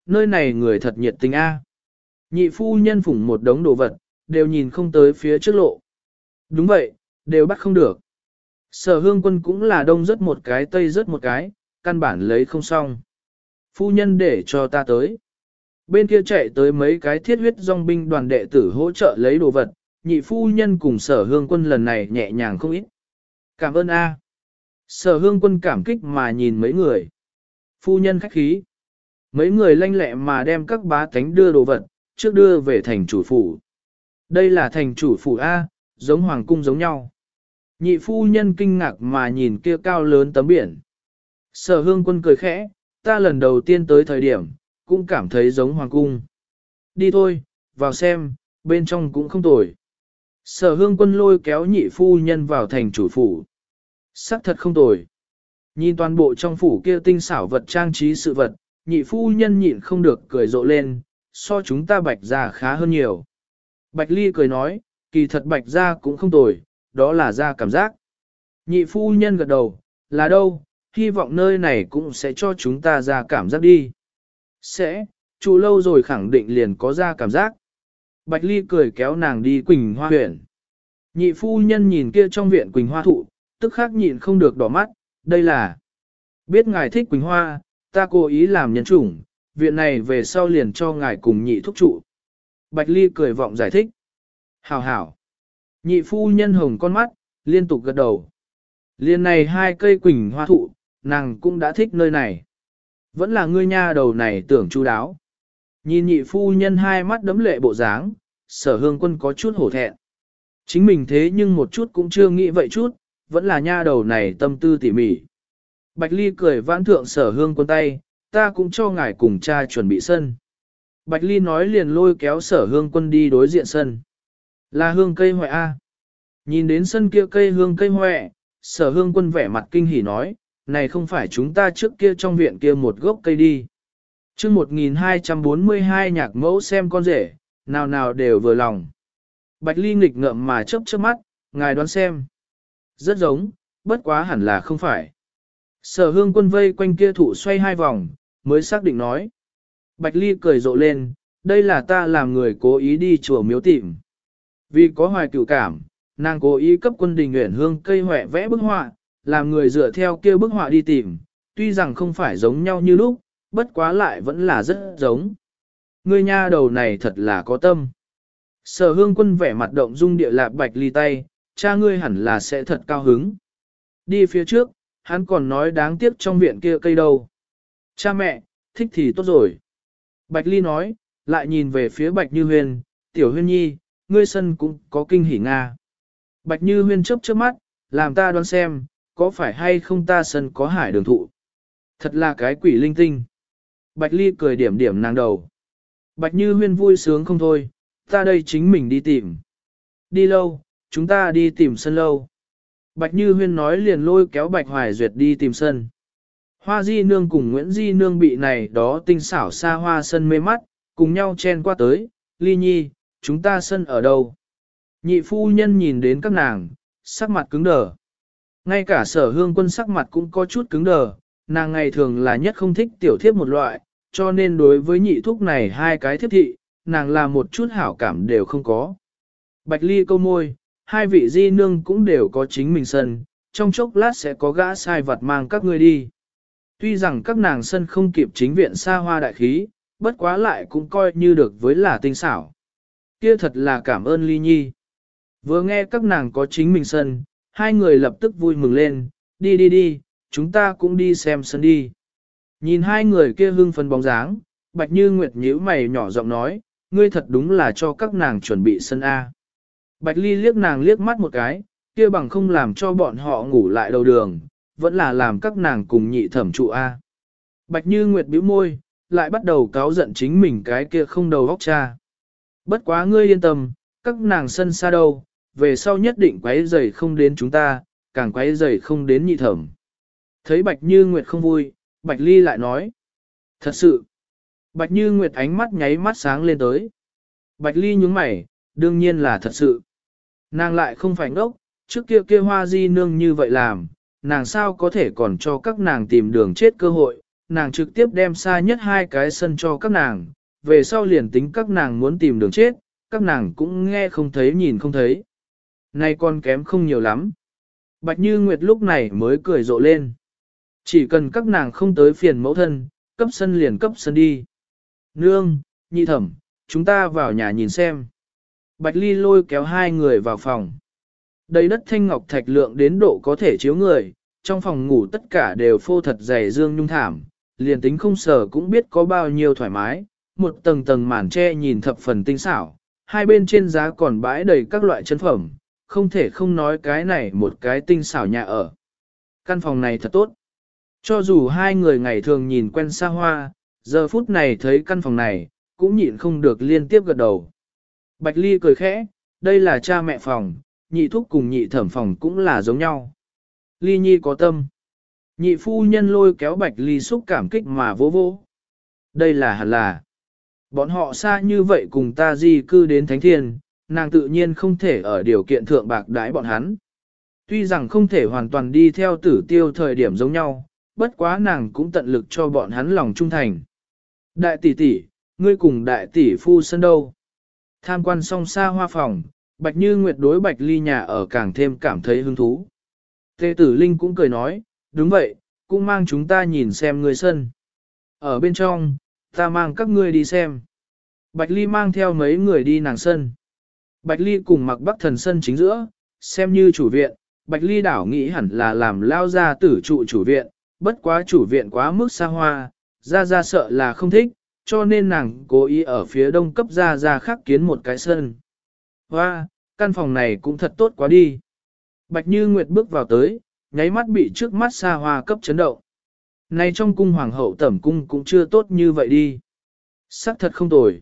nơi này người thật nhiệt tình a. Nhị phu nhân phủng một đống đồ vật, đều nhìn không tới phía trước lộ. Đúng vậy, đều bắt không được. Sở hương quân cũng là đông rất một cái tây rất một cái, căn bản lấy không xong. Phu nhân để cho ta tới. Bên kia chạy tới mấy cái thiết huyết dòng binh đoàn đệ tử hỗ trợ lấy đồ vật, nhị phu nhân cùng sở hương quân lần này nhẹ nhàng không ít. Cảm ơn a. Sở hương quân cảm kích mà nhìn mấy người. Phu nhân khách khí. Mấy người lanh lẹ mà đem các bá tánh đưa đồ vật, trước đưa về thành chủ phủ. Đây là thành chủ phủ A, giống hoàng cung giống nhau. Nhị phu nhân kinh ngạc mà nhìn kia cao lớn tấm biển. Sở hương quân cười khẽ, ta lần đầu tiên tới thời điểm, cũng cảm thấy giống hoàng cung. Đi thôi, vào xem, bên trong cũng không tồi. Sở hương quân lôi kéo nhị phu nhân vào thành chủ phủ. Sắc thật không tồi. Nhìn toàn bộ trong phủ kia tinh xảo vật trang trí sự vật, nhị phu nhân nhịn không được cười rộ lên, so chúng ta bạch ra khá hơn nhiều. Bạch ly cười nói, kỳ thật bạch ra cũng không tồi, đó là ra cảm giác. Nhị phu nhân gật đầu, là đâu, hy vọng nơi này cũng sẽ cho chúng ta ra cảm giác đi. Sẽ, trụ lâu rồi khẳng định liền có ra cảm giác. Bạch ly cười kéo nàng đi Quỳnh Hoa huyện. Nhị phu nhân nhìn kia trong viện Quỳnh Hoa thụ, tức khắc nhịn không được đỏ mắt, đây là. Biết ngài thích Quỳnh Hoa, ta cố ý làm nhân chủng, viện này về sau liền cho ngài cùng nhị thúc trụ. Bạch ly cười vọng giải thích. Hảo hảo. Nhị phu nhân hồng con mắt, liên tục gật đầu. Liên này hai cây Quỳnh Hoa thụ, nàng cũng đã thích nơi này. Vẫn là ngươi nha đầu này tưởng chu đáo. Nhìn nhị phu nhân hai mắt đấm lệ bộ dáng, sở hương quân có chút hổ thẹn. Chính mình thế nhưng một chút cũng chưa nghĩ vậy chút, vẫn là nha đầu này tâm tư tỉ mỉ. Bạch ly cười vãn thượng sở hương quân tay, ta cũng cho ngài cùng cha chuẩn bị sân. Bạch ly nói liền lôi kéo sở hương quân đi đối diện sân. Là hương cây hoại A. Nhìn đến sân kia cây hương cây hoại, sở hương quân vẻ mặt kinh hỉ nói, này không phải chúng ta trước kia trong viện kia một gốc cây đi. Trước 1242 nhạc mẫu xem con rể, nào nào đều vừa lòng. Bạch ly nghịch ngợm mà chớp chớp mắt, ngài đoán xem. Rất giống, bất quá hẳn là không phải. Sở hương quân vây quanh kia thụ xoay hai vòng, mới xác định nói. Bạch ly cười rộ lên, đây là ta làm người cố ý đi chùa miếu tìm. Vì có hoài cửu cảm, nàng cố ý cấp quân đình nguyện hương cây hoẹ vẽ bức họa, làm người dựa theo kia bức họa đi tìm, tuy rằng không phải giống nhau như lúc, bất quá lại vẫn là rất giống. Ngươi nha đầu này thật là có tâm. Sở hương quân vẻ mặt động dung địa lạp bạch ly tay, cha ngươi hẳn là sẽ thật cao hứng. Đi phía trước, hắn còn nói đáng tiếc trong viện kia cây đâu. Cha mẹ, thích thì tốt rồi. Bạch ly nói, lại nhìn về phía bạch như huyền, tiểu huyên nhi, ngươi sân cũng có kinh hỉ Nga. Bạch như huyên chớp chớp mắt, làm ta đoán xem, có phải hay không ta sân có hải đường thụ. Thật là cái quỷ linh tinh. Bạch ly cười điểm điểm nàng đầu. Bạch như huyên vui sướng không thôi, ta đây chính mình đi tìm. Đi lâu, chúng ta đi tìm sân lâu. Bạch Như Huyên nói liền lôi kéo Bạch Hoài Duyệt đi tìm sân. Hoa Di Nương cùng Nguyễn Di Nương bị này đó tinh xảo xa hoa sân mê mắt, cùng nhau chen qua tới, Ly Nhi, chúng ta sân ở đâu? Nhị phu nhân nhìn đến các nàng, sắc mặt cứng đờ. Ngay cả sở hương quân sắc mặt cũng có chút cứng đờ, nàng ngày thường là nhất không thích tiểu thiếp một loại, cho nên đối với nhị thúc này hai cái thiếp thị, nàng là một chút hảo cảm đều không có. Bạch Ly câu môi, hai vị di nương cũng đều có chính mình sân, trong chốc lát sẽ có gã sai vật mang các ngươi đi. Tuy rằng các nàng sân không kịp chính viện xa hoa đại khí, bất quá lại cũng coi như được với là tinh xảo. Kia thật là cảm ơn Ly Nhi. Vừa nghe các nàng có chính mình sân, hai người lập tức vui mừng lên, đi đi đi, chúng ta cũng đi xem sân đi. Nhìn hai người kia hưng phấn bóng dáng, Bạch Như Nguyệt nhíu mày nhỏ giọng nói, ngươi thật đúng là cho các nàng chuẩn bị sân A. Bạch Ly liếc nàng liếc mắt một cái, kia bằng không làm cho bọn họ ngủ lại đầu đường, vẫn là làm các nàng cùng nhị thẩm trụ A. Bạch Như Nguyệt bĩu môi, lại bắt đầu cáo giận chính mình cái kia không đầu óc cha. Bất quá ngươi yên tâm, các nàng sân xa đâu, về sau nhất định quấy rầy không đến chúng ta, càng quấy rầy không đến nhị thẩm. Thấy Bạch Như Nguyệt không vui, Bạch Ly lại nói. Thật sự. Bạch Như Nguyệt ánh mắt nháy mắt sáng lên tới. Bạch Ly nhướng mày, đương nhiên là thật sự. Nàng lại không phải ngốc, trước kia kia Hoa Di Nương như vậy làm, nàng sao có thể còn cho các nàng tìm đường chết cơ hội, nàng trực tiếp đem xa nhất hai cái sân cho các nàng, về sau liền tính các nàng muốn tìm đường chết, các nàng cũng nghe không thấy nhìn không thấy. Nay con kém không nhiều lắm. Bạch Như Nguyệt lúc này mới cười rộ lên. Chỉ cần các nàng không tới phiền mẫu thân, cấp sân liền cấp sân đi. Nương, nhị thẩm, chúng ta vào nhà nhìn xem. Bạch Ly lôi kéo hai người vào phòng. Đầy đất thanh ngọc thạch lượng đến độ có thể chiếu người, trong phòng ngủ tất cả đều phô thật dày dương nhung thảm, liền tính không sờ cũng biết có bao nhiêu thoải mái, một tầng tầng màn tre nhìn thập phần tinh xảo, hai bên trên giá còn bãi đầy các loại chân phẩm, không thể không nói cái này một cái tinh xảo nhà ở. Căn phòng này thật tốt. Cho dù hai người ngày thường nhìn quen xa hoa, giờ phút này thấy căn phòng này, cũng nhịn không được liên tiếp gật đầu. Bạch Ly cười khẽ, đây là cha mẹ phòng, nhị thúc cùng nhị thẩm phòng cũng là giống nhau. Ly nhi có tâm. Nhị phu nhân lôi kéo Bạch Ly xúc cảm kích mà vỗ vỗ. Đây là hẳn là. Bọn họ xa như vậy cùng ta di cư đến Thánh Thiên, nàng tự nhiên không thể ở điều kiện thượng bạc đãi bọn hắn. Tuy rằng không thể hoàn toàn đi theo tử tiêu thời điểm giống nhau, bất quá nàng cũng tận lực cho bọn hắn lòng trung thành. Đại tỷ tỷ, ngươi cùng đại tỷ phu sân đâu? Tham quan xong xa hoa phòng, Bạch Như Nguyệt đối Bạch Ly nhà ở càng thêm cảm thấy hứng thú. Tề Tử Linh cũng cười nói, đúng vậy, cũng mang chúng ta nhìn xem ngươi sân. Ở bên trong, ta mang các ngươi đi xem. Bạch Ly mang theo mấy người đi nàng sân. Bạch Ly cùng Mặc Bắc Thần sân chính giữa, xem như chủ viện, Bạch Ly đảo nghĩ hẳn là làm lao ra tử trụ chủ viện, bất quá chủ viện quá mức xa hoa, ra sợ là không thích, cho nên nàng cố ý ở phía đông cấp ra khắc kiến một cái sân. Hoa, căn phòng này cũng thật tốt quá đi. Bạch Như Nguyệt bước vào tới, nháy mắt bị trước mắt xa hoa cấp chấn động. Này trong cung hoàng hậu tẩm cung cũng chưa tốt như vậy đi. Sắc thật không tồi.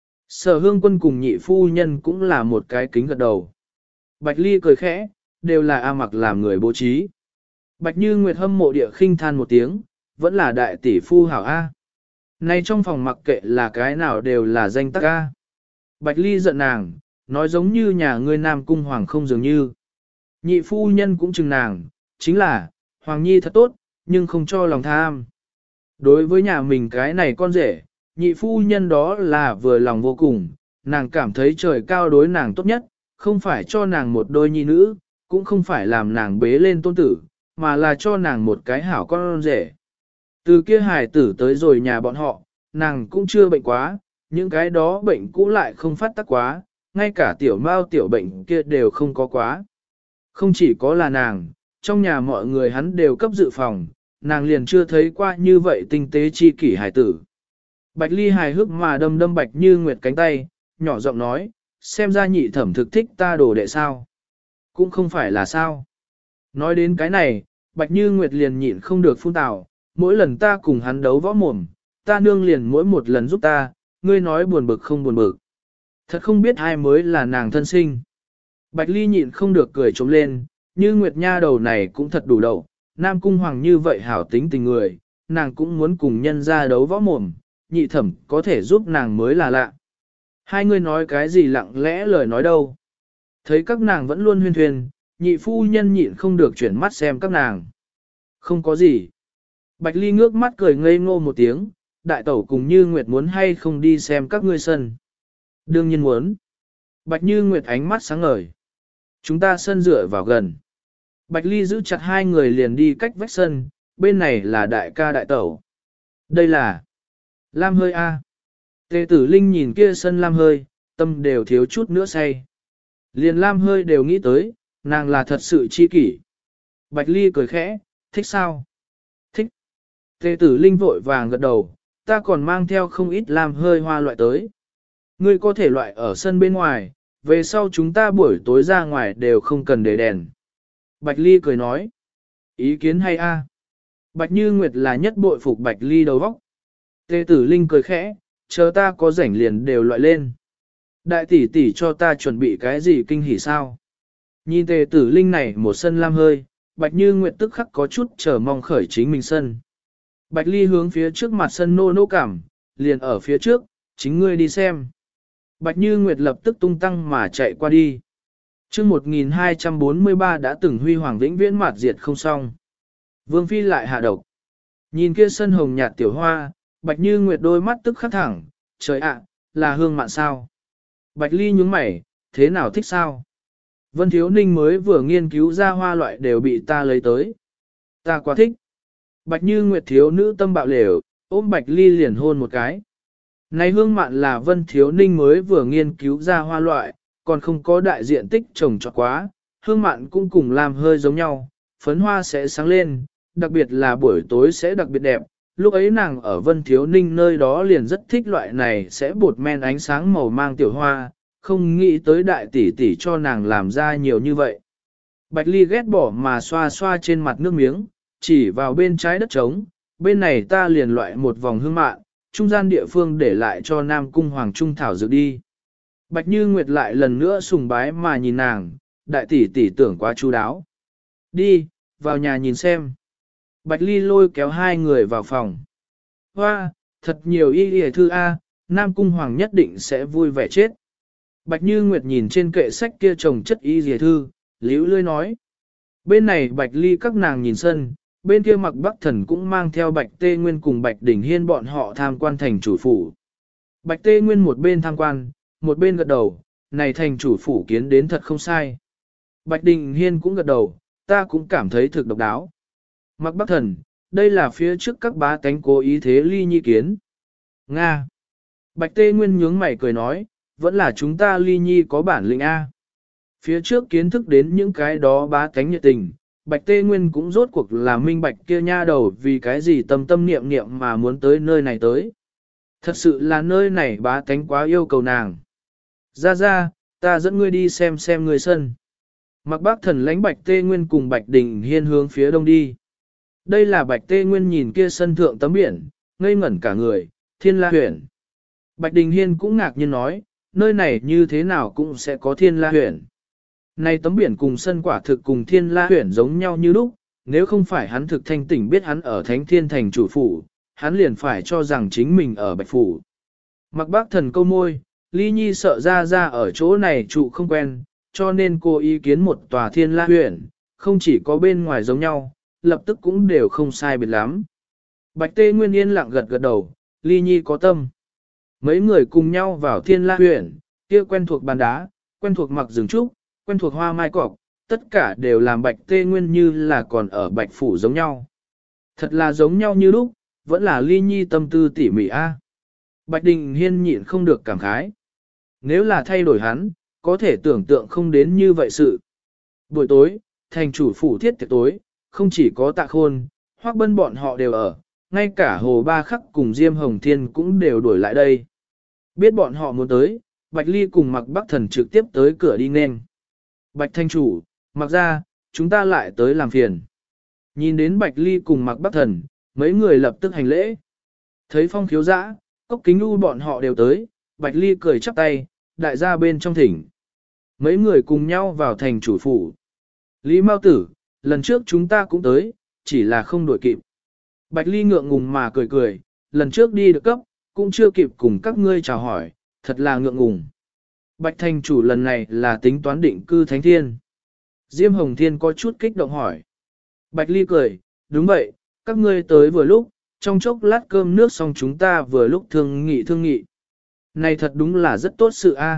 Sở Hương Quân cùng nhị phu nhân cũng là một cái kính gật đầu. Bạch Ly cười khẽ, đều là A Mặc làm người bố trí. Bạch Như Nguyệt hâm mộ địa khinh than một tiếng, vẫn là đại tỷ phu hảo A. Này trong phòng mặc kệ là cái nào đều là danh tắc A. Bạch Ly giận nàng, nói giống như nhà ngươi Nam Cung Hoàng không dường như. Nhị phu nhân cũng chừng nàng, chính là, Hoàng Nhi thật tốt, nhưng không cho lòng tham. Đối với nhà mình cái này con rể, nhị phu nhân đó là vừa lòng vô cùng, nàng cảm thấy trời cao đối nàng tốt nhất, không phải cho nàng một đôi nhi nữ, cũng không phải làm nàng bế lên tôn tử, mà là cho nàng một cái hảo con rể. Từ kia hài tử tới rồi nhà bọn họ, nàng cũng chưa bệnh quá, những cái đó bệnh cũ lại không phát tác quá, ngay cả tiểu mao tiểu bệnh kia đều không có quá. Không chỉ có là nàng, trong nhà mọi người hắn đều cấp dự phòng, nàng liền chưa thấy qua như vậy tinh tế chi kỷ hài tử. Bạch Ly hài hước mà đâm Bạch Như Nguyệt cánh tay, nhỏ giọng nói, xem ra nhị thẩm thực thích ta đồ đệ sao. Cũng không phải là sao. Nói đến cái này, Bạch Như Nguyệt liền nhịn không được phun tào, mỗi lần ta cùng hắn đấu võ mồm, ta nương liền mỗi một lần giúp ta, ngươi nói buồn bực không buồn bực. Thật không biết ai mới là nàng thân sinh. Bạch Ly nhịn không được cười trống lên, Như Nguyệt nha đầu này cũng thật đủ đầu, Nam Cung Hoàng như vậy hảo tính tình người, nàng cũng muốn cùng nhân ra đấu võ mồm, nhị thẩm có thể giúp nàng mới là lạ. Hai người nói cái gì lặng lẽ lời nói đâu. Thấy các nàng vẫn luôn huyên thuyên, nhị phu nhân nhịn không được chuyển mắt xem các nàng. Không có gì. Bạch Ly ngước mắt cười ngây ngô một tiếng, đại tẩu cùng Như Nguyệt muốn hay không đi xem các ngươi sân. Đương nhiên muốn. Bạch Như Nguyệt ánh mắt sáng ngời. Chúng ta sân dựa vào gần. Bạch Ly giữ chặt hai người liền đi cách vách sân, bên này là đại ca đại tẩu. Đây là Lam Hơi A. Tề Tử Linh nhìn kia sân Lam Hơi, tâm đều thiếu chút nữa say. Liền Lam Hơi đều nghĩ tới, nàng là thật sự chi kỷ. Bạch Ly cười khẽ, thích sao? Thích. Tề Tử Linh vội vàng gật đầu, ta còn mang theo không ít Lam Hơi hoa loại tới. Ngươi có thể loại ở sân bên ngoài, về sau chúng ta buổi tối ra ngoài đều không cần để đèn. Bạch Ly cười nói, ý kiến hay a? Bạch Như Nguyệt là nhất bội phục Bạch Ly đầu óc. Tề Tử Linh cười khẽ, chờ ta có rảnh liền đều loại lên. Đại tỷ tỷ cho ta chuẩn bị cái gì kinh hỉ sao? Nhìn Tề Tử Linh này một sân Lam Hơi, Bạch Như Nguyệt tức khắc có chút chờ mong khởi chính mình sân. Bạch Ly hướng phía trước mặt sân nô nô cảm, liền ở phía trước, chính ngươi đi xem. Bạch Như Nguyệt lập tức tung tăng mà chạy qua đi. Trước 1243 đã từng huy hoàng vĩnh viễn mạt diệt không xong. Vương Phi lại hạ độc. Nhìn kia sân hồng nhạt tiểu hoa, Bạch Như Nguyệt đôi mắt tức khắc thẳng, trời ạ, là hương mạn sao? Bạch Ly nhướng mày, thế nào thích sao? Vân Thiếu Ninh mới vừa nghiên cứu ra hoa loại đều bị ta lấy tới. Ta quá thích. Bạch Như Nguyệt thiếu nữ tâm bạo lều, ôm Bạch Ly liền hôn một cái. Này hương mạn là Vân Thiếu Ninh mới vừa nghiên cứu ra hoa loại, còn không có đại diện tích trồng trọt quá. Hương mạn cũng cùng làm hơi giống nhau, phấn hoa sẽ sáng lên, đặc biệt là buổi tối sẽ đặc biệt đẹp. Lúc ấy nàng ở Vân Thiếu Ninh nơi đó liền rất thích loại này sẽ bột men ánh sáng màu mang tiểu hoa, không nghĩ tới đại tỷ tỷ cho nàng làm ra nhiều như vậy. Bạch Ly ghét bỏ mà xoa xoa trên mặt nước miếng, chỉ vào bên trái đất trống, bên này ta liền loại một vòng hương mạn, trung gian địa phương để lại cho Nam Cung Hoàng Trung Thảo dược đi. Bạch Như Nguyệt lại lần nữa sùng bái mà nhìn nàng, đại tỷ tỷ tưởng quá chu đáo. Đi, vào nhà nhìn xem. Bạch Ly lôi kéo hai người vào phòng. Hoa, thật nhiều y thư A, Nam Cung Hoàng nhất định sẽ vui vẻ chết. Bạch Như Nguyệt nhìn trên kệ sách kia trồng chất y thư, liễu lươi nói. Bên này Bạch Ly các nàng nhìn sân, bên kia Mặc Bắc Thần cũng mang theo Bạch Tê Nguyên cùng Bạch Đỉnh Hiên bọn họ tham quan thành chủ phủ. Bạch Tê Nguyên một bên tham quan, một bên gật đầu, này thành chủ phủ kiến đến thật không sai. Bạch Đỉnh Hiên cũng gật đầu, ta cũng cảm thấy thực độc đáo. Mặc Bắc Thần, đây là phía trước các bá tánh cố ý thế Ly Nhi kiến. Nga. Bạch Tê Nguyên nhướng mày cười nói, vẫn là chúng ta Ly Nhi có bản lĩnh A. Phía trước kiến thức đến những cái đó bá tánh nhiệt tình, Bạch Tê Nguyên cũng rốt cuộc là minh bạch kia nha đầu vì cái gì tâm tâm niệm niệm mà muốn tới nơi này tới. Thật sự là nơi này bá tánh quá yêu cầu nàng. Ra, ta dẫn ngươi đi xem người sân. Mặc Bác Thần lãnh Bạch Tê Nguyên cùng Bạch Đình Hiên hướng phía đông đi. Đây là Bạch Tê Nguyên nhìn kia sân thượng tấm biển, ngây ngẩn cả người, Thiên La huyện. Bạch Đình Hiên cũng ngạc nhiên nói, nơi này như thế nào cũng sẽ có Thiên La huyện. Này tấm biển cùng sân quả thực cùng Thiên La huyện giống nhau như lúc, nếu không phải hắn thực thanh tỉnh biết hắn ở Thánh Thiên Thành chủ phủ, hắn liền phải cho rằng chính mình ở Bạch Phủ. Mặc Bác Thần câu môi, Ly Nhi sợ ra ở chỗ này trụ không quen, cho nên cô ý kiến một tòa Thiên La huyện, không chỉ có bên ngoài giống nhau, lập tức cũng đều không sai biệt lắm. Bạch Tê Nguyên yên lặng gật đầu, Ly Nhi có tâm. Mấy người cùng nhau vào Thiên La huyện, kia quen thuộc bàn đá, quen thuộc mặc rừng trúc, quen thuộc hoa mai cọc, tất cả đều làm Bạch Tê Nguyên như là còn ở Bạch Phủ giống nhau. Thật là giống nhau như lúc, vẫn là Ly Nhi tâm tư tỉ mỉ a. Bạch Đình Hiên nhịn không được cảm khái. Nếu là thay đổi hắn, có thể tưởng tượng không đến như vậy sự. Buổi tối, thành chủ phủ thiết tiệc tối, không chỉ có Tạ Khôn, Hoắc Bân bọn họ đều ở, ngay cả Hồ Ba Khắc cùng Diêm Hồng Thiên cũng đều đuổi lại đây. Biết bọn họ muốn tới, Bạch Ly cùng Mặc Bắc Thần trực tiếp tới cửa đi nên. Bạch Thanh Chủ, Mặc ra, chúng ta lại tới làm phiền. Nhìn đến Bạch Ly cùng Mặc Bắc Thần, mấy người lập tức hành lễ. Thấy Phong Khiếu Dã, Cốc Kính U bọn họ đều tới, Bạch Ly cười chắp tay, đại gia bên trong thỉnh. Mấy người cùng nhau vào thành chủ phủ. Lý Mao Tử, lần trước chúng ta cũng tới, chỉ là không đuổi kịp. Bạch Ly ngượng ngùng mà cười, lần trước đi được cấp, cũng chưa kịp cùng các ngươi chào hỏi, thật là ngượng ngùng. Bạch thành chủ lần này là tính toán định cư Thánh Thiên. Diêm Hồng Thiên có chút kích động hỏi. Bạch Ly cười, đúng vậy, các ngươi tới vừa lúc, trong chốc lát cơm nước xong chúng ta vừa lúc thương nghị. Này thật đúng là rất tốt sự a.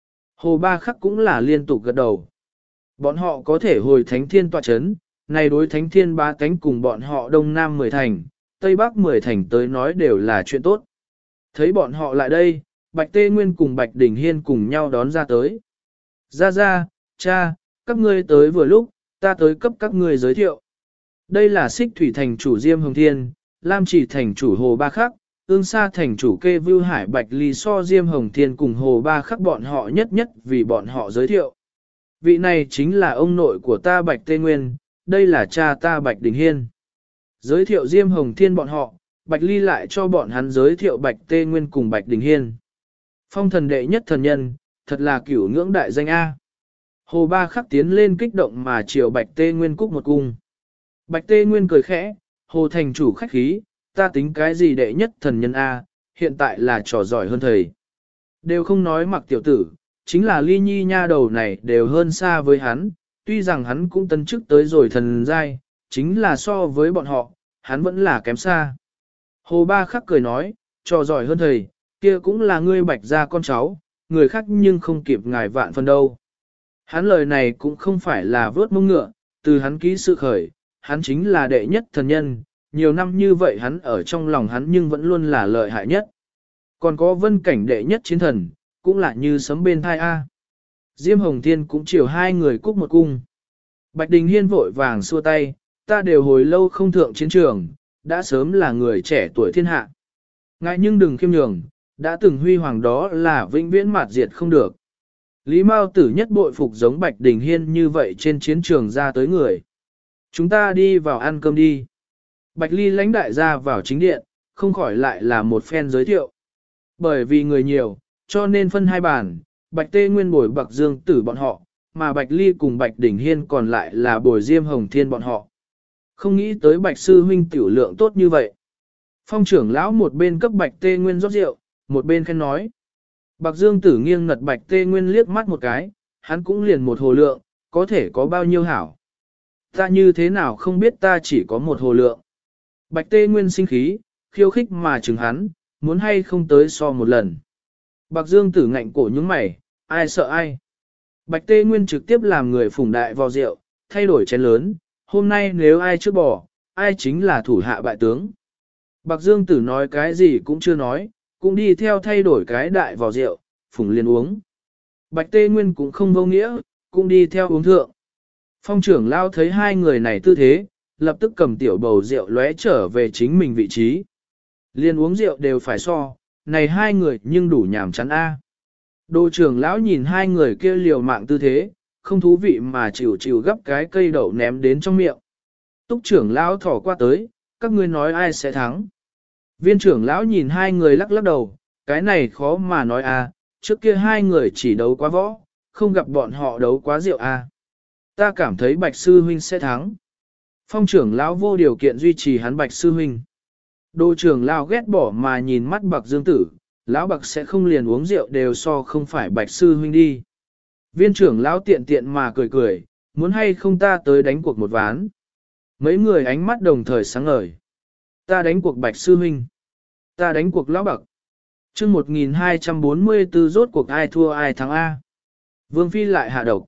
Hồ Ba Khắc cũng là liên tục gật đầu. Bọn họ có thể hồi Thánh Thiên tọa chấn, này đối Thánh Thiên ba cánh cùng bọn họ Đông Nam 10 thành, Tây Bắc 10 thành tới nói đều là chuyện tốt. Thấy bọn họ lại đây, Bạch Tê Nguyên cùng Bạch Đình Hiên cùng nhau đón ra tới. Ra, cha, các ngươi tới vừa lúc, ta tới cấp các ngươi giới thiệu. Đây là Xích Thủy thành chủ Diêm Hồng Thiên, Lam Chỉ thành chủ Hồ Ba Khắc, Ương Sa thành chủ Kê Vưu Hải Bạch Ly so Diêm Hồng Thiên cùng Hồ Ba Khắc bọn họ nhất vì bọn họ giới thiệu. Vị này chính là ông nội của ta Bạch Tê Nguyên, đây là cha ta Bạch Đình Hiên. Giới thiệu Diêm Hồng Thiên bọn họ, Bạch Ly lại cho bọn hắn giới thiệu Bạch Tê Nguyên cùng Bạch Đình Hiên. Phong thần đệ nhất thần nhân, thật là cửu ngưỡng đại danh A. Hồ Ba Khắc tiến lên kích động mà chiều Bạch Tê Nguyên cúc một cung. Bạch Tê Nguyên cười khẽ, Hồ thành chủ khách khí, ta tính cái gì đệ nhất thần nhân A, hiện tại là trò giỏi hơn thầy. Đều không nói Mặc tiểu tử, chính là Ly Nhi nha đầu này đều hơn xa với hắn, tuy rằng hắn cũng tân chức tới rồi thần giai, chính là so với bọn họ, hắn vẫn là kém xa. Hồ Ba Khắc cười nói, trò giỏi hơn thầy, kia cũng là ngươi Bạch gia con cháu, người khác nhưng không kịp ngài vạn phần đâu. Hắn lời này cũng không phải là vớt mông ngựa, từ hắn ký sự khởi, hắn chính là đệ nhất thần nhân, nhiều năm như vậy hắn ở trong lòng hắn nhưng vẫn luôn là lợi hại nhất. Còn có vân cảnh đệ nhất chiến thần, cũng là như sấm bên thai A. Diêm Hồng Thiên cũng chiều hai người cúc một cung. Bạch Đình Hiên vội vàng xua tay, ta đều hồi lâu không thượng chiến trường, đã sớm là người trẻ tuổi thiên hạ. Ngại nhưng đừng khiêm nhường, đã từng huy hoàng đó là vĩnh viễn mạt diệt không được. Lý Mao Tử nhất bội phục giống Bạch Đình Hiên như vậy trên chiến trường ra tới người. Chúng ta đi vào ăn cơm đi. Bạch Ly lãnh đại ra vào chính điện, không khỏi lại là một phen giới thiệu. Bởi vì người nhiều, cho nên phân hai bàn, Bạch Tê Nguyên bồi Bạch Dương Tử bọn họ, mà Bạch Ly cùng Bạch Đình Hiên còn lại là bồi Diêm Hồng Thiên bọn họ. Không nghĩ tới Bạch Sư huynh tiểu lượng tốt như vậy. Phong trưởng lão một bên cấp Bạch Tê Nguyên rót rượu, một bên khen nói. Bạch Dương Tử nghiêng ngật Bạch Tê Nguyên liếc mắt một cái, hắn cũng liền một hồ lượng, có thể có bao nhiêu hảo. Ta như thế nào không biết ta chỉ có một hồ lượng. Bạch Tê Nguyên sinh khí, khiêu khích mà chừng hắn, muốn hay không tới so một lần. Bạch Dương Tử ngạnh cổ nhướng mày, ai sợ ai. Bạch Tê Nguyên trực tiếp làm người phủng đại vào rượu, thay đổi chén lớn, hôm nay nếu ai trước bỏ, ai chính là thủ hạ bại tướng. Bạch Dương Tử nói cái gì cũng chưa nói, cũng đi theo thay đổi cái đại vào rượu, phủng liền uống. Bạch Tê Nguyên cũng không vô nghĩa, cũng đi theo uống thượng. Phong trưởng lao thấy hai người này tư thế, lập tức cầm tiểu bầu rượu lóe trở về chính mình vị trí. Liên uống rượu đều phải so, này hai người nhưng đủ nhảm chán a. Đô trưởng lão nhìn hai người kia liều mạng tư thế, không thú vị mà chịu gấp cái cây đậu ném đến trong miệng. Túc trưởng lão thỏ qua tới, các ngươi nói ai sẽ thắng. Viên trưởng lão nhìn hai người lắc lắc đầu, cái này khó mà nói a, trước kia hai người chỉ đấu quá võ, không gặp bọn họ đấu quá rượu a. Ta cảm thấy Bạch Sư Huynh sẽ thắng. Phong trưởng lão vô điều kiện duy trì hắn Bạch Sư Huynh. Đô trưởng lão ghét bỏ mà nhìn mắt Bạch Dương Tử, lão Bạch sẽ không liền uống rượu đều so không phải Bạch Sư Huynh đi. Viên trưởng lão tiện tiện mà cười cười, muốn hay không ta tới đánh cuộc một ván. Mấy người ánh mắt đồng thời sáng ngời. Ta đánh cuộc Bạch Sư Huynh. Ta đánh cuộc lão Bạch. Chương 1244 rốt cuộc ai thua ai thắng A. Vương Phi lại hạ độc.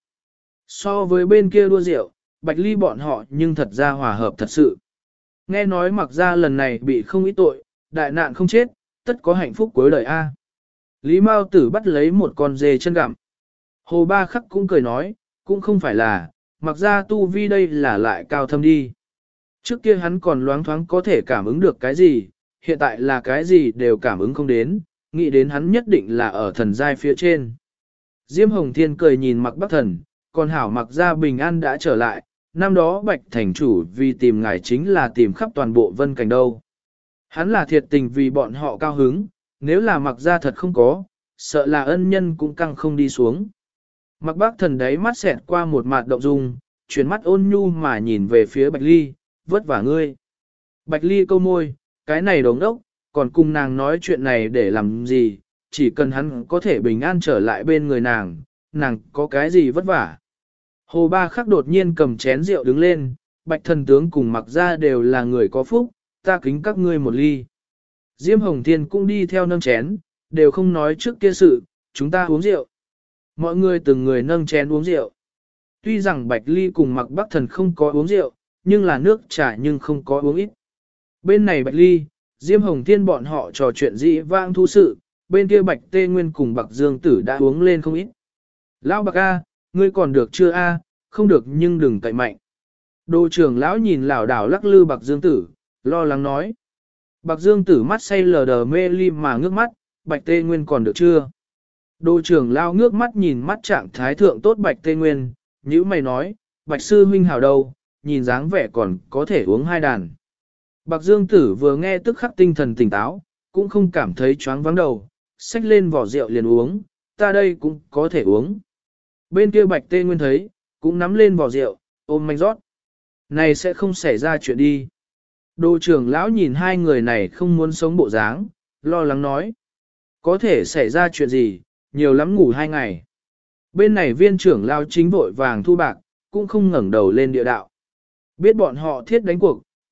So với bên kia đua rượu, Bạch Ly bọn họ nhưng thật ra hòa hợp thật sự. Nghe nói mặc ra lần này bị không ít tội, đại nạn không chết, tất có hạnh phúc cuối đời A. Lý Mao Tử bắt lấy một con dê chân gặm. Hồ Ba Khắc cũng cười nói, cũng không phải là, mặc ra tu vi đây là lại cao thâm đi. Trước kia hắn còn loáng thoáng có thể cảm ứng được cái gì, hiện tại là cái gì đều cảm ứng không đến, nghĩ đến hắn nhất định là ở thần giai phía trên. Diêm Hồng Thiên cười nhìn Mặc Bắc Thần, còn hảo Mặc ra bình an đã trở lại, năm đó Bạch Thành Chủ vì tìm ngài chính là tìm khắp toàn bộ vân cảnh đâu. Hắn là thiệt tình vì bọn họ cao hứng, nếu là Mặc ra thật không có, sợ là ân nhân cũng căng không đi xuống. Mặc Bắc Thần đấy mắt xẹt qua một mặt động dung, chuyển mắt ôn nhu mà nhìn về phía Bạch Ly, vất vả ngươi. Bạch Ly câu môi, cái này đống đốc, còn cùng nàng nói chuyện này để làm gì, chỉ cần hắn có thể bình an trở lại bên người nàng có cái gì vất vả. Hồ Ba Khắc đột nhiên cầm chén rượu đứng lên, Bạch Thần tướng cùng Mặc ra đều là người có phúc, ta kính các ngươi một ly. Diêm Hồng Thiên cũng đi theo nâng chén, đều không nói trước kia sự, chúng ta uống rượu. Mọi người từng người nâng chén uống rượu. Tuy rằng Bạch Ly cùng Mặc Bắc Thần không có uống rượu, nhưng là nước trà nhưng không có uống ít. Bên này Bạch Ly, Diêm Hồng Thiên bọn họ trò chuyện dĩ vãng thu sự, bên kia Bạch Tê Nguyên cùng Bạch Dương Tử đã uống lên không ít. Lão Bạch A, ngươi còn được chưa A, không được nhưng đừng cậy mạnh. Đô trưởng lão nhìn lảo đảo lắc lư Bạch Dương Tử, lo lắng nói. Bạch Dương Tử mắt say lờ đờ mê ly mà ngước mắt, Bạch Tê Nguyên còn được chưa? Đô trưởng lão ngước mắt nhìn mắt trạng thái thượng tốt Bạch Tê Nguyên, nhữ mày nói, Bạch Sư huynh hảo đâu, nhìn dáng vẻ còn có thể uống hai đàn. Bạch Dương Tử vừa nghe tức khắc tinh thần tỉnh táo, cũng không cảm thấy choáng vắng đầu, xách lên vỏ rượu liền uống, ta đây cũng có thể uống. Bên kia Bạch Tê Nguyên thấy, cũng nắm lên vỏ rượu, ôm manh rót. Này sẽ không xảy ra chuyện đi. Đô trưởng lão nhìn hai người này không muốn sống bộ dáng, lo lắng nói. Có thể xảy ra chuyện gì, nhiều lắm ngủ 2 ngày. Bên này viên trưởng lão chính vội vàng thu bạc, cũng không ngẩng đầu lên địa đạo. Biết bọn họ thiết đánh cuộc,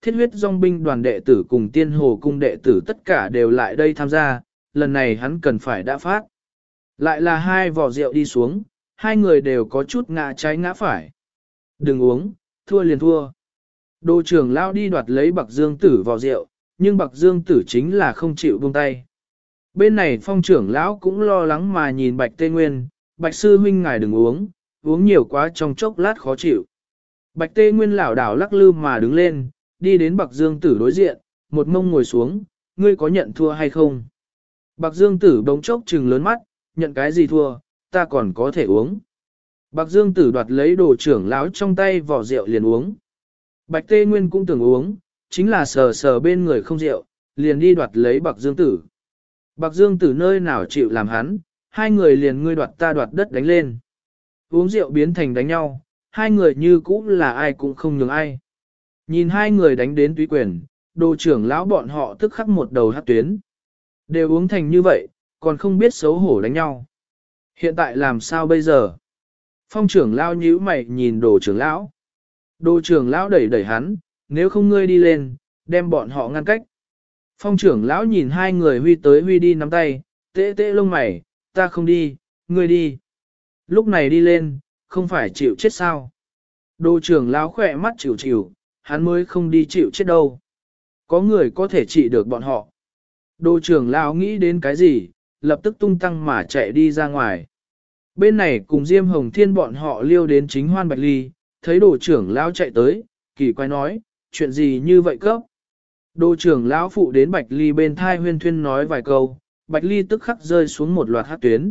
thiết huyết dòng binh đoàn đệ tử cùng tiên hồ cung đệ tử tất cả đều lại đây tham gia, lần này hắn cần phải đã phát. Lại là hai vò rượu đi xuống, hai người đều có chút ngã trái ngã phải. Đừng uống, thua liền thua. Đồ trưởng lao đi đoạt lấy Bạc Dương Tử vò rượu, nhưng Bạc Dương Tử chính là không chịu buông tay. Bên này phong trưởng lão cũng lo lắng mà nhìn Bạch Tê Nguyên, Bạch sư huynh ngài đừng uống, uống nhiều quá trong chốc lát khó chịu. Bạch Tê Nguyên lảo đảo lắc lư mà đứng lên, đi đến Bạc Dương Tử đối diện, một mông ngồi xuống, ngươi có nhận thua hay không? Bạc Dương Tử bỗng chốc trừng lớn mắt, nhận cái gì thua, ta còn có thể uống. Bạc Dương Tử đoạt lấy đồ trưởng lão trong tay vỏ rượu liền uống. Bạch Tê Nguyên cũng tưởng uống, chính là sờ sờ bên người không rượu, liền đi đoạt lấy Bạc Dương Tử. Bạc Dương Tử nơi nào chịu làm hắn, hai người liền ngươi đoạt ta đoạt đất đánh lên. Uống rượu biến thành đánh nhau, hai người như cũ là ai cũng không nhường ai. Nhìn hai người đánh đến túy quyền, đồ trưởng lão bọn họ tức khắc một đầu hát tuyến. Đều uống thành như vậy, còn không biết xấu hổ đánh nhau. Hiện tại làm sao bây giờ? Phong trưởng lão nhíu mày nhìn đồ trưởng lão. Đồ trưởng lão đẩy đẩy hắn, nếu không ngươi đi lên, đem bọn họ ngăn cách. Phong trưởng lão nhìn hai người huy tới huy đi nắm tay, tê tê lông mày, ta không đi, ngươi đi. Lúc này đi lên, không phải chịu chết sao? Đồ trưởng lão khỏe mắt chịu chịu, hắn mới không đi chịu chết đâu. Có người có thể trị được bọn họ. Đồ trưởng lão nghĩ đến cái gì, lập tức tung tăng mà chạy đi ra ngoài. Bên này cùng Diêm Hồng Thiên bọn họ liêu đến chính Hoan Bạch Ly, thấy đồ trưởng lão chạy tới, kỳ quái nói, chuyện gì như vậy cấp? Đồ trưởng lão phụ đến Bạch Ly bên thai huyên thuyên nói vài câu, Bạch Ly tức khắc rơi xuống một loạt hát tuyến.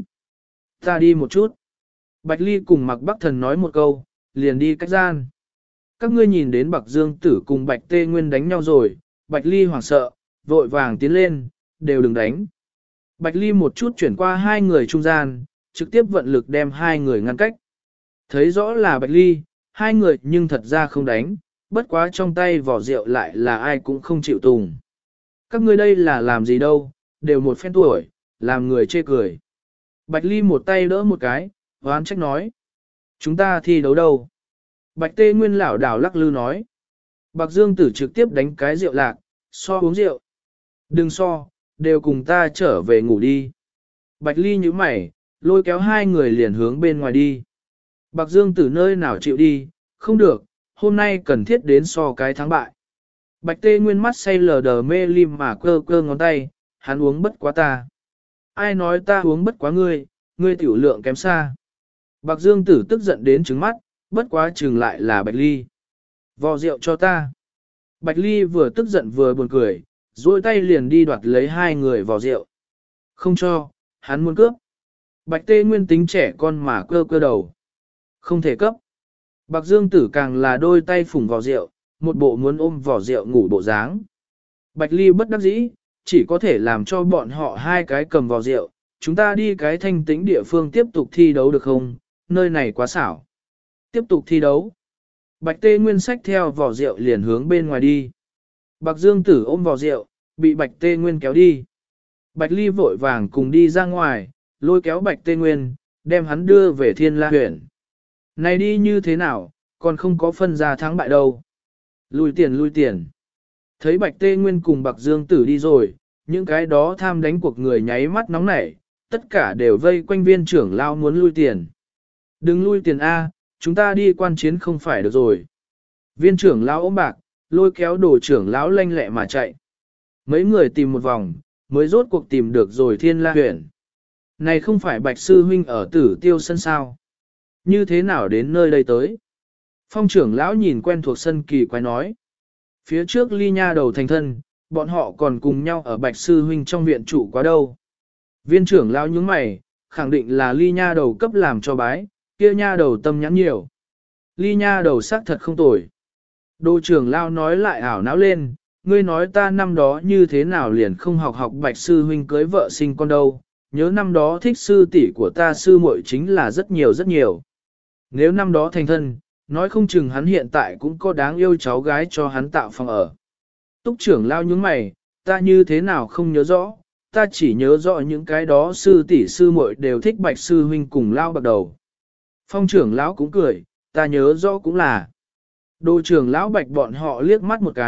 Ta đi một chút. Bạch Ly cùng Mạc Bắc Thần nói một câu, liền đi cách gian. Các ngươi nhìn đến Bạc Dương Tử cùng Bạch Tê Nguyên đánh nhau rồi, Bạch Ly hoảng sợ, vội vàng tiến lên, đều đừng đánh. Bạch Ly một chút chuyển qua hai người trung gian, trực tiếp vận lực đem hai người ngăn cách. Thấy rõ là Bạch Ly, hai người nhưng thật ra không đánh, bất quá trong tay vỏ rượu lại là ai cũng không chịu tùng. Các ngươi đây là làm gì đâu, đều một phen tuổi, làm người chê cười. Bạch Ly một tay đỡ một cái, hoán trách nói. Chúng ta thi đấu đâu? Bạch Tê Nguyên lảo đảo lắc lư nói. Bạc Dương Tử trực tiếp đánh cái rượu lạc, so uống rượu. Đừng so, đều cùng ta trở về ngủ đi. Bạch Ly nhíu mày, lôi kéo hai người liền hướng bên ngoài đi. Bạc Dương Tử nơi nào chịu đi, không được, hôm nay cần thiết đến so cái thắng bại. Bạch Tê Nguyên mắt say lờ đờ mê lim mà cơ cơ ngón tay, hắn uống bất quá ta. Ai nói ta uống bất quá ngươi, ngươi tiểu lượng kém xa. Bạc Dương Tử tức giận đến trứng mắt, bất quá trừng lại là Bạch Ly. Vò rượu cho ta. Bạch Ly vừa tức giận vừa buồn cười, duỗi tay liền đi đoạt lấy hai người vò rượu. Không cho, hắn muốn cướp. Bạch Tê Nguyên tính trẻ con mà cơ cơ đầu. Không thể cấp. Bạc Dương Tử càng là đôi tay phủng vò rượu, một bộ muốn ôm vò rượu ngủ bộ dáng. Bạch Ly bất đắc dĩ, chỉ có thể làm cho bọn họ hai cái cầm vò rượu. Chúng ta đi cái thanh tĩnh địa phương tiếp tục thi đấu được không? Nơi này quá xảo. Tiếp tục thi đấu. Bạch Tê Nguyên xách theo vò rượu liền hướng bên ngoài đi. Bạc Dương Tử ôm vò rượu, bị Bạch Tê Nguyên kéo đi. Bạch Ly vội vàng cùng đi ra ngoài, lôi kéo Bạch Tê Nguyên, đem hắn đưa về Thiên La huyện. Này đi như thế nào, còn không có phân ra thắng bại đâu. Lui tiền lui tiền. Thấy Bạch Tê Nguyên cùng Bạc Dương Tử đi rồi, những cái đó tham đánh cuộc người nháy mắt nóng nảy, tất cả đều vây quanh Viên trưởng lão muốn lui tiền. Đừng lui tiền A, chúng ta đi quan chiến không phải được rồi. Viên trưởng lão ôm bạc, lôi kéo đồ trưởng lão lanh lẹ mà chạy. Mấy người tìm một vòng, mới rốt cuộc tìm được rồi Thiên La huyện. Này không phải Bạch Sư Huynh ở Tử Tiêu sân sao? Như thế nào đến nơi đây tới? Phong trưởng lão nhìn quen thuộc sân kỳ quái nói. Phía trước Ly Nha đầu thành thân, bọn họ còn cùng nhau ở Bạch Sư Huynh trong viện trụ quá đâu. Viên trưởng lão nhướng mày, khẳng định là Ly Nha đầu cấp làm cho bái, kia Nha đầu tâm nhắn nhiều. Ly Nha đầu xác thật không tồi. Đồ trưởng lão nói lại ảo não lên, ngươi nói ta năm đó như thế nào liền không học Bạch Sư Huynh cưới vợ sinh con đâu, nhớ năm đó thích sư tỷ của ta sư muội chính là rất nhiều rất nhiều. Nếu năm đó thành thân, nói không chừng hắn hiện tại cũng có đáng yêu cháu gái cho hắn tạo phòng ở. Túc trưởng lao nhướng mày, ta như thế nào không nhớ rõ, ta chỉ nhớ rõ những cái đó sư tỷ sư muội đều thích Bạch Sư Huynh cùng lao bạc đầu. Phong trưởng lão cũng cười, ta nhớ rõ cũng là. Đồ trưởng lão Bạch bọn họ liếc mắt một cái,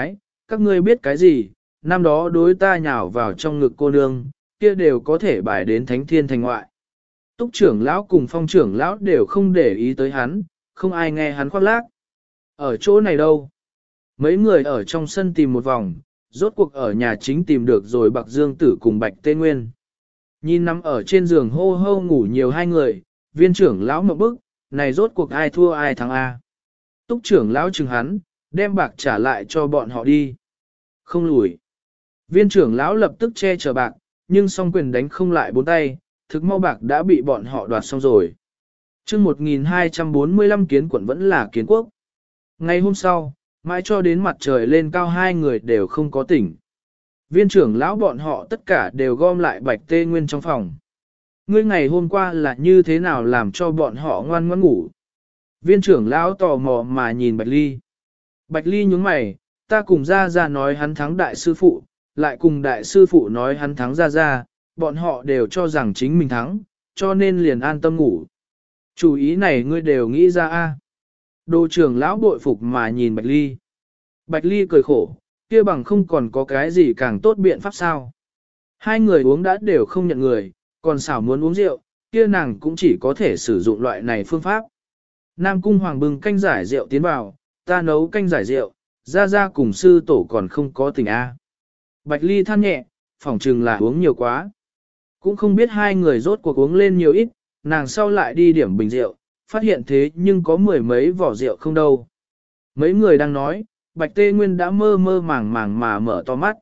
các ngươi biết cái gì, năm đó đối ta nhào vào trong ngực cô nương, kia đều có thể bài đến thánh thiên thành ngoại. Túc trưởng lão cùng phong trưởng lão đều không để ý tới hắn, không ai nghe hắn khoác lác. Ở chỗ này đâu? Mấy người ở trong sân tìm một vòng, rốt cuộc ở nhà chính tìm được rồi Bạc Dương Tử cùng Bạch Tê Nguyên. Nhìn nằm ở trên giường hô hô ngủ nhiều hai người, viên trưởng lão một bức, này rốt cuộc ai thua ai thắng A. Túc trưởng lão chừng hắn, đem bạc trả lại cho bọn họ đi. Không lùi. Viên trưởng lão lập tức che chở bạc, nhưng song quyền đánh không lại bốn tay, thực mau bạc đã bị bọn họ đoạt xong rồi. Chương 1245 kiến quận vẫn là kiến quốc. Ngày hôm sau, mãi cho đến mặt trời lên cao hai người đều không có tỉnh. Viên trưởng lão bọn họ tất cả đều gom lại Bạch Tê Nguyên trong phòng. Ngươi ngày hôm qua là như thế nào làm cho bọn họ ngoan ngoãn ngủ? Viên trưởng lão tò mò mà nhìn Bạch Ly. Bạch Ly nhướng mày, ta cùng ra nói hắn thắng đại sư phụ, lại cùng đại sư phụ nói hắn thắng ra, bọn họ đều cho rằng chính mình thắng, cho nên liền an tâm ngủ. Chủ ý này ngươi đều nghĩ ra a? Đồ trưởng lão bội phục mà nhìn Bạch Ly. Bạch Ly cười khổ, kia bằng không còn có cái gì càng tốt biện pháp sao. Hai người uống đã đều không nhận người, còn xảo muốn uống rượu, kia nàng cũng chỉ có thể sử dụng loại này phương pháp. Nam Cung Hoàng bưng canh giải rượu tiến vào, ta nấu canh giải rượu, ra cùng sư tổ còn không có tình a. Bạch Ly than nhẹ, phỏng chừng là uống nhiều quá. Cũng không biết hai người rốt cuộc uống lên nhiều ít, nàng sau lại đi điểm bình rượu, phát hiện thế nhưng có mười mấy vỏ rượu không đâu. Mấy người đang nói, Bạch Tê Nguyên đã mơ mơ màng màng mà mở to mắt.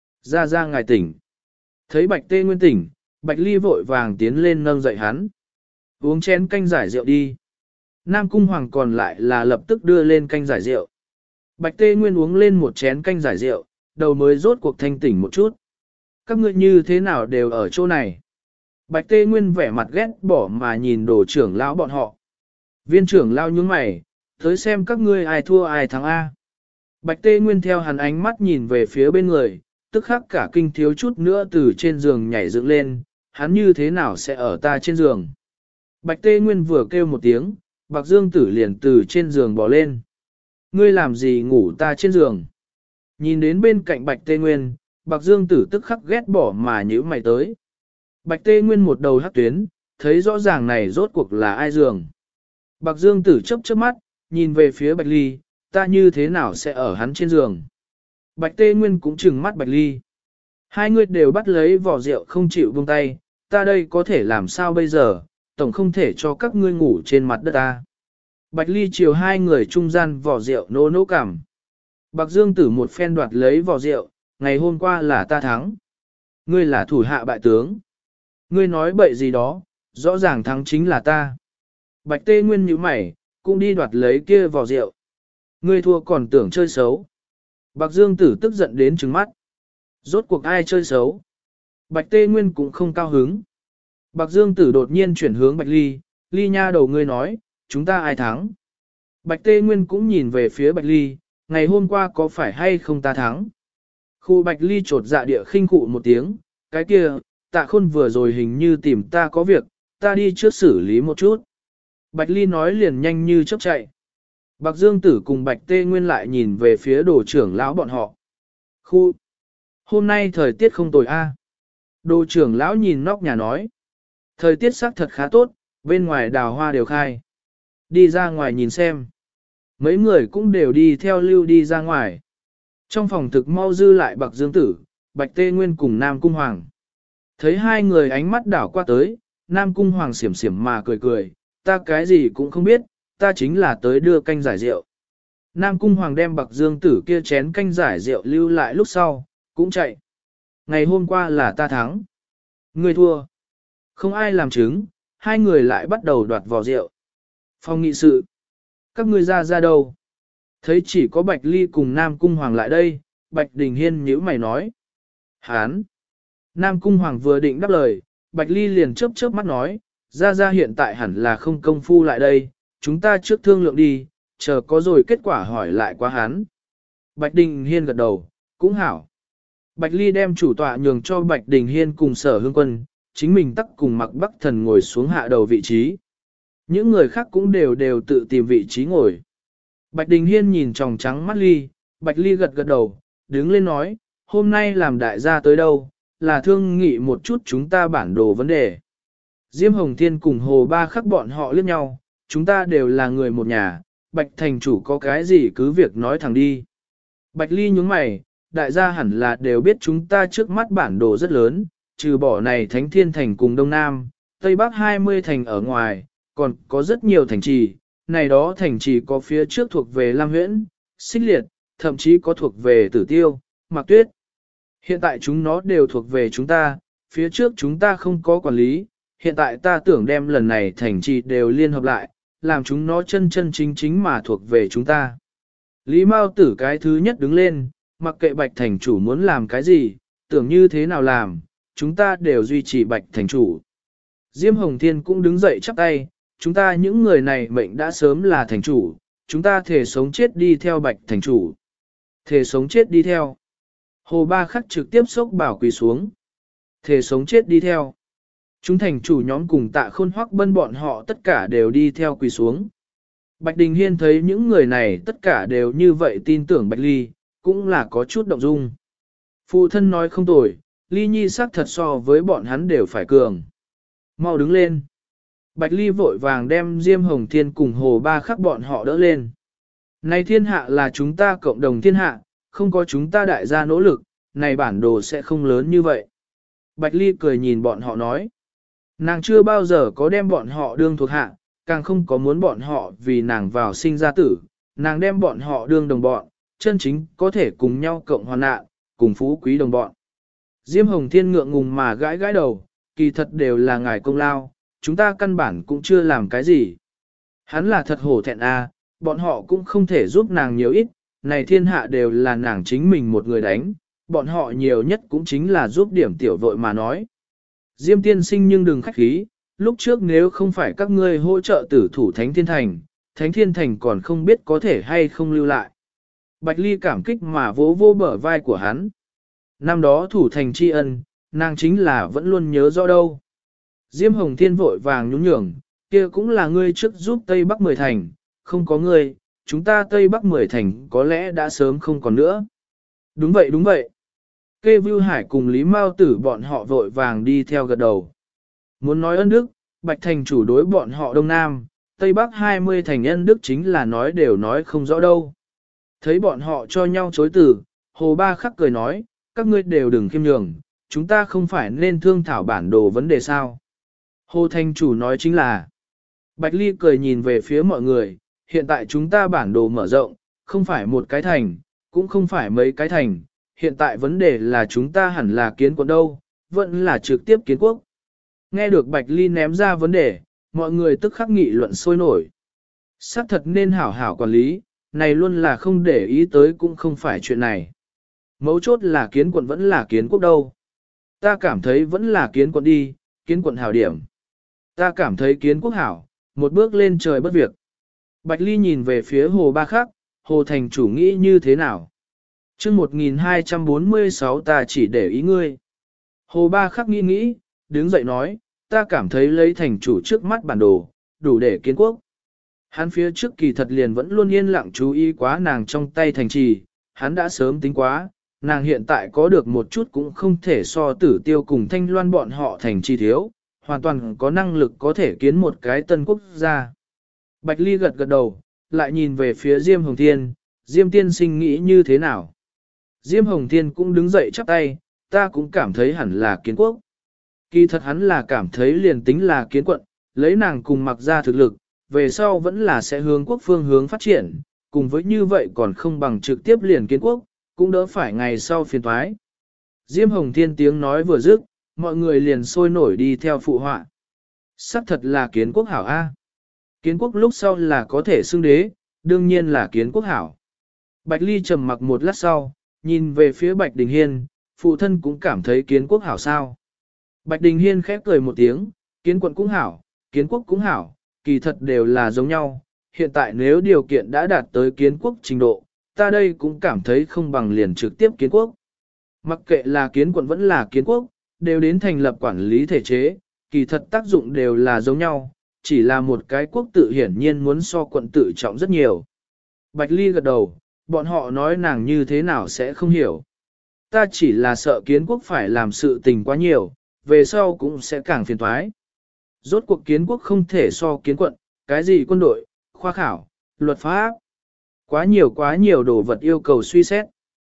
Ra ngài tỉnh. Thấy Bạch Tê Nguyên tỉnh, Bạch Ly vội vàng tiến lên nâng dậy hắn. Uống chén canh giải rượu đi. Nam Cung Hoàng còn lại là lập tức đưa lên canh giải rượu. Bạch Tê Nguyên uống lên một chén canh giải rượu, đầu mới rốt cuộc thanh tỉnh một chút. Các ngươi như thế nào đều ở chỗ này? Bạch Tê Nguyên vẻ mặt ghét bỏ mà nhìn đồ trưởng lão bọn họ. Viên trưởng lão nhướng mày, tới xem các ngươi ai thua ai thắng A. Bạch Tê Nguyên theo hắn ánh mắt nhìn về phía bên người, tức khắc cả kinh thiếu chút nữa từ trên giường nhảy dựng lên, hắn như thế nào sẽ ở ta trên giường. Bạch Tê Nguyên vừa kêu một tiếng, Bạc Dương Tử liền từ trên giường bò lên. Ngươi làm gì ngủ ta trên giường? Nhìn đến bên cạnh Bạch Tê Nguyên, Bạc Dương Tử tức khắc ghét bỏ mà nhíu mày tới. Bạch Tê Nguyên một đầu hắc tuyến, thấy rõ ràng này rốt cuộc là ai giường. Bạc Dương Tử chớp chớp mắt, nhìn về phía Bạch Ly, ta như thế nào sẽ ở hắn trên giường. Bạch Tê Nguyên cũng trừng mắt Bạch Ly. Hai người đều bắt lấy vỏ rượu không chịu buông tay, ta đây có thể làm sao bây giờ, tổng không thể cho các ngươi ngủ trên mặt đất ta. Bạch Ly chiều hai người trung gian vỏ rượu nỗ nỗ cảm. Bạc Dương Tử một phen đoạt lấy vỏ rượu, ngày hôm qua là ta thắng. Ngươi là thủ hạ bại tướng. Ngươi nói bậy gì đó, rõ ràng thắng chính là ta. Bạch Tê Nguyên nhíu mày, cũng đi đoạt lấy kia vỏ rượu. Ngươi thua còn tưởng chơi xấu. Bạc Dương Tử tức giận đến trừng mắt. Rốt cuộc ai chơi xấu? Bạch Tê Nguyên cũng không cao hứng. Bạc Dương Tử đột nhiên chuyển hướng Bạch Ly, Ly nha đầu ngươi nói, chúng ta ai thắng? Bạch Tê Nguyên cũng nhìn về phía Bạch Ly, ngày hôm qua có phải hay không ta thắng? Khu Bạch Ly trột dạ địa khinh khụ một tiếng, cái kia, Tạ Khôn vừa rồi hình như tìm ta có việc, ta đi trước xử lý một chút. Bạch Ly nói liền nhanh như chớp chạy. Bạc Dương Tử cùng Bạch Tê Nguyên lại nhìn về phía đồ trưởng lão bọn họ. Khu! Hôm nay thời tiết không tồi a. Đồ trưởng lão nhìn nóc nhà nói. Thời tiết sắc thật khá tốt, bên ngoài đào hoa đều khai. Đi ra ngoài nhìn xem. Mấy người cũng đều đi theo lưu đi ra ngoài. Trong phòng thực mau dư lại Bạc Dương Tử, Bạch Tê Nguyên cùng Nam Cung Hoàng. Thấy hai người ánh mắt đảo qua tới, Nam Cung Hoàng xiểm xiểm mà cười cười, ta cái gì cũng không biết, ta chính là tới đưa canh giải rượu. Nam Cung Hoàng đem Bạc Dương Tử kia chén canh giải rượu lưu lại lúc sau, cũng chạy. Ngày hôm qua là ta thắng. Ngươi thua. Không ai làm chứng, hai người lại bắt đầu đoạt vò rượu. Phòng nghị sự. Các ngươi ra đâu? Thấy chỉ có Bạch Ly cùng Nam Cung Hoàng lại đây, Bạch Đình Hiên nhíu mày nói. Hán. Nam Cung Hoàng vừa định đáp lời, Bạch Ly liền chớp chớp mắt nói, ra hiện tại hẳn là không công phu lại đây, chúng ta trước thương lượng đi, chờ có rồi kết quả hỏi lại qua hắn. Bạch Đình Hiên gật đầu, cũng hảo. Bạch Ly đem chủ tọa nhường cho Bạch Đình Hiên cùng Sở Hương Quân, chính mình tắc cùng Mặc Bắc Thần ngồi xuống hạ đầu vị trí. Những người khác cũng đều tự tìm vị trí ngồi. Bạch Đình Hiên nhìn tròng trắng mắt Ly, Bạch Ly gật gật đầu, đứng lên nói, hôm nay làm đại gia tới đâu, là thương nghị một chút chúng ta bản đồ vấn đề. Diêm Hồng Thiên cùng Hồ Ba Khắc bọn họ liếc nhau, chúng ta đều là người một nhà, Bạch thành chủ có cái gì cứ việc nói thẳng đi. Bạch Ly nhướng mày, đại gia hẳn là đều biết chúng ta trước mắt bản đồ rất lớn, trừ bỏ này Thánh Thiên Thành cùng Đông Nam, Tây Bắc 20 thành ở ngoài, còn có rất nhiều thành trì, này đó thành trì có phía trước thuộc về Lam Huyễn, Xích Liệt, thậm chí có thuộc về Tử Tiêu, Mạc Tuyết. Hiện tại chúng nó đều thuộc về chúng ta, phía trước chúng ta không có quản lý, hiện tại ta tưởng đem lần này thành trì đều liên hợp lại, làm chúng nó chân chân chính chính mà thuộc về chúng ta. Lý Mao Tử cái thứ nhất đứng lên, mặc kệ Bạch thành chủ muốn làm cái gì, tưởng như thế nào làm, chúng ta đều duy trì Bạch thành chủ. Diêm Hồng Thiên cũng đứng dậy chắp tay, chúng ta những người này mệnh đã sớm là thành chủ, chúng ta thể sống chết đi theo Bạch thành chủ. Thể sống chết đi theo. Hồ Ba Khắc trực tiếp xốc bảo quỳ xuống. Thể sống chết đi theo. Chúng thành chủ nhóm cùng Tạ Khôn Hoắc Bân bọn họ tất cả đều đi theo quỳ xuống. Bạch Đình Hiên thấy những người này tất cả đều như vậy tin tưởng Bạch Ly, cũng là có chút động dung. Phụ thân nói không tồi, Ly Nhi xác thật so với bọn hắn đều phải cường. Mau đứng lên. Bạch Ly vội vàng đem Diêm Hồng Thiên cùng Hồ Ba Khắc bọn họ đỡ lên. Này thiên hạ là chúng ta cộng đồng thiên hạ, không có chúng ta đại gia nỗ lực, này bản đồ sẽ không lớn như vậy. Bạch Ly cười nhìn bọn họ nói. Nàng chưa bao giờ có đem bọn họ đương thuộc hạ, càng không có muốn bọn họ vì nàng vào sinh ra tử, nàng đem bọn họ đương đồng bọn, chân chính có thể cùng nhau cộng hoàn nạn, cùng phú quý đồng bọn. Diêm Hồng Thiên ngượng ngùng mà gãi gãi đầu, kỳ thật đều là ngài công lao, chúng ta căn bản cũng chưa làm cái gì. Hắn là thật hổ thẹn a, bọn họ cũng không thể giúp nàng nhiều ít, này thiên hạ đều là nàng chính mình một người đánh, bọn họ nhiều nhất cũng chính là giúp điểm tiểu vội mà nói. Diêm tiên sinh nhưng đừng khách khí, lúc trước nếu không phải các ngươi hỗ trợ tử thủ Thánh Thiên Thành còn không biết có thể hay không lưu lại. Bạch Ly cảm kích mà vỗ vô bờ vai của hắn. Năm đó thủ thành tri ân, nàng chính là vẫn luôn nhớ rõ đâu. Diêm Hồng Thiên vội vàng nhún nhường, kia cũng là ngươi trước giúp Tây Bắc 10 thành, không có ngươi, chúng ta Tây Bắc 10 thành có lẽ đã sớm không còn nữa. Đúng vậy đúng vậy. Kê Vưu Hải cùng Lý Mao Tử bọn họ vội vàng đi theo gật đầu. Muốn nói ân đức, Bạch thành chủ đối bọn họ Đông Nam, Tây Bắc 20 thành ân đức chính là nói đều nói không rõ đâu. Thấy bọn họ cho nhau chối từ, Hồ Ba Khắc cười nói, các ngươi đều đừng khiêm nhường, chúng ta không phải nên thương thảo bản đồ vấn đề sao. Hồ thành chủ nói chính là, Bạch Ly cười nhìn về phía mọi người, hiện tại chúng ta bản đồ mở rộng, không phải một cái thành, cũng không phải mấy cái thành, hiện tại vấn đề là chúng ta hẳn là kiến quận đâu, vẫn là trực tiếp kiến quốc. Nghe được Bạch Ly ném ra vấn đề, mọi người tức khắc nghị luận sôi nổi. Xác thật nên hảo hảo quản lý, này luôn là không để ý tới cũng không phải chuyện này. Mấu chốt là kiến quận vẫn là kiến quốc đâu. Ta cảm thấy vẫn là kiến quận đi, kiến quận hảo điểm. Ta cảm thấy kiến quốc hảo, một bước lên trời bất việc. Bạch Ly nhìn về phía Hồ Ba Khắc, Hồ thành chủ nghĩ như thế nào? Chương 1246 ta chỉ để ý ngươi. Hồ Ba Khắc nghĩ, đứng dậy nói, ta cảm thấy lấy thành chủ trước mắt bản đồ, đủ để kiến quốc. Hắn phía trước kỳ thật liền vẫn luôn yên lặng chú ý quá nàng trong tay thành trì, hắn đã sớm tính quá, nàng hiện tại có được một chút cũng không thể so Tử Tiêu cùng Thanh Loan bọn họ thành trì thiếu, hoàn toàn có năng lực có thể kiến một cái tân quốc gia. Bạch Ly gật gật đầu, lại nhìn về phía Diêm Hồng Thiên, Diêm tiên sinh nghĩ như thế nào? Diêm Hồng Thiên cũng đứng dậy chắp tay, ta cũng cảm thấy hẳn là kiến quốc. Kỳ thật hắn là cảm thấy liền tính là kiến quận, lấy nàng cùng mặc ra thực lực, về sau vẫn là sẽ hướng quốc phương hướng phát triển, cùng với như vậy còn không bằng trực tiếp liền kiến quốc, cũng đỡ phải ngày sau phiền toái. Diêm Hồng Thiên tiếng nói vừa dứt, mọi người liền sôi nổi đi theo phụ họa. Sắc thật là kiến quốc hảo A. Kiến quốc lúc sau là có thể xưng đế, đương nhiên là kiến quốc hảo. Bạch Ly trầm mặc một lát sau, nhìn về phía Bạch Đình Hiên, phụ thân cũng cảm thấy kiến quốc hảo sao. Bạch Đình Hiên khép cười một tiếng, kiến quận cũng hảo, kiến quốc cũng hảo, kỳ thật đều là giống nhau. Hiện tại nếu điều kiện đã đạt tới kiến quốc trình độ, ta đây cũng cảm thấy không bằng liền trực tiếp kiến quốc. Mặc kệ là kiến quận vẫn là kiến quốc, đều đến thành lập quản lý thể chế, kỳ thật tác dụng đều là giống nhau, chỉ là một cái quốc tự hiển nhiên muốn so quận tự trọng rất nhiều. Bạch Ly gật đầu, bọn họ nói nàng như thế nào sẽ không hiểu. Ta chỉ là sợ kiến quốc phải làm sự tình quá nhiều, về sau cũng sẽ càng phiền toái. Rốt cuộc kiến quốc không thể so kiến quận, cái gì quân đội, khoa khảo, luật pháp. Quá nhiều đồ vật yêu cầu suy xét.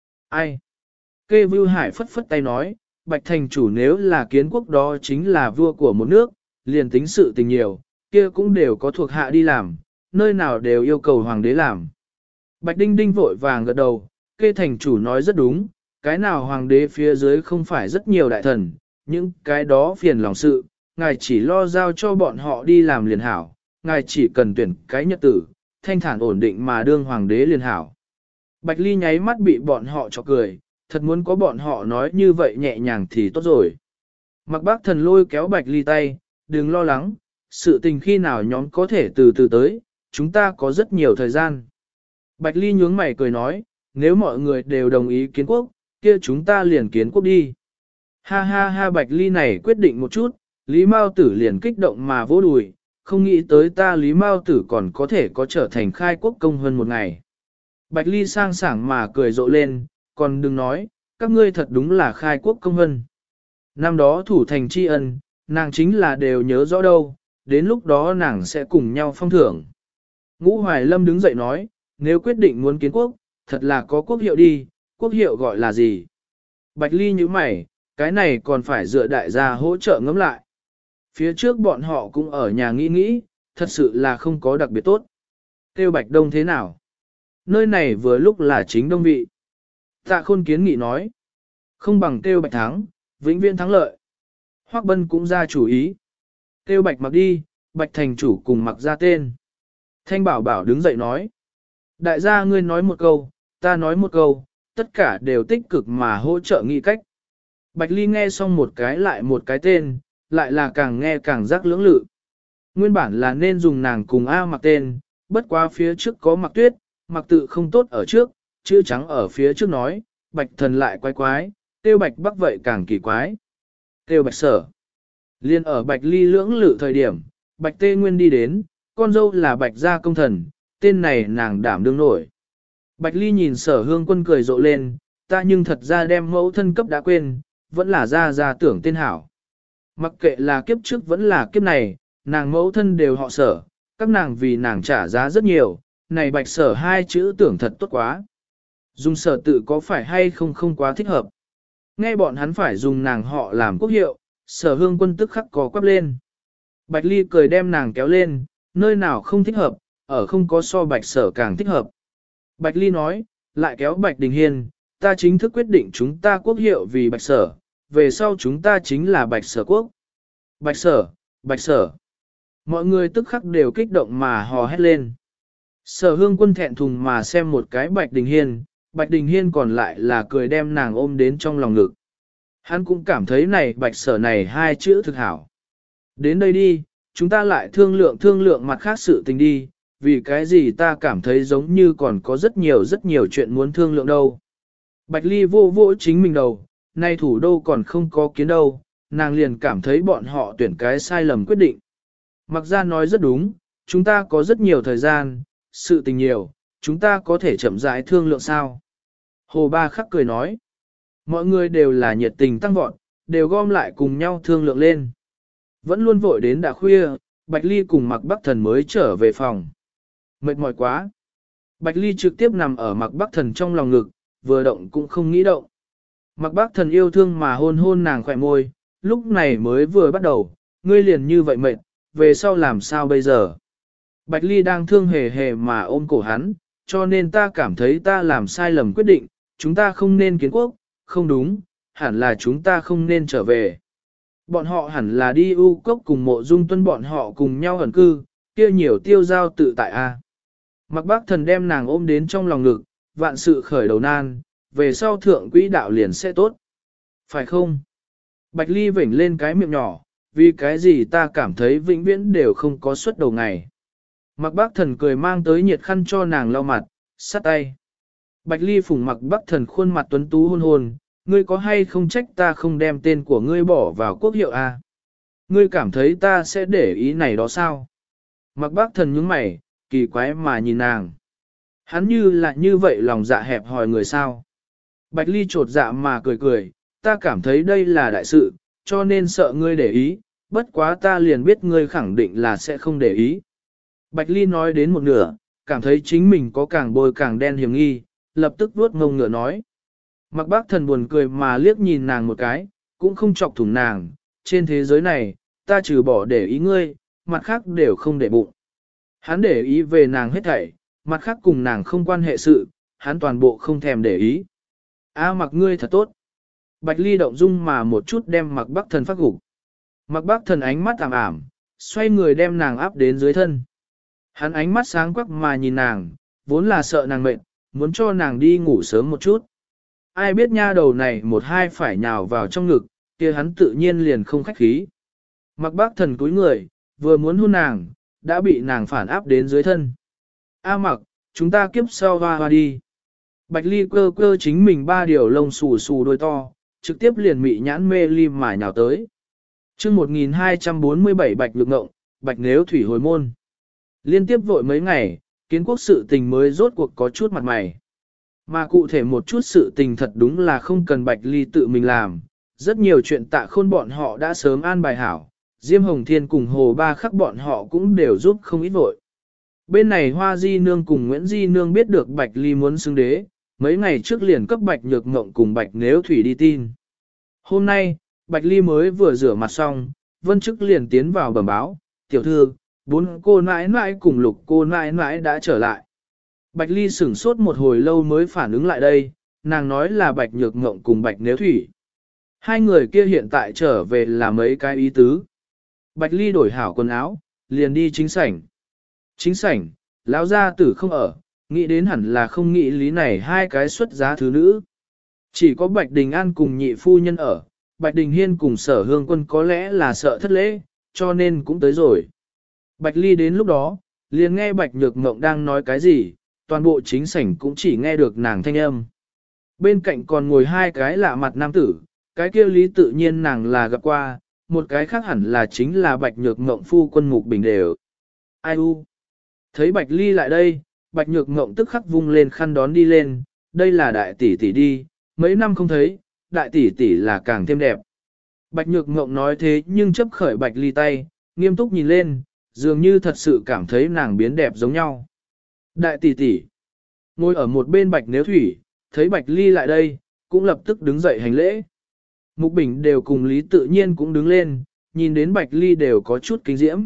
Ai? Kê Vưu Hải phất phất tay nói, Bạch Thành chủ nếu là kiến quốc đó chính là vua của một nước, liền tính sự tình nhiều, kia cũng đều có thuộc hạ đi làm, nơi nào đều yêu cầu hoàng đế làm. Bạch Đinh Đinh vội vàng gật đầu, Kê Thành chủ nói rất đúng, cái nào hoàng đế phía dưới không phải rất nhiều đại thần, những cái đó phiền lòng sự, ngài chỉ lo giao cho bọn họ đi làm liền hảo, ngài chỉ cần tuyển cái nhật tử, thanh thản ổn định mà đương hoàng đế liền hảo. Bạch Ly nháy mắt bị bọn họ chọc cười, thật muốn có bọn họ nói như vậy nhẹ nhàng thì tốt rồi. Mặc Bác Thần lôi kéo Bạch Ly tay, đừng lo lắng, sự tình khi nào nhóm có thể từ từ tới, chúng ta có rất nhiều thời gian. Bạch Ly nhướng mày cười nói, nếu mọi người đều đồng ý kiến quốc, kia chúng ta liền kiến quốc đi. Ha ha ha, Bạch Ly này quyết định một chút, Lý Mao Tử liền kích động mà vỗ đùi, không nghĩ tới ta Lý Mao Tử còn có thể có trở thành khai quốc công hơn một ngày. Bạch Ly sang sảng mà cười rộ lên, còn đừng nói, các ngươi thật đúng là khai quốc công hân. Năm đó thủ thành tri ân, nàng chính là đều nhớ rõ đâu, đến lúc đó nàng sẽ cùng nhau phong thưởng. Ngũ Hoài Lâm đứng dậy nói, nếu quyết định muốn kiến quốc, thật là có quốc hiệu đi, quốc hiệu gọi là gì? Bạch Ly như mày, cái này còn phải dựa đại gia hỗ trợ ngẫm lại. Phía trước bọn họ cũng ở nhà nghĩ, thật sự là không có đặc biệt tốt. Kêu Bạch Đông thế nào? Nơi này vừa lúc là chính đông vị. Tạ Khôn kiến nghị nói, không bằng kêu Bạch Thắng, vĩnh viễn thắng lợi. Hoắc Bân cũng ra chủ ý. Kêu Bạch Mặc đi, Bạch thành chủ cùng Mặc ra tên. Thanh Bảo Bảo đứng dậy nói, đại gia ngươi nói một câu, ta nói một câu, tất cả đều tích cực mà hỗ trợ nghĩ cách. Bạch Ly nghe xong một cái lại một cái tên, lại là càng nghe càng rắc lưỡng lự. Nguyên bản là nên dùng nàng cùng A Mặc tên, bất quá phía trước có Mặc Tuyết, Mặc tự không tốt ở trước, chữ trắng ở phía trước nói, Bạch thần lại quái quái, tiêu Bạch Bắc vậy càng kỳ quái. Tiêu Bạch Sở. Liên ở Bạch Ly lưỡng lự thời điểm, Bạch Tê Nguyên đi đến, con dâu là Bạch gia công thần, tên này nàng đảm đương nổi. Bạch Ly nhìn Sở Hương Quân cười rộ lên, ta nhưng thật ra đem mẫu thân cấp đã quên, vẫn là ra tưởng tên hảo. Mặc kệ là kiếp trước vẫn là kiếp này, nàng mẫu thân đều họ Sở, các nàng vì nàng trả giá rất nhiều, này Bạch Sở hai chữ tưởng thật tốt quá. Dùng Sở tự có phải hay không quá thích hợp. Nghe bọn hắn phải dùng nàng họ làm quốc hiệu, Sở Hương Quân tức khắc có quắp lên. Bạch Ly cười đem nàng kéo lên, nơi nào không thích hợp, ở không có so Bạch Sở càng thích hợp. Bạch Ly nói, lại kéo Bạch Đình Hiên, ta chính thức quyết định chúng ta quốc hiệu vì Bạch Sở, về sau chúng ta chính là Bạch Sở quốc. Bạch Sở, Bạch Sở. Mọi người tức khắc đều kích động mà hò hét lên. Sở Hương Quân thẹn thùng mà xem một cái Bạch Đình Hiên còn lại là cười đem nàng ôm đến trong lòng ngực. Hắn cũng cảm thấy này Bạch Sở này hai chữ thực hảo. Đến đây đi, chúng ta lại thương lượng mặt khác sự tình đi, vì cái gì ta cảm thấy giống như còn có rất nhiều chuyện muốn thương lượng đâu. Bạch Ly vô vỗ chính mình đầu, nay thủ đô còn không có kiến đâu, nàng liền cảm thấy bọn họ tuyển cái sai lầm quyết định. Mặc ra nói rất đúng, chúng ta có rất nhiều thời gian, sự tình nhiều, chúng ta có thể chậm rãi thương lượng sao. Hồ Ba Khắc cười nói, mọi người đều là nhiệt tình tăng vọt, đều gom lại cùng nhau thương lượng lên. Vẫn luôn vội đến đã khuya, Bạch Ly cùng Mặc Bắc Thần mới trở về phòng. Mệt mỏi quá. Bạch Ly trực tiếp nằm ở Mặc Bắc Thần trong lòng ngực, vừa động cũng không nghĩ động. Mặc Bắc Thần yêu thương mà hôn hôn nàng khỏe môi, lúc này mới vừa bắt đầu, ngươi liền như vậy mệt, về sau làm sao bây giờ? Bạch Ly đang thương hề hề mà ôm cổ hắn, cho nên ta cảm thấy ta làm sai lầm quyết định, chúng ta không nên kiến quốc, không đúng, hẳn là chúng ta không nên trở về. Bọn họ hẳn là đi U Cốc cùng Mộ Dung Tuân bọn họ cùng nhau ẩn cư, kia nhiều tiêu giao tự tại a. Mặc Bác Thần đem nàng ôm đến trong lòng ngực, vạn sự khởi đầu nan, về sau thượng quỹ đạo liền sẽ tốt. Phải không? Bạch Ly vểnh lên cái miệng nhỏ, vì cái gì ta cảm thấy vĩnh viễn đều không có suất đầu ngày. Mặc Bác Thần cười mang tới nhiệt khăn cho nàng lau mặt, sát tay. Bạch Ly phủng Mặc Bác Thần khuôn mặt tuấn tú hôn hôn, ngươi có hay không trách ta không đem tên của ngươi bỏ vào quốc hiệu a? Ngươi cảm thấy ta sẽ để ý này đó sao? Mặc Bác Thần nhướng mày, kỳ quái mà nhìn nàng. Hắn như là như vậy lòng dạ hẹp hòi người sao? Bạch Ly trột dạ mà cười cười, ta cảm thấy đây là đại sự, cho nên sợ ngươi để ý, bất quá ta liền biết ngươi khẳng định là sẽ không để ý. Bạch Ly nói đến một nửa, cảm thấy chính mình có càng bôi càng đen hiểm nghi, lập tức vuốt ngông ngựa nói. Mặc bác thần buồn cười mà liếc nhìn nàng một cái, cũng không chọc thủng nàng, trên thế giới này, ta trừ bỏ để ý ngươi, mặt khác đều không để bụng. Hắn để ý về nàng hết thảy, mặt khác cùng nàng không quan hệ sự, hắn toàn bộ không thèm để ý. A mặc ngươi thật tốt. Bạch Ly động dung mà một chút đem mặc bác thần phát gục. Mặc bác thần ánh mắt ảm ảm, xoay người đem nàng áp đến dưới thân. Hắn ánh mắt sáng quắc mà nhìn nàng, vốn là sợ nàng mệt, muốn cho nàng đi ngủ sớm một chút. Ai biết nha đầu này một hai phải nhào vào trong ngực, kia hắn tự nhiên liền không khách khí. Mặc bác thần cúi người, vừa muốn hôn nàng, đã bị nàng phản áp đến dưới thân. A mặc, chúng ta kiếp sau hoa hoa đi. Bạch Ly cơ cơ chính mình ba điều lông xù xù đôi to, trực tiếp liền mị nhãn mê ly mà nhào tới. chương 1247 Bạch Nhược Ngộng, Bạch Nếu Thủy hồi môn. Liên tiếp vội mấy ngày, kiến quốc sự tình mới rốt cuộc có chút mặt mày. Mà cụ thể một chút sự tình thật đúng là không cần Bạch Ly tự mình làm. Rất nhiều chuyện tạ khôn bọn họ đã sớm an bài hảo, Diêm Hồng Thiên cùng Hồ Ba Khắc bọn họ cũng đều giúp không ít vội. Bên này Hoa Di Nương cùng Nguyễn Di Nương biết được Bạch Ly muốn xưng đế, mấy ngày trước liền cấp Bạch Nhược Ngộng cùng Bạch Nếu Thủy đi tin. Hôm nay, Bạch Ly mới vừa rửa mặt xong, Vân Chức liền tiến vào bẩm báo, tiểu thư, 4 cô nãi nãi cùng Lục cô nãi nãi đã trở lại. Bạch Ly sửng sốt một hồi lâu mới phản ứng lại đây, nàng nói là Bạch Nhược Ngộng cùng Bạch Nếu Thủy. Hai người kia hiện tại trở về là mấy cái ý tứ. Bạch Ly đổi hảo quần áo, liền đi chính sảnh. Chính sảnh, lão gia tử không ở, nghĩ đến hẳn là không nghĩ lý này hai cái xuất giá thứ nữ. Chỉ có Bạch Đình An cùng nhị phu nhân ở, Bạch Đình Hiên cùng Sở Hương Quân có lẽ là sợ thất lễ, cho nên cũng tới rồi. Bạch Ly đến lúc đó, liền nghe Bạch Nhược Ngộng đang nói cái gì, toàn bộ chính sảnh cũng chỉ nghe được nàng thanh âm. Bên cạnh còn ngồi hai cái lạ mặt nam tử, cái kia Lý tự nhiên nàng là gặp qua, một cái khác hẳn là chính là Bạch Nhược Ngộng phu quân Mục Bình đều. Ai u? Thấy Bạch Ly lại đây, Bạch Nhược Ngộng tức khắc vung lên khăn đón đi lên, đây là đại tỷ tỷ đi, mấy năm không thấy, đại tỷ tỷ là càng thêm đẹp. Bạch Nhược Ngộng nói thế nhưng chấp khởi Bạch Ly tay, nghiêm túc nhìn lên, dường như thật sự cảm thấy nàng biến đẹp giống nhau. Đại tỷ tỷ, ngồi ở một bên Bạch Nếu Thủy, thấy Bạch Ly lại đây, cũng lập tức đứng dậy hành lễ. Mục Bình đều cùng Lý tự nhiên cũng đứng lên, nhìn đến Bạch Ly đều có chút kinh diễm.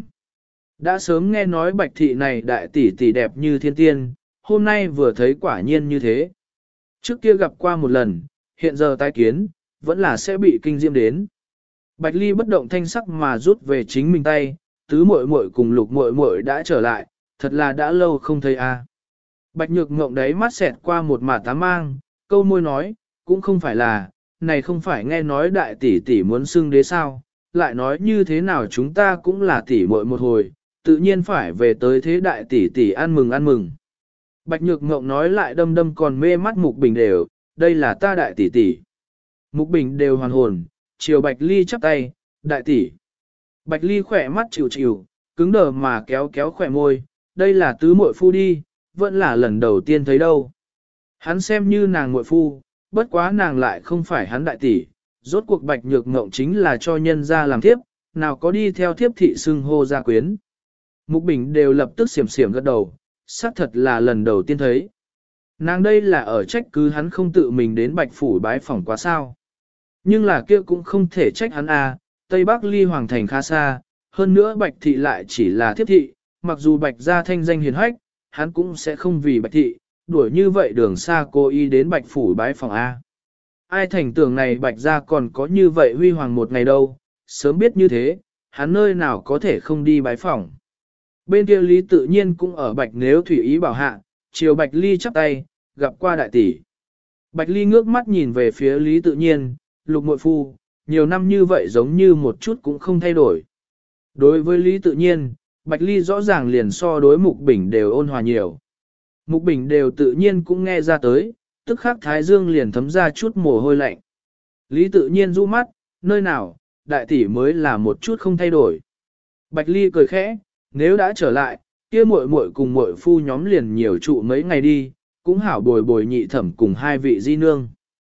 Đã sớm nghe nói Bạch thị này đại tỷ tỷ đẹp như thiên tiên, hôm nay vừa thấy quả nhiên như thế. Trước kia gặp qua một lần, hiện giờ tái kiến, vẫn là sẽ bị kinh diễm đến. Bạch Ly bất động thanh sắc mà rút về chính mình tay, tứ muội muội cùng Lục muội muội đã trở lại, thật là đã lâu không thấy a. Bạch Nhược Ngộng đấy mắt xẹt qua một mả tám mang, câu môi nói, cũng không phải là, này không phải nghe nói đại tỷ tỷ muốn xưng đế sao, lại nói như thế nào chúng ta cũng là tỷ muội một hồi, tự nhiên phải về tới thế đại tỷ tỷ ăn mừng ăn mừng. Bạch Nhược Ngộng nói lại đâm đâm còn mê mắt Mục Bình đều, đây là ta đại tỷ tỷ. Mục Bình đều hoàn hồn, chiều Bạch Ly chắp tay, đại tỷ. Bạch Ly khỏe mắt chịu chịu, cứng đờ mà kéo kéo khỏe môi, đây là tứ muội phu đi, vẫn là lần đầu tiên thấy đâu. Hắn xem như nàng muội phu, bất quá nàng lại không phải hắn đại tỷ, rốt cuộc Bạch Nhược Ngộng chính là cho nhân ra làm thiếp, nào có đi theo thiếp thị xưng hô gia quyến. Mục Bình đều lập tức xiểm xiểm gật đầu, xác thật là lần đầu tiên thấy. Nàng đây là ở trách cứ hắn không tự mình đến Bạch Phủ bái phỏng quá sao. Nhưng là kia cũng không thể trách hắn à, Tây Bắc ly Hoàng Thành khá xa, hơn nữa Bạch Thị lại chỉ là thiếp thị, mặc dù Bạch gia thanh danh hiền hách, hắn cũng sẽ không vì Bạch Thị, đuổi như vậy đường xa cô y đến Bạch Phủ bái phỏng A. Ai thành tưởng này Bạch gia còn có như vậy huy hoàng một ngày đâu, sớm biết như thế, hắn nơi nào có thể không đi bái phỏng. Bên kia Lý tự nhiên cũng ở Bạch Nếu Thủy ý bảo hạ, chiều Bạch Ly chắp tay, gặp qua đại tỷ. Bạch Ly ngước mắt nhìn về phía Lý tự nhiên, Lục muội phu, nhiều năm như vậy giống như một chút cũng không thay đổi. Đối với Lý tự nhiên, Bạch Ly rõ ràng liền so đối Mục Bình đều ôn hòa nhiều. Mục Bình đều tự nhiên cũng nghe ra tới, tức khắc Thái Dương liền thấm ra chút mồ hôi lạnh. Lý tự nhiên rũ mắt, nơi nào, đại tỷ mới là một chút không thay đổi. Bạch Ly cười khẽ, nếu đã trở lại, kia muội muội cùng muội phu nhóm liền nhiều trụ mấy ngày đi, cũng hảo bồi bồi nhị thẩm cùng hai vị di nương.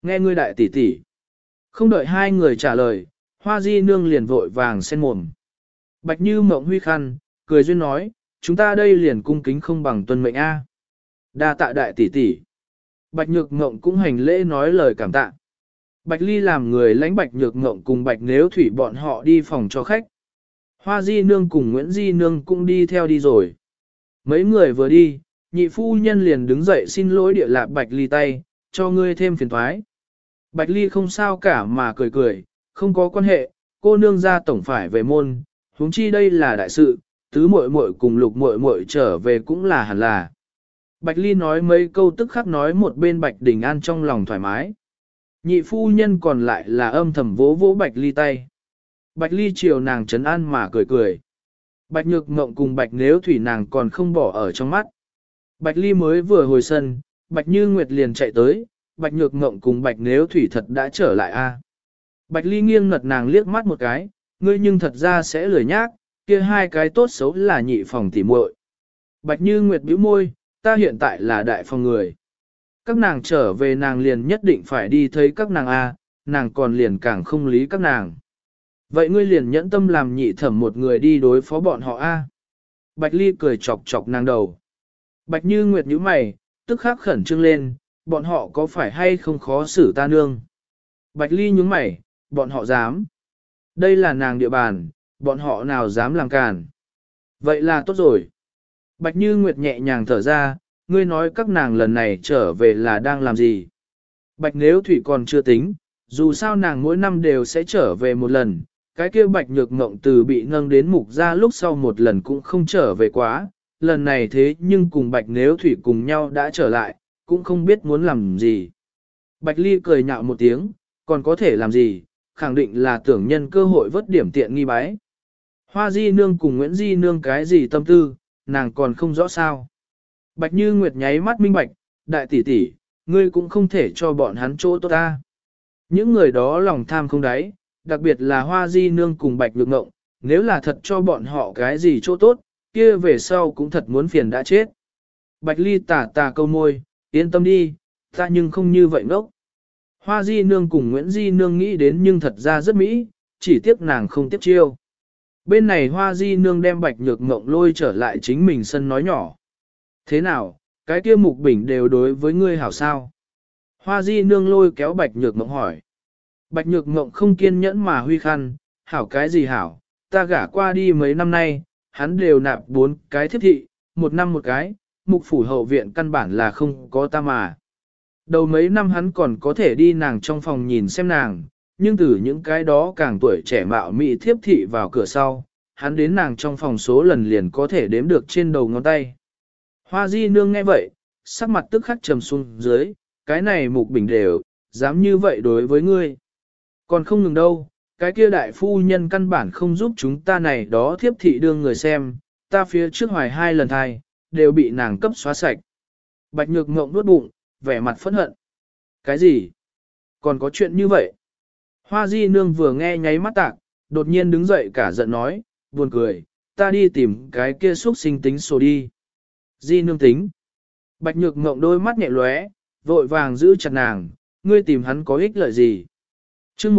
Nghe ngươi đại tỷ tỷ. Không đợi hai người trả lời, Hoa Di Nương liền vội vàng sen mồm. Bạch Như Mộng huy khăn, cười duyên nói, chúng ta đây liền cung kính không bằng tuân mệnh A. Đa tạ đại tỷ tỷ. Bạch Nhược Mộng cũng hành lễ nói lời cảm tạ. Bạch Ly làm người lãnh Bạch Nhược Mộng cùng Bạch Nếu Thủy bọn họ đi phòng cho khách. Hoa Di Nương cùng Nguyễn Di Nương cũng đi theo đi rồi. Mấy người vừa đi, nhị phu nhân liền đứng dậy xin lỗi địa lạc Bạch Ly tay, cho ngươi thêm phiền toái. Bạch Ly không sao cả mà cười cười, không có quan hệ, cô nương ra tổng phải về môn, huống chi đây là đại sự, tứ muội muội cùng lục muội muội trở về cũng là hẳn là. Bạch Ly nói mấy câu tức khắc nói một bên Bạch Đình An trong lòng thoải mái. Nhị phu nhân còn lại là âm thầm vỗ vỗ Bạch Ly tay. Bạch Ly chiều nàng trấn an mà cười cười. Bạch Nhược Mộng cùng Bạch Nếu Thủy nàng còn không bỏ ở trong mắt. Bạch Ly mới vừa hồi sân, Bạch Như Nguyệt liền chạy tới, Bạch Nhược Mộng cùng Bạch Nếu Thủy thật đã trở lại a. Bạch Ly nghiêng ngật nàng liếc mắt một cái, ngươi nhưng thật ra sẽ lười nhác, kia hai cái tốt xấu là nhị phòng tỉ muội. Bạch Như Nguyệt bĩu môi, ta hiện tại là đại phòng người. Các nàng trở về nàng liền nhất định phải đi thấy các nàng a, nàng còn liền càng không lý các nàng. Vậy ngươi liền nhẫn tâm làm nhị thẩm một người đi đối phó bọn họ a. Bạch Ly cười chọc chọc nàng đầu. Bạch Như Nguyệt nhíu mày, tức khắc khẩn trương lên, bọn họ có phải hay không khó xử ta nương. Bạch Ly nhướng mày, bọn họ dám. Đây là nàng địa bàn, bọn họ nào dám làm càn. Vậy là tốt rồi. Bạch Như Nguyệt nhẹ nhàng thở ra, ngươi nói các nàng lần này trở về là đang làm gì. Bạch Nếu Thủy còn chưa tính, dù sao nàng mỗi năm đều sẽ trở về một lần, cái kia Bạch Nhược Mộng từ bị nâng đến mục ra lúc sau một lần cũng không trở về quá, lần này thế nhưng cùng Bạch Nếu Thủy cùng nhau đã trở lại, cũng không biết muốn làm gì. Bạch Ly cười nhạo một tiếng, còn có thể làm gì, khẳng định là tưởng nhân cơ hội vớt điểm tiện nghi bái. Hoa Di Nương cùng Nguyễn Di Nương cái gì tâm tư, nàng còn không rõ sao. Bạch Như Nguyệt nháy mắt minh bạch, đại tỷ tỷ, ngươi cũng không thể cho bọn hắn chỗ tốt ta. Những người đó lòng tham không đáy, đặc biệt là Hoa Di Nương cùng Bạch Nhược Ngộng, nếu là thật cho bọn họ cái gì chỗ tốt, kia về sau cũng thật muốn phiền đã chết. Bạch Ly tà tà câu môi, yên tâm đi, ta nhưng không như vậy ngốc. Hoa Di Nương cùng Nguyễn Di Nương nghĩ đến nhưng thật ra rất mỹ, chỉ tiếc nàng không tiếp chiêu. Bên này Hoa Di Nương đem Bạch Nhược Ngộng lôi trở lại chính mình sân nói nhỏ. Thế nào, cái kia Mục Bình đều đối với ngươi hảo sao? Hoa Di Nương lôi kéo Bạch Nhược Ngộng hỏi. Bạch Nhược Ngộng không kiên nhẫn mà huy khăn, hảo cái gì hảo, ta gả qua đi mấy năm nay, hắn đều nạp 4 cái thiếp thị, một năm một cái, Mục phủ hậu viện căn bản là không có ta mà. Đầu mấy năm hắn còn có thể đi nàng trong phòng nhìn xem nàng, nhưng từ những cái đó càng tuổi trẻ mạo mị thiếp thị vào cửa sau, hắn đến nàng trong phòng số lần liền có thể đếm được trên đầu ngón tay. Hoa Di Nương nghe vậy, sắc mặt tức khắc trầm xuống dưới, cái này Mục Bình đều, dám như vậy đối với ngươi. Còn không ngừng đâu, cái kia đại phu nhân căn bản không giúp chúng ta này đó thiếp thị đương người xem, ta phía trước hoài 2 lần thai, đều bị nàng cấp xóa sạch. Bạch Nhược Ngộng nuốt bụng, vẻ mặt phẫn hận. Cái gì? Còn có chuyện như vậy? Hoa Di Nương vừa nghe nháy mắt tạc, đột nhiên đứng dậy cả giận nói, buồn cười, ta đi tìm cái kia xuất sinh tính sổ đi. Di Nương tính. Bạch Nhược Ngộng đôi mắt nhẹ lóe, vội vàng giữ chặt nàng, ngươi tìm hắn có ích lợi gì? Chương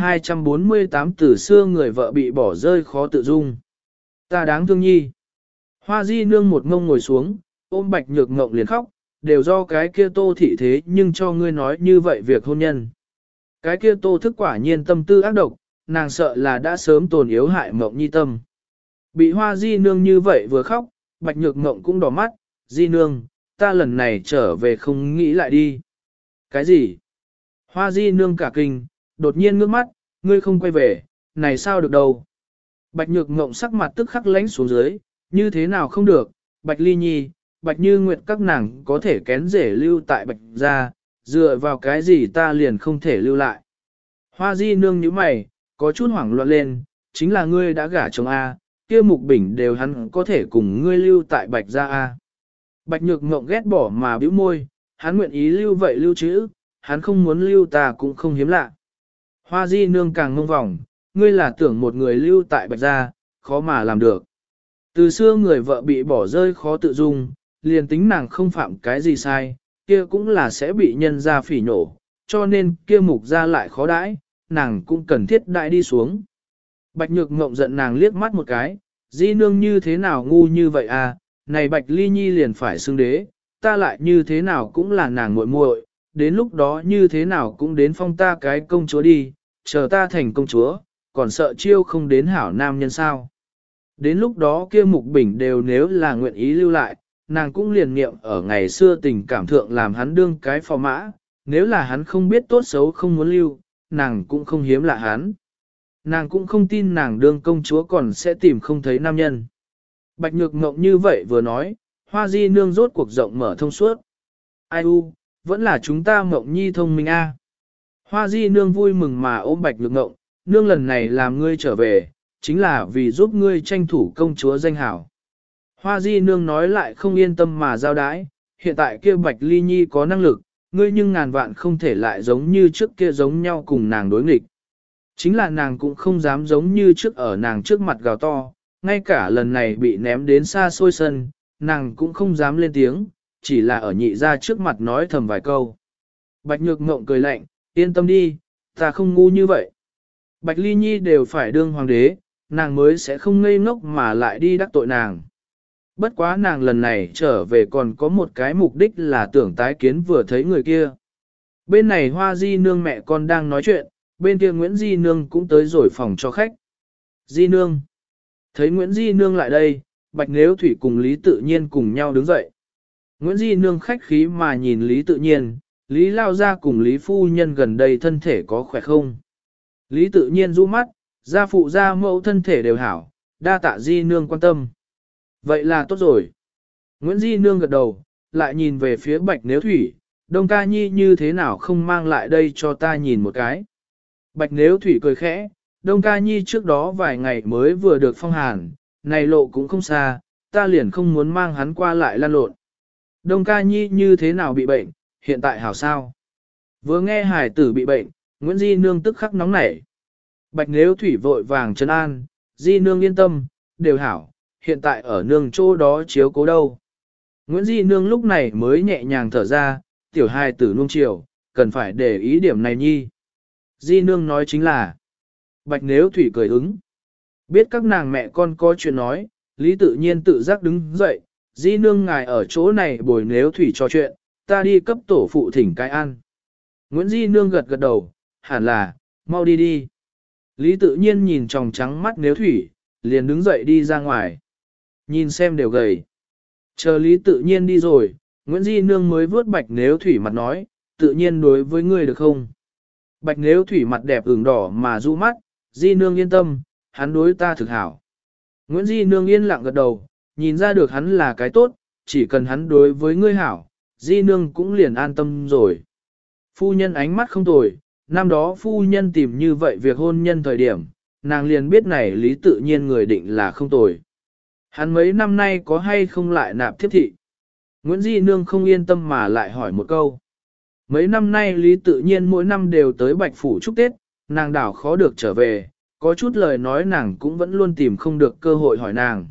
1248 từ xưa người vợ bị bỏ rơi khó tự dung. Ta đáng thương nhi. Hoa Di Nương một ngông ngồi xuống, ôm Bạch Nhược Ngộng liền khóc, đều do cái kia Tô thị thế nhưng cho ngươi nói như vậy việc hôn nhân. Cái kia Tô thức quả nhiên tâm tư ác độc, nàng sợ là đã sớm tồn yếu hại Ngộng nhi tâm. Bị Hoa Di Nương như vậy vừa khóc, Bạch Nhược Ngộng cũng đỏ mắt, Di Nương, ta lần này trở về không nghĩ lại đi. Cái gì? Hoa Di Nương cả kinh, đột nhiên ngước mắt, ngươi không quay về, này sao được đâu. Bạch Nhược Ngộng sắc mặt tức khắc lánh xuống dưới, như thế nào không được, Bạch Ly Nhi, Bạch Như Nguyệt các nàng có thể kén rể lưu tại Bạch gia, dựa vào cái gì ta liền không thể lưu lại. Hoa Di Nương nhíu mày, có chút hoảng loạn lên, chính là ngươi đã gả chồng A, kia Mục Bình đều hắn có thể cùng ngươi lưu tại Bạch gia A. Bạch Nhược Ngộng ghét bỏ mà bĩu môi, hắn nguyện ý lưu vậy lưu trữ, hắn không muốn lưu ta cũng không hiếm lạ. Hoa Di Nương càng ngông vòng, ngươi là tưởng một người lưu tại Bạch gia, khó mà làm được. Từ xưa người vợ bị bỏ rơi khó tự dung, liền tính nàng không phạm cái gì sai, kia cũng là sẽ bị nhân ra phỉ nhổ, cho nên kia mục ra lại khó đãi, nàng cũng cần thiết đại đi xuống. Bạch Nhược Ngộng giận nàng liếc mắt một cái, di nương như thế nào ngu như vậy à, này Bạch Ly Nhi liền phải xưng đế, ta lại như thế nào cũng là nàng muội muội, đến lúc đó như thế nào cũng đến phong ta cái công chúa đi, chờ ta thành công chúa, còn sợ chiêu không đến hảo nam nhân sao. Đến lúc đó kia Mục Bình đều nếu là nguyện ý lưu lại, nàng cũng liền nghiệm ở ngày xưa tình cảm thượng làm hắn đương cái phò mã, nếu là hắn không biết tốt xấu không muốn lưu, nàng cũng không hiếm lạ hắn. Nàng cũng không tin nàng đương công chúa còn sẽ tìm không thấy nam nhân. Bạch Nhược Ngộng như vậy vừa nói, Hoa Di nương rốt cuộc rộng mở thông suốt. Ai u, vẫn là chúng ta Ngộng Nhi thông minh a. Hoa Di nương vui mừng mà ôm Bạch Nhược Ngộng, nương lần này làm ngươi trở về, chính là vì giúp ngươi tranh thủ công chúa danh hảo. Hoa Di nương nói lại không yên tâm mà giao đái, hiện tại kia Bạch Ly Nhi có năng lực, ngươi nhưng ngàn vạn không thể lại giống như trước kia giống nhau cùng nàng đối nghịch. Chính là nàng cũng không dám giống như trước ở nàng trước mặt gào to, ngay cả lần này bị ném đến xa xôi sân, nàng cũng không dám lên tiếng, chỉ là ở nhị ra trước mặt nói thầm vài câu. Bạch Nhược Ngộng cười lạnh, yên tâm đi, ta không ngu như vậy. Bạch Ly Nhi đều phải đương hoàng đế, nàng mới sẽ không ngây ngốc mà lại đi đắc tội nàng. Bất quá nàng lần này trở về còn có một cái mục đích là tưởng tái kiến vừa thấy người kia. Bên này Hoa Di nương mẹ con đang nói chuyện, bên kia Nguyễn Di nương cũng tới rồi phòng cho khách. Di nương. Thấy Nguyễn Di nương lại đây, Bạch Nếu Thủy cùng Lý Tự Nhiên cùng nhau đứng dậy. Nguyễn Di nương khách khí mà nhìn Lý Tự Nhiên, Lý lao ra cùng Lý phu nhân gần đây thân thể có khỏe không? Lý Tự Nhiên rũ mắt, gia phụ gia mẫu thân thể đều hảo, đa tạ Di nương quan tâm. Vậy là tốt rồi. Nguyễn Di nương gật đầu, lại nhìn về phía Bạch Nếu Thủy, Đông Ca Nhi như thế nào không mang lại đây cho ta nhìn một cái. Bạch Nếu Thủy cười khẽ, Đông Ca Nhi trước đó vài ngày mới vừa được phong hàn, này lộ cũng không xa, ta liền không muốn mang hắn qua lại lan lộn. Đông Ca Nhi như thế nào bị bệnh, hiện tại hảo sao? Vừa nghe hải tử bị bệnh, Nguyễn Di nương tức khắc nóng nảy. Bạch Nếu Thủy vội vàng trấn an, Di nương yên tâm, đều hảo, hiện tại ở nương chỗ đó chiếu cố đâu. Nguyễn Di nương lúc này mới nhẹ nhàng thở ra, tiểu hài tử nuông chiều, cần phải để ý điểm này nhi. Di nương nói chính là, Bạch Nếu Thủy cười ứng. Biết các nàng mẹ con có chuyện nói, Lý Tự Nhiên tự giác đứng dậy, Di nương ngài ở chỗ này bồi Nếu Thủy trò chuyện, ta đi cấp tổ phụ thỉnh cái ăn. Nguyễn Di nương gật gật đầu, hẳn là, mau đi đi. Lý Tự Nhiên nhìn tròng trắng mắt Nếu Thủy, liền đứng dậy đi ra ngoài. Nhìn xem đều gầy. Chờ Lý Tự Nhiên đi rồi, Nguyễn Di nương mới vớt Bạch Nếu Thủy mặt nói, tự nhiên đối với ngươi được không? Bạch Nếu Thủy mặt đẹp ửng đỏ mà du mắt, Di nương yên tâm, hắn đối ta thực hảo. Nguyễn Di nương yên lặng gật đầu, nhìn ra được hắn là cái tốt, chỉ cần hắn đối với ngươi hảo, Di nương cũng liền an tâm rồi. Phu nhân ánh mắt không tồi, năm đó phu nhân tìm như vậy việc hôn nhân thời điểm, nàng liền biết này Lý Tự Nhiên người định là không tồi. Hắn mấy năm nay có hay không lại nạp thiếp thị? Nguyễn Di nương không yên tâm mà lại hỏi một câu. Mấy năm nay Lý Tự Nhiên mỗi năm đều tới Bạch Phủ chúc Tết, nàng đảo khó được trở về, có chút lời nói nàng cũng vẫn luôn tìm không được cơ hội hỏi nàng.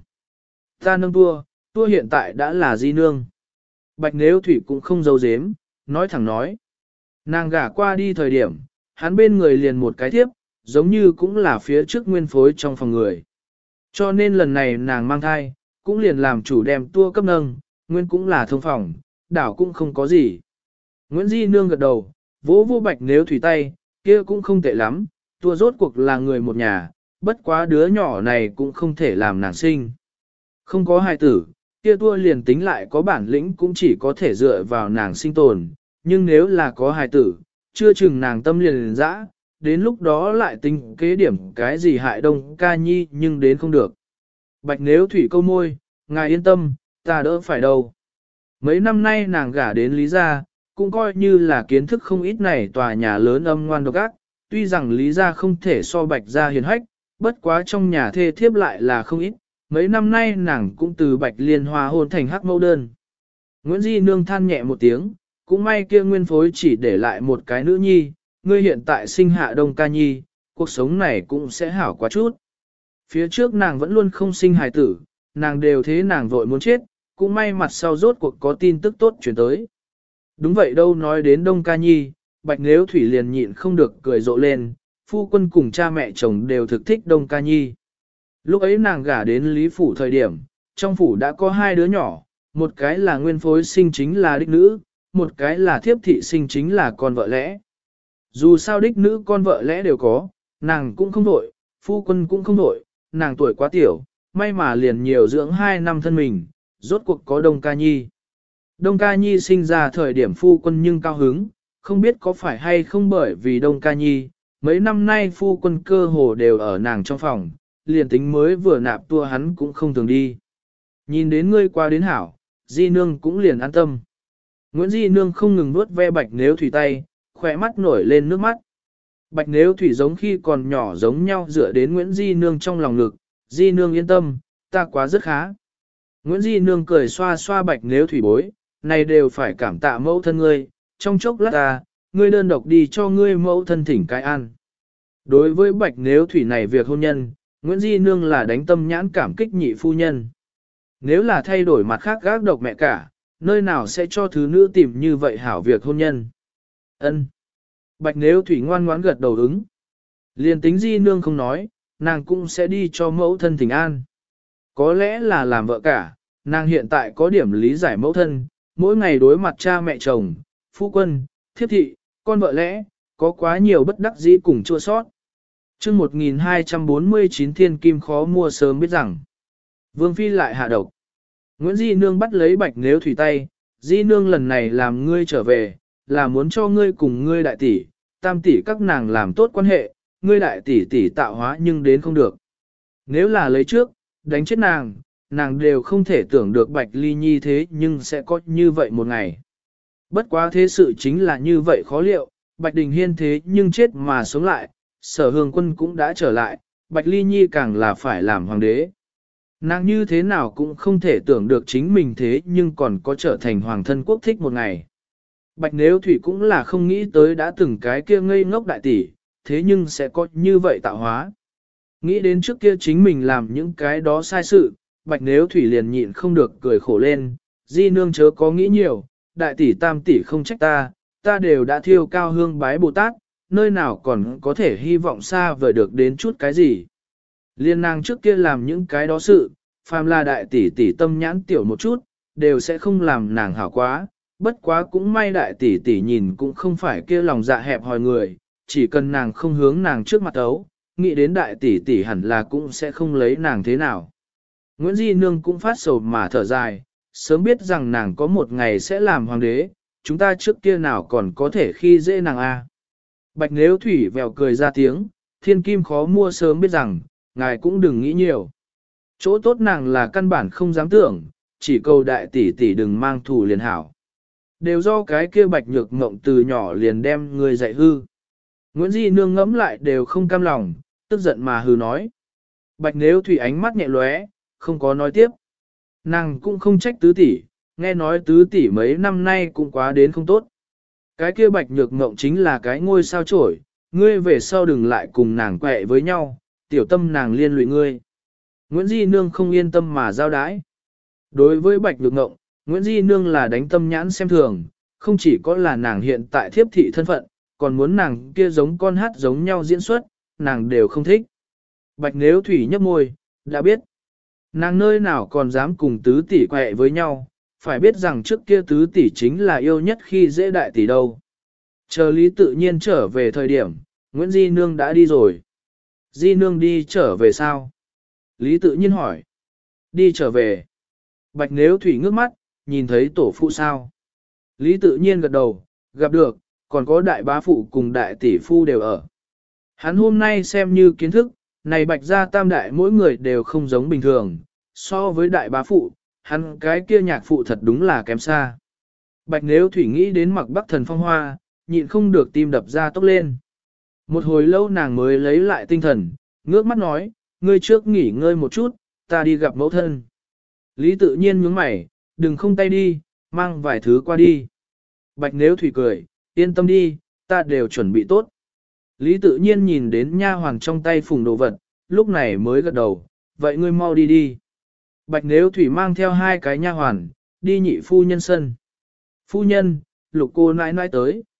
Ta nương tua hiện tại đã là Di nương. Bạch Nếu Thủy cũng không giấu giếm, nói thẳng nói. Nàng gả qua đi thời điểm, hắn bên người liền một cái thiếp, giống như cũng là phía trước nguyên phối trong phòng người. Cho nên lần này nàng mang thai, cũng liền làm chủ đem tua cấp nâng, nguyên cũng là thông phòng, đảo cũng không có gì. Nguyễn Di nương gật đầu, vỗ vô Bạch Nếu Thủy tay, kia cũng không tệ lắm, tua rốt cuộc là người một nhà, bất quá đứa nhỏ này cũng không thể làm nàng sinh. Không có hài tử, kia tua liền tính lại có bản lĩnh cũng chỉ có thể dựa vào nàng sinh tồn, nhưng nếu là có hài tử, chưa chừng nàng tâm liền dã, đến lúc đó lại tính kế điểm cái gì hại Đông Ca Nhi nhưng đến không được. Bạch Nếu Thủy câu môi, ngài yên tâm, ta đỡ phải đâu. Mấy năm nay nàng gả đến Lý gia, cũng coi như là kiến thức không ít này tòa nhà lớn âm ngoan độc ác, tuy rằng Lý gia không thể so Bạch gia hiền hách, bất quá trong nhà thê thiếp lại là không ít, mấy năm nay nàng cũng từ Bạch Liên Hoa hôn thành hắc mẫu đơn. Nguyễn Di nương than nhẹ một tiếng, cũng may kia nguyên phối chỉ để lại một cái nữ nhi, ngươi hiện tại sinh hạ Đông Ca Nhi, cuộc sống này cũng sẽ hảo quá chút. Phía trước nàng vẫn luôn không sinh hài tử, nàng đều thế nàng vội muốn chết, cũng may mặt sau rốt cuộc có tin tức tốt chuyển tới. Đúng vậy đâu nói đến Đông Ca Nhi, Bạch Nếu Thủy liền nhịn không được cười rộ lên, phu quân cùng cha mẹ chồng đều thực thích Đông Ca Nhi. Lúc ấy nàng gả đến Lý Phủ thời điểm, trong phủ đã có hai đứa nhỏ, một cái là nguyên phối sinh chính là đích nữ, một cái là thiếp thị sinh chính là con vợ lẽ. Dù sao đích nữ con vợ lẽ đều có, nàng cũng không vội, phu quân cũng không vội, nàng tuổi quá tiểu, may mà liền nhiều dưỡng 2 năm thân mình, rốt cuộc có Đông Ca Nhi. Đông Ca Nhi sinh ra thời điểm phu quân nhưng cao hứng, không biết có phải hay không bởi vì Đông Ca Nhi, mấy năm nay phu quân cơ hồ đều ở nàng trong phòng, liền tính mới vừa nạp tua hắn cũng không thường đi. Nhìn đến ngươi qua đến hảo, Di Nương cũng liền an tâm. Nguyễn Di Nương không ngừng nuốt ve Bạch Nếu Thủy tay, khỏe mắt nổi lên nước mắt. Bạch Nếu Thủy giống khi còn nhỏ giống nhau dựa đến Nguyễn Di Nương trong lòng ngực, Di Nương yên tâm, ta quá rất khá. Nguyễn Di Nương cười xoa xoa Bạch Nếu Thủy bối, này đều phải cảm tạ mẫu thân ngươi, trong chốc lát ta, ngươi đơn độc đi cho ngươi mẫu thân thỉnh cái ăn. Đối với Bạch Nếu Thủy này việc hôn nhân, Nguyễn Di Nương là đánh tâm nhãn cảm kích nhị phu nhân. Nếu là thay đổi mặt khác gác độc mẹ cả, nơi nào sẽ cho thứ nữ tìm như vậy hảo việc hôn nhân. Ân. Bạch Nếu Thủy ngoan ngoãn gật đầu ứng. Liền tính Di Nương không nói, nàng cũng sẽ đi cho mẫu thân thỉnh an. Có lẽ là làm vợ cả, nàng hiện tại có điểm lý giải mẫu thân, mỗi ngày đối mặt cha mẹ chồng, phu quân, thiếp thị, con vợ lẽ, có quá nhiều bất đắc dĩ cùng chua sót. Chương 1249 thiên kim khó mua sớm biết rằng, Vương Phi lại hạ độc. Nguyễn Di Nương bắt lấy Bạch Nếu Thủy tay, Di Nương lần này làm ngươi trở về, là muốn cho ngươi cùng ngươi đại tỷ, tam tỷ các nàng làm tốt quan hệ, ngươi đại tỷ tỷ tạo hóa nhưng đến không được. Nếu là lấy trước, đánh chết nàng, nàng đều không thể tưởng được Bạch Ly Nhi thế nhưng sẽ có như vậy một ngày. Bất quá thế sự chính là như vậy khó liệu, Bạch Đình Hiên thế nhưng chết mà sống lại, Sở Hương Quân cũng đã trở lại, Bạch Ly Nhi càng là phải làm hoàng đế. Nàng như thế nào cũng không thể tưởng được chính mình thế nhưng còn có trở thành hoàng thân quốc thích một ngày. Bạch Nếu Thủy cũng là không nghĩ tới đã từng cái kia ngây ngốc đại tỷ, thế nhưng sẽ có như vậy tạo hóa. Nghĩ đến trước kia chính mình làm những cái đó sai sự, Bạch Nếu Thủy liền nhịn không được cười khổ lên, Di Nương chớ có nghĩ nhiều, đại tỷ tam tỷ không trách ta, ta đều đã thiêu cao hương bái Bồ Tát, nơi nào còn có thể hy vọng xa vời được đến chút cái gì. Liên nàng trước kia làm những cái đó sự, phàm là đại tỷ tỷ tâm nhãn tiểu một chút, đều sẽ không làm nàng hảo quá, bất quá cũng may đại tỷ tỷ nhìn cũng không phải kia lòng dạ hẹp hòi người, chỉ cần nàng không hướng nàng trước mặt ấu, nghĩ đến đại tỷ tỷ hẳn là cũng sẽ không lấy nàng thế nào. Nguyễn Di Nương cũng phát sầu mà thở dài, sớm biết rằng nàng có một ngày sẽ làm hoàng đế, chúng ta trước kia nào còn có thể khi dễ nàng a. Bạch Nếu Thủy vèo cười ra tiếng, thiên kim khó mua sớm biết rằng, ngài cũng đừng nghĩ nhiều. Chỗ tốt nàng là căn bản không dám tưởng, chỉ cầu đại tỷ tỷ đừng mang thù liền hảo. Đều do cái kia Bạch Nhược Ngộng từ nhỏ liền đem người dạy hư. Nguyễn Di Nương ngẫm lại đều không cam lòng, tức giận mà hừ nói. Bạch Nếu Thủy ánh mắt nhẹ lóe, không có nói tiếp. Nàng cũng không trách tứ tỷ, nghe nói tứ tỷ mấy năm nay cũng quá đến không tốt. Cái kia Bạch Nhược Ngộng chính là cái ngôi sao chổi, ngươi về sau đừng lại cùng nàng quẹ với nhau, tiểu tâm nàng liên lụy ngươi. Nguyễn Di Nương không yên tâm mà giao đái. Đối với Bạch Nhược Ngộng, Nguyễn Di Nương là đánh tâm nhãn xem thường, không chỉ có là nàng hiện tại thiếp thị thân phận, còn muốn nàng kia giống con hát giống nhau diễn xuất, nàng đều không thích. Bạch Nếu Thủy nhấp môi, đã biết. Nàng nơi nào còn dám cùng tứ tỷ quẹ với nhau, phải biết rằng trước kia tứ tỷ chính là yêu nhất khi dễ đại tỷ đâu. Chờ Lý Tự Nhiên trở về thời điểm, Nguyễn Di Nương đã đi rồi. Di Nương đi trở về sao? Lý Tự Nhiên hỏi. Đi trở về. Bạch Nếu Thủy ngước mắt, nhìn thấy tổ phụ sao? Lý Tự Nhiên gật đầu, gặp được, còn có đại bá phụ cùng đại tỷ phu đều ở. Hắn hôm nay xem như kiến thức, này Bạch gia tam đại mỗi người đều không giống bình thường, so với đại bá phụ, hắn cái kia nhạc phụ thật đúng là kém xa. Bạch Nếu Thủy nghĩ đến Mặc Bắc Thần Phong Hoa, nhịn không được tim đập ra tốc lên. Một hồi lâu nàng mới lấy lại tinh thần, ngước mắt nói, ngươi trước nghỉ ngơi một chút, ta đi gặp mẫu thân. Lý Tự Nhiên nhướng mày, đừng không tay đi, mang vài thứ qua đi. Bạch Nếu Thủy cười, yên tâm đi, ta đều chuẩn bị tốt. Lý Tự Nhiên nhìn đến nha hoàng trong tay phùng đồ vật, lúc này mới gật đầu, vậy ngươi mau đi đi. Bạch Nếu Thủy mang theo 2 cái nha hoàn, đi nhị phu nhân sân. Phu nhân, Lục cô nãi nãi tới.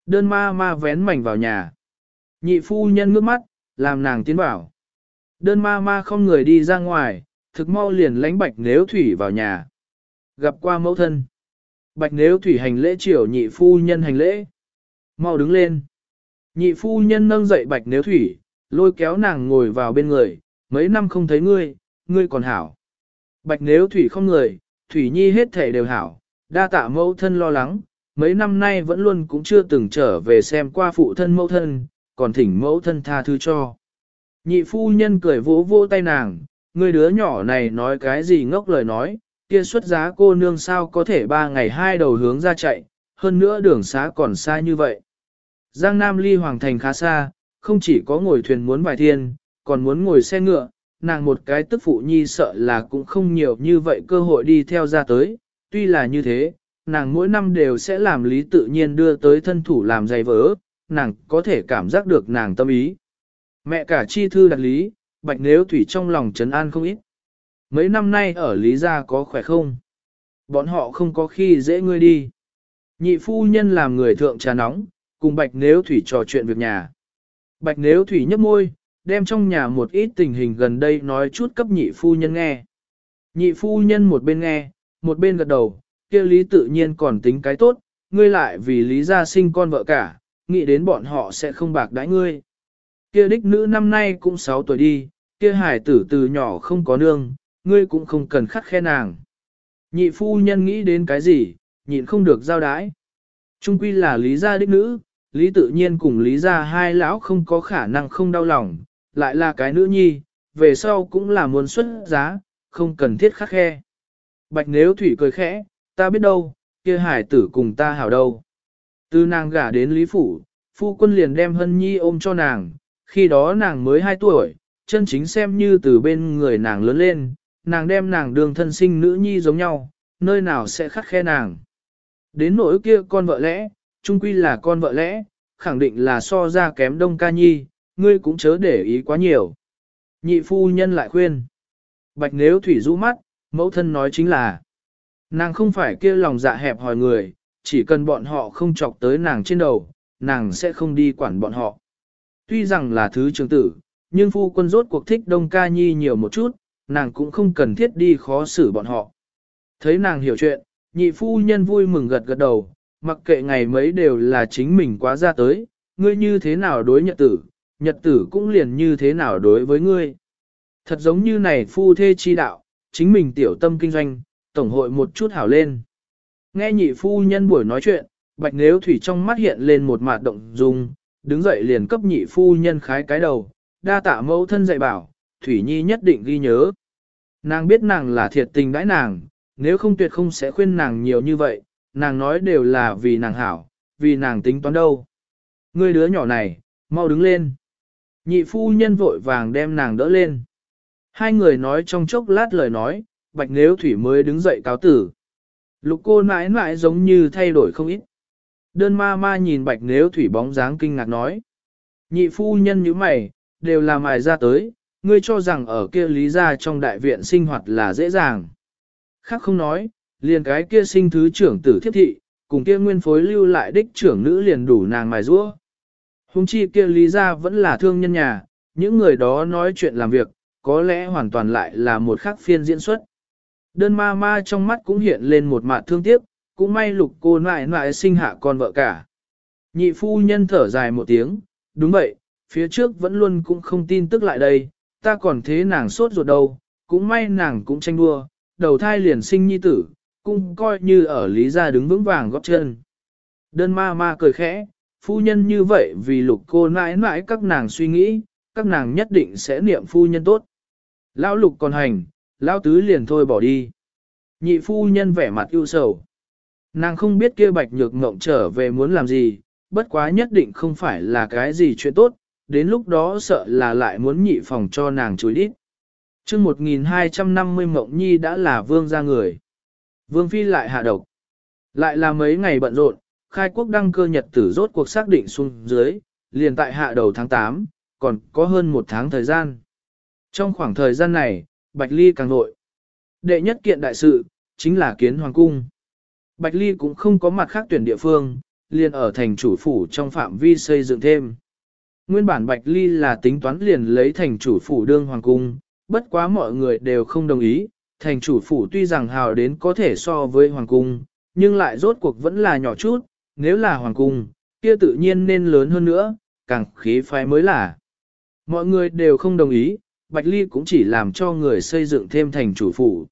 Đơn ma ma vén mảnh vào nhà. Nhị phu nhân ngước mắt, làm nàng tiến vào. Đơn ma ma không người đi ra ngoài, thực mau liền lánh bạch nếu thủy vào nhà. Gặp qua mẫu thân. Bạch nếu thủy hành lễ chiều nhị phu nhân hành lễ. Mau đứng lên. Nhị phu nhân nâng dậy bạch nếu thủy, lôi kéo nàng ngồi vào bên người. Mấy năm không thấy ngươi, ngươi còn hảo. Bạch nếu thủy không người, thủy nhi hết thể đều hảo. Đa tạ mẫu thân lo lắng, mấy năm nay vẫn luôn cũng chưa từng trở về xem qua phụ thân mẫu thân, còn thỉnh mẫu thân tha thứ cho. Nhị phu nhân cười vỗ vỗ tay nàng, người đứa nhỏ này nói cái gì ngốc lời nói, kia xuất giá cô nương sao có thể 3 ngày 2 đầu hướng ra chạy, hơn nữa đường xá còn xa như vậy. Giang Nam ly Hoàng Thành khá xa, không chỉ có ngồi thuyền muốn vài thiên, còn muốn ngồi xe ngựa, nàng một cái tức phụ nhi sợ là cũng không nhiều như vậy cơ hội đi theo ra tới, tuy là như thế, nàng mỗi năm đều sẽ làm lý tự nhiên đưa tới thân thủ làm giày vỡ, nàng có thể cảm giác được nàng tâm ý. Mẹ cả chi thư đặt lý, bạch nếu thủy trong lòng trấn an không ít. Mấy năm nay ở lý gia có khỏe không? Bọn họ không có khi dễ ngươi đi. Nhị phu nhân làm người thượng trà nóng, cùng bạch nếu thủy trò chuyện việc nhà. Bạch nếu thủy nhấp môi, đem trong nhà một ít tình hình gần đây nói chút cấp nhị phu nhân nghe. Nhị phu nhân một bên nghe, một bên gật đầu, kia lý tự nhiên còn tính cái tốt, ngươi lại vì lý gia sinh con vợ cả, nghĩ đến bọn họ sẽ không bạc đãi ngươi. Kia đích nữ năm nay cũng 6 tuổi đi, kia hải tử từ nhỏ không có nương, ngươi cũng không cần khắt khe nàng. Nhị phu nhân nghĩ đến cái gì, nhịn không được giao đái. Trung quy là lý gia đích nữ, lý tự nhiên cùng lý gia hai lão không có khả năng không đau lòng, lại là cái nữ nhi, về sau cũng là muốn xuất giá, không cần thiết khắt khe. Bạch nếu thủy cười khẽ, ta biết đâu, kia hải tử cùng ta hảo đâu. Từ nàng gả đến lý phủ, phu quân liền đem hân nhi ôm cho nàng, khi đó nàng mới 2 tuổi, chân chính xem như từ bên người nàng lớn lên, nàng đem nàng đường thân sinh nữ nhi giống nhau, nơi nào sẽ khắt khe nàng. Đến nỗi kia con vợ lẽ, chung quy là con vợ lẽ, khẳng định là so ra kém Đông Ca Nhi, ngươi cũng chớ để ý quá nhiều. Nhị phu nhân lại khuyên. Bạch nếu thủy rũ mắt, mẫu thân nói chính là, nàng không phải kia lòng dạ hẹp hòi người, chỉ cần bọn họ không chọc tới nàng trên đầu, nàng sẽ không đi quản bọn họ. Tuy rằng là thứ trưởng tử, nhưng phu quân rốt cuộc thích Đông Ca Nhi nhiều một chút, nàng cũng không cần thiết đi khó xử bọn họ. Thấy nàng hiểu chuyện, nhị phu nhân vui mừng gật gật đầu, mặc kệ ngày mấy đều là chính mình quá ra tới, ngươi như thế nào đối nhật tử cũng liền như thế nào đối với ngươi. Thật giống như này phu thê chi đạo, chính mình tiểu tâm kinh doanh, tổng hội một chút hảo lên. Nghe nhị phu nhân buổi nói chuyện, bạch nếu thủy trong mắt hiện lên một mạt động dung, đứng dậy liền cấp nhị phu nhân khái cái đầu, đa tạ mẫu thân dạy bảo, Thủy Nhi nhất định ghi nhớ. Nàng biết nàng là thiệt tình đãi nàng, nếu không tuyệt không sẽ khuyên nàng nhiều như vậy, nàng nói đều là vì nàng hảo, vì nàng tính toán đâu. Ngươi đứa nhỏ này, mau đứng lên. Nhị phu nhân vội vàng đem nàng đỡ lên. Hai người nói trong chốc lát lời nói, bạch nếu thủy mới đứng dậy cáo tử. Lục cô mãi mãi giống như thay đổi không ít. Đơn ma ma nhìn bạch nếu thủy bóng dáng kinh ngạc nói. Nhị phu nhân như mày, đều là mài ra tới, ngươi cho rằng ở kia lý gia trong đại viện sinh hoạt là dễ dàng. Khác không nói, liền cái kia sinh thứ trưởng tử thiếp thị, cùng kia nguyên phối lưu lại đích trưởng nữ liền đủ nàng mài rũa. Hùng chi kia lý gia vẫn là thương nhân nhà, những người đó nói chuyện làm việc, có lẽ hoàn toàn lại là một khác phiên diễn xuất. Đơn ma ma trong mắt cũng hiện lên một mạt thương tiếc, cũng may lục cô nại nại sinh hạ con vợ cả. Nhị phu nhân thở dài một tiếng, đúng vậy, phía trước vẫn luôn cũng không tin tức lại đây, ta còn thế nàng sốt ruột đâu, cũng may nàng cũng tranh đua, đầu thai liền sinh nhi tử, cũng coi như ở lý gia đứng vững vàng góp chân. Đơn ma ma cười khẽ, phu nhân như vậy vì lục cô nãi nãi các nàng suy nghĩ, các nàng nhất định sẽ niệm phu nhân tốt. Lão lục còn hành, lão tứ liền thôi bỏ đi. Nhị phu nhân vẻ mặt ưu sầu. Nàng không biết kia bạch nhược ngộng trở về muốn làm gì, bất quá nhất định không phải là cái gì chuyện tốt, đến lúc đó sợ là lại muốn nhị phòng cho nàng chối đít. Trước 1250 Mộng Nhi đã là vương gia người. Vương phi lại hạ độc. Lại là mấy ngày bận rộn, khai quốc đăng cơ nhật tử rốt cuộc xác định xuống dưới, liền tại hạ đầu tháng 8, còn có hơn 1 tháng thời gian. Trong khoảng thời gian này, Bạch Ly càng nội. Đệ nhất kiện đại sự, chính là kiến hoàng cung. Bạch Ly cũng không có mặt khác tuyển địa phương, liền ở thành chủ phủ trong phạm vi xây dựng thêm. Nguyên bản Bạch Ly là tính toán liền lấy thành chủ phủ đương hoàng cung, bất quá mọi người đều không đồng ý, thành chủ phủ tuy rằng hào đến có thể so với hoàng cung, nhưng lại rốt cuộc vẫn là nhỏ chút, nếu là hoàng cung, kia tự nhiên nên lớn hơn nữa, càng khí phái mới là. Mọi người đều không đồng ý, Bạch Ly cũng chỉ làm cho người xây dựng thêm thành chủ phủ.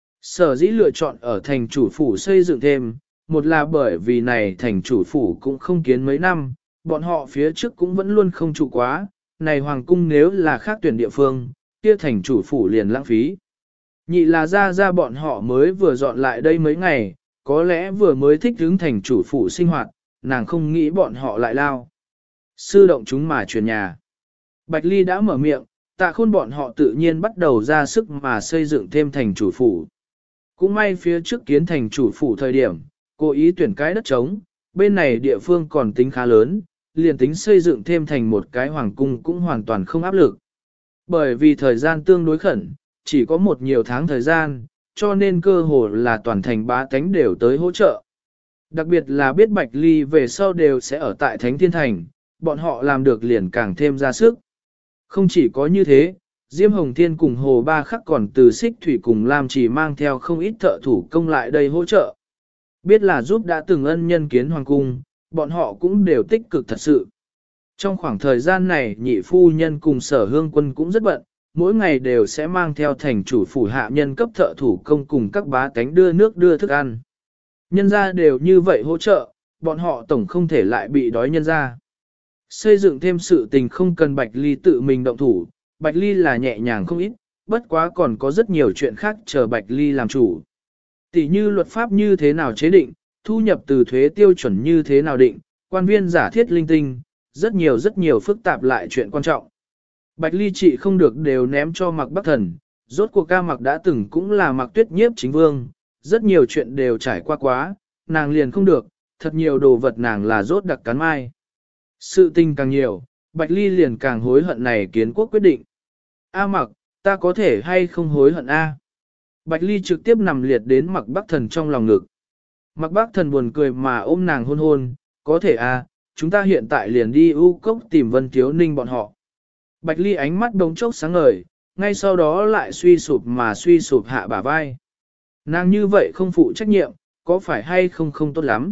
Sở dĩ lựa chọn ở thành chủ phủ xây dựng thêm, một là bởi vì này thành chủ phủ cũng không kiến mấy năm, bọn họ phía trước cũng vẫn luôn không trụ quá, này hoàng cung nếu là khác tuyển địa phương, kia thành chủ phủ liền lãng phí. Nhị là ra bọn họ mới vừa dọn lại đây mấy ngày, có lẽ vừa mới thích hướng thành chủ phủ sinh hoạt, nàng không nghĩ bọn họ lại lao. Sư động chúng mà chuyển nhà. Bạch Ly đã mở miệng, Tạ Khôn bọn họ tự nhiên bắt đầu ra sức mà xây dựng thêm thành chủ phủ. Cũng may phía trước kiến thành chủ phủ thời điểm, cố ý tuyển cái đất trống, bên này địa phương còn tính khá lớn, liền tính xây dựng thêm thành một cái hoàng cung cũng hoàn toàn không áp lực. Bởi vì thời gian tương đối khẩn, chỉ có một nhiều tháng thời gian, cho nên cơ hồ là toàn thành bá tánh đều tới hỗ trợ. Đặc biệt là biết Bạch Ly về sau đều sẽ ở tại Thánh Thiên Thành, bọn họ làm được liền càng thêm ra sức. Không chỉ có như thế, Diêm Hồng Thiên cùng Hồ Ba Khắc còn từ Xích Thủy cùng Lam Chỉ mang theo không ít thợ thủ công lại đây hỗ trợ. Biết là giúp đã từng ân nhân kiến hoàng cung, bọn họ cũng đều tích cực thật sự. Trong khoảng thời gian này nhị phu nhân cùng Sở Hương Quân cũng rất bận, mỗi ngày đều sẽ mang theo thành chủ phủ hạ nhân cấp thợ thủ công cùng các bá tánh đưa nước đưa thức ăn. Nhân gia đều như vậy hỗ trợ, bọn họ tổng không thể lại bị đói nhân gia. Xây dựng thêm sự tình không cần Bạch Ly tự mình động thủ, Bạch Ly là nhẹ nhàng không ít, bất quá còn có rất nhiều chuyện khác chờ Bạch Ly làm chủ. Tỷ như luật pháp như thế nào chế định, thu nhập từ thuế tiêu chuẩn như thế nào định, quan viên giả thiết linh tinh, rất nhiều phức tạp lại chuyện quan trọng. Bạch Ly trị không được đều ném cho Mạc Bắc Thần, rốt cuộc ca Mạc đã từng cũng là Mạc Tuyết Nhiếp chính vương, rất nhiều chuyện đều trải qua quá, nàng liền không được, thật nhiều đồ vật nàng là rốt đặc cắn mai. Sự tình càng nhiều, Bạch Ly liền càng hối hận này kiến quốc quyết định. A Mạc, ta có thể hay không hối hận A? Bạch Ly trực tiếp nằm liệt đến Mạc Bắc Thần trong lòng ngực. Mạc Bắc Thần buồn cười mà ôm nàng hôn hôn, có thể A, chúng ta hiện tại liền đi U Cốc tìm Vân Thiếu Ninh bọn họ. Bạch Ly ánh mắt đống chốc sáng ngời, ngay sau đó lại suy sụp hạ bả vai. Nàng như vậy không phụ trách nhiệm, có phải hay không không tốt lắm?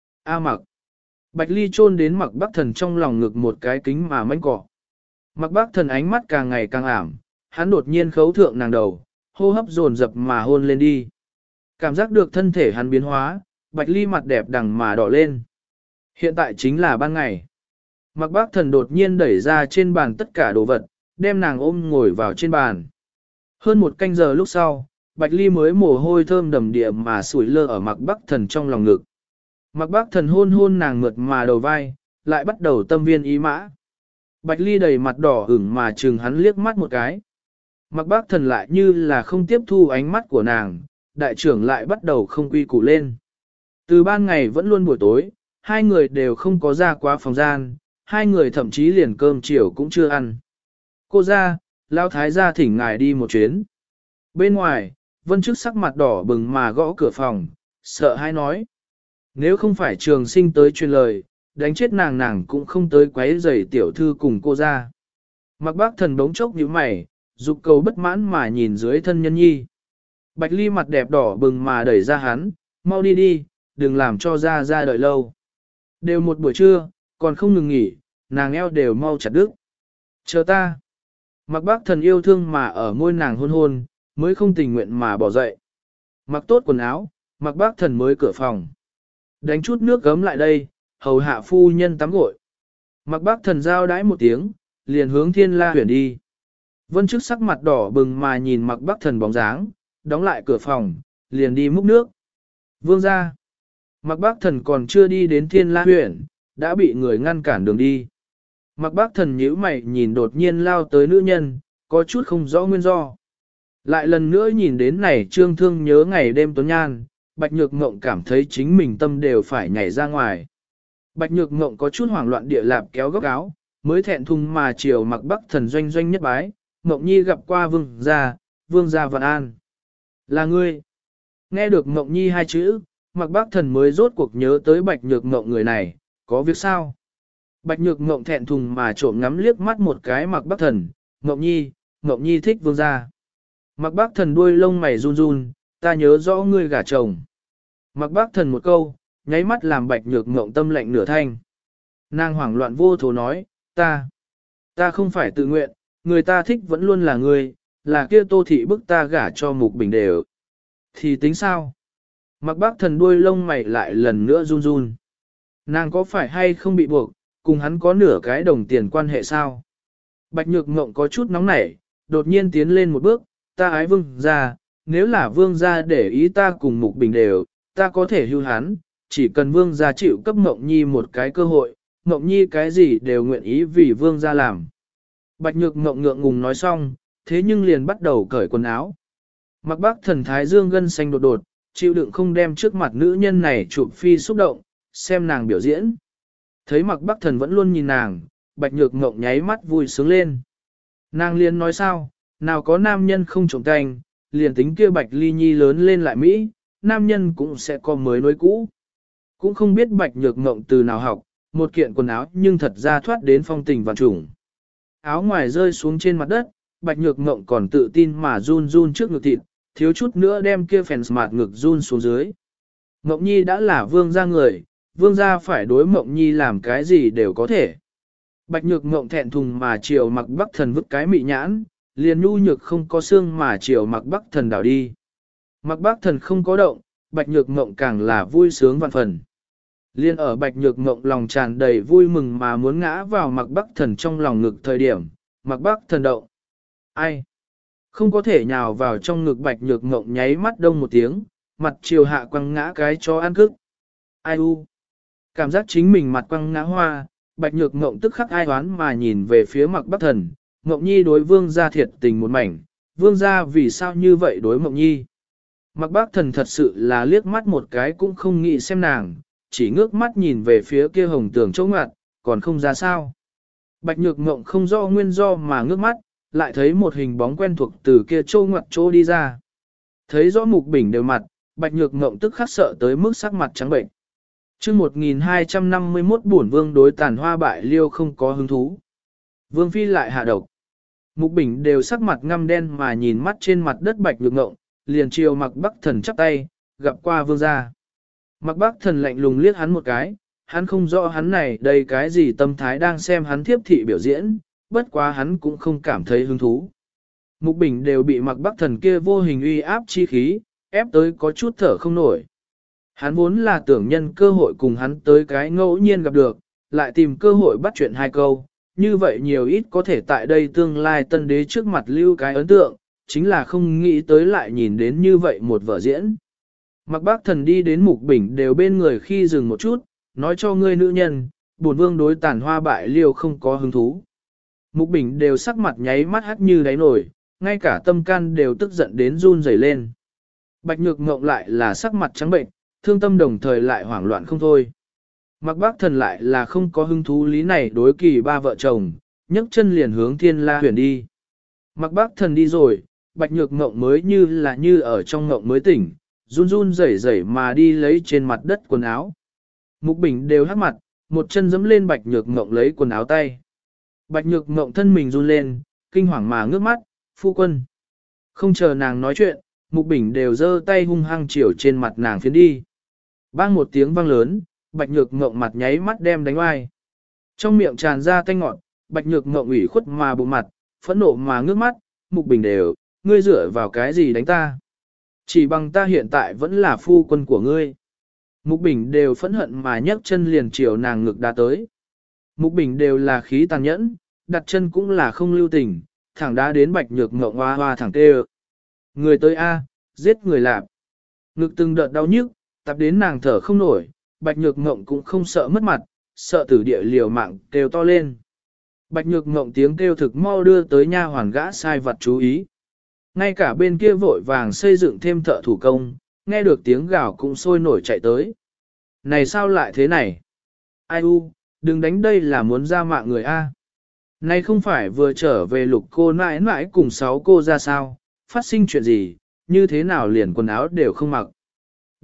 A Mặc. Bạch Ly chôn đến Mạc Bắc Thần trong lòng ngực một cái kính mà manh cọ. Mạc Bắc Thần ánh mắt càng ngày càng ảm, hắn đột nhiên khấu thượng nàng đầu, hô hấp dồn dập mà hôn lên đi. Cảm giác được thân thể hắn biến hóa, Bạch Ly mặt đẹp đằng mà đỏ lên. Hiện tại chính là ban ngày. Mạc Bắc Thần đột nhiên đẩy ra trên bàn tất cả đồ vật, đem nàng ôm ngồi vào trên bàn. Hơn một canh giờ lúc sau, Bạch Ly mới mồ hôi thơm đầm địa mà sủi lơ ở Mạc Bắc Thần trong lòng ngực. Mạc Bắc Thần hôn hôn nàng mượt mà đầu vai, lại bắt đầu tâm viên ý mã. Bạch Ly đầy mặt đỏ ửng mà chừng hắn liếc mắt một cái. Mạc Bắc Thần lại như là không tiếp thu ánh mắt của nàng, đại trưởng lại bắt đầu không quy củ lên. Từ ban ngày vẫn luôn buổi tối, hai người đều không có ra quá phòng gian, hai người thậm chí liền cơm chiều cũng chưa ăn. Cô ra, Lão Thái gia thỉnh ngài đi một chuyến. Bên ngoài, Vân Trức sắc mặt đỏ bừng mà gõ cửa phòng, sợ hãi nói. Nếu không phải Trường Sinh tới truyền lời, đánh chết nàng cũng không tới quấy rầy tiểu thư cùng cô ra. Mạc Bắc Thần bỗng chốc nhíu mày, dục cầu bất mãn mà nhìn dưới thân nhân nhi. Bạch Ly mặt đẹp đỏ bừng mà đẩy ra hắn, mau đi đi, đừng làm cho ra đợi lâu. Đều một buổi trưa, còn không ngừng nghỉ, nàng eo đều mau chặt đứt. Chờ ta. Mạc Bắc Thần yêu thương mà ở môi nàng hôn hôn, mới không tình nguyện mà bỏ dậy. Mặc tốt quần áo, Mạc Bắc Thần mới cửa phòng. Đánh chút nước gấm lại đây, hầu hạ phu nhân tắm gội. Mạc Bắc Thần giao đãi một tiếng, liền hướng Thiên La Huyền đi. Vân Trức sắc mặt đỏ bừng mà nhìn Mạc Bắc Thần bóng dáng, đóng lại cửa phòng, liền đi múc nước. Vương ra. Mạc Bắc Thần còn chưa đi đến Thiên La Huyền, đã bị người ngăn cản đường đi. Mạc Bắc Thần nhíu mày nhìn đột nhiên lao tới nữ nhân, có chút không rõ nguyên do. Lại lần nữa nhìn đến này Trương Thương nhớ ngày đêm tuấn nhan, Bạch Nhược Ngộng cảm thấy chính mình tâm đều phải nhảy ra ngoài. Bạch Nhược Ngộng có chút hoảng loạn địa lạp kéo góc áo, mới thẹn thùng mà chiều Mạc Bắc Thần doanh doanh nhất bái, Ngộng Nhi gặp qua vương gia vạn an. Là ngươi. Nghe được Ngộng Nhi hai chữ, Mạc Bác Thần mới rốt cuộc nhớ tới Bạch Nhược Ngộng người này, có việc sao? Bạch Nhược Ngộng thẹn thùng mà trộm ngắm liếc mắt một cái Mạc Bác Thần, Ngộng Nhi thích vương gia. Mạc Bác Thần đuôi lông mày run run, ta nhớ rõ ngươi gả chồng. Mạc Bác Thần một câu, nháy mắt làm Bạch Nhược Ngộng tâm lạnh nửa thanh. Nàng hoảng loạn vô thố nói, ta không phải tự nguyện, người ta thích vẫn luôn là ngươi, là kia Tô thị bức ta gả cho Mục Bình đều. Thì tính sao? Mạc Bác Thần đuôi lông mày lại lần nữa run run. Nàng có phải hay không bị buộc, cùng hắn có nửa cái đồng tiền quan hệ sao? Bạch Nhược Ngộng có chút nóng nảy, đột nhiên tiến lên một bước, ta ái vương gia, nếu là vương gia để ý ta cùng Mục Bình đều, ta có thể hưu hắn, chỉ cần vương gia chịu cấp Ngộng Nhi một cái cơ hội, Ngộng Nhi cái gì đều nguyện ý vì vương gia làm. Bạch Nhược Ngộng ngượng ngùng nói xong, thế nhưng liền bắt đầu cởi quần áo. Mạc Bác Thần thái dương gân xanh đột đột, chịu đựng không đem trước mặt nữ nhân này chụp phi xúc động, xem nàng biểu diễn. Thấy Mạc Bác Thần vẫn luôn nhìn nàng, Bạch Nhược Ngộng nháy mắt vui sướng lên. Nàng liền nói sao, nào có nam nhân không trộm canh, liền tính kia Bạch Ly Nhi lớn lên lại Mỹ, nam nhân cũng sẽ có mới nối cũ. Cũng không biết Bạch Nhược Ngộng từ nào học, một kiện quần áo nhưng thật ra thoát đến phong tình vạn trùng. Áo ngoài rơi xuống trên mặt đất, Bạch Nhược Ngộng còn tự tin mà run run trước ngực thịt, thiếu chút nữa đem kia phèn mạt ngực run xuống dưới. Ngộng Nhi đã là vương gia người, vương gia phải đối Ngộng Nhi làm cái gì đều có thể. Bạch Nhược Ngộng thẹn thùng mà chiều Mạc Bắc Thần vứt cái mị nhãn, liền nhu nhược không có xương mà chiều Mạc Bắc Thần đảo đi. Mạc Bắc Thần không có động, Bạch Nhược Ngộng càng là vui sướng vạn phần. Liên ở Bạch Nhược Ngộng lòng tràn đầy vui mừng mà muốn ngã vào Mạc Bắc Thần trong lòng ngực thời điểm, Mạc Bắc Thần động. Ai? Không có thể nhào vào trong ngực Bạch Nhược Ngộng nháy mắt đông một tiếng, mặt chiều hạ quăng ngã cái cho ăn cức. Ai u? Cảm giác chính mình mặt quăng ngã hoa, Bạch Nhược Ngộng tức khắc ai oán mà nhìn về phía Mạc Bắc Thần, Ngộng Nhi đối vương gia thiệt tình một mảnh, vương gia vì sao như vậy đối Ngộng Nhi? Mạc Bắc Thần thật sự là liếc mắt một cái cũng không nghĩ xem nàng, chỉ ngước mắt nhìn về phía kia hồng tường chỗ ngoặt, còn không ra sao. Bạch Nhược Ngộng không rõ nguyên do mà ngước mắt, lại thấy một hình bóng quen thuộc từ kia chỗ ngoặt chỗ đi ra. Thấy rõ Mục Bình đều mặt, Bạch Nhược Ngộng tức khắc sợ tới mức sắc mặt trắng bệnh. Chương 1251 bổn vương đối Tàn Hoa bại liêu không có hứng thú. Vương phi lại hạ độc. Mục Bình đều sắc mặt ngăm đen mà nhìn mắt trên mặt đất Bạch Nhược Ngộng, liền chiều Mạc Bắc Thần chắp tay, gặp qua vương gia. Mạc Bắc Thần lạnh lùng liếc hắn một cái, hắn không rõ hắn này đây cái gì tâm thái đang xem hắn thiếp thị biểu diễn, bất quá hắn cũng không cảm thấy hứng thú. Mục Bình đều bị Mạc Bắc Thần kia vô hình uy áp chi khí, ép tới có chút thở không nổi. Hắn vốn là tưởng nhân cơ hội cùng hắn tới cái ngẫu nhiên gặp được, lại tìm cơ hội bắt chuyện hai câu, như vậy nhiều ít có thể tại đây tương lai tân đế trước mặt lưu cái ấn tượng, chính là không nghĩ tới lại nhìn đến như vậy một vở diễn. Mạc Bắc Thần đi đến Mục Bình đều bên người khi dừng một chút, nói cho ngươi nữ nhân, bổn vương đối Tàn Hoa bại liêu không có hứng thú. Mục Bình đều sắc mặt nháy mắt hắt như đáy nổi, ngay cả tâm can đều tức giận đến run rẩy lên. Bạch Nhược Ngộng lại là sắc mặt trắng bệnh, thương tâm đồng thời lại hoảng loạn không thôi. Mạc Bắc Thần lại là không có hứng thú lý này đối kỳ ba vợ chồng, nhấc chân liền hướng Thiên La Huyền đi. Mạc Bắc Thần đi rồi, Bạch Nhược Ngộng mới như ở trong ngộng mới tỉnh, run run rẩy rẩy mà đi lấy trên mặt đất quần áo. Mục Bình đều hắc mặt, một chân giẫm lên Bạch Nhược Ngộng lấy quần áo tay. Bạch Nhược Ngộng thân mình run lên, kinh hoàng mà ngước mắt, phu quân. Không chờ nàng nói chuyện, Mục Bình đều giơ tay hung hăng chiều trên mặt nàng phiến đi. Bang một tiếng vang lớn, Bạch Nhược Ngộng mặt nháy mắt đem đánh oai. Trong miệng tràn ra tanh ngọt, Bạch Nhược Ngộng ủy khuất mà bụng mặt, phẫn nộ mà ngước mắt, Mục Bình đều, ngươi dựa vào cái gì đánh ta? Chỉ bằng ta hiện tại vẫn là phu quân của ngươi. Mục Bình đều phẫn hận mà nhấc chân liền chiều nàng ngực đá tới. Mục Bình đều là khí tàn nhẫn, đặt chân cũng là không lưu tình, thẳng đá đến Bạch Nhược Ngộng hoa hoa thẳng tê. Người tới A, giết người lạp. Ngực từng đợt đau nhức, tập đến nàng thở không nổi, Bạch Nhược Ngộng cũng không sợ mất mặt, sợ tử địa liều mạng kêu to lên. Bạch Nhược Ngộng tiếng kêu thực mau đưa tới nha hoàn gã sai vật chú ý. Ngay cả bên kia vội vàng xây dựng thêm thợ thủ công, nghe được tiếng gào cũng sôi nổi chạy tới. Này sao lại thế này? Ai u, đừng đánh đây là muốn ra mạng người A. Này không phải vừa trở về Lục cô mãi mãi cùng 6 cô ra sao, phát sinh chuyện gì, như thế nào liền quần áo đều không mặc.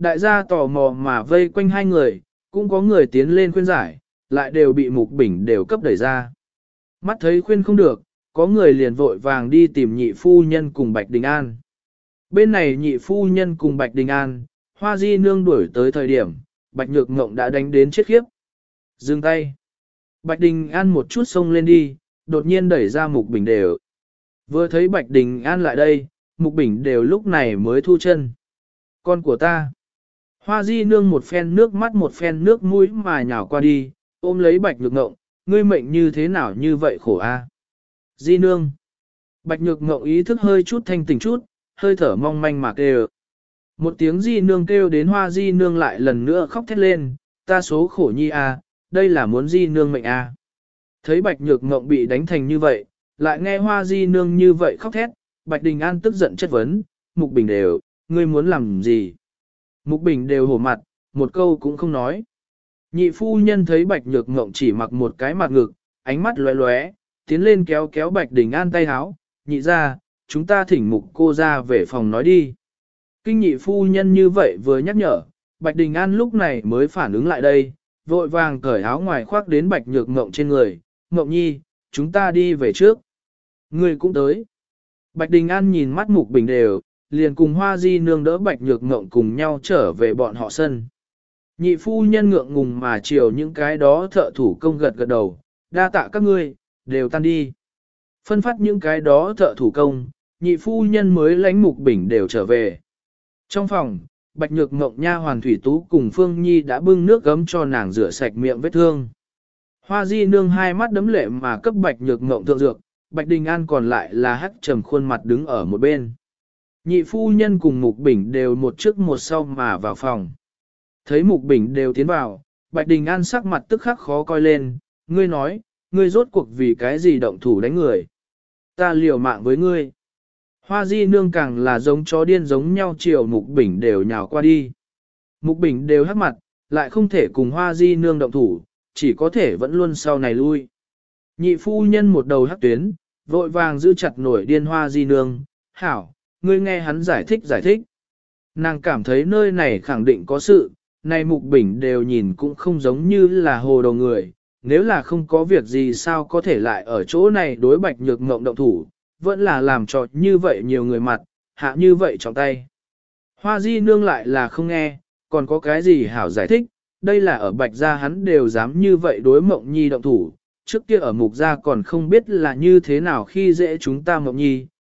Đại gia tò mò mà vây quanh hai người, cũng có người tiến lên khuyên giải, lại đều bị Mục Bình đều cấp đẩy ra. Mắt thấy khuyên không được, có người liền vội vàng đi tìm nhị phu nhân cùng Bạch Đình An. Bên này nhị phu nhân cùng Bạch Đình An, Hoa Di Nương đuổi tới thời điểm, Bạch Nhược Ngộng đã đánh đến chết khiếp. Dừng tay. Bạch Đình An một chút xông lên đi, đột nhiên đẩy ra Mục Bình đều. Vừa thấy Bạch Đình An lại đây, Mục Bình đều lúc này mới thu chân. Con của ta. Hoa Di Nương một phen nước mắt một phen nước mũi mà nhào qua đi, ôm lấy Bạch Nhược Ngộng, ngươi mệnh như thế nào như vậy khổ a? Di Nương. Bạch Nhược Ngộng ý thức hơi chút thanh tỉnh chút, hơi thở mong manh mà kêu. Một tiếng Di Nương kêu đến Hoa Di Nương lại lần nữa khóc thét lên, ta số khổ nhi a, đây là muốn Di Nương mệnh a. Thấy Bạch Nhược Ngộng bị đánh thành như vậy, lại nghe Hoa Di Nương như vậy khóc thét, Bạch Đình An tức giận chất vấn, Mục Bình đều, ngươi muốn làm gì? Mục Bình đều hổ mặt, một câu cũng không nói. Nhị phu nhân thấy Bạch Nhược Ngộng chỉ mặc một cái mặt ngực, ánh mắt lóe lóe, tiến lên kéo kéo Bạch Đình An tay háo, nhị ra, chúng ta thỉnh Mục cô ra về phòng nói đi. Kinh nhị phu nhân như vậy vừa nhắc nhở, Bạch Đình An lúc này mới phản ứng lại đây, vội vàng cởi áo ngoài khoác đến Bạch Nhược Ngộng trên người, Ngộng nhi, chúng ta đi về trước. Người cũng tới. Bạch Đình An nhìn mắt Mục Bình đều, liền cùng Hoa Di Nương đỡ Bạch Nhược Ngộng cùng nhau trở về bọn họ sân. Nhị phu nhân ngượng ngùng mà chiều những cái đó thợ thủ công gật gật đầu, đa tạ các ngươi, đều tan đi. Phân phát những cái đó thợ thủ công, nhị phu nhân mới lánh Mục Bình đều trở về. Trong phòng, Bạch Nhược Ngộng nha hoàn Thủy Tú cùng Phương Nhi đã bưng nước gấm cho nàng rửa sạch miệng vết thương. Hoa Di Nương hai mắt đấm lệ mà cấp Bạch Nhược Ngộng thượng dược, Bạch Đình An còn lại là hắc trầm khuôn mặt đứng ở một bên. Nhị phu nhân cùng Mục Bình đều một trước một sau mà vào phòng. Thấy Mục Bình đều tiến vào, Bạch Đình An sắc mặt tức khắc khó coi lên, ngươi nói, ngươi rốt cuộc vì cái gì động thủ đánh người. Ta liều mạng với ngươi. Hoa Di Nương càng là giống chó điên giống nhau chiều Mục Bình đều nhào qua đi. Mục Bình đều hắc mặt, lại không thể cùng Hoa Di Nương động thủ, chỉ có thể vẫn luôn sau này lui. Nhị phu nhân một đầu hắc tuyến, vội vàng giữ chặt nổi điên Hoa Di Nương, hảo, ngươi nghe hắn giải thích. Nàng cảm thấy nơi này khẳng định có sự, này Mục Bình đều nhìn cũng không giống như là hồ đồ người, nếu là không có việc gì sao có thể lại ở chỗ này đối Bạch Nhược Ngộng động thủ, vẫn là làm trò như vậy nhiều người mặt, hạ như vậy trong tay. Hoa Di Nương lại là không nghe, còn có cái gì hảo giải thích, đây là ở Bạch gia hắn đều dám như vậy đối Mộng Nhi động thủ, trước kia ở Mục gia còn không biết là như thế nào khi dễ chúng ta Mộng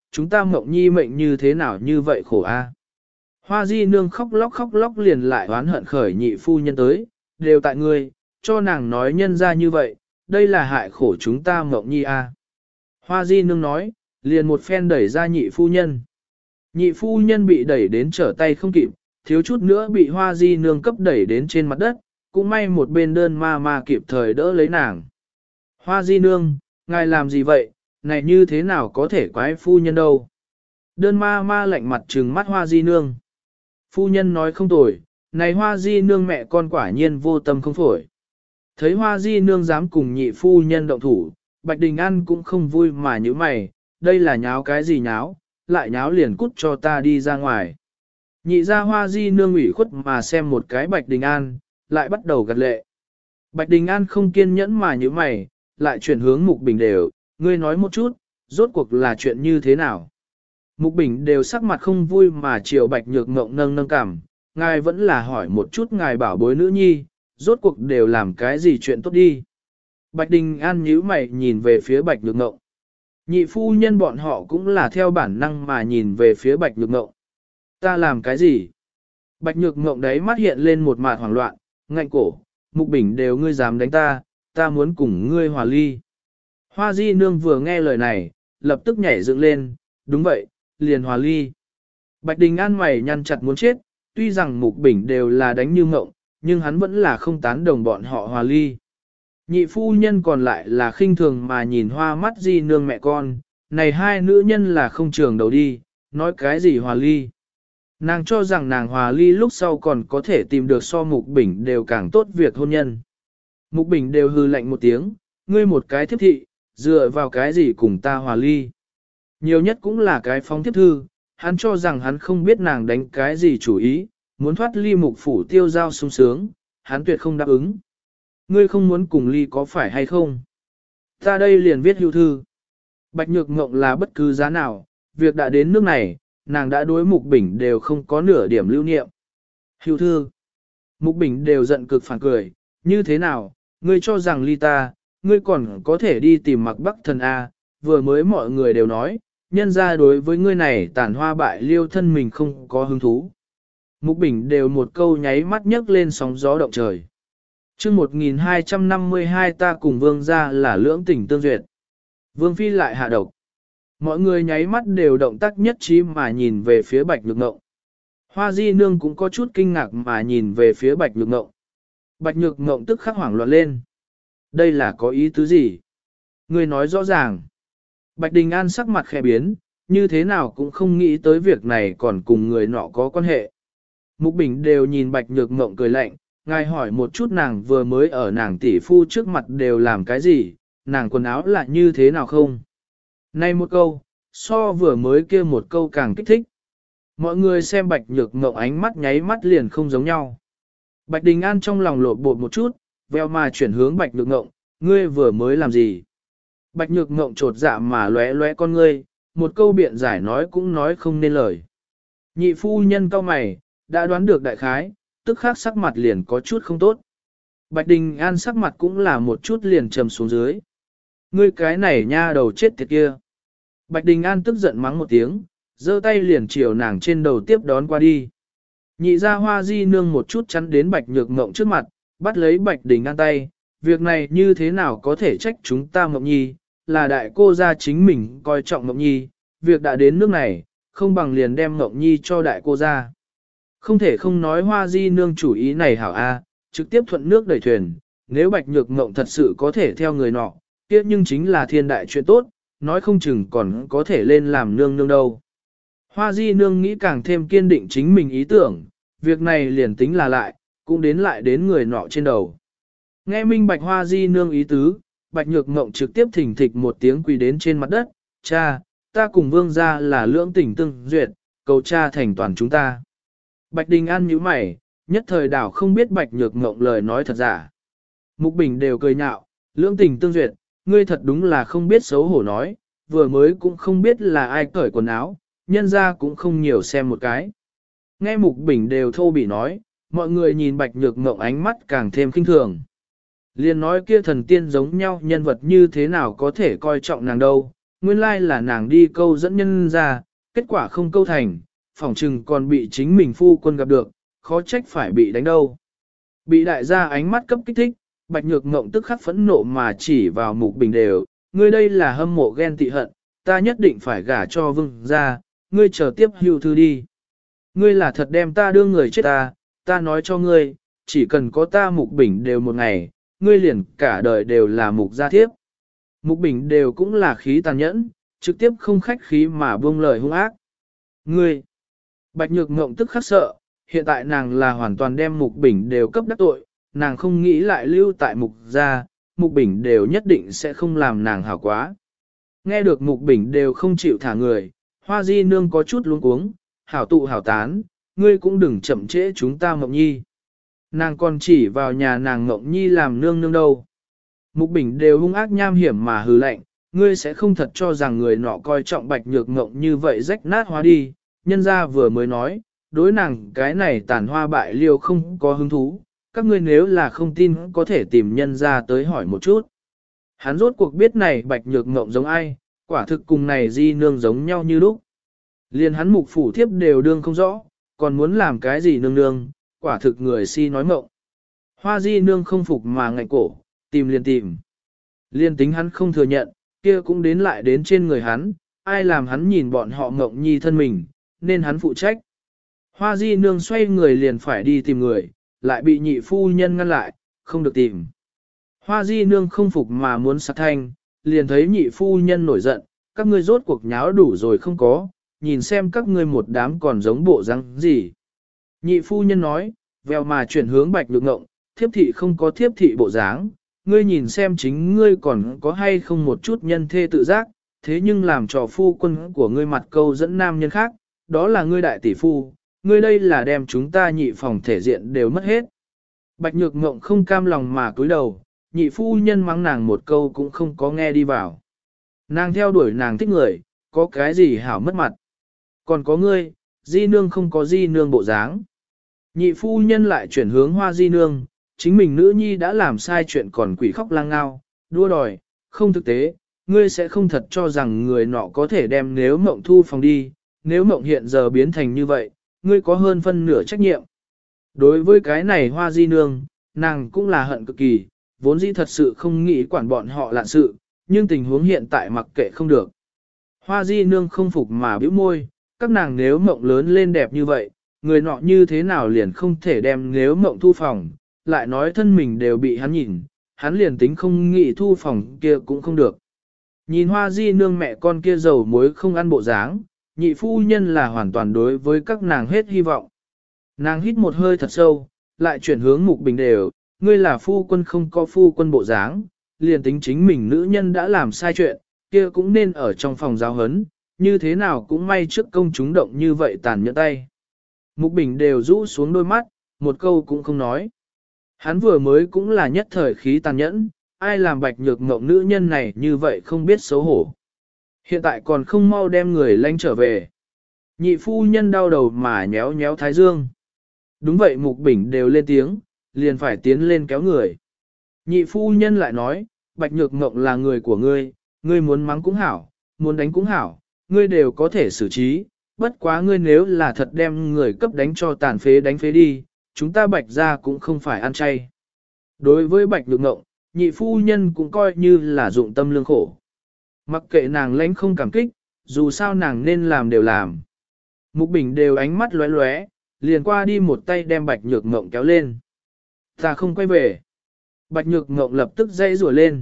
Nhi mệnh như thế nào như vậy khổ a. Hoa Di Nương khóc lóc liền lại oán hận khởi nhị phu nhân tới, đều tại ngươi, cho nàng nói nhân ra như vậy, đây là hại khổ chúng ta Mộng Nhi a. Hoa Di Nương nói, liền một phen đẩy ra nhị phu nhân. Nhị phu nhân bị đẩy đến trở tay không kịp, thiếu chút nữa bị Hoa Di Nương cấp đẩy đến trên mặt đất, cũng may một bên đơn ma kịp thời đỡ lấy nàng. Hoa Di Nương, ngài làm gì vậy, này như thế nào có thể quái phu nhân đâu. Đơn ma lạnh mặt trừng mắt Hoa Di Nương. Phu nhân nói không tồi, này Hoa Di Nương mẹ con quả nhiên vô tâm không phổi. Thấy Hoa Di Nương dám cùng nhị phu nhân động thủ, Bạch Đình An cũng không vui mà như mày, đây là nháo cái gì nháo, lại nháo liền cút cho ta đi ra ngoài. Nhị ra Hoa Di Nương ủy khuất mà xem một cái Bạch Đình An, lại bắt đầu gật lệ. Bạch Đình An không kiên nhẫn mà như mày, lại chuyển hướng Mục Bình đều, ngươi nói một chút, rốt cuộc là chuyện như thế nào. Mục Bình đều sắc mặt không vui mà chiều Bạch Nhược Ngộng nâng cằm, ngài vẫn là hỏi một chút ngài bảo bối nữ nhi, rốt cuộc đều làm cái gì chuyện tốt đi. Bạch Đình An nhíu mày nhìn về phía Bạch Nhược Ngộng. Nhị phu nhân bọn họ cũng là theo bản năng mà nhìn về phía Bạch Nhược Ngộng. Ta làm cái gì? Bạch Nhược Ngộng đấy mắt hiện lên một mạt hoảng loạn, ngạnh cổ, Mục Bình đều ngươi dám đánh ta, ta muốn cùng ngươi hòa ly. Hoa Di Nương vừa nghe lời này, lập tức nhảy dựng lên, đúng vậy, liền hòa ly. Bạch Đình An mày nhăn chặt muốn chết, tuy rằng Mục Bình đều là đánh như ngộng, nhưng hắn vẫn là không tán đồng bọn họ hòa ly. Nhị phu nhân còn lại là khinh thường mà nhìn Hoa mắt Di Nương mẹ con, này hai nữ nhân là không trường đầu đi, nói cái gì hòa ly. Nàng cho rằng nàng hòa ly lúc sau còn có thể tìm được so Mục Bình đều càng tốt việc hôn nhân. Mục Bình đều hư lạnh một tiếng, ngươi một cái thiếp thị, dựa vào cái gì cùng ta hòa ly. Nhiều nhất cũng là cái phóng thiếp thư, hắn cho rằng hắn không biết nàng đánh cái gì chủ ý, muốn thoát ly mục phủ tiêu giao sung sướng, hắn tuyệt không đáp ứng. Ngươi không muốn cùng ly có phải hay không? Ta đây liền viết hưu thư. Bạch Nhược Ngộng là bất cứ giá nào, việc đã đến nước này, nàng đã đối Mục Bình đều không có nửa điểm lưu niệm. Hưu thư. Mục Bình đều giận cực phản cười, như thế nào, ngươi cho rằng ly ta, ngươi còn có thể đi tìm Mặc Bắc Thần A, vừa mới mọi người đều nói, nhân ra đối với ngươi này tàn hoa bại liêu thân mình không có hứng thú. Mục Bình đều một câu nháy mắt nhấc lên sóng gió động trời. Chương 1252 ta cùng Vương gia là lưỡng tình tương duyệt. Vương Phi lại hạ độc. Mọi người nháy mắt đều động tác nhất trí mà nhìn về phía Bạch Nhược Ngộng. Hoa Di Nương cũng có chút kinh ngạc mà nhìn về phía Bạch Nhược Ngộng. Bạch Nhược Ngộng tức khắc hoảng loạn lên. Đây là có ý tứ gì? Người nói rõ ràng. Bạch Đình An sắc mặt khẽ biến, như thế nào cũng không nghĩ tới việc này còn cùng người nọ có quan hệ. Mục Bình đều nhìn Bạch Nhược Ngộng cười lạnh, ngài hỏi một chút nàng vừa mới ở nàng tỷ phu trước mặt đều làm cái gì, nàng quần áo là như thế nào không? Nay một câu, so vừa mới kia một câu càng kích thích. Mọi người xem Bạch Nhược Ngộng ánh mắt nháy mắt liền không giống nhau. Bạch Đình An trong lòng lột bột một chút, veo mà chuyển hướng Bạch Nhược Ngộng, ngươi vừa mới làm gì? Bạch Nhược Ngộng trột dạ mà lóe lóe con ngươi, một câu biện giải nói cũng nói không nên lời. Nhị phu nhân cau mày, đã đoán được đại khái, tức khắc sắc mặt liền có chút không tốt. Bạch Đình An sắc mặt cũng là một chút liền trầm xuống dưới. Ngươi cái này nha đầu chết tiệt kia. Bạch Đình An tức giận mắng một tiếng, giơ tay liền chiều nàng trên đầu tiếp đón qua đi. Nhị ra Hoa Di Nương một chút chắn đến Bạch Nhược Ngộng trước mặt, bắt lấy Bạch Đình An tay, việc này như thế nào có thể trách chúng ta Ngộng Nhi, là đại cô gia chính mình coi trọng Ngộng Nhi, việc đã đến nước này, không bằng liền đem Ngộng Nhi cho đại cô gia. Không thể không nói Hoa Di Nương chủ ý này hảo a, trực tiếp thuận nước đẩy thuyền, nếu Bạch Nhược Ngộng thật sự có thể theo người nọ, kia nhưng chính là thiên đại chuyện tốt, nói không chừng còn có thể lên làm nương nương đâu. Hoa Di Nương nghĩ càng thêm kiên định chính mình ý tưởng, việc này liền tính là lại, cũng lại đến người nọ trên đầu. Nghe minh Bạch Hoa Di Nương ý tứ, Bạch Nhược Ngộng trực tiếp thỉnh thịch một tiếng quỳ đến trên mặt đất, cha, ta cùng Vương gia là lưỡng tình tương duyệt, cầu cha thành toàn chúng ta. Bạch Đình An nhíu mày, nhất thời đảo không biết Bạch Nhược Ngộng lời nói thật giả. Mục Bình đều cười nhạo, lưỡng tình tương duyệt, ngươi thật đúng là không biết xấu hổ nói, vừa mới cũng không biết là ai cởi quần áo, nhân ra cũng không nhiều xem một cái. Nghe Mục Bình đều thô bỉ nói, mọi người nhìn Bạch Nhược Ngộng ánh mắt càng thêm kinh thường. Liên nói kia thần tiên giống nhau nhân vật như thế nào có thể coi trọng nàng đâu, nguyên lai là nàng đi câu dẫn nhân ra, kết quả không câu thành, phỏng chừng còn bị chính mình phu quân gặp được, khó trách phải bị đánh đâu. Bị đại gia ánh mắt cấp kích thích, Bạch Nhược Ngộng tức khắc phẫn nộ mà chỉ vào Mục Bình đều, ngươi đây là hâm mộ ghen tị hận, ta nhất định phải gả cho Vương gia, ngươi chờ tiếp hưu thư đi. Ngươi là thật đem ta đưa người chết ta nói cho ngươi, chỉ cần có ta Mục Bình đều một ngày, ngươi liền cả đời đều là Mục gia thiếp. Mục Bình đều cũng là khí tàn nhẫn, trực tiếp không khách khí mà buông lời hung ác. Ngươi, Bạch Nhược Ngộng tức khắc sợ, hiện tại nàng là hoàn toàn đem Mục Bình đều cấp đắc tội, nàng không nghĩ lại lưu tại Mục gia, Mục Bình đều nhất định sẽ không làm nàng hảo quá. Nghe được Mục Bình đều không chịu thả người, Hoa Di Nương có chút luống cuống, hảo tụ hảo tán, ngươi cũng đừng chậm trễ chúng ta Ngộng Nhi. Nàng còn chỉ vào nhà nàng Ngộng Nhi làm nương nương đâu. Mục Bình đều hung ác nham hiểm mà hừ lạnh, ngươi sẽ không thật cho rằng người nọ coi trọng Bạch Nhược Ngộng như vậy rách nát hóa đi, nhân gia vừa mới nói, đối nàng cái này tàn hoa bại liêu không có hứng thú, các ngươi nếu là không tin có thể tìm nhân gia tới hỏi một chút. Hắn rốt cuộc biết này Bạch Nhược Ngộng giống ai, quả thực cùng này Di Nương giống nhau như lúc. Liền hắn Mục phủ thiếp đều đương không rõ, còn muốn làm cái gì nương nương, quả thực người si nói mộng. Hoa Di Nương không phục mà ngạnh cổ, tìm liền tìm. Liên tính hắn không thừa nhận, kia cũng lại đến trên người hắn, ai làm hắn nhìn bọn họ Ngộng Nhi thân mình, nên hắn phụ trách. Hoa Di Nương xoay người liền phải đi tìm người, lại bị nhị phu nhân ngăn lại, không được tìm. Hoa Di Nương không phục mà muốn sát thanh, liền thấy nhị phu nhân nổi giận, các ngươi rốt cuộc nháo đủ rồi không có, nhìn xem các ngươi một đám còn giống bộ răng gì. Nhị phu nhân nói, vèo mà chuyển hướng Bạch Nhược Ngộng, thiếp thị không có thiếp thị bộ dáng, ngươi nhìn xem chính ngươi còn có hay không một chút nhân thê tự giác, thế nhưng làm trò phu quân của ngươi mặt câu dẫn nam nhân khác, đó là ngươi đại tỷ phu, ngươi đây là đem chúng ta nhị phòng thể diện đều mất hết. Bạch nhược ngộng không cam lòng mà cúi đầu, nhị phu nhân mắng nàng một câu cũng không có nghe đi vào. Nàng theo đuổi nàng thích người, có cái gì hảo mất mặt. Còn có ngươi, di nương không có di nương bộ dáng. Nhị phu nhân lại chuyển hướng hoa di nương, chính mình nữ nhi đã làm sai chuyện còn quỷ khóc lang ngao, đua đòi, không thực tế, ngươi sẽ không thật cho rằng người nọ có thể đem nếu mộng thu phòng đi, nếu mộng hiện giờ biến thành như vậy, ngươi có hơn phân nửa trách nhiệm. Đối với cái này hoa di nương, nàng cũng là hận cực kỳ, vốn dĩ thật sự không nghĩ quản bọn họ lạn sự, nhưng tình huống hiện tại mặc kệ không được. Hoa di nương không phục mà bĩu môi, các nàng nếu mộng lớn lên đẹp như vậy, người nọ như thế nào liền không thể đem nếu mộng thu phòng, lại nói thân mình đều bị hắn nhìn, hắn liền tính không nghĩ thu phòng kia cũng không được. Nhìn hoa di nương mẹ con kia dầu muối không ăn bộ dáng, nhị phu nhân là hoàn toàn đối với các nàng hết hy vọng. Nàng hít một hơi thật sâu, lại chuyển hướng Mục Bình đều, ngươi là phu quân không có phu quân bộ dáng, liền tính chính mình nữ nhân đã làm sai chuyện, kia cũng nên ở trong phòng giáo huấn, như thế nào cũng may trước công chúng động như vậy tàn nhẫn tay. Mục Bình đều rũ xuống đôi mắt, một câu cũng không nói. Hắn vừa mới cũng là nhất thời khí tàn nhẫn, ai làm Bạch Nhược Ngộng nữ nhân này như vậy không biết xấu hổ. Hiện tại còn không mau đem người lanh trở về. Nhị phu nhân đau đầu mà nhéo nhéo thái dương. Đúng vậy Mục Bình đều lên tiếng, liền phải tiến lên kéo người. Nhị phu nhân lại nói, Bạch Nhược Ngộng là người của ngươi, ngươi muốn mắng cũng hảo, muốn đánh cũng hảo, ngươi đều có thể xử trí, bất quá ngươi nếu là thật đem người cấp đánh cho tàn phế đánh phế đi, chúng ta Bạch gia cũng không phải ăn chay. Đối với Bạch Nhược Ngộng, nhị phu nhân cũng coi như là dụng tâm lương khổ. Mặc kệ nàng lãnh không cảm kích, dù sao nàng nên làm đều làm. Mục Bình đều ánh mắt lóe lóe, liền qua đi một tay đem Bạch Nhược Ngộng kéo lên. Ta không quay về. Bạch Nhược Ngộng lập tức dây rủa lên.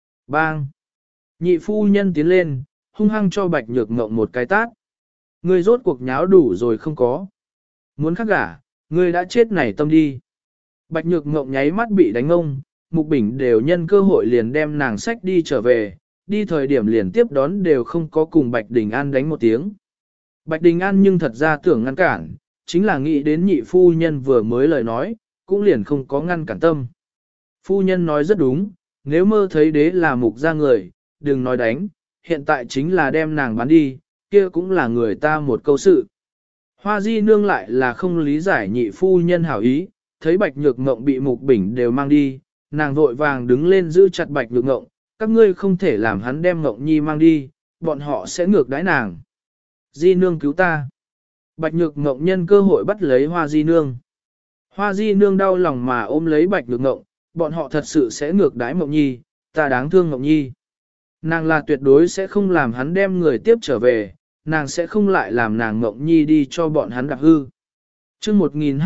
Bang! Nhị phu nhân tiến lên, hung hăng cho Bạch Nhược Ngộng một cái tát. Ngươi rốt cuộc nháo đủ rồi không có. Muốn khắc gả, ngươi đã chết nảy tâm đi. Bạch Nhược Ngộng nháy mắt bị đánh ông, Mục Bình đều nhân cơ hội liền đem nàng sách đi trở về, đi thời điểm liền tiếp đón đều không có cùng Bạch Đình An đánh một tiếng. Bạch Đình An nhưng thật ra tưởng ngăn cản, chính là nghĩ đến nhị phu nhân vừa mới lời nói, cũng liền không có ngăn cản tâm. Phu nhân nói rất đúng, nếu mơ thấy đế là Mục gia người, đừng nói đánh, hiện tại chính là đem nàng bán đi, kia cũng là người ta một câu sự. Hoa di nương lại là không lý giải nhị phu nhân hảo ý, thấy Bạch Nhược Ngộng bị Mục Bình đều mang đi, nàng vội vàng đứng lên giữ chặt Bạch Nhược Ngộng, các ngươi không thể làm hắn đem Ngộng Nhi mang đi, bọn họ sẽ ngược đãi nàng. Di nương cứu ta. Bạch Nhược Ngộng nhân cơ hội bắt lấy Hoa di nương. Hoa di nương đau lòng mà ôm lấy Bạch Nhược Ngộng, bọn họ thật sự sẽ ngược đãi Ngộng Nhi, ta đáng thương Ngộng Nhi. Nàng là tuyệt đối sẽ không làm hắn đem người tiếp trở về, nàng sẽ không lại làm nàng Ngộng Nhi đi cho bọn hắn đạp hư. Chương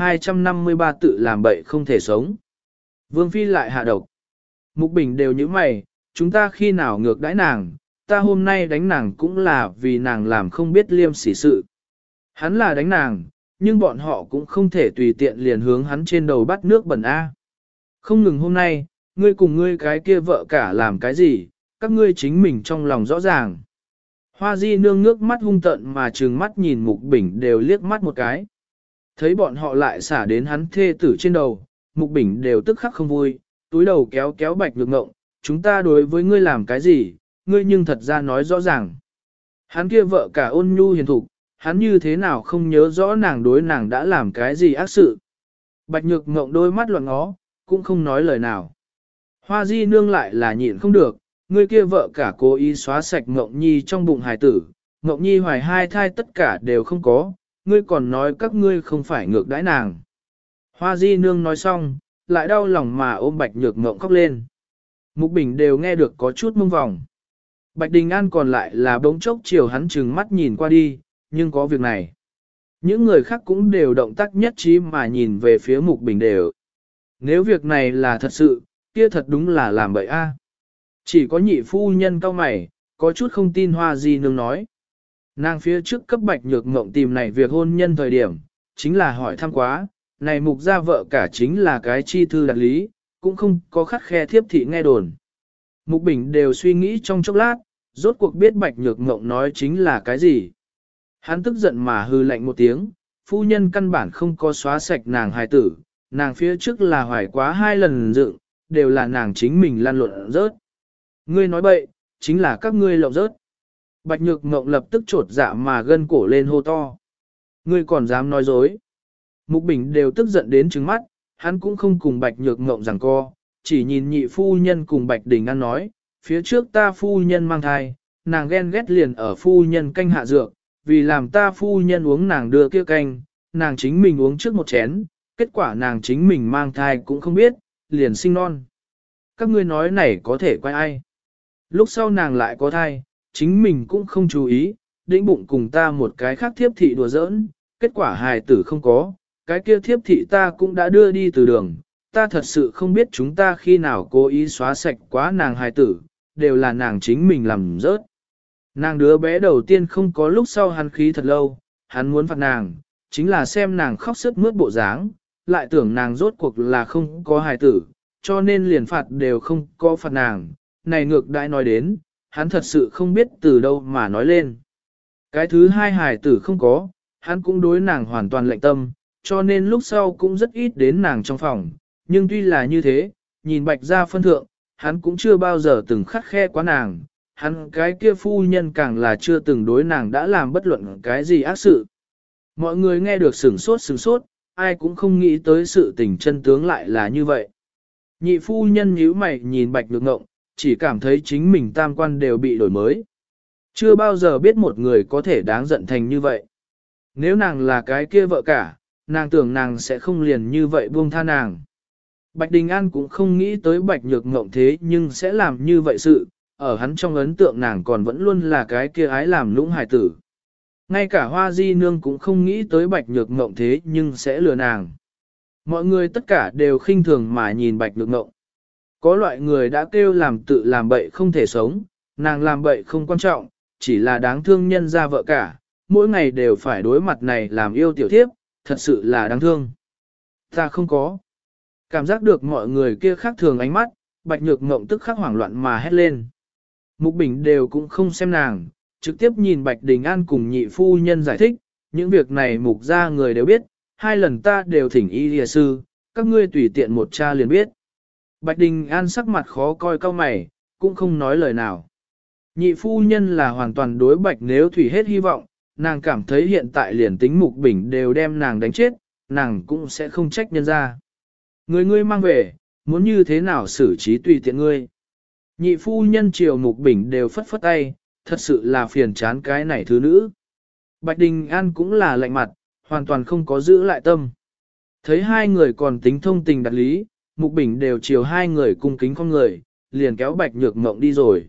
1253 tự làm bậy không thể sống. Vương Phi lại hạ độc. Mục Bình đều như mày, chúng ta khi nào ngược đãi nàng, ta hôm nay đánh nàng cũng là vì nàng làm không biết liêm sỉ sự. Hắn là đánh nàng, nhưng bọn họ cũng không thể tùy tiện liền hướng hắn trên đầu bắt nước bẩn A. Không ngừng hôm nay, ngươi cùng ngươi cái kia vợ cả làm cái gì, các ngươi chính mình trong lòng rõ ràng. Hoa di nương ngước mắt hung tợn mà trừng mắt nhìn Mục Bình đều liếc mắt một cái. Thấy bọn họ lại xả đến hắn thê tử trên đầu, Mục Bình đều tức khắc không vui, túi đầu kéo kéo Bạch Nhược Ngộng, chúng ta đối với ngươi làm cái gì, ngươi nhưng thật ra nói rõ ràng. Hắn kia vợ cả ôn nhu hiền thục, hắn như thế nào không nhớ rõ nàng đối nàng đã làm cái gì ác sự. Bạch Nhược Ngộng đôi mắt loạn ngó, cũng không nói lời nào. Hoa di nương lại là nhịn không được, ngươi kia vợ cả cố ý xóa sạch Ngộng Nhi trong bụng hài tử, Ngộng Nhi hoài hai thai tất cả đều không có, ngươi còn nói các ngươi không phải ngược đãi nàng. Hoa di nương nói xong, lại đau lòng mà ôm Bạch Nhược Ngộng khóc lên. Mục Bình đều nghe được có chút mông vòng. Bạch Đình An còn lại là bỗng chốc chiều hắn trừng mắt nhìn qua đi, nhưng có việc này. Những người khác cũng đều động tác nhất trí mà nhìn về phía Mục Bình đều. Nếu việc này là thật sự, kia thật đúng là làm bậy a. Chỉ có nhị phu nhân cao mày, có chút không tin Hoa di nương nói. Nàng phía trước cấp Bạch Nhược Ngộng tìm này việc hôn nhân thời điểm, chính là hỏi thăm quá, này Mục gia vợ cả chính là cái chi thư đạt lý, cũng không có khắt khe thiếp thị nghe đồn. Mục Bình đều suy nghĩ trong chốc lát, rốt cuộc biết Bạch Nhược Ngộng nói chính là cái gì. Hắn tức giận mà hư lạnh một tiếng, phu nhân căn bản không có xóa sạch nàng hài tử, nàng phía trước là hoài quá 2 lần dựng, đều là nàng chính mình lăn lộn rớt. Ngươi nói bậy, chính là các ngươi lộng rớt. Bạch Nhược Ngộng lập tức trột dạ mà gân cổ lên hô to. Ngươi còn dám nói dối. Mục Bình đều tức giận đến trừng mắt, hắn cũng không cùng Bạch Nhược Ngộng giằng co, chỉ nhìn nhị phu nhân cùng Bạch Đình An nói, phía trước ta phu nhân mang thai, nàng ghen ghét liền ở phu nhân canh hạ dược, vì làm ta phu nhân uống nàng đưa kia canh, nàng chính mình uống trước một chén, kết quả nàng chính mình mang thai cũng không biết, liền sinh non. Các ngươi nói này có thể quay ai? Lúc sau nàng lại có thai, chính mình cũng không chú ý, đĩnh bụng cùng ta một cái khác thiếp thị đùa giỡn, kết quả hài tử không có, cái kia thiếp thị ta cũng đã đưa đi từ đường, ta thật sự không biết chúng ta khi nào cố ý xóa sạch quá nàng hài tử, đều là nàng chính mình làm rớt. Nàng đứa bé đầu tiên không có lúc sau hắn khí thật lâu, hắn muốn phạt nàng, chính là xem nàng khóc sướt mướt bộ dáng, lại tưởng nàng rốt cuộc là không có hài tử, cho nên liền phạt đều không có phạt nàng, này ngược đãi nói đến, hắn thật sự không biết từ đâu mà nói lên. Cái thứ hai hài tử không có, hắn cũng đối nàng hoàn toàn lạnh tâm, cho nên lúc sau cũng rất ít đến nàng trong phòng, nhưng tuy là như thế, nhìn Bạch gia phân thượng, hắn cũng chưa bao giờ từng khắt khe quá nàng, hắn cái kia phu nhân càng là chưa từng đối nàng đã làm bất luận cái gì ác sự. Mọi người nghe được sửng sốt, ai cũng không nghĩ tới sự tình chân tướng lại là như vậy. Nhị phu nhân nhíu mày nhìn Bạch Nhược Ngộng, chỉ cảm thấy chính mình tam quan đều bị đổi mới. Chưa bao giờ biết một người có thể đáng giận thành như vậy. Nếu nàng là cái kia vợ cả, nàng tưởng nàng sẽ không liền như vậy buông tha nàng. Bạch Đình An cũng không nghĩ tới Bạch Nhược Ngộng thế nhưng sẽ làm như vậy sự, ở hắn trong ấn tượng nàng còn vẫn luôn là cái kia ái làm lũng hài tử. Ngay cả Hoa Di Nương cũng không nghĩ tới Bạch Nhược Ngộng thế nhưng sẽ lừa nàng. Mọi người tất cả đều khinh thường mà nhìn Bạch Nhược Ngộng. Có loại người đã kêu làm tự làm bậy không thể sống, nàng làm bậy không quan trọng, chỉ là đáng thương nhân ra vợ cả, mỗi ngày đều phải đối mặt này làm yêu tiểu thiếp, thật sự là đáng thương. Ta không có. Cảm giác được mọi người kia khác thường ánh mắt, Bạch Nhược Ngộng tức khắc hoảng loạn mà hét lên. Mục Bình đều cũng không xem nàng, trực tiếp nhìn Bạch Đình An cùng nhị phu nhân giải thích, những việc này mục ra người đều biết, 2 lần ta đều thỉnh y lìa sư, các ngươi tùy tiện một cha liền biết. Bạch Đình An sắc mặt khó coi cau mày, cũng không nói lời nào. Nhị phu nhân là hoàn toàn đối Bạch Nếu Thủy hết hy vọng, nàng cảm thấy hiện tại liền tính Mục Bình đều đem nàng đánh chết, nàng cũng sẽ không trách nhân ra. Ngươi mang về, muốn như thế nào xử trí tùy tiện ngươi. Nhị phu nhân triều Mục Bình đều phất phất tay, thật sự là phiền chán cái này thứ nữ. Bạch Đình An cũng là lạnh mặt, hoàn toàn không có giữ lại tâm. Thấy 2 người còn tính thông tình đặt lý, Mục Bình đều chiều 2 người cung kính con người, liền kéo Bạch Nhược Ngộng đi rồi.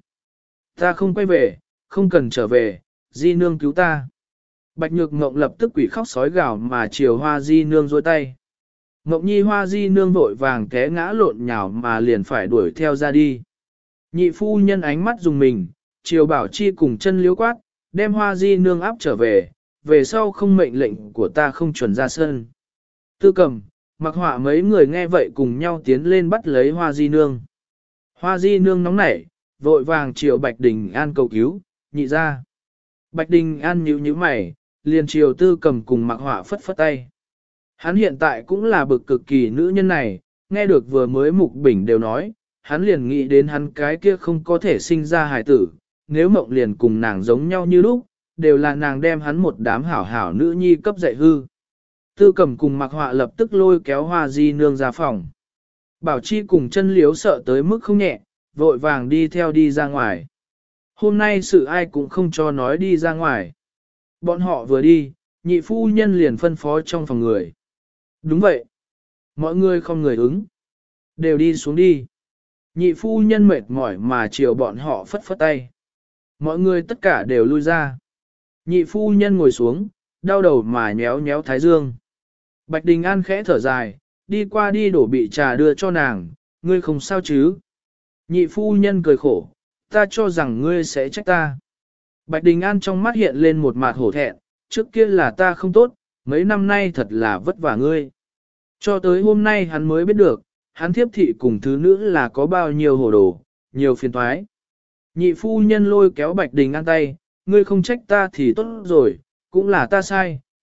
Ta không quay về, không cần trở về, Di Nương cứu ta. Bạch Nhược Ngộng lập tức quỷ khóc sói gào mà chiều Hoa Di Nương dôi tay. Ngộng Nhi Hoa Di Nương vội vàng té ngã lộn nhào mà liền phải đuổi theo ra đi. Nhị phu nhân ánh mắt dùng mình, chiều Bảo Chi cùng chân liếu quát, đem Hoa Di Nương áp trở về sau không mệnh lệnh của ta không chuẩn ra sân. Tư Cầm, Mặc Họa mấy người nghe vậy cùng nhau tiến lên bắt lấy Hoa Di Nương. Hoa Di Nương nóng nảy, vội vàng chiều Bạch Đình An cầu cứu, nhị ra. Bạch Đình An nhíu mày, liền chiều Tư Cầm cùng Mặc Họa phất phất tay. Hắn hiện tại cũng là bực cực kỳ nữ nhân này, nghe được vừa mới Mục Bình đều nói, hắn liền nghĩ đến hắn cái kia không có thể sinh ra hài tử, nếu Mộng liền cùng nàng giống nhau như lúc, đều là nàng đem hắn một đám hảo hảo nữ nhi cấp dạy hư. Tư Cầm cùng Mặc Họa lập tức lôi kéo Hoa Di Nương ra phòng. Bảo Chi cùng chân liếu sợ tới mức không nhẹ, vội vàng đi theo đi ra ngoài. Hôm nay sự ai cũng không cho nói đi ra ngoài. Bọn họ vừa đi, nhị phu nhân liền phân phó trong phòng người. Đúng vậy. Mọi người không người ứng. Đều đi xuống đi. Nhị phu nhân mệt mỏi mà chiều bọn họ phất phất tay. Mọi người tất cả đều lui ra. Nhị phu nhân ngồi xuống, đau đầu mà nhéo nhéo thái dương. Bạch Đình An khẽ thở dài, đi qua đi đổ bị trà đưa cho nàng, ngươi không sao chứ. Nhị phu nhân cười khổ, ta cho rằng ngươi sẽ trách ta. Bạch Đình An trong mắt hiện lên một mặt hổ thẹn, trước kia là ta không tốt, mấy năm nay thật là vất vả ngươi. Cho tới hôm nay hắn mới biết được, hắn thiếp thị cùng thứ nữ là có bao nhiêu hồ đồ, nhiều phiền toái. Nhị phu nhân lôi kéo Bạch Đình An tay, ngươi không trách ta thì tốt rồi, cũng là ta sai,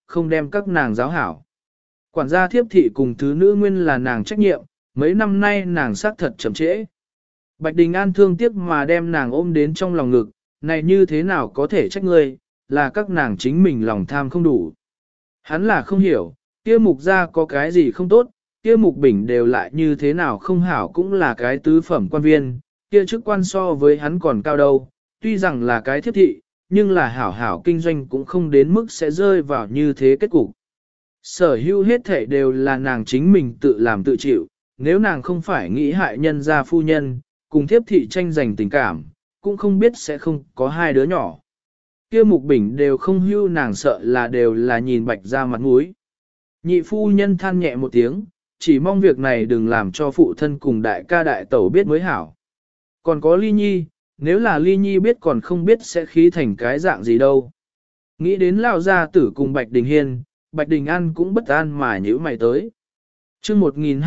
không đem các nàng giáo hảo. Quản gia thiếp thị cùng thứ nữ nguyên là nàng trách nhiệm, mấy năm nay nàng xác thật chậm trễ. Bạch Đình An thương tiếc mà đem nàng ôm đến trong lòng ngực, này như thế nào có thể trách ngươi, là các nàng chính mình lòng tham không đủ. Hắn là không hiểu, kia mục gia có cái gì không tốt, kia mục bình đều lại như thế nào không hảo cũng là cái tứ phẩm quan viên, kia chức quan so với hắn còn cao đâu, tuy rằng là cái thiếp thị, nhưng là hảo hảo kinh doanh cũng không đến mức sẽ rơi vào như thế kết cục. Sở hữu hết thể đều là nàng chính mình tự làm tự chịu, nếu nàng không phải nghĩ hại nhân gia phu nhân, cùng thiếp thị tranh giành tình cảm, cũng không biết sẽ không có hai đứa nhỏ. Kia mục bình đều không hưu nàng sợ là đều là nhìn bạch ra mặt mũi. Nhị phu nhân than nhẹ một tiếng, chỉ mong việc này đừng làm cho phụ thân cùng đại ca đại tẩu biết mới hảo. Còn có ly nhi, nếu là ly nhi biết còn không biết sẽ khí thành cái dạng gì đâu. Nghĩ đến lao gia tử cùng Bạch Đình Hiên, Bạch Đình An cũng bất an mà nhíu mày tới. chương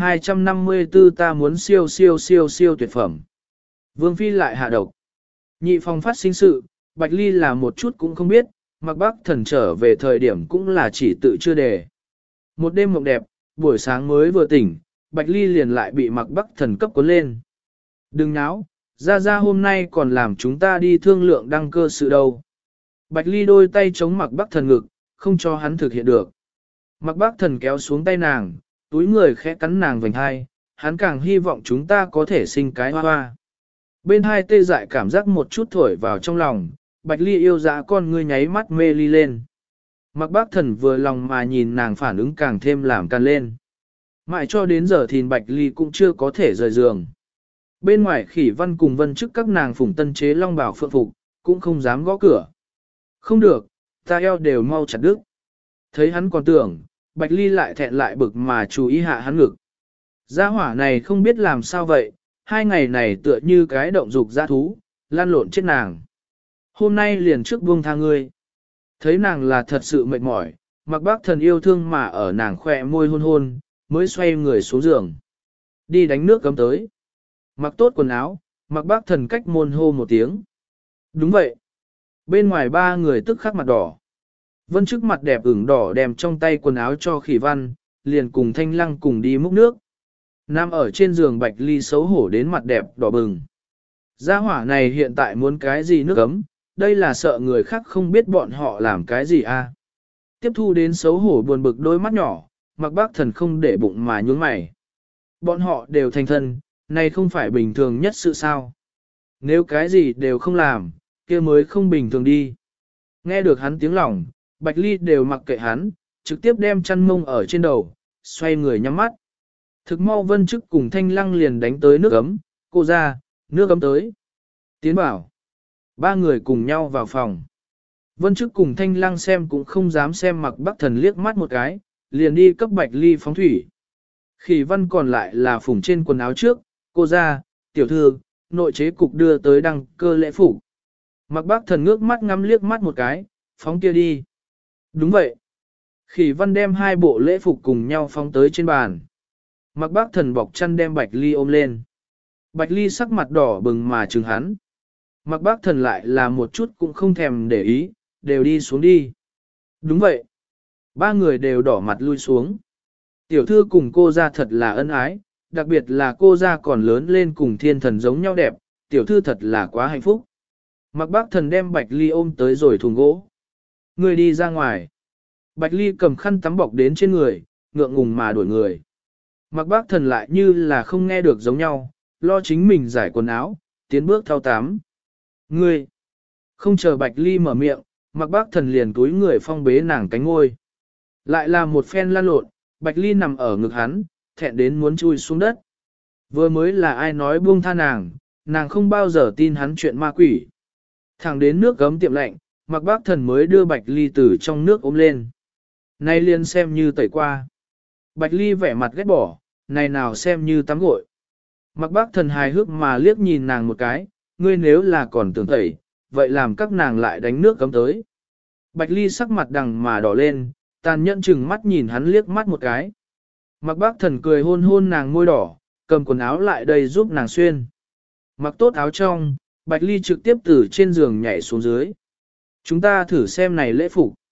1254 ta muốn siêu siêu siêu siêu tuyệt phẩm. Vương Phi lại hạ độc. Nhị phòng phát sinh sự, Bạch Ly là một chút cũng không biết, Mạc Bắc Thần trở về thời điểm cũng là chỉ tự chưa đề. Một đêm mộng đẹp, buổi sáng mới vừa tỉnh, Bạch Ly liền lại bị Mạc Bắc Thần cấp cuốn lên. Đừng náo, ra hôm nay còn làm chúng ta đi thương lượng đăng cơ sự đâu. Bạch Ly đôi tay chống Mạc Bắc Thần ngực, không cho hắn thực hiện được. Mạc Bắc Thần kéo xuống tay nàng, túi người khẽ cắn nàng vành hai, hắn càng hy vọng chúng ta có thể sinh cái hoa hoa. Bên hai tê dại cảm giác một chút thổi vào trong lòng, Bạch Ly yêu dã con ngươi nháy mắt mê ly lên. Mạc Bắc Thần vừa lòng mà nhìn nàng phản ứng càng thêm làm can lên. Mãi cho đến giờ thì Bạch Ly cũng chưa có thể rời giường. Bên ngoài Khỉ Văn cùng Vân Chức các nàng phụng tân chế long bảo phượng phục, cũng không dám gõ cửa. Không được, ta eo đều mau chặt đứt. Thấy hắn còn tưởng, Bạch Ly lại thẹn lại bực mà chú ý hạ hắn ngực. Gia hỏa này không biết làm sao vậy, hai ngày này tựa như cái động dục dã thú, lan lộn chết nàng. Hôm nay liền trước buông tha ngươi. Thấy nàng là thật sự mệt mỏi, Mạc Bắc Thần yêu thương mà ở nàng khỏe môi hôn hôn, mới xoay người xuống giường. Đi đánh nước cấm tới. Mặc tốt quần áo, Mạc Bắc Thần cách môn hô một tiếng. Đúng vậy. Bên ngoài ba người tức khắc mặt đỏ. Vân Chức mặt đẹp ửng đỏ đem trong tay quần áo cho Khỉ Văn, liền cùng Thanh Lăng cùng đi múc nước. Nam ở trên giường Bạch Ly xấu hổ đến mặt đẹp đỏ bừng. Gia hỏa này hiện tại muốn cái gì nước ấm, đây là sợ người khác không biết bọn họ làm cái gì a. Tiếp thu đến xấu hổ buồn bực đôi mắt nhỏ, Mạc Bắc Thần không để bụng mà nhún mày. Bọn họ đều thành thân, này không phải bình thường nhất sự sao. Nếu cái gì đều không làm, kia mới không bình thường đi. Nghe được hắn tiếng lòng, Bạch Ly đều mặc kệ hắn, trực tiếp đem chăn mông ở trên đầu, xoay người nhắm mắt. Thực mau Vân Chức cùng Thanh Lăng liền đánh tới nước ấm, cô ra, nước ấm tới. Tiến bảo. Ba người cùng nhau vào phòng. Vân Chức cùng Thanh Lăng xem cũng không dám xem Mạc Bắc Thần liếc mắt một cái, liền đi cấp Bạch Ly phóng thủy. Khỉ Văn còn lại là phủng trên quần áo trước, cô ra, tiểu thư, nội chế cục đưa tới đăng cơ lễ phủ. Mạc Bắc Thần ngước mắt ngắm liếc mắt một cái, phóng kia đi. Đúng vậy. Khỉ Văn đem hai bộ lễ phục cùng nhau phóng tới trên bàn. Mạc Bắc Thần bọc chăn đem Bạch Ly ôm lên. Bạch Ly sắc mặt đỏ bừng mà trừng hắn. Mạc Bắc Thần lại là một chút cũng không thèm để ý, đều đi xuống đi. Đúng vậy. Ba người đều đỏ mặt lui xuống. Tiểu thư cùng cô ra thật là ân ái, đặc biệt là cô ra còn lớn lên cùng thiên thần giống nhau đẹp, tiểu thư thật là quá hạnh phúc. Mạc Bắc Thần đem Bạch Ly ôm tới rồi thùng gỗ. Người đi ra ngoài. Bạch Ly cầm khăn tắm bọc đến trên người, ngượng ngùng mà đuổi người. Mạc Bắc Thần lại như là không nghe được giống nhau, lo chính mình giải quần áo, tiến bước thao tám. Ngươi! Không chờ Bạch Ly mở miệng, Mạc Bắc Thần liền túi người phong bế nàng cánh ngôi. Lại là một phen lăn lộn, Bạch Ly nằm ở ngực hắn, thẹn đến muốn chui xuống đất. Vừa mới là ai nói buông tha nàng, nàng không bao giờ tin hắn chuyện ma quỷ. Thẳng đến nước gấm tiệm lạnh, Mạc Bắc Thần mới đưa Bạch Ly từ trong nước ôm lên. Nay liền xem như tẩy qua. Bạch Ly vẻ mặt ghét bỏ, này nào xem như tắm gội. Mạc Bắc Thần hài hước mà liếc nhìn nàng một cái, ngươi nếu là còn tưởng tẩy, vậy làm các nàng lại đánh nước cấm tới. Bạch Ly sắc mặt đằng mà đỏ lên, tàn nhẫn chừng mắt nhìn hắn liếc mắt một cái. Mạc Bắc Thần cười hôn hôn nàng môi đỏ, cầm quần áo lại đây giúp nàng xuyên. Mặc tốt áo trong, Bạch Ly trực tiếp từ trên giường nhảy xuống dưới. Chúng ta thử xem này lễ phục.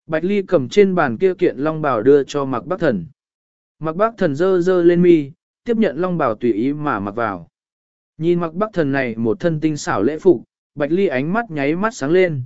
Bạch Ly cầm trên bàn kia kiện long bào đưa cho Mạc Bắc Thần. Mạc Bắc Thần giơ giơ lên mi, tiếp nhận long bào tùy ý mà mặc vào. Nhìn Mạc Bắc Thần này một thân tinh xảo lễ phục, Bạch Ly ánh mắt nháy mắt sáng lên.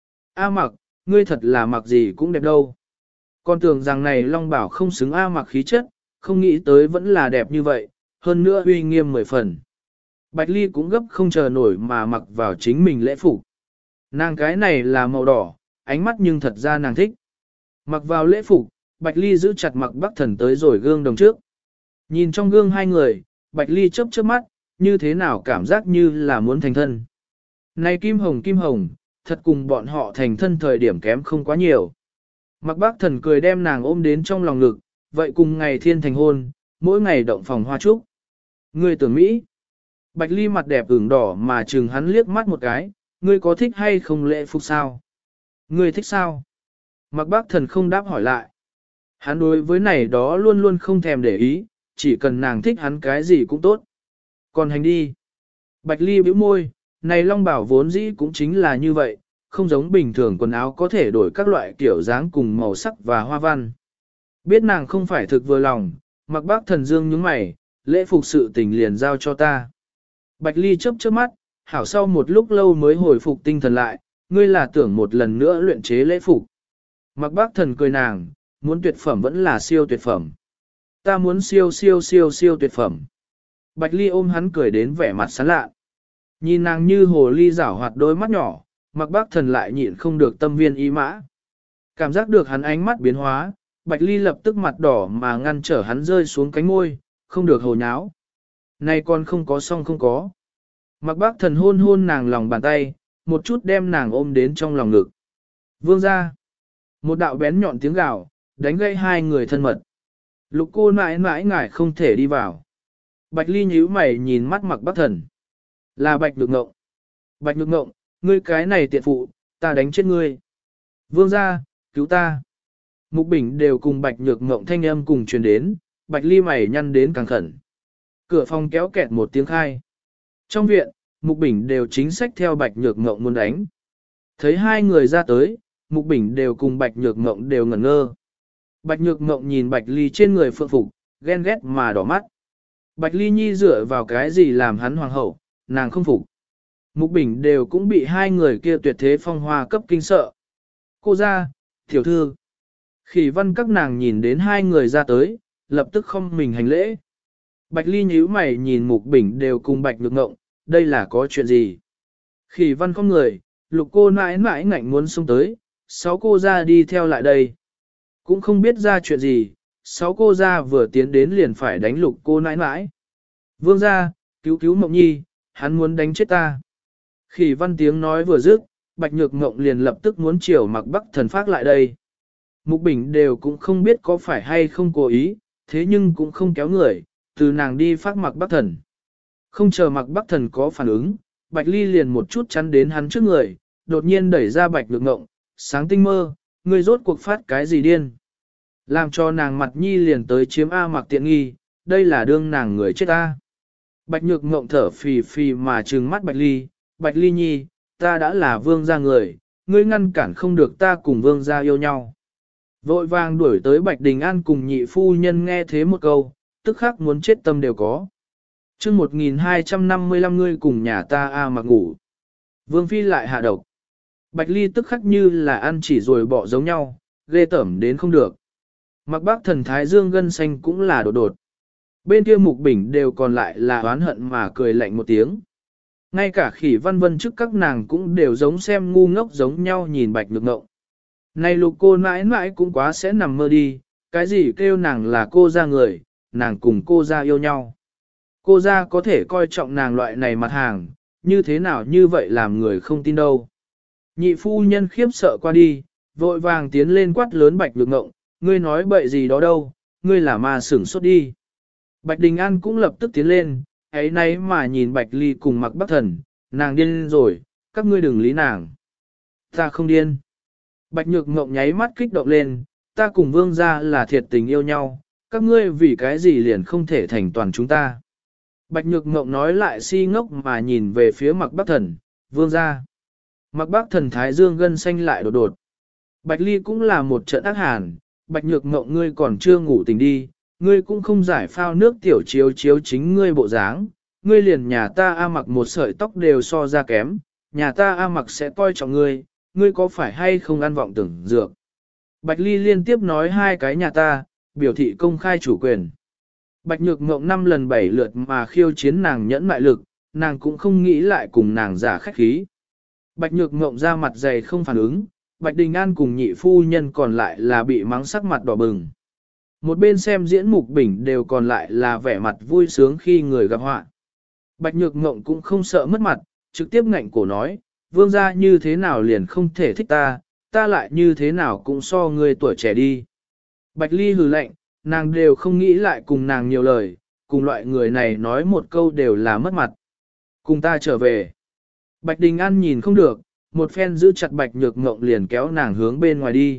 A Mặc, ngươi thật là mặc gì cũng đẹp đâu. Con tưởng rằng này long bào không xứng A Mặc khí chất, không nghĩ tới vẫn là đẹp như vậy, hơn nữa uy nghiêm 10 phần. Bạch Ly cũng gấp không chờ nổi mà mặc vào chính mình lễ phục. Nàng cái này là màu đỏ, ánh mắt nhưng thật ra nàng thích. Mặc vào lễ phục, Bạch Ly giữ chặt Mạc Bắc Thần tới rồi gương đồng trước. Nhìn trong gương hai người, Bạch Ly chớp chớp mắt, như thế nào cảm giác như là muốn thành thân. Này Kim Hồng, thật cùng bọn họ thành thân thời điểm kém không quá nhiều. Mạc Bắc Thần cười đem nàng ôm đến trong lòng ngực, vậy cùng ngày thiên thành hôn, mỗi ngày động phòng hoa trúc. Ngươi tưởng Mỹ. Bạch Ly mặt đẹp ửng đỏ mà chừng hắn liếc mắt một cái, ngươi có thích hay không lễ phục sao? Ngươi thích sao? Mạc Bắc Thần không đáp hỏi lại. Hắn đối với này đó luôn luôn không thèm để ý, chỉ cần nàng thích hắn cái gì cũng tốt. Còn hành đi. Bạch Ly bĩu môi, này long bảo vốn dĩ cũng chính là như vậy, không giống bình thường quần áo có thể đổi các loại kiểu dáng cùng màu sắc và hoa văn. Biết nàng không phải thực vừa lòng, Mạc Bắc Thần dương nhướng mày, lễ phục sự tình liền giao cho ta. Bạch Ly chớp chớp mắt, hảo sau một lúc lâu mới hồi phục tinh thần lại, ngươi là tưởng một lần nữa luyện chế lễ phục. Mạc Bắc Thần cười nàng, muốn tuyệt phẩm vẫn là siêu tuyệt phẩm. Ta muốn siêu tuyệt phẩm. Bạch Ly ôm hắn cười đến vẻ mặt sán lạ. Nhìn nàng như hồ ly giảo hoạt đôi mắt nhỏ, Mạc Bắc Thần lại nhịn không được tâm viên ý mã. Cảm giác được hắn ánh mắt biến hóa, Bạch Ly lập tức mặt đỏ mà ngăn trở hắn rơi xuống cánh môi, không được hồ nháo. Này còn không có xong không có. Mạc Bắc Thần hôn hôn nàng lòng bàn tay, một chút đem nàng ôm đến trong lòng ngực. Vương ra. Một đạo bén nhọn tiếng gào, đánh gây hai người thân mật. Lục cô mãi mãi ngại không thể đi vào. Bạch Ly nhíu mày nhìn mắt Mạc Bắc Thần. Là Bạch Nhược Ngộng. Bạch Nhược Ngộng, ngươi cái này tiện phụ, ta đánh chết ngươi. Vương ra, cứu ta. Mục Bình đều cùng Bạch Nhược Ngộng thanh âm cùng truyền đến, Bạch Ly mày nhăn đến càng khẩn. Cửa phòng kéo kẹt một tiếng khai. Trong viện, Mục Bình đều chính sách theo Bạch Nhược Ngộng muốn đánh. Thấy hai người ra tới, Mục Bình đều cùng Bạch Nhược Ngộng đều ngẩn ngơ. Bạch Nhược Ngộng nhìn Bạch Ly trên người phượng phục, ghen ghét mà đỏ mắt. Bạch Ly Nhi dựa vào cái gì làm hắn hoàng hậu, nàng không phục. Mục Bình đều cũng bị hai người kia tuyệt thế phong hoa cấp kinh sợ. Cô ra, tiểu thư. Khỉ văn các nàng nhìn đến hai người ra tới, lập tức không mình hành lễ. Bạch Ly nhíu mày nhìn Mục Bình đều cùng Bạch Nhược Ngộng, đây là có chuyện gì? Khỉ văn không người, Lục cô mãi mãi ngạnh muốn xông tới, sáu cô ra đi theo lại đây. Cũng không biết ra chuyện gì, sáu cô ra vừa tiến đến liền phải đánh Lục cô mãi mãi. Vương ra, cứu Mộng Nhi, hắn muốn đánh chết ta. Khỉ văn tiếng nói vừa dứt, Bạch Nhược Ngộng liền lập tức muốn chiều Mạc Bắc Thần phát lại đây. Mục Bình đều cũng không biết có phải hay không cố ý, thế nhưng cũng không kéo người, từ nàng đi phát Mạc Bắc Thần. Không chờ Mạc Bắc Thần có phản ứng, Bạch Ly liền một chút chắn đến hắn trước người, đột nhiên đẩy ra Bạch Nhược Ngộng, sáng tinh mơ, ngươi rốt cuộc phát cái gì điên. Làm cho nàng mặt nhi liền tới chiếm A Mạc tiện nghi, đây là đương nàng người chết A. Bạch Nhược Ngộng thở phì phì mà trừng mắt Bạch Ly Nhi, ta đã là vương gia người, ngươi ngăn cản không được ta cùng vương gia yêu nhau. Vội vàng đuổi tới Bạch Đình An cùng nhị phu nhân nghe thế một câu, tức khắc muốn chết tâm đều có. chương 1255 ngươi cùng nhà ta A Mạc ngủ. Vương Phi lại hạ độc. Bạch Ly tức khắc như là ăn chỉ rồi bỏ giống nhau, ghê tởm đến không được. Mạc Bắc Thần thái dương gân xanh cũng là đột đột. Bên kia Mục Bình đều còn lại là oán hận mà cười lạnh một tiếng. Ngay cả Khỉ Văn Vân trước các nàng cũng đều giống xem ngu ngốc giống nhau nhìn Bạch Nhược Ngộng. Này Lục cô mãi mãi cũng quá sẽ nằm mơ đi, cái gì kêu nàng là cô gia người, nàng cùng cô gia yêu nhau. Cô gia có thể coi trọng nàng loại này mặt hàng, như thế nào như vậy làm người không tin đâu. Nhị phu nhân khiếp sợ qua đi, vội vàng tiến lên quát lớn Bạch Nhược Ngộng, ngươi nói bậy gì đó đâu, ngươi là ma sửng sốt đi. Bạch Đình An cũng lập tức tiến lên, ấy nấy mà nhìn Bạch Ly cùng Mạc Bắc Thần, nàng điên rồi, các ngươi đừng lý nàng. Ta không điên. Bạch Nhược Ngộng nháy mắt kích động lên, ta cùng vương gia là thiệt tình yêu nhau, các ngươi vì cái gì liền không thể thành toàn chúng ta. Bạch Nhược Ngộng nói lại si ngốc mà nhìn về phía Mạc Bắc Thần, vương gia. Mạc Bắc Thần thái dương gân xanh lại đột đột. Bạch Ly cũng là một trận ác hàn, Bạch Nhược Ngộng ngươi còn chưa ngủ tỉnh đi, ngươi cũng không giải phao nước tiểu chiếu chiếu chính ngươi bộ dáng, ngươi liền nhà ta A Mặc một sợi tóc đều so ra kém, nhà ta A Mặc sẽ coi trọng ngươi, ngươi có phải hay không ăn vọng tưởng dược. Bạch Ly liên tiếp nói hai cái nhà ta, biểu thị công khai chủ quyền. Bạch Nhược Ngộng 5 lần 7 lượt mà khiêu chiến nàng nhẫn mại lực, nàng cũng không nghĩ lại cùng nàng giả khách khí. Bạch Nhược Ngộng ra mặt dày không phản ứng, Bạch Đình An cùng nhị phu nhân còn lại là bị mắng sắc mặt đỏ bừng. Một bên xem diễn Mục Bình đều còn lại là vẻ mặt vui sướng khi người gặp họa. Bạch Nhược Ngộng cũng không sợ mất mặt, trực tiếp ngạnh cổ nói, vương gia như thế nào liền không thể thích ta, ta lại như thế nào cũng so người tuổi trẻ đi. Bạch Ly hừ lạnh, nàng đều không nghĩ lại cùng nàng nhiều lời, cùng loại người này nói một câu đều là mất mặt. Cùng ta trở về. Bạch Đình An nhìn không được, một phen giữ chặt Bạch Nhược Ngộng liền kéo nàng hướng bên ngoài đi.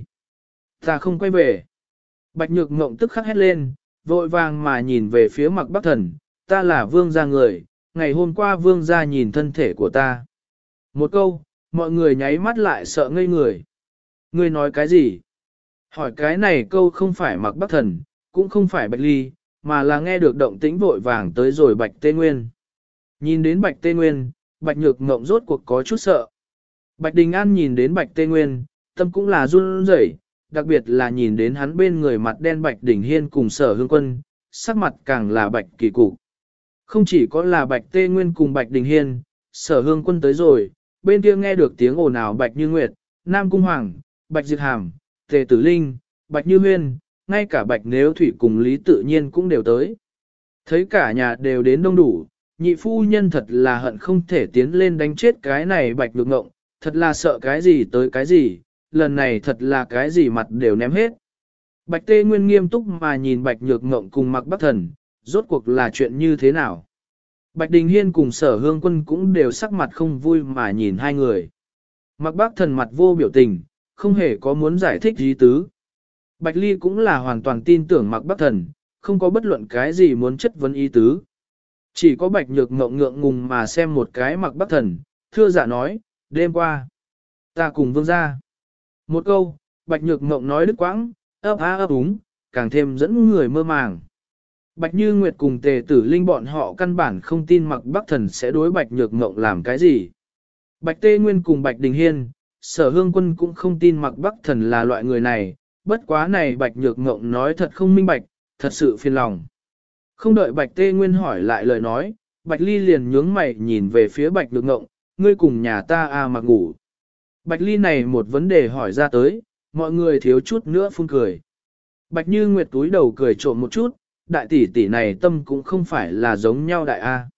Ta không quay về. Bạch Nhược Ngộng tức khắc hét lên, vội vàng mà nhìn về phía Mạc Bắc Thần, ta là vương gia người, ngày hôm qua vương gia nhìn thân thể của ta. Một câu, mọi người nháy mắt lại sợ ngây người. Ngươi nói cái gì? Hỏi cái này câu không phải Mạc Bắc Thần, cũng không phải Bạch Ly, mà là nghe được động tĩnh vội vàng tới rồi Bạch Tê Nguyên. Nhìn đến Bạch Tê Nguyên, Bạch Nhược Ngộng rốt cuộc có chút sợ. Bạch Đình An nhìn đến Bạch Tê Nguyên, tâm cũng là run rẩy, đặc biệt là nhìn đến hắn bên người mặt đen Bạch Đình Hiên cùng Sở Hương Quân, sắc mặt càng là Bạch kỳ cục. Không chỉ có là Bạch Tê Nguyên cùng Bạch Đình Hiên, Sở Hương Quân tới rồi, bên kia nghe được tiếng ồn ào Bạch Như Nguyệt, Nam Cung Hoàng, Bạch Diệt Hàm, Tề Tử Linh, Bạch Như Huyên, ngay cả Bạch Nếu Thủy cùng Lý Tự Nhiên cũng đều tới. Thấy cả nhà đều đến đông đủ, nhị phu nhân thật là hận không thể tiến lên đánh chết cái này Bạch Nhược Ngộng, thật là sợ cái gì tới cái gì, lần này thật là cái gì mặt đều ném hết. Bạch Tê Nguyên nghiêm túc mà nhìn Bạch Nhược Ngộng cùng Mạc Bắc Thần, rốt cuộc là chuyện như thế nào. Bạch Đình Hiên cùng Sở Hương Quân cũng đều sắc mặt không vui mà nhìn hai người. Mạc Bắc Thần mặt vô biểu tình, không hề có muốn giải thích ý tứ. Bạch Ly cũng là hoàn toàn tin tưởng Mạc Bắc Thần, không có bất luận cái gì muốn chất vấn ý tứ. Chỉ có Bạch Nhược Ngộng ngượng ngùng mà xem một cái Mạc Bắc Thần, thưa dạ nói, đêm qua, ta cùng vương gia. Một câu, Bạch Nhược Ngộng nói đứt quãng, ấp á ấp úng, càng thêm dẫn người mơ màng. Bạch Như Nguyệt cùng Tề Tử Linh bọn họ căn bản không tin Mạc Bắc Thần sẽ đối Bạch Nhược Ngộng làm cái gì. Bạch Tê Nguyên cùng Bạch Đình Hiên, Sở Hương Quân cũng không tin Mạc Bắc Thần là loại người này, bất quá này Bạch Nhược Ngộng nói thật không minh bạch, thật sự phiền lòng. Không đợi Bạch Tê Nguyên hỏi lại lời nói, Bạch Ly liền nhướng mày nhìn về phía Bạch Nhược Ngộng, ngươi cùng nhà ta mặc ngủ. Bạch Ly này một vấn đề hỏi ra tới, mọi người thiếu chút nữa phun cười. Bạch Như Nguyệt túi đầu cười trộm một chút, đại tỷ tỷ này tâm cũng không phải là giống nhau đại A.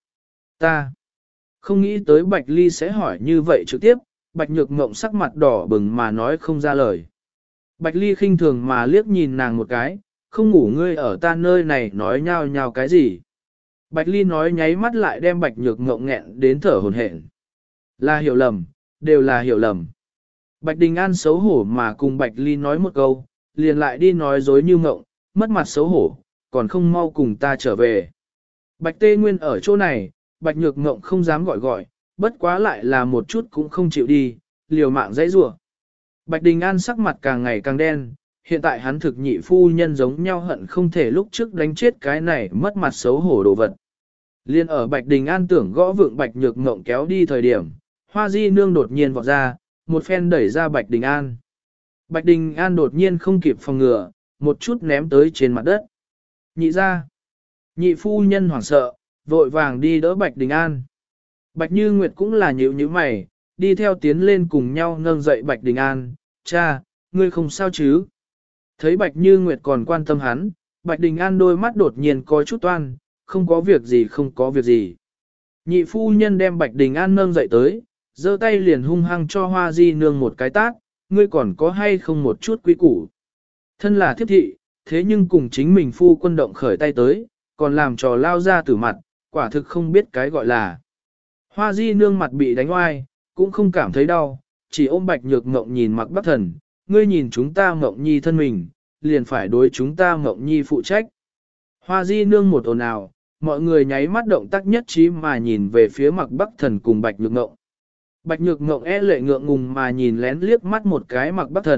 Ta không nghĩ tới Bạch Ly sẽ hỏi như vậy trực tiếp, Bạch Nhược Ngộng sắc mặt đỏ bừng mà nói không ra lời. Bạch Ly khinh thường mà liếc nhìn nàng một cái, không ngủ ngươi ở ta nơi này nói nhao nhao cái gì. Bạch Ly nói nháy mắt lại đem Bạch Nhược Ngộng nghẹn đến thở hổn hển. Là hiểu lầm, đều là hiểu lầm. Bạch Đình An xấu hổ mà cùng Bạch Ly nói một câu, liền lại đi nói dối như ngộng, mất mặt xấu hổ, còn không mau cùng ta trở về. Bạch Tê Nguyên ở chỗ này, Bạch Nhược Ngộng không dám gọi, bất quá lại là một chút cũng không chịu đi, liều mạng dãy rủa. Bạch Đình An sắc mặt càng ngày càng đen, hiện tại hắn thực nhị phu nhân giống nhau hận không thể lúc trước đánh chết cái này mất mặt xấu hổ đồ vật. Liên ở Bạch Đình An tưởng gõ vượng Bạch Nhược Ngộng kéo đi thời điểm, Hoa Di Nương đột nhiên vọt ra, một phen đẩy ra Bạch Đình An. Bạch Đình An đột nhiên không kịp phòng ngừa, một chút ném tới trên mặt đất. Nhị ra. Nhị phu nhân hoảng sợ, vội vàng đi đỡ Bạch Đình An. Bạch Như Nguyệt cũng là nhíu nhíu mày, đi theo tiến lên cùng nhau nâng dậy Bạch Đình An. Cha, ngươi không sao chứ? Thấy Bạch Như Nguyệt còn quan tâm hắn, Bạch Đình An đôi mắt đột nhiên có chút toan, không có việc gì không có việc gì. Nhị phu nhân đem Bạch Đình An nâng dậy tới, giơ tay liền hung hăng cho Hoa Di Nương một cái tát, ngươi còn có hay không một chút quý củ. Thân là thiếp thị, thế nhưng cùng chính mình phu quân động khởi tay tới, còn làm trò lao ra tử mặt, quả thực không biết cái gọi là. Hoa Di Nương mặt bị đánh oai, cũng không cảm thấy đau, chỉ ôm Bạch Nhược Ngộng nhìn Mạc Bắc Thần, ngươi nhìn chúng ta Ngộng Nhi thân mình, liền phải đối chúng ta Ngộng Nhi phụ trách. Hoa Di Nương một ồn ào, mọi người nháy mắt động tác nhất trí mà nhìn về phía Mạc Bắc Thần cùng Bạch Nhược Ngộng. Bạch Nhược Ngộng lệ ngượng ngùng mà nhìn lén liếc mắt một cái Mạc Bắc Thần,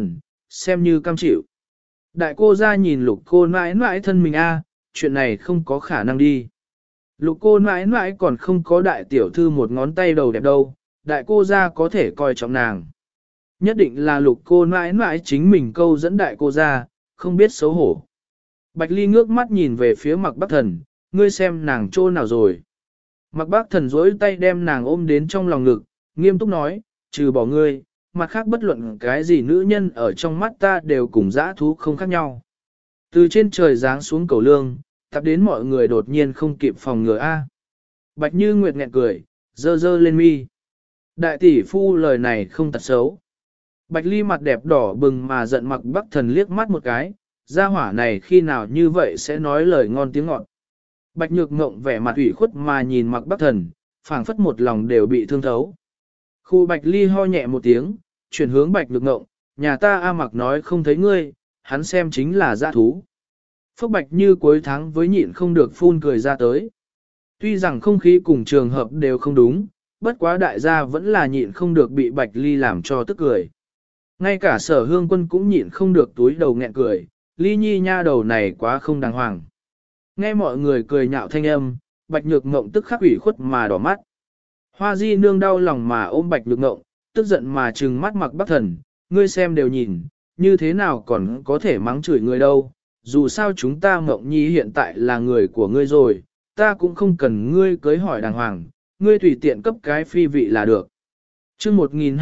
xem như cam chịu. Đại cô ra nhìn lục cô mãi mãi thân mình a, chuyện này không có khả năng đi. Lục cô mãi mãi còn không có đại tiểu thư một ngón tay đầu đẹp đâu, đại cô ra có thể coi trọng nàng. Nhất định là lục cô mãi mãi chính mình câu dẫn đại cô ra, không biết xấu hổ. Bạch Ly ngước mắt nhìn về phía Mạc Bắc Thần, ngươi xem nàng chỗ nào rồi. Mạc Bắc Thần duỗi tay đem nàng ôm đến trong lòng ngực, nghiêm túc nói, trừ bỏ ngươi, mặt khác bất luận cái gì nữ nhân ở trong mắt ta đều cùng dã thú không khác nhau. Từ trên trời giáng xuống cầu lương, tập đến mọi người đột nhiên không kịp phòng ngừa a. Bạch Như Nguyệt nghẹn cười, dơ dơ lên mi. Đại tỷ phu lời này không tật xấu. Bạch Ly mặt đẹp đỏ bừng mà giận Mạc Bắc Thần liếc mắt một cái, gia hỏa này khi nào như vậy sẽ nói lời ngon tiếng ngọt. Bạch Nhược Ngộng vẻ mặt ủy khuất mà nhìn Mạc Bắc Thần, phảng phất một lòng đều bị thương thấu. Khu Bạch Ly ho nhẹ một tiếng, chuyển hướng Bạch Nhược Ngộng, nhà ta A Mặc nói không thấy ngươi, hắn xem chính là dã thú. Phúc Bạch Như cuối tháng với nhịn không được phun cười ra tới. Tuy rằng không khí cùng trường hợp đều không đúng, bất quá đại gia vẫn là nhịn không được bị Bạch Ly làm cho tức cười. Ngay cả Sở Hương Quân cũng nhịn không được túi đầu nghẹn cười, Ly Nhi nha đầu này quá không đàng hoàng. Nghe mọi người cười nhạo thanh âm, Bạch Nhược Ngộng tức khắc ủy khuất mà đỏ mắt. Hoa Di nương đau lòng mà ôm Bạch Nhược Ngộng, tức giận mà trừng mắt Mạc Bắc Thần, ngươi xem đều nhìn, như thế nào còn có thể mắng chửi người đâu, dù sao chúng ta Ngộng Nhi hiện tại là người của ngươi rồi, ta cũng không cần ngươi cưới hỏi đàng hoàng, ngươi tùy tiện cấp cái phi vị là được. Chương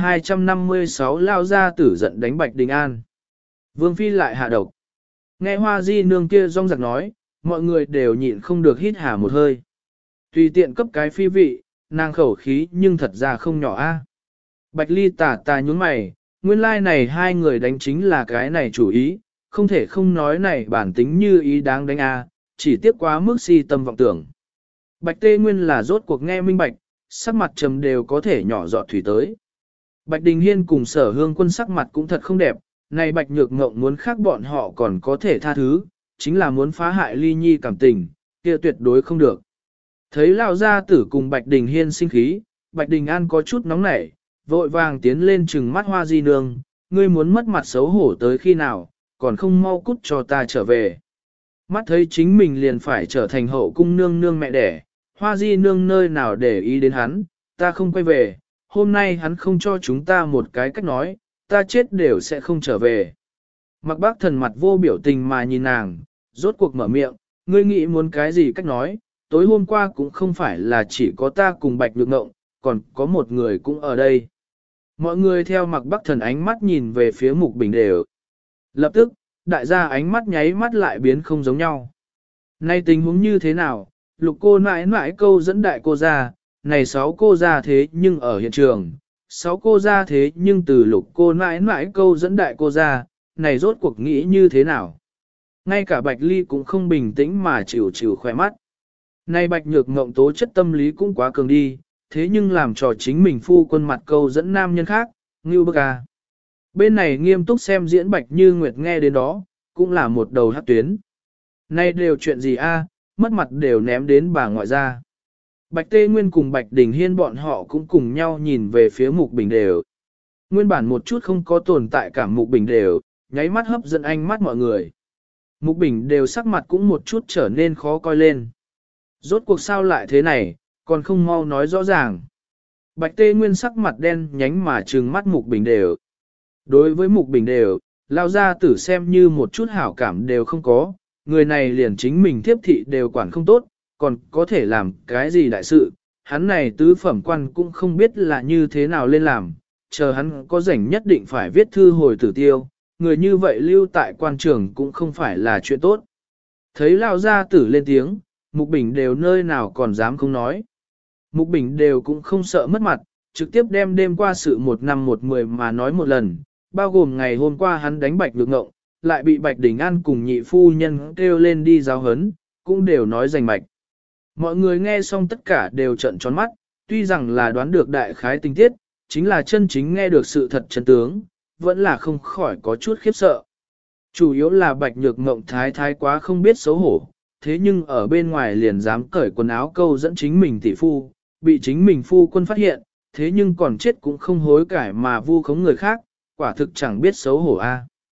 1256 lao ra tử giận đánh Bạch Đình An. Vương Phi lại hạ độc. Nghe Hoa Di nương kia rong giặc nói, mọi người đều nhịn không được hít hà một hơi. Tùy tiện cấp cái phi vị, nàng khẩu khí nhưng thật ra không nhỏ a. Bạch Ly tà tà nhún mày, nguyên lai này hai người đánh chính là cái này chủ ý, không thể không nói này bản tính như ý đáng đánh a, chỉ tiếc quá mức si tâm vọng tưởng. Bạch Tê Nguyên là rốt cuộc nghe minh bạch, sắc mặt trầm đều có thể nhỏ giọt thủy tới. Bạch Đình Hiên cùng Sở Hương Quân sắc mặt cũng thật không đẹp, này Bạch Nhược Ngộng muốn khác bọn họ còn có thể tha thứ, chính là muốn phá hại Ly Nhi cảm tình, kia tuyệt đối không được. Thấy lão gia tử cùng Bạch Đình Hiên sinh khí, Bạch Đình An có chút nóng nảy, vội vàng tiến lên trừng mắt Hoa Di nương, ngươi muốn mất mặt xấu hổ tới khi nào, còn không mau cút cho ta trở về. Mắt thấy chính mình liền phải trở thành hậu cung nương nương mẹ đẻ, Hoa Di nương nơi nào để ý đến hắn, ta không quay về, hôm nay hắn không cho chúng ta một cái cách nói, ta chết đều sẽ không trở về. Mạc Bắc Thần mặt vô biểu tình mà nhìn nàng, rốt cuộc mở miệng, ngươi nghĩ muốn cái gì cách nói, tối hôm qua cũng không phải là chỉ có ta cùng Bạch Nhược Ngộng, còn có một người cũng ở đây. Mọi người theo Mạc Bắc Thần ánh mắt nhìn về phía Mục Bình đều. Lập tức, đại gia ánh mắt nháy mắt lại biến không giống nhau. Nay tình huống như thế nào, Lục cô mãi mãi câu dẫn đại cô ra, này 6 cô ra thế nhưng ở hiện trường, 6 cô ra thế nhưng từ Lục cô mãi mãi câu dẫn đại cô ra, này rốt cuộc nghĩ như thế nào. Ngay cả Bạch Ly cũng không bình tĩnh mà chịu khỏe mắt. Này Bạch Nhược Ngộng tố chất tâm lý cũng quá cường đi, thế nhưng làm cho chính mình phu quân mặt câu dẫn nam nhân khác, ngưu bức à. Bên này nghiêm túc xem diễn Bạch Như Nguyệt nghe đến đó, cũng là một đầu hắc tuyến. Này đều chuyện gì a, mất mặt đều ném đến bà ngoại ra. Bạch Tê Nguyên cùng Bạch Đình Hiên bọn họ cũng cùng nhau nhìn về phía Mục Bình đều. Nguyên bản một chút không có tồn tại cả Mục Bình đều, nháy mắt hấp dẫn ánh mắt mọi người. Mục Bình đều sắc mặt cũng một chút trở nên khó coi lên. Rốt cuộc sao lại thế này, còn không mau nói rõ ràng. Bạch Tê Nguyên sắc mặt đen nhánh mà trừng mắt Mục Bình đều. Đối với Mục Bình đều, lao ra tử xem như một chút hảo cảm đều không có, người này liền chính mình tiếp thị đều quản không tốt, còn có thể làm cái gì đại sự, hắn này tứ phẩm quan cũng không biết là như thế nào lên làm, chờ hắn có rảnh nhất định phải viết thư hồi tử tiêu, người như vậy lưu tại quan trường cũng không phải là chuyện tốt. Thấy lao gia tử lên tiếng, Mục Bình đều nơi nào còn dám không nói. Mục Bình đều cũng không sợ mất mặt, trực tiếp đem đêm qua sự 1 năm 1 10 mà nói một lần, bao gồm ngày hôm qua hắn đánh Bạch Nhược Ngộng, lại bị Bạch Đình An cùng nhị phu nhân kêu lên đi giáo hấn, cũng đều nói rành mạch. Mọi người nghe xong tất cả đều trợn tròn mắt, tuy rằng là đoán được đại khái tình tiết, chính là chân chính nghe được sự thật chân tướng, vẫn là không khỏi có chút khiếp sợ. Chủ yếu là Bạch Nhược Ngộng thái quá không biết xấu hổ, thế nhưng ở bên ngoài liền dám cởi quần áo câu dẫn chính mình tỷ phu, bị chính mình phu quân phát hiện, thế nhưng còn chết cũng không hối cải mà vu khống người khác, quả thực chẳng biết xấu hổ a.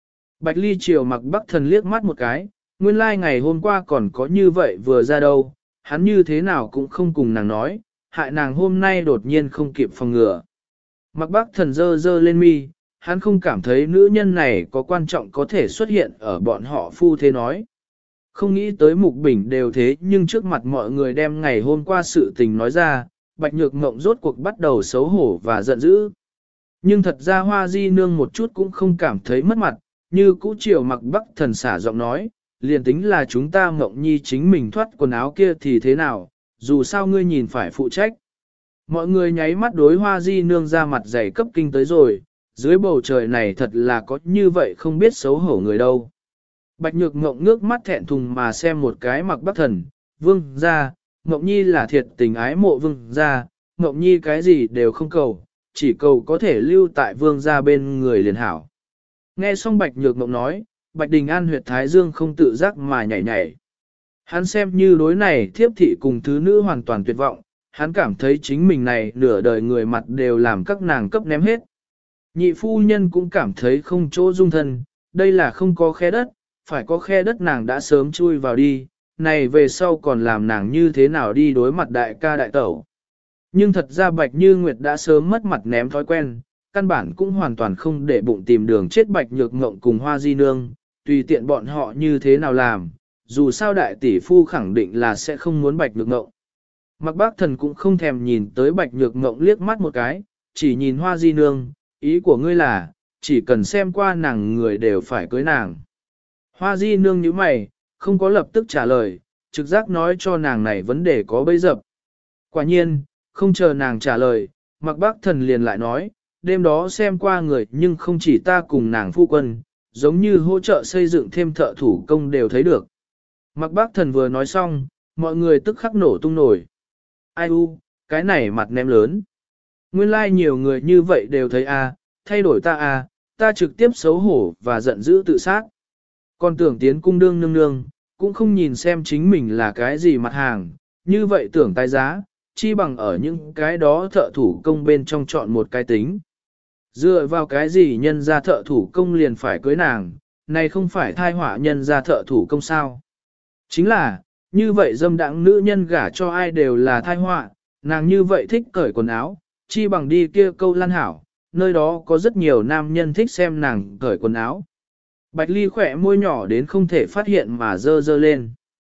Bạch Ly chiều Mặc Bắc Thần liếc mắt một cái, nguyên lai ngày hôm qua còn có như vậy vừa ra đâu, hắn như thế nào cũng không cùng nàng nói, hại nàng hôm nay đột nhiên không kịp phòng ngừa. Mặc Bắc Thần dơ dơ lên mi, hắn không cảm thấy nữ nhân này có quan trọng có thể xuất hiện ở bọn họ phu thế nói. Không nghĩ tới Mục Bình đều thế nhưng trước mặt mọi người đem ngày hôm qua sự tình nói ra, Bạch Nhược Ngộng rốt cuộc bắt đầu xấu hổ và giận dữ. Nhưng thật ra Hoa Di Nương một chút cũng không cảm thấy mất mặt, như cũ chiều Mặc Bắc Thần xả giọng nói, liền tính là chúng ta Ngộng Nhi chính mình thoát quần áo kia thì thế nào, dù sao ngươi nhìn phải phụ trách. Mọi người nháy mắt đối Hoa Di Nương ra mặt dày cấp kinh tới rồi, dưới bầu trời này thật là có như vậy không biết xấu hổ người đâu. Bạch Nhược Ngộng ngước mắt thẹn thùng mà xem một cái Mặc Bắc Thần, vương ra, Ngộng Nhi là thiệt tình ái mộ vương ra, Ngộng Nhi cái gì đều không cầu, chỉ cầu có thể lưu tại vương ra bên người liền hảo. Nghe xong Bạch Nhược Ngộng nói, Bạch Đình An huyệt thái dương không tự giác mà nhảy nhảy. Hắn xem như đối này thiếp thị cùng thứ nữ hoàn toàn tuyệt vọng, hắn cảm thấy chính mình này nửa đời người mặt đều làm các nàng cấp ném hết. Nhị phu nhân cũng cảm thấy không chỗ dung thân, đây là không có khe đất, phải có khe đất nàng đã sớm chui vào đi, này về sau còn làm nàng như thế nào đi đối mặt đại ca đại tẩu. Nhưng thật ra Bạch Như Nguyệt đã sớm mất mặt ném thói quen, căn bản cũng hoàn toàn không để bụng tìm đường chết Bạch Nhược Ngộng cùng Hoa Di Nương, tùy tiện bọn họ như thế nào làm, dù sao đại tỷ phu khẳng định là sẽ không muốn Bạch Nhược Ngộng. Mặc Bác Thần cũng không thèm nhìn tới Bạch Nhược Ngộng liếc mắt một cái, chỉ nhìn Hoa Di Nương, ý của ngươi là, chỉ cần xem qua nàng người đều phải cưới nàng. Hoa Di Nương nhíu mày, không có lập tức trả lời, trực giác nói cho nàng này vấn đề có bấy dập. Quả nhiên, không chờ nàng trả lời, Mặc Bác Thần liền lại nói, đêm đó xem qua người nhưng không chỉ ta cùng nàng phu quân, giống như hỗ trợ xây dựng thêm thợ thủ công đều thấy được. Mặc Bác Thần vừa nói xong, mọi người tức khắc nổ tung nổi. Ai u, cái này mặt ném lớn. Nguyên lai like nhiều người như vậy đều thấy thay đổi ta ta trực tiếp xấu hổ và giận dữ tự sát. Còn tưởng tiến cung đương nương nương, cũng không nhìn xem chính mình là cái gì mặt hàng, như vậy tưởng tài giá, chi bằng ở những cái đó thợ thủ công bên trong chọn một cái tính. Dựa vào cái gì nhân ra thợ thủ công liền phải cưới nàng, này không phải thai họa nhân ra thợ thủ công sao. Chính là, như vậy dâm đãng nữ nhân gả cho ai đều là thai họa, nàng như vậy thích cởi quần áo, chi bằng đi kia câu lan hảo, nơi đó có rất nhiều nam nhân thích xem nàng cởi quần áo. Bạch Ly khỏe môi nhỏ đến không thể phát hiện mà dơ dơ lên.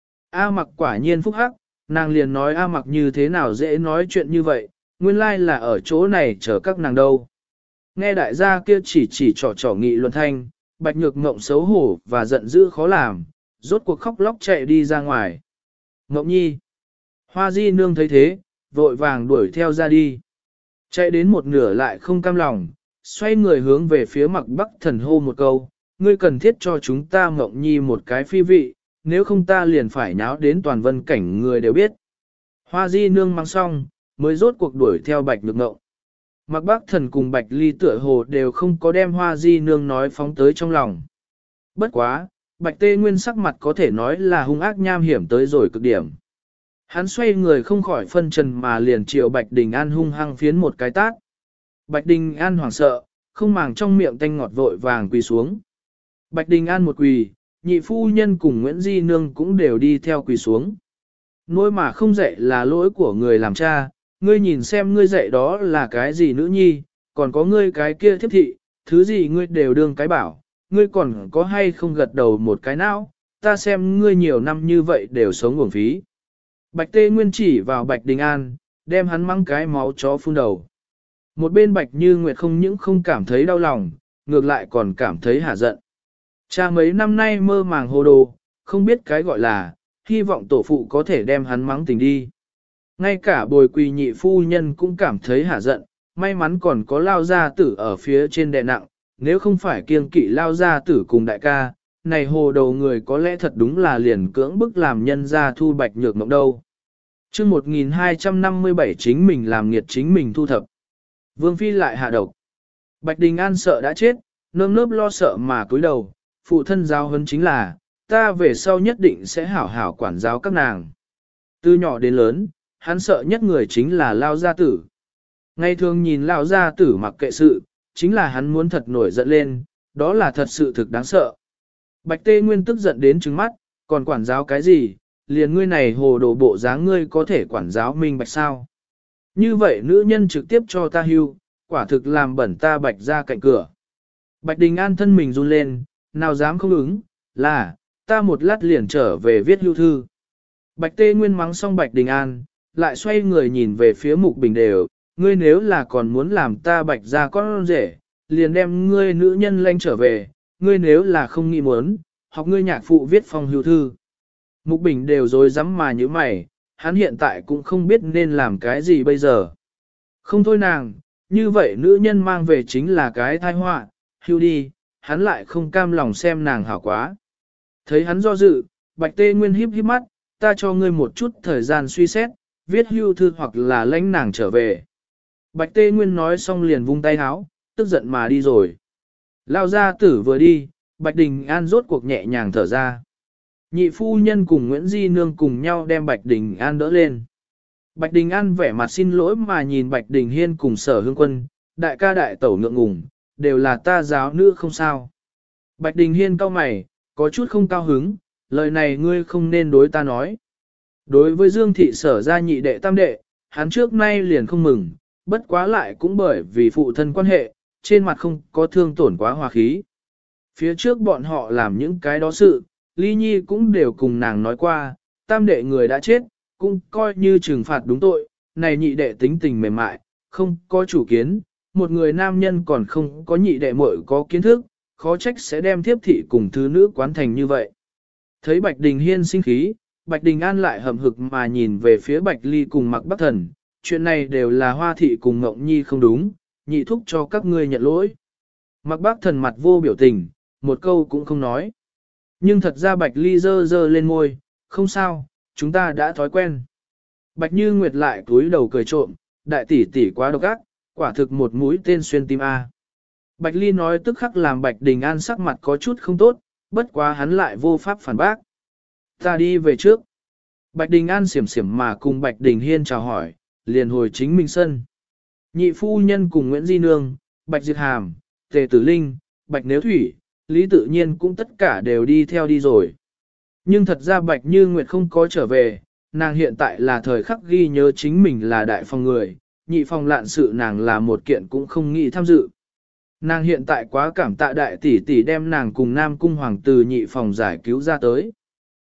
A Mặc quả nhiên phúc hắc, nàng liền nói A Mặc như thế nào dễ nói chuyện như vậy, nguyên lai là ở chỗ này chờ các nàng đâu. Nghe đại gia kia chỉ trò nghị luận thanh, Bạch Nhược Ngộng xấu hổ và giận dữ khó làm, rốt cuộc khóc lóc chạy đi ra ngoài. Ngộng Nhi. Hoa Di Nương thấy thế, vội vàng đuổi theo ra đi. Chạy đến một nửa lại không cam lòng, xoay người hướng về phía Mặc Bắc Thần hô một câu, ngươi cần thiết cho chúng ta Ngộng Nhi một cái phi vị, nếu không ta liền phải nháo đến toàn vân cảnh người đều biết. Hoa Di Nương mang xong, mới rốt cuộc đuổi theo Bạch Nhược Ngộng. Mặc Bắc Thần cùng Bạch Ly tựa hồ đều không có đem Hoa Di Nương nói phóng tới trong lòng. Bất quá, Bạch Tê Nguyên sắc mặt có thể nói là hung ác nham hiểm tới rồi cực điểm. Hắn xoay người không khỏi phân trần mà liền chiều Bạch Đình An hung hăng phiến một cái tát. Bạch Đình An hoảng sợ, không màng trong miệng tanh ngọt vội vàng quỳ xuống. Bạch Đình An một quỳ, nhị phu nhân cùng Nguyễn Di Nương cũng đều đi theo quỳ xuống. Nỗi mà không dạy là lỗi của người làm cha, ngươi nhìn xem ngươi dạy đó là cái gì nữ nhi, còn có ngươi cái kia thiếp thị, thứ gì ngươi đều đương cái bảo, ngươi còn có hay không gật đầu một cái não, ta xem ngươi nhiều năm như vậy đều sống uổng phí. Bạch Tê Nguyên chỉ vào Bạch Đình An, đem hắn mắng cái máu chó phun đầu. Một bên Bạch Như Nguyệt không những không cảm thấy đau lòng, ngược lại còn cảm thấy hả giận. Cha mấy năm nay mơ màng hồ đồ, không biết cái gọi là, hy vọng tổ phụ có thể đem hắn mắng tình đi. Ngay cả bồi quỳ nhị phu nhân cũng cảm thấy hả giận, may mắn còn có lao gia tử ở phía trên đè nặng, nếu không phải kiêng kỵ lao gia tử cùng đại ca, này hồ đầu người có lẽ thật đúng là liền cưỡng bức làm nhân gia thu Bạch Nhược Ngộng đâu. Chương 1257 chính mình làm nghiệt chính mình thu thập. Vương Phi lại hạ độc. Bạch Đình An sợ đã chết, nơm nớp lo sợ mà cúi đầu, phụ thân giáo huấn chính là, ta về sau nhất định sẽ hảo hảo quản giáo các nàng. Từ nhỏ đến lớn, hắn sợ nhất người chính là Lao Gia Tử. Ngày thường nhìn Lao Gia Tử mặc kệ sự, chính là hắn muốn thật nổi giận lên, đó là thật sự thực đáng sợ. Bạch Tê Nguyên tức giận đến trừng mắt, còn quản giáo cái gì, liền ngươi này hồ đồ bộ dáng ngươi có thể quản giáo minh bạch sao. Như vậy nữ nhân trực tiếp cho ta hưu, quả thực làm bẩn ta Bạch ra cạnh cửa. Bạch Đình An thân mình run lên, nào dám không ứng, là, ta một lát liền trở về viết hưu thư. Bạch Tê Nguyên mắng xong Bạch Đình An, lại xoay người nhìn về phía Mục Bình đều, ngươi nếu là còn muốn làm ta Bạch ra con rể, liền đem ngươi nữ nhân lanh trở về, ngươi nếu là không nghĩ muốn, học ngươi nhạc phụ viết phong hưu thư. Mục Bình đều rồi dám mà như mày, hắn hiện tại cũng không biết nên làm cái gì bây giờ. Không thôi nàng, như vậy nữ nhân mang về chính là cái tai họa, hưu đi, hắn lại không cam lòng xem nàng hảo quá. Thấy hắn do dự, Bạch Tê Nguyên híp híp mắt, ta cho ngươi một chút thời gian suy xét, viết hưu thư hoặc là lãnh nàng trở về. Bạch Tê Nguyên nói xong liền vung tay háo, tức giận mà đi rồi. Lao gia tử vừa đi, Bạch Đình An rốt cuộc nhẹ nhàng thở ra. Nhị phu nhân cùng Nguyễn Di Nương cùng nhau đem Bạch Đình An đỡ lên. Bạch Đình An vẻ mặt xin lỗi mà nhìn Bạch Đình Hiên cùng Sở Hương Quân, đại ca đại tẩu ngượng ngùng, đều là ta giáo nữ không sao. Bạch Đình Hiên cau mày, có chút không cao hứng, lời này ngươi không nên đối ta nói. Đối với Dương Thị Sở ra nhị đệ tam đệ, hắn trước nay liền không mừng, bất quá lại cũng bởi vì phụ thân quan hệ, trên mặt không có thương tổn quá hòa khí. Phía trước bọn họ làm những cái đó sự, Ly Nhi cũng đều cùng nàng nói qua, tam đệ người đã chết, cũng coi như trừng phạt đúng tội, này nhị đệ tính tình mềm mại, không có chủ kiến, một người nam nhân còn không có nhị đệ muội có kiến thức, khó trách sẽ đem thiếp thị cùng thứ nữ quán thành như vậy. Thấy Bạch Đình Hiên sinh khí, Bạch Đình An lại hậm hực mà nhìn về phía Bạch Ly cùng Mạc Bắc Thần, chuyện này đều là Hoa Thị cùng Ngộng Nhi không đúng, nhị thúc cho các ngươi nhận lỗi. Mạc Bắc Thần mặt vô biểu tình, một câu cũng không nói. Nhưng thật ra Bạch Ly dơ dơ lên môi, không sao, chúng ta đã thói quen. Bạch Như Nguyệt lại cúi đầu cười trộm, đại tỷ tỷ quá độc ác, quả thực một mũi tên xuyên tim A. Bạch Ly nói tức khắc làm Bạch Đình An sắc mặt có chút không tốt, bất quá hắn lại vô pháp phản bác. Ta đi về trước. Bạch Đình An xiểm xiểm mà cùng Bạch Đình Hiên chào hỏi, liền hồi chính mình sân. Nhị phu nhân cùng Nguyễn Di Nương, Bạch Diệt Hàm, Tề Tử Linh, Bạch Nếu Thủy, Lý Tự Nhiên cũng tất cả đều đi theo đi rồi. Nhưng thật ra Bạch Như Nguyệt không có trở về, nàng hiện tại là thời khắc ghi nhớ chính mình là đại phòng người, nhị phòng lạn sự nàng là một kiện cũng không nghĩ tham dự. Nàng hiện tại quá cảm tạ đại tỷ tỷ đem nàng cùng Nam Cung Hoàng từ nhị phòng giải cứu ra tới.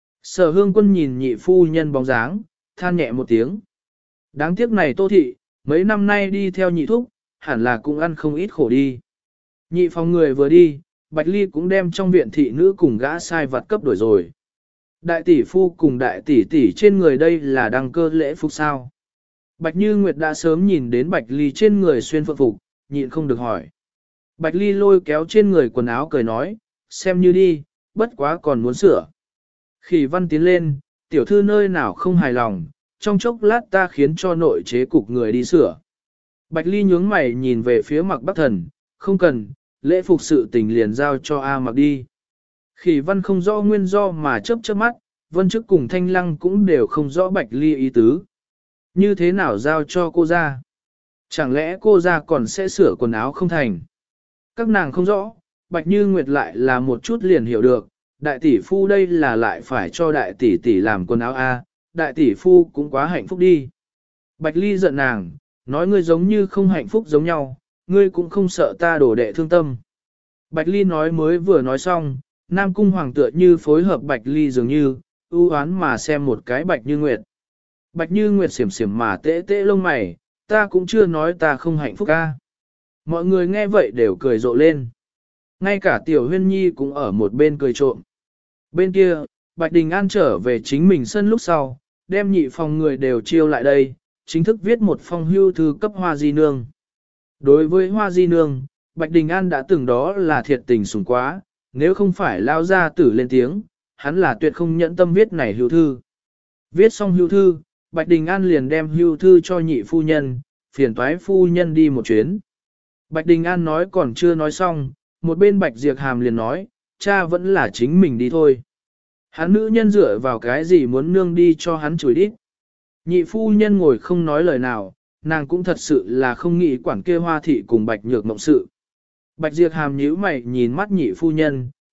Sở Hương Quân nhìn nhị phu nhân bóng dáng, than nhẹ một tiếng. Đáng tiếc này Tô Thị, mấy năm nay đi theo nhị thúc, hẳn là cũng ăn không ít khổ đi. Nhị phòng người vừa đi, Bạch Ly cũng đem trong viện thị nữ cùng gã sai vặt cấp đổi rồi. Đại tỷ phu cùng đại tỷ tỷ trên người đây là đăng cơ lễ phục sao. Bạch Như Nguyệt đã sớm nhìn đến Bạch Ly trên người xuyên phượng phục, nhịn không được hỏi. Bạch Ly lôi kéo trên người quần áo cười nói, xem như đi, bất quá còn muốn sửa. Khỉ Văn tiến lên, tiểu thư nơi nào không hài lòng, trong chốc lát ta khiến cho nội chế cục người đi sửa. Bạch Ly nhướng mày nhìn về phía Mạc Bắc Thần, không cần, lễ phục sự tình liền giao cho A Mặc đi. Khỉ Văn không rõ nguyên do mà chớp chớp mắt, Vân Chức cùng Thanh Lăng cũng đều không rõ Bạch Ly ý tứ. Như thế nào giao cho cô ra? Chẳng lẽ cô ra còn sẽ sửa quần áo không thành? Các nàng không rõ, Bạch Như Nguyệt lại là một chút liền hiểu được, đại tỷ phu đây là lại phải cho đại tỷ tỷ làm quần áo A, đại tỷ phu cũng quá hạnh phúc đi. Bạch Ly giận nàng, nói ngươi giống như không hạnh phúc giống nhau, ngươi cũng không sợ ta đổ đệ thương tâm. Bạch Ly nói mới vừa nói xong, Nam Cung Hoàng tựa như phối hợp Bạch Ly dường như, ưu oán mà xem một cái Bạch Như Nguyệt. Bạch Như Nguyệt xiểm xiểm mà tễ tễ lông mày, ta cũng chưa nói ta không hạnh phúc ca. Mọi người nghe vậy đều cười rộ lên. Ngay cả Tiểu Huyên Nhi cũng ở một bên cười trộm. Bên kia, Bạch Đình An trở về chính mình sân lúc sau, đem nhị phòng người đều chiêu lại đây, chính thức viết một phong hưu thư cấp Hoa Di Nương. Đối với Hoa Di Nương, Bạch Đình An đã từng đó là thiệt tình sủng quá, nếu không phải lao ra tử lên tiếng, hắn là tuyệt không nhẫn tâm viết này hưu thư. Viết xong hưu thư, Bạch Đình An liền đem hưu thư cho nhị phu nhân, phiền toái phu nhân đi một chuyến. Bạch Đình An nói còn chưa nói xong, một bên Bạch Diệp Hàm liền nói, cha vẫn là chính mình đi thôi. Hắn nữ nhân dựa vào cái gì muốn nương đi cho hắn chửi đít. Nhị phu nhân ngồi không nói lời nào, nàng cũng thật sự là không nghĩ quản kia Hoa Thị cùng Bạch Nhược Mộng sự. Bạch Diệp Hàm nhíu mày nhìn mắt nhị phu nhân,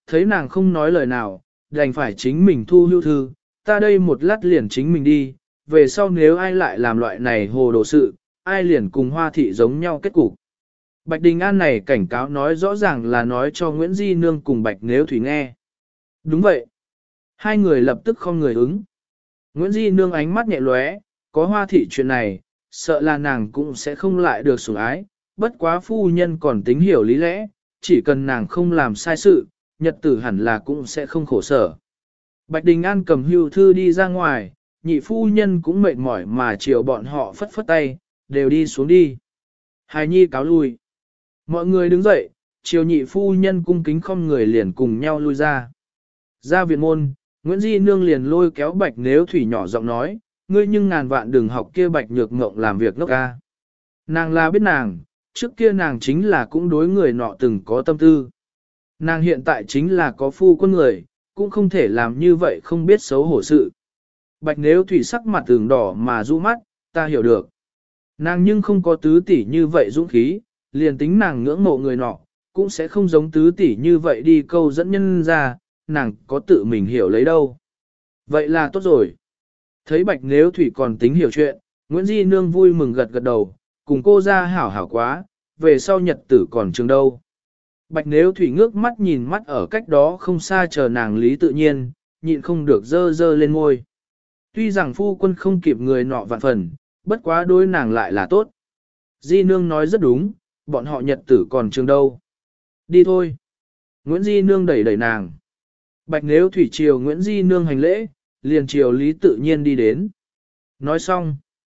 thấy nàng không nói lời nào, đành phải chính mình thu hưu thư, ta đây một lát liền chính mình đi, về sau nếu ai lại làm loại này hồ đồ sự, ai liền cùng Hoa thị giống nhau kết cục. Bạch Đình An này cảnh cáo nói rõ ràng là nói cho Nguyễn Di Nương cùng Bạch Nếu Thủy nghe. Đúng vậy. Hai người lập tức không người ứng. Nguyễn Di Nương ánh mắt nhẹ lóe, có Hoa thị chuyện này, sợ là nàng cũng sẽ không lại được sủng ái, bất quá phu nhân còn tính hiểu lý lẽ, chỉ cần nàng không làm sai sự, nhật tử hẳn là cũng sẽ không khổ sở. Bạch Đình An cầm hưu thư đi ra ngoài, nhị phu nhân cũng mệt mỏi mà chiều bọn họ phất phất tay, đều đi xuống đi. Hài nhi cáo lui. Mọi người đứng dậy, chiều nhị phu nhân cung kính không người liền cùng nhau lui ra. Ra viện môn, Nguyễn Di Nương liền lôi kéo Bạch Nếu Thủy nhỏ giọng nói, ngươi nhưng ngàn vạn đừng học kia Bạch Nhược Ngộng làm việc ngốc ca. Nàng là biết nàng, trước kia nàng chính là cũng đối người nọ từng có tâm tư. Nàng hiện tại chính là có phu quân người, cũng không thể làm như vậy không biết xấu hổ sự. Bạch Nếu Thủy sắc mặt tường đỏ mà du mắt, ta hiểu được. Nàng nhưng không có tứ tỷ như vậy dũng khí, liền tính nàng ngưỡng mộ người nọ, cũng sẽ không giống tứ tỷ như vậy đi câu dẫn nhân ra, nàng có tự mình hiểu lấy đâu. Vậy là tốt rồi. Thấy Bạch Nếu Thủy còn tính hiểu chuyện, Nguyễn Di Nương vui mừng gật gật đầu, cùng cô ra hảo hảo quá, về sau nhật tử còn trường đâu. Bạch Nếu Thủy ngước mắt nhìn mắt ở cách đó không xa chờ nàng Lý Tự Nhiên, nhịn không được dơ dơ lên ngôi. Tuy rằng phu quân không kịp người nọ vạn phần, bất quá đối nàng lại là tốt. Di Nương nói rất đúng, bọn họ nhật tử còn trường đâu. Đi thôi. Nguyễn Di Nương đẩy đẩy nàng. Bạch Nếu Thủy chiều Nguyễn Di Nương hành lễ, liền chiều Lý Tự Nhiên đi đến. Nói xong.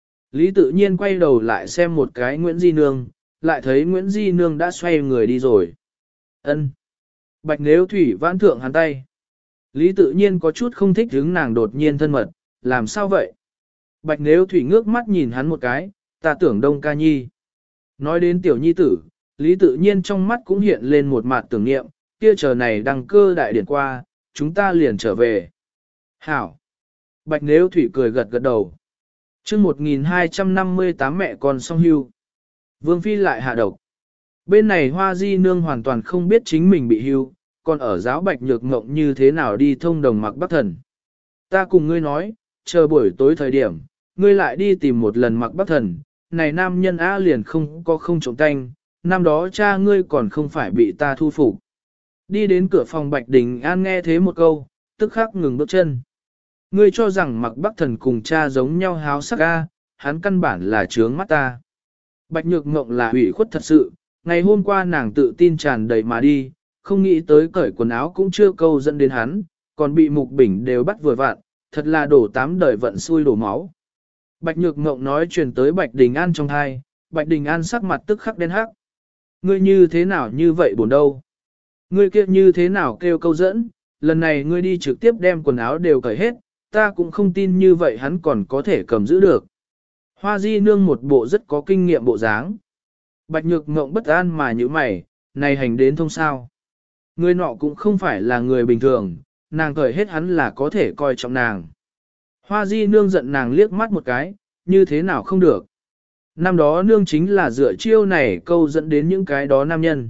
Lý Tự Nhiên quay đầu lại xem một cái Nguyễn Di Nương, lại thấy Nguyễn Di Nương đã xoay người đi rồi. Ân. Bạch Nếu Thủy vãn thượng hắn tay. Lý Tự Nhiên có chút không thích hứng nàng đột nhiên thân mật, làm sao vậy? Bạch Nếu Thủy ngước mắt nhìn hắn một cái, ta tưởng Đông Ca Nhi. Nói đến tiểu nhi tử, Lý Tự Nhiên trong mắt cũng hiện lên một mặt tưởng niệm, kia chờ này đăng cơ đại điển qua, chúng ta liền trở về. Hảo. Bạch Nếu Thủy cười gật gật đầu. chương 1258 mẹ con song hưu. Vương Phi lại hạ độc. Bên này Hoa Di Nương hoàn toàn không biết chính mình bị hưu, còn ở giáo Bạch Nhược Ngộng như thế nào đi thông đồng Mặc Bắc Thần. Ta cùng ngươi nói, chờ buổi tối thời điểm, ngươi lại đi tìm một lần Mặc Bắc Thần, này nam nhân á liền không trộm tanh, năm đó cha ngươi còn không phải bị ta thu phục. Đi đến cửa phòng Bạch Đình An nghe thế một câu, tức khắc ngừng bước chân. Ngươi cho rằng Mặc Bắc Thần cùng cha giống nhau háo sắc a, hắn căn bản là trướng mắt ta. Bạch Nhược Ngộng là ủy khuất thật sự, ngày hôm qua nàng tự tin tràn đầy mà đi, không nghĩ tới cởi quần áo cũng chưa câu dẫn đến hắn, còn bị Mục Bình đều bắt vừa vặn, thật là đổ tám đời vận xui đổ máu. Bạch Nhược Ngộng nói truyền tới Bạch Đình An trong thai, Bạch Đình An sắc mặt tức khắc đen hắc. Ngươi như thế nào như vậy buồn đâu? Ngươi kia như thế nào kêu câu dẫn, lần này ngươi đi trực tiếp đem quần áo đều cởi hết, ta cũng không tin như vậy hắn còn có thể cầm giữ được. Hoa Di Nương một bộ rất có kinh nghiệm bộ dáng. Bạch Nhược Ngộng bất an mà như mày, này hành đến thông sao. Người nọ cũng không phải là người bình thường, nàng cởi hết hắn là có thể coi trọng nàng. Hoa Di Nương giận nàng liếc mắt một cái, như thế nào không được. Năm đó nương chính là dựa chiêu này câu dẫn đến những cái đó nam nhân.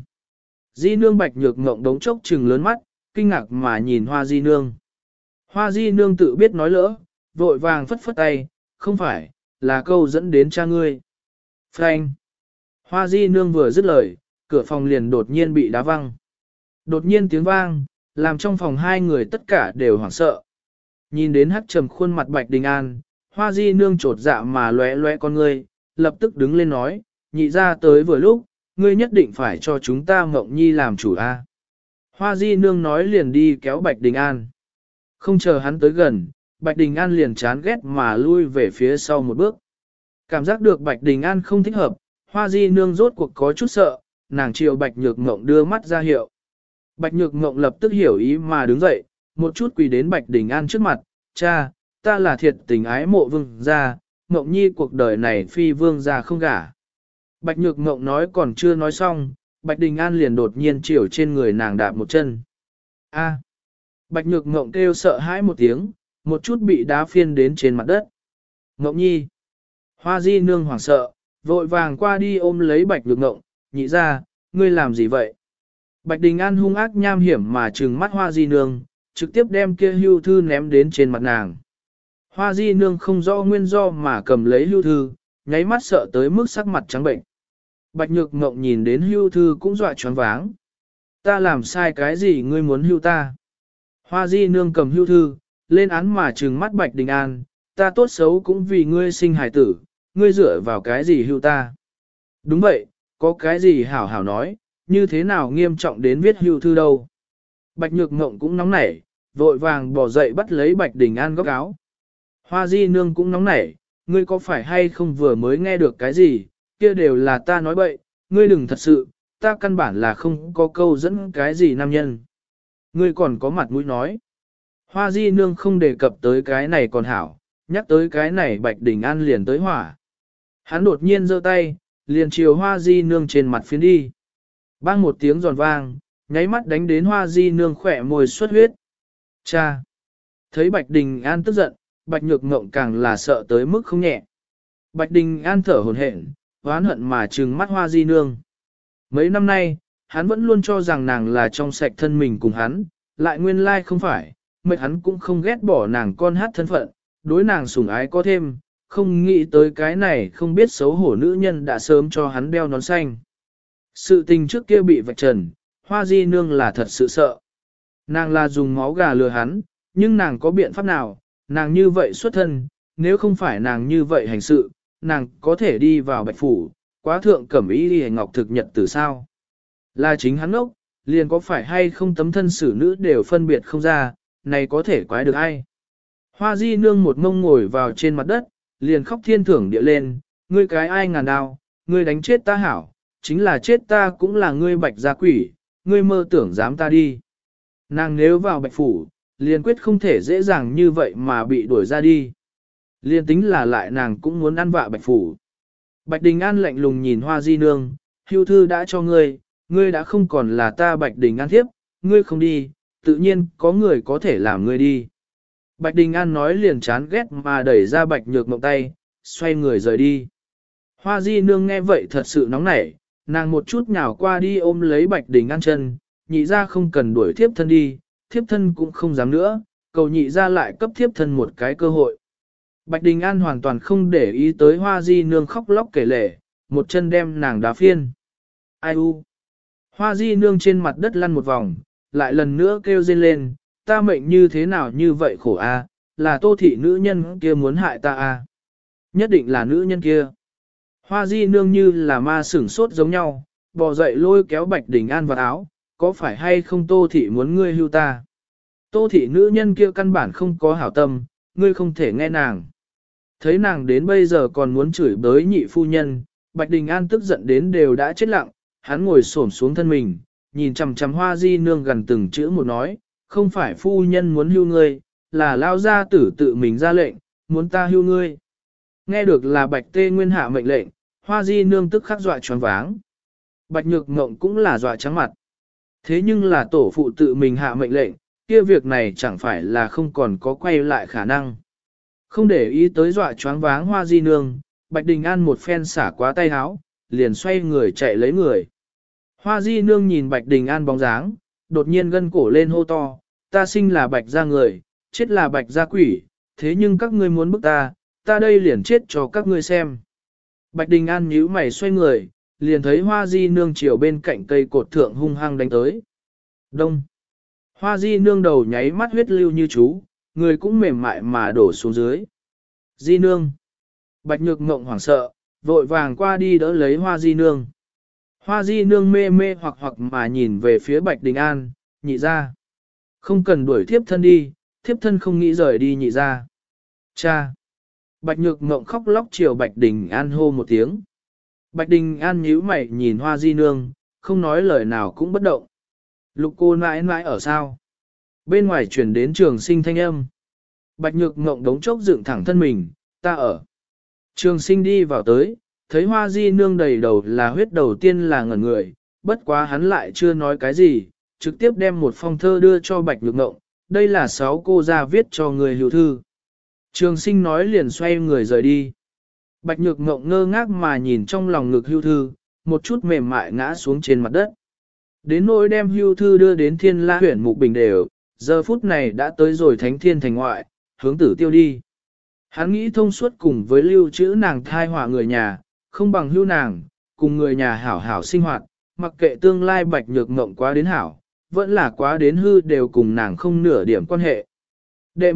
Di Nương Bạch Nhược Ngộng đống chốc trừng lớn mắt, kinh ngạc mà nhìn Hoa Di Nương. Hoa Di Nương tự biết nói lỡ, vội vàng phất phất tay, không phải, là câu dẫn đến cha ngươi. Frank. Hoa Di Nương vừa dứt lời, cửa phòng liền đột nhiên bị đá văng. Đột nhiên tiếng vang, làm trong phòng hai người tất cả đều hoảng sợ. Nhìn đến hắt trầm khuôn mặt Bạch Đình An, Hoa Di Nương trột dạ mà lóe lóe con ngươi, lập tức đứng lên nói, nhị ra tới vừa lúc, ngươi nhất định phải cho chúng ta Ngộng Nhi làm chủ a. Hoa Di Nương nói liền đi kéo Bạch Đình An. Không chờ hắn tới gần, Bạch Đình An liền chán ghét mà lui về phía sau một bước. Cảm giác được Bạch Đình An không thích hợp, Hoa Di Nương rốt cuộc có chút sợ, nàng chiều Bạch Nhược Ngộng đưa mắt ra hiệu. Bạch Nhược Ngộng lập tức hiểu ý mà đứng dậy, một chút quỳ đến Bạch Đình An trước mặt, cha, ta là thiệt tình ái mộ vương gia, Ngộng Nhi cuộc đời này phi vương gia không gả. Bạch Nhược Ngộng nói còn chưa nói xong, Bạch Đình An liền đột nhiên chiều trên người nàng đạp một chân. A. Bạch Nhược Ngộng kêu sợ hãi một tiếng, một chút bị đá phiên đến trên mặt đất. Ngộng Nhi. Hoa Di Nương hoảng sợ, vội vàng qua đi ôm lấy Bạch Nhược Ngộng, nhị ra, ngươi làm gì vậy? Bạch Đình An hung ác nham hiểm mà trừng mắt Hoa Di Nương, trực tiếp đem kia hưu thư ném đến trên mặt nàng. Hoa Di Nương không rõ nguyên do mà cầm lấy hưu thư, nháy mắt sợ tới mức sắc mặt trắng bệnh. Bạch Nhược Ngộng nhìn đến hưu thư cũng dọa choáng váng. Ta làm sai cái gì ngươi muốn hưu ta? Hoa Di Nương cầm hưu thư, lên án mà trừng mắt Bạch Đình An, ta tốt xấu cũng vì ngươi sinh hài tử, ngươi dựa vào cái gì hưu ta? Đúng vậy, có cái gì hảo hảo nói, như thế nào nghiêm trọng đến viết hưu thư đâu? Bạch Nhược Ngộng cũng nóng nảy, vội vàng bỏ dậy bắt lấy Bạch Đình An góc áo. Hoa Di Nương cũng nóng nảy, ngươi có phải hay không vừa mới nghe được cái gì, kia đều là ta nói bậy, ngươi đừng thật sự, ta căn bản là không có câu dẫn cái gì nam nhân. Ngươi còn có mặt mũi nói. Hoa Di Nương không đề cập tới cái này còn hảo, nhắc tới cái này Bạch Đình An liền tới hỏa. Hắn đột nhiên giơ tay, liền chiều Hoa Di Nương trên mặt phiến đi. Bang một tiếng giòn vang, nháy mắt đánh đến Hoa Di Nương khỏe môi xuất huyết. Cha! Thấy Bạch Đình An tức giận, Bạch Nhược Ngộng càng là sợ tới mức không nhẹ. Bạch Đình An thở hổn hển, oán hận mà trừng mắt Hoa Di Nương. Mấy năm nay, hắn vẫn luôn cho rằng nàng là trong sạch thân mình cùng hắn, lại nguyên lai không phải, mệt hắn cũng không ghét bỏ nàng con hát thân phận, đối nàng sủng ái có thêm, không nghĩ tới cái này không biết xấu hổ nữ nhân đã sớm cho hắn đeo nón xanh. Sự tình trước kia bị vạch trần, Hoa Di Nương là thật sự sợ. Nàng là dùng máu gà lừa hắn, nhưng nàng có biện pháp nào, nàng như vậy xuất thân, nếu không phải nàng như vậy hành sự, nàng có thể đi vào Bạch Phủ, quá thượng cẩm ý đi ngọc thực nhật từ sao. Là chính hắn ốc, liền có phải hay không tấm thân xử nữ đều phân biệt không ra, này có thể quái được ai. Hoa Di Nương một mông ngồi vào trên mặt đất, liền khóc thiên thưởng địa lên, ngươi cái ai ngàn đao, ngươi đánh chết ta hảo, chính là chết ta cũng là ngươi Bạch gia quỷ, ngươi mơ tưởng dám ta đi. Nàng nếu vào Bạch Phủ, liền quyết không thể dễ dàng như vậy mà bị đuổi ra đi. Liên tính là lại nàng cũng muốn ăn vạ Bạch Phủ. Bạch Đình An lạnh lùng nhìn Hoa Di Nương, hưu thư đã cho ngươi, ngươi đã không còn là ta Bạch Đình An thiếp, ngươi không đi, tự nhiên có người có thể làm ngươi đi. Bạch Đình An nói liền chán ghét mà đẩy ra Bạch Nhược Mộng tay, xoay người rời đi. Hoa Di Nương nghe vậy thật sự nóng nảy, nàng một chút nhào qua đi ôm lấy Bạch Đình An chân, nhị ra không cần đuổi thiếp thân đi, thiếp thân cũng không dám nữa, cầu nhị ra lại cấp thiếp thân một cái cơ hội. Bạch Đình An hoàn toàn không để ý tới Hoa Di Nương khóc lóc kể lể, một chân đem nàng đá phiên. Ai u? Hoa Di Nương trên mặt đất lăn một vòng, lại lần nữa kêu rên lên, ta mệnh như thế nào như vậy khổ a, là Tô thị nữ nhân kia muốn hại ta a. Nhất định là nữ nhân kia. Hoa Di Nương như là ma sửng sốt giống nhau, bò dậy lôi kéo Bạch Đình An vào áo, có phải hay không Tô thị muốn ngươi hưu ta? Tô thị nữ nhân kia căn bản không có hảo tâm, ngươi không thể nghe nàng. Thấy nàng đến bây giờ còn muốn chửi bới nhị phu nhân, Bạch Đình An tức giận đến đều đã chết lặng, hắn ngồi xổm xuống thân mình, nhìn chằm chằm Hoa Di Nương gần từng chữ một nói, không phải phu nhân muốn hưu ngươi, là lao gia tử tự mình ra lệnh, muốn ta hưu ngươi. Nghe được là Bạch Tê Nguyên hạ mệnh lệnh, Hoa Di Nương tức khắc dọa choáng váng. Bạch Nhược Ngộng cũng là dọa trắng mặt. Thế nhưng là tổ phụ tự mình hạ mệnh lệnh, kia việc này chẳng phải là không còn có quay lại khả năng. Không để ý tới dọa choáng váng Hoa Di Nương, Bạch Đình An một phen xả quá tay háo, liền xoay người chạy lấy người. Hoa Di Nương nhìn Bạch Đình An bóng dáng, đột nhiên gân cổ lên hô to, ta sinh là Bạch gia người, chết là Bạch gia quỷ, thế nhưng các ngươi muốn bức ta, ta đây liền chết cho các ngươi xem. Bạch Đình An nhíu mày xoay người, liền thấy Hoa Di Nương chiều bên cạnh cây cột thượng hung hăng đánh tới. Đông. Hoa Di Nương đầu nháy mắt huyết lưu như chú, người cũng mềm mại mà đổ xuống dưới. Di Nương. Bạch Nhược Ngộng hoảng sợ, vội vàng qua đi đỡ lấy Hoa Di Nương. Hoa Di Nương mê mê hoặc hoặc mà nhìn về phía Bạch Đình An, nhị ra. Không cần đuổi thiếp thân đi, thiếp thân không nghĩ rời đi nhị ra. Cha. Bạch Nhược Ngộng khóc lóc chiều Bạch Đình An hô một tiếng. Bạch Đình An nhíu mày nhìn Hoa Di Nương, không nói lời nào cũng bất động. Lục cô nãi nãi ở sao? Bên ngoài chuyển đến Trường Sinh thanh âm. Bạch Nhược Ngộng đống chốc dựng thẳng thân mình, ta ở. Trường Sinh đi vào tới, thấy Hoa Di Nương đầy đầu là huyết đầu tiên là ngẩn người, bất quá hắn lại chưa nói cái gì, trực tiếp đem một phong thơ đưa cho Bạch Nhược Ngộng, đây là 6 cô ra viết cho người hữu thư. Trường Sinh nói liền xoay người rời đi. Bạch Nhược Ngộng ngơ ngác mà nhìn trong lòng ngực hưu thư, một chút mềm mại ngã xuống trên mặt đất. Đến nỗi đem hưu thư đưa đến Thiên La huyện Mục Bình đều, giờ phút này đã tới rồi Thánh Thiên thành ngoại, hướng Tử Tiêu đi. Hắn nghĩ thông suốt cùng với lưu trữ nàng thai họa người nhà, không bằng hưu nàng, cùng người nhà hảo hảo sinh hoạt, mặc kệ tương lai Bạch Nhược Ngộng quá đến hảo, vẫn là quá đến hư đều cùng nàng không nửa điểm quan hệ. Đệ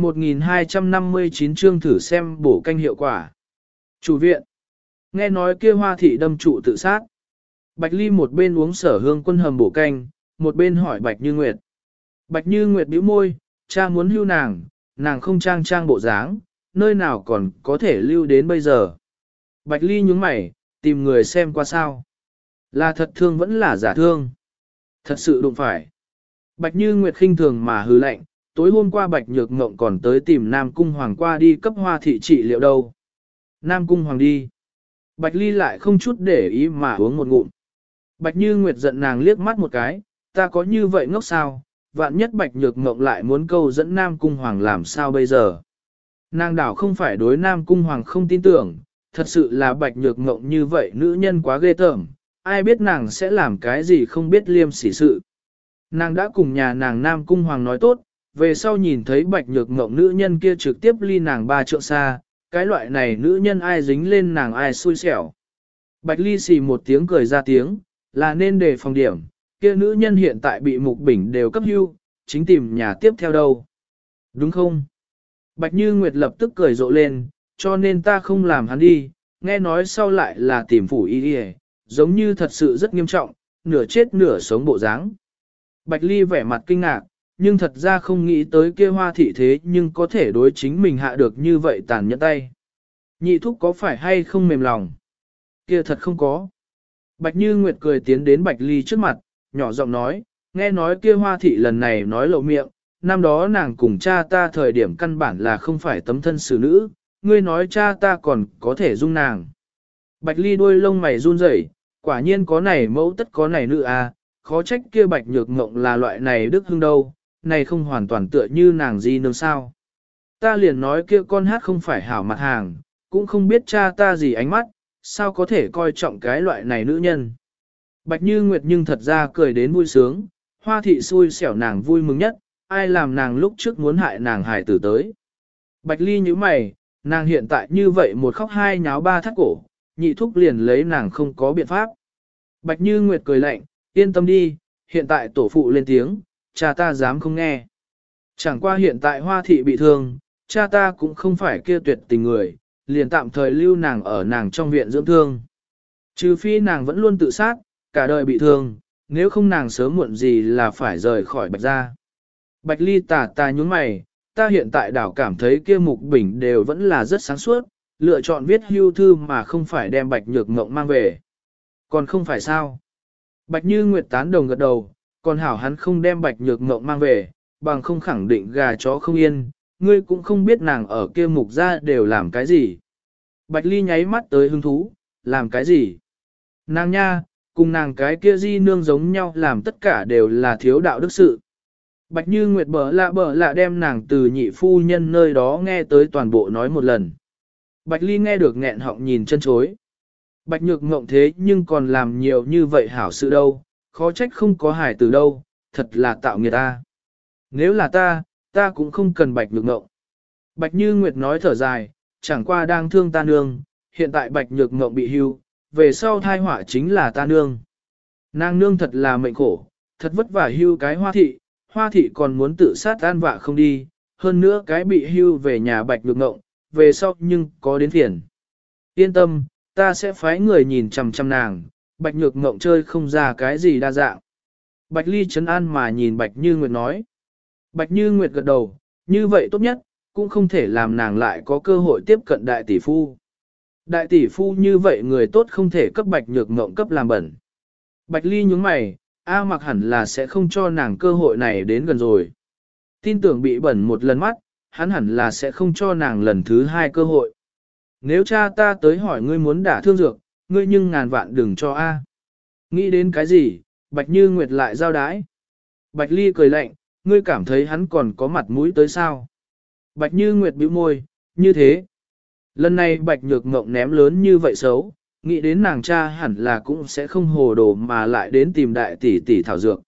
1259 chương thử xem bổ canh hiệu quả. Chủ viện. Nghe nói kia Hoa thị đâm trụ tự sát. Bạch Ly một bên uống Sở Hương Quân hầm bổ canh, một bên hỏi Bạch Như Nguyệt. Bạch Như Nguyệt bĩu môi, cha muốn hưu nàng, nàng không trang bộ dáng, nơi nào còn có thể lưu đến bây giờ. Bạch Ly nhướng mày, tìm người xem qua sao. Là thật thương vẫn là giả thương. Thật sự đụng phải. Bạch Như Nguyệt khinh thường mà hừ lạnh, tối hôm qua Bạch Nhược Ngộng còn tới tìm Nam Cung Hoàng qua đi cấp Hoa thị trị liệu đâu. Nam Cung Hoàng đi. Bạch Ly lại không chút để ý mà uống một ngụm. Bạch Như Nguyệt giận nàng liếc mắt một cái, ta có như vậy ngốc sao, vạn nhất Bạch Nhược Ngộng lại muốn câu dẫn Nam Cung Hoàng làm sao bây giờ. Nàng đảo không phải đối Nam Cung Hoàng không tin tưởng, thật sự là Bạch Nhược Ngộng như vậy nữ nhân quá ghê tởm, ai biết nàng sẽ làm cái gì không biết liêm sỉ sự. Nàng đã cùng nhà nàng Nam Cung Hoàng nói tốt, về sau nhìn thấy Bạch Nhược Ngộng nữ nhân kia trực tiếp ly nàng 3 trượng xa, cái loại này nữ nhân ai dính lên nàng ai xui xẻo. Bạch Ly xì một tiếng cười ra tiếng, là nên đề phòng điểm, kia nữ nhân hiện tại bị Mục Bình đều cấp hưu, chính tìm nhà tiếp theo đâu. Đúng không? Bạch Như Nguyệt lập tức cười rộ lên, cho nên ta không làm hắn đi, nghe nói sau lại là tìm phủ y đi, giống như thật sự rất nghiêm trọng, nửa chết nửa sống bộ dáng. Bạch Ly vẻ mặt kinh ngạc, nhưng thật ra không nghĩ tới kia Hoa thị thế nhưng có thể đối chính mình hạ được như vậy tàn nhẫn tay. Nhị thúc có phải hay không mềm lòng? Kia thật không có. Bạch Như Nguyệt cười tiến đến Bạch Ly trước mặt, nhỏ giọng nói, nghe nói kia Hoa thị lần này nói lộ miệng, năm đó nàng cùng cha ta thời điểm căn bản là không phải tấm thân xử nữ, ngươi nói cha ta còn có thể dung nàng. Bạch Ly đôi lông mày run rẩy, quả nhiên có này mẫu tất có này nữ à, khó trách kia Bạch Nhược Ngộng là loại này đức hưng đâu, này không hoàn toàn tựa như nàng di nương sao. Ta liền nói kia con hát không phải hảo mặt hàng, cũng không biết cha ta gì ánh mắt, sao có thể coi trọng cái loại này nữ nhân. Bạch Như Nguyệt nhưng thật ra cười đến vui sướng, Hoa thị xui xẻo nàng vui mừng nhất, ai làm nàng lúc trước muốn hại nàng hài tử tới. Bạch Ly như mày, nàng hiện tại như vậy một khóc hai nháo ba thắt cổ, nhị thúc liền lấy nàng không có biện pháp. Bạch Như Nguyệt cười lạnh, yên tâm đi, hiện tại tổ phụ lên tiếng, cha ta dám không nghe. Chẳng qua hiện tại Hoa thị bị thương, cha ta cũng không phải kia tuyệt tình người, liền tạm thời lưu nàng ở nàng trong viện dưỡng thương. Trừ phi nàng vẫn luôn tự sát, cả đời bị thương, nếu không nàng sớm muộn gì là phải rời khỏi Bạch gia. Bạch Ly tà nhún mày, ta hiện tại đảo cảm thấy kia Mục Bình đều vẫn là rất sáng suốt, lựa chọn viết hưu thư mà không phải đem Bạch Nhược Ngộng mang về. Còn không phải sao? Bạch Như Nguyệt tán đồng gật đầu, còn hảo hắn không đem Bạch Nhược Ngộng mang về, bằng không khẳng định gà chó không yên, ngươi cũng không biết nàng ở kia Mục gia đều làm cái gì. Bạch Ly nháy mắt tới hứng thú, làm cái gì? Nàng nha, cùng nàng cái kia di nương giống nhau làm tất cả đều là thiếu đạo đức sự. Bạch Như Nguyệt bở lạ đem nàng từ nhị phu nhân nơi đó nghe tới toàn bộ nói một lần. Bạch Ly nghe được nghẹn họng nhìn chân chối. Bạch Nhược Ngộng thế nhưng còn làm nhiều như vậy hảo sự đâu, khó trách không có hài từ đâu, thật là tạo nghiệt ta. Nếu là ta cũng không cần Bạch Nhược Ngộng. Bạch Như Nguyệt nói thở dài, chẳng qua đang thương ta nương, hiện tại Bạch Nhược Ngộng bị hưu, về sau thai họa chính là ta nương. Nàng nương thật là mệnh khổ, thật vất vả hưu cái Hoa thị còn muốn tự sát an vạ không đi, hơn nữa cái bị hưu về nhà Bạch Nhược Ngộng, về sau nhưng có đến phiền. Yên tâm, ta sẽ phái người nhìn chằm chằm nàng, Bạch Nhược Ngộng chơi không ra cái gì đa dạng. Bạch Ly trấn an mà nhìn Bạch Như Nguyệt nói. Bạch Như Nguyệt gật đầu, như vậy tốt nhất, cũng không thể làm nàng lại có cơ hội tiếp cận đại tỷ phu. Đại tỷ phu như vậy người tốt không thể cấp Bạch Nhược Ngộng cấp làm bẩn. Bạch Ly nhúng mày, A Mặc hẳn là sẽ không cho nàng cơ hội này đến gần rồi. Tin tưởng bị bẩn một lần mắt, hắn hẳn là sẽ không cho nàng lần thứ hai cơ hội. Nếu cha ta tới hỏi ngươi muốn đả thương dược, ngươi nhưng ngàn vạn đừng cho A. Nghĩ đến cái gì, Bạch Như Nguyệt lại giao đái. Bạch Ly cười lạnh, ngươi cảm thấy hắn còn có mặt mũi tới sao? Bạch Như Nguyệt bĩu môi, như thế. Lần này Bạch Nhược Ngộng ném lớn như vậy xấu, nghĩ đến nàng cha hẳn là cũng sẽ không hồ đồ mà lại đến tìm đại tỷ tỷ thảo dược.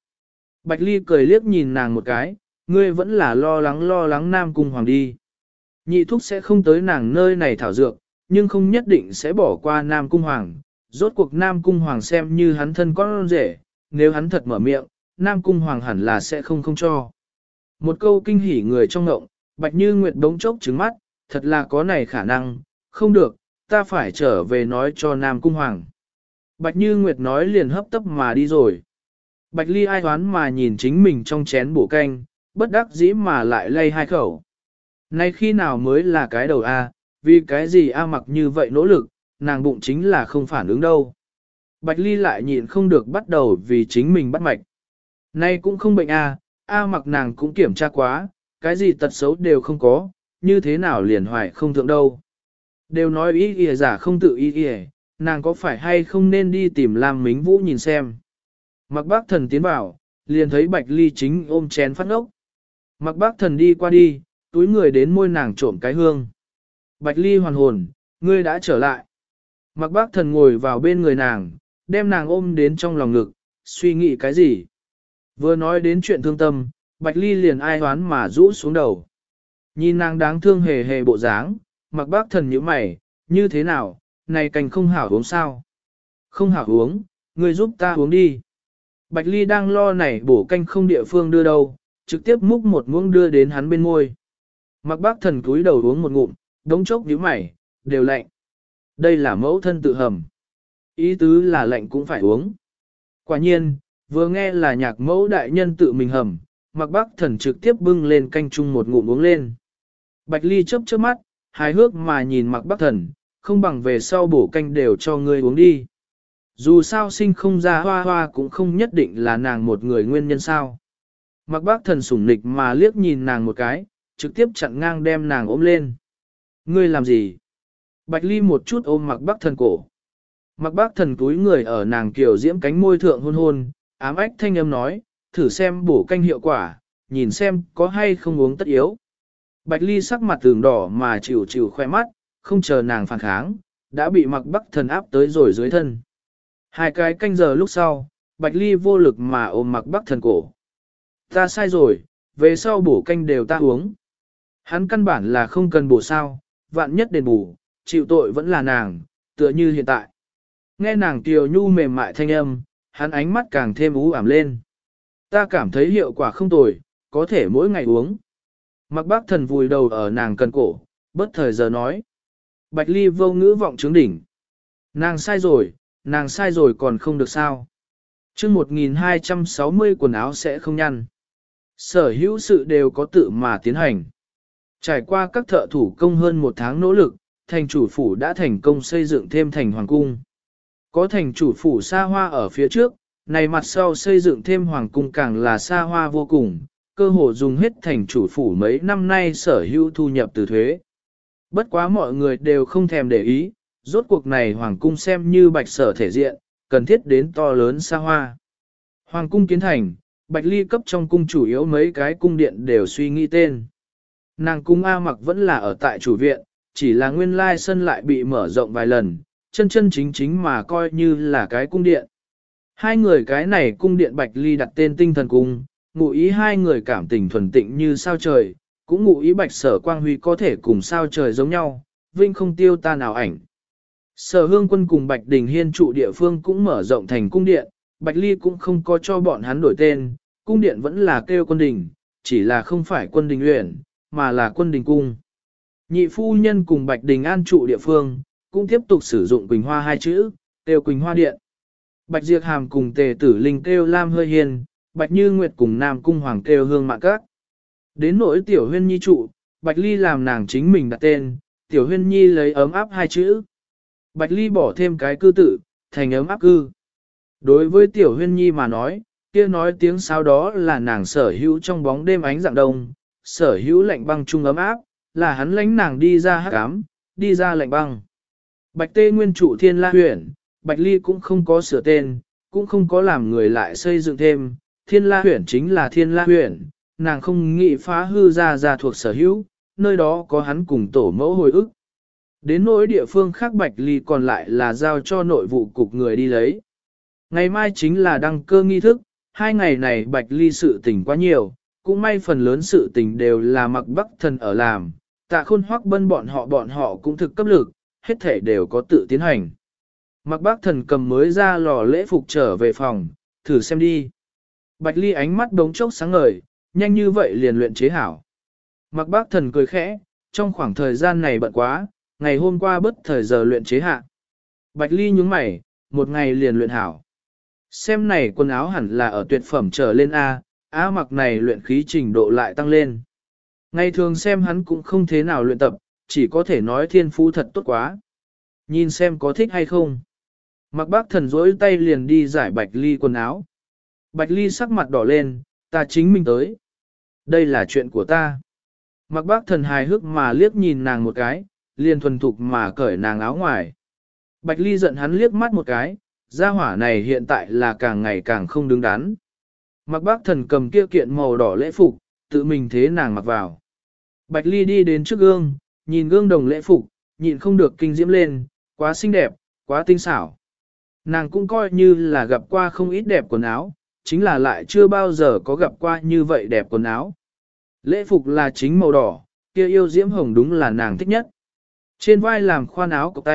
Bạch Ly cười liếc nhìn nàng một cái, ngươi vẫn là lo lắng Nam Cung Hoàng đi. Nhị thúc sẽ không tới nàng nơi này thảo dược, nhưng không nhất định sẽ bỏ qua Nam Cung Hoàng. Rốt cuộc Nam Cung Hoàng xem như hắn thân con rể, nếu hắn thật mở miệng, Nam Cung Hoàng hẳn là sẽ không cho. Một câu kinh hỉ người trong ngộng, Bạch Như Nguyệt đống chốc trứng mắt, thật là có này khả năng, không được, ta phải trở về nói cho Nam Cung Hoàng. Bạch Như Nguyệt nói liền hấp tấp mà đi rồi. Bạch Ly ai hoán mà nhìn chính mình trong chén bổ canh, bất đắc dĩ mà lại lay hai khẩu. Nay khi nào mới là cái đầu A, vì cái gì A mặc như vậy nỗ lực, nàng bụng chính là không phản ứng đâu. Bạch Ly lại nhịn không được bắt đầu vì chính mình bắt mạch. Nay cũng không bệnh A mặc nàng cũng kiểm tra quá, cái gì tật xấu đều không có, như thế nào liền hoài không thượng đâu. Đều nói ý ỉa giả không tự ý ỉa, nàng có phải hay không nên đi tìm Lam Mính Vũ nhìn xem. Mặc bác thần tiến vào, liền thấy Bạch Ly chính ôm chén phát ốc. Mặc bác thần đi qua đi, túi người đến môi nàng trộm cái hương. Bạch Ly hoàn hồn, ngươi đã trở lại. Mặc bác thần ngồi vào bên người nàng, đem nàng ôm đến trong lòng ngực, suy nghĩ cái gì. Vừa nói đến chuyện thương tâm, Bạch Ly liền ai hoán mà rũ xuống đầu. Nhìn nàng đáng thương hề hề bộ dáng, mặc bác thần nhíu mày, như thế nào, này cành không hảo uống sao? Không hảo uống, ngươi giúp ta uống đi. Bạch Ly đang lo này bổ canh không địa phương đưa đâu, trực tiếp múc một muỗng đưa đến hắn bên môi. Mặc bác thần cúi đầu uống một ngụm, đống chốc nhíu mày, đều lạnh. Đây là mẫu thân tự hầm. Ý tứ là lạnh cũng phải uống. Quả nhiên, vừa nghe là nhạc mẫu đại nhân tự mình hầm, mặc bác thần trực tiếp bưng lên canh chung một ngụm uống lên. Bạch Ly chớp chớp mắt, hài hước mà nhìn mặc bác thần, không bằng về sau bổ canh đều cho ngươi uống đi. Dù sao sinh không ra hoa hoa cũng không nhất định là nàng một người nguyên nhân sao. Mặc bác thần sủng nịch mà liếc nhìn nàng một cái, trực tiếp chặn ngang đem nàng ôm lên. Ngươi làm gì? Bạch Ly một chút ôm mặc bác thần cổ. Mặc bác thần túi người ở nàng kiểu diễm cánh môi thượng hôn hôn, ám ách thanh âm nói, thử xem bổ canh hiệu quả, nhìn xem có hay không uống tất yếu. Bạch Ly sắc mặt tường đỏ mà chịu chịu khoe mắt, không chờ nàng phản kháng, đã bị mặc bác thần áp tới rồi dưới thân. Hai cái canh giờ lúc sau, Bạch Ly vô lực mà ôm mặc bác thần cổ. Ta sai rồi, về sau bổ canh đều ta uống. Hắn căn bản là không cần bổ sao, vạn nhất đền bù, chịu tội vẫn là nàng, tựa như hiện tại. Nghe nàng kiều nhu mềm mại thanh âm, hắn ánh mắt càng thêm u ảm lên. Ta cảm thấy hiệu quả không tồi, có thể mỗi ngày uống. Mặc bác thần vùi đầu ở nàng cần cổ, bất thời giờ nói. Bạch Ly vô ngữ vọng trướng đỉnh. Nàng sai rồi còn không được sao. Trước 1260 quần áo sẽ không nhăn. Sở hữu sự đều có tự mà tiến hành. Trải qua các thợ thủ công hơn một tháng nỗ lực, thành chủ phủ đã thành công xây dựng thêm thành hoàng cung. Có thành chủ phủ xa hoa ở phía trước, này mặt sau xây dựng thêm hoàng cung càng là xa hoa vô cùng, cơ hồ dùng hết thành chủ phủ mấy năm nay sở hữu thu nhập từ thuế. Bất quá mọi người đều không thèm để ý, rốt cuộc này hoàng cung xem như bạch sở thể diện, cần thiết đến to lớn xa hoa. Hoàng cung kiến thành, Bạch Ly cấp trong cung chủ yếu mấy cái cung điện đều suy nghĩ tên. Nàng cung A mặc vẫn là ở tại chủ viện, chỉ là nguyên lai sân lại bị mở rộng vài lần, chân chân chính chính mà coi như là cái cung điện. Hai người cái này cung điện Bạch Ly đặt tên tinh thần cung, ngụ ý hai người cảm tình thuần tịnh như sao trời, cũng ngụ ý Bạch Sở Quang Huy có thể cùng sao trời giống nhau, vinh không tiêu tan ảo ảnh. Sở Hương Quân cùng Bạch Đình Hiên trụ địa phương cũng mở rộng thành cung điện, Bạch Ly cũng không có cho bọn hắn đổi tên, cung điện vẫn là kêu quân đình, chỉ là không phải quân đình uyển, mà là quân đình cung. Nhị phu nhân cùng Bạch Đình an trụ địa phương, cũng tiếp tục sử dụng Quỳnh Hoa hai chữ, kêu Quỳnh Hoa Điện. Bạch Diệp Hàm cùng Tề Tử Linh kêu Lam Hơi Hiền, Bạch Như Nguyệt cùng Nam Cung Hoàng kêu Hương Mạn Các. Đến nỗi Tiểu Huyên Nhi trụ, Bạch Ly làm nàng chính mình đặt tên, Tiểu Huyên Nhi lấy ấm áp hai chữ. Bạch Ly bỏ thêm cái cư tự, thành ấm áp cư. Đối với Tiểu Huyên Nhi mà nói, kia nói tiếng sao đó là nàng sở hữu trong bóng đêm ánh dạng đông, sở hữu lạnh băng trung ấm áp, là hắn lãnh nàng đi ra hắc ám, đi ra lạnh băng. Bạch Tê nguyên trụ Thiên La Huyền, Bạch Ly cũng không có sửa tên, cũng không có làm người lại xây dựng thêm, Thiên La Huyền chính là Thiên La Huyền, nàng không nghĩ phá hư ra thuộc sở hữu, nơi đó có hắn cùng tổ mẫu hồi ức. Đến nỗi địa phương khác Bạch Ly còn lại là giao cho nội vụ cục người đi lấy. Ngày mai chính là đăng cơ nghi thức, 2 ngày này Bạch Ly sự tình quá nhiều, cũng may phần lớn sự tình đều là Mạc Bắc Thần ở làm, Tạ Khôn Hoắc Bân bọn họ cũng thực cấp lực, hết thể đều có tự tiến hành. Mạc Bắc Thần cầm mới ra lò lễ phục trở về phòng, thử xem đi. Bạch Ly ánh mắt đống chốc sáng ngời, nhanh như vậy liền luyện chế hảo. Mạc Bắc Thần cười khẽ, trong khoảng thời gian này bận quá, ngày hôm qua bất thời giờ luyện chế hạ. Bạch Ly nhướng mày, một ngày liền luyện hảo. Xem này quần áo hẳn là ở tuyệt phẩm trở lên A, mặc này luyện khí trình độ lại tăng lên. Ngày thường xem hắn cũng không thế nào luyện tập, chỉ có thể nói thiên phú thật tốt quá. Nhìn xem có thích hay không. Mạc Bắc Thần rỗi tay liền đi giải Bạch Ly quần áo. Bạch Ly sắc mặt đỏ lên, ta chính mình tới. Đây là chuyện của ta. Mạc Bắc Thần hài hước mà liếc nhìn nàng một cái, liền thuần thục mà cởi nàng áo ngoài. Bạch Ly giận hắn liếc mắt một cái, gia hỏa này hiện tại là càng ngày càng không đứng đắn. Mạc Bắc Thần cầm kia kiện màu đỏ lễ phục, tự mình thế nàng mặc vào. Bạch Ly đi đến trước gương, nhìn gương đồng lễ phục, nhịn không được kinh diễm lên, quá xinh đẹp, quá tinh xảo. Nàng cũng coi như là gặp qua không ít đẹp quần áo, chính là lại chưa bao giờ có gặp qua như vậy đẹp quần áo. Lễ phục là chính màu đỏ, kia yêu diễm hồng đúng là nàng thích nhất. Trên vai làm khoan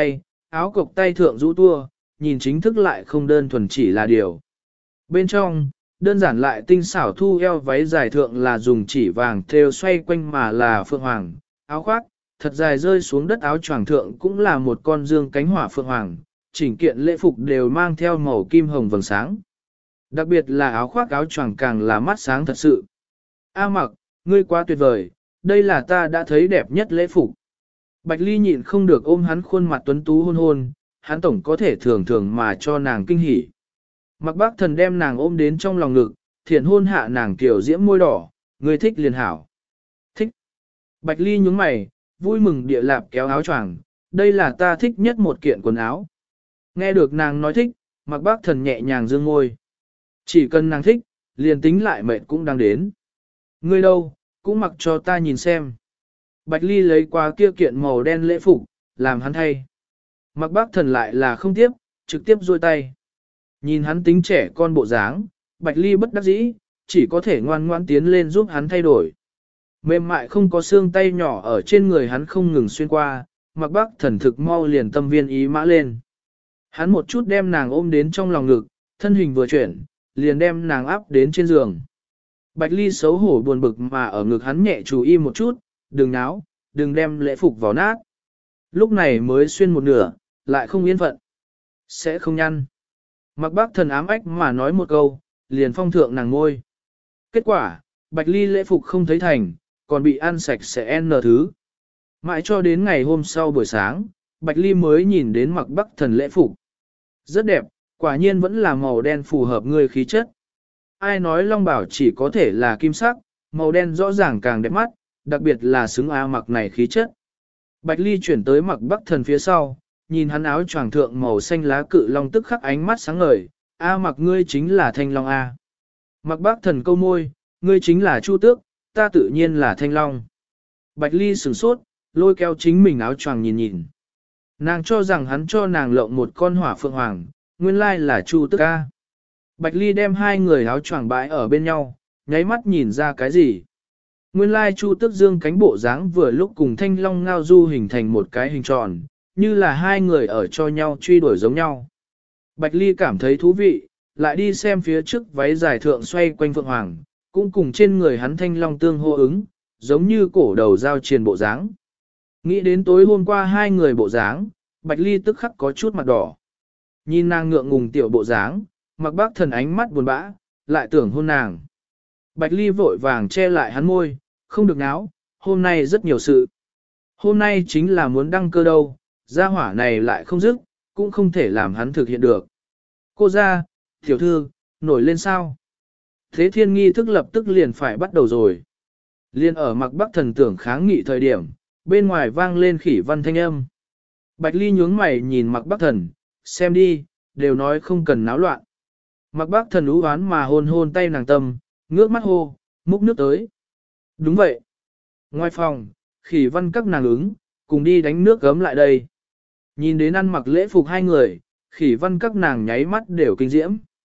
áo cộc tay thượng rũ tua, nhìn chính thức lại không đơn thuần chỉ là điều. Bên trong, đơn giản lại tinh xảo thu eo váy dài thượng là dùng chỉ vàng thêu xoay quanh mà là phượng hoàng, áo khoác, thật dài rơi xuống đất áo choàng thượng cũng là một con dương cánh hỏa phượng hoàng, chỉnh kiện lễ phục đều mang theo màu kim hồng vầng sáng. Đặc biệt là áo khoác áo choàng càng là mắt sáng thật sự. Mặc, ngươi quá tuyệt vời, đây là ta đã thấy đẹp nhất lễ phục. Bạch Ly nhịn không được ôm hắn khuôn mặt tuấn tú hôn hôn, hắn tổng có thể thường thường mà cho nàng kinh hỉ. Mạc Bắc Thần đem nàng ôm đến trong lòng ngực, thiện hôn hạ nàng kiểu diễm môi đỏ, ngươi thích liền hảo. Thích. Bạch Ly nhướng mày, vui mừng địa lạp kéo áo choàng, đây là ta thích nhất một kiện quần áo. Nghe được nàng nói thích, Mạc Bắc Thần nhẹ nhàng dương môi. Chỉ cần nàng thích, liền tính lại mệt cũng đang đến. Ngươi đâu, cũng mặc cho ta nhìn xem. Bạch Ly lấy qua kia kiện màu đen lễ phục, làm hắn thay. Mạc Bắc Thần lại là không tiếp, trực tiếp duỗi tay. Nhìn hắn tính trẻ con bộ dáng, Bạch Ly bất đắc dĩ, chỉ có thể ngoan ngoãn tiến lên giúp hắn thay đổi. Mềm mại không có xương tay nhỏ ở trên người hắn không ngừng xuyên qua, Mạc Bắc Thần thực mau liền tâm viên ý mã lên. Hắn một chút đem nàng ôm đến trong lòng ngực, thân hình vừa chuyển, liền đem nàng áp đến trên giường. Bạch Ly xấu hổ buồn bực mà ở ngực hắn nhẹ chú ý một chút, đừng náo, đừng đem lễ phục vào nát. Lúc này mới xuyên một nửa, lại không yên phận. Sẽ không nhăn. Mạc Bắc Thần ám ách mà nói một câu, liền phong thượng nàng ngôi. Kết quả, Bạch Ly lễ phục không thấy thành, còn bị ăn sạch sẽ n thứ. Mãi cho đến ngày hôm sau buổi sáng, Bạch Ly mới nhìn đến Mạc Bắc Thần lễ phục. Rất đẹp, quả nhiên vẫn là màu đen phù hợp người khí chất. Ai nói long bảo chỉ có thể là kim sắc, màu đen rõ ràng càng đẹp mắt, đặc biệt là xứng mặc này khí chất. Bạch Ly chuyển tới Mạc Bắc Thần phía sau, nhìn hắn áo choàng thượng màu xanh lá cự long tức khắc ánh mắt sáng ngời, Mặc ngươi chính là thanh long a. Mạc Bắc Thần câu môi, ngươi chính là Chu Tước, ta tự nhiên là thanh long. Bạch Ly sửng sốt, lôi kéo chính mình áo choàng nhìn nhìn. Nàng cho rằng hắn cho nàng lộng một con hỏa phượng hoàng, nguyên lai là Chu Tước a. Bạch Ly đem hai người áo choàng bãi ở bên nhau, nháy mắt nhìn ra cái gì. Nguyên lai Chu Tước dương cánh bộ dáng vừa lúc cùng thanh long ngao du hình thành một cái hình tròn, như là hai người ở cho nhau truy đuổi giống nhau. Bạch Ly cảm thấy thú vị, lại đi xem phía trước váy dài thượng xoay quanh phượng hoàng, cũng cùng trên người hắn thanh long tương hô ứng, giống như cổ đầu giao triền bộ dáng. Nghĩ đến tối hôm qua hai người bộ dáng, Bạch Ly tức khắc có chút mặt đỏ. Nhìn nàng ngượng ngùng tiểu bộ dáng, Mạc Bắc Thần ánh mắt buồn bã, lại tưởng hôn nàng. Bạch Ly vội vàng che lại hắn môi, không được náo, hôm nay rất nhiều sự. Hôm nay chính là muốn đăng cơ đâu, gia hỏa này lại không dứt, cũng không thể làm hắn thực hiện được. Cô ra, tiểu thư, nổi lên sao? Thế thiên nghi thức lập tức liền phải bắt đầu rồi. Liên ở Mạc Bắc Thần tưởng kháng nghị thời điểm, bên ngoài vang lên khỉ văn thanh âm. Bạch Ly nhướng mày nhìn Mạc Bắc Thần, xem đi, đều nói không cần náo loạn. Mạc Bắc Thần ú oán mà hôn hôn tay nàng tâm, ngước mắt hô, múc nước tới. Đúng vậy. Ngoài phòng, khỉ văn các nàng ứng, cùng đi đánh nước gấm lại đây. Nhìn đến ăn mặc lễ phục hai người, khỉ văn các nàng nháy mắt đều kinh diễm.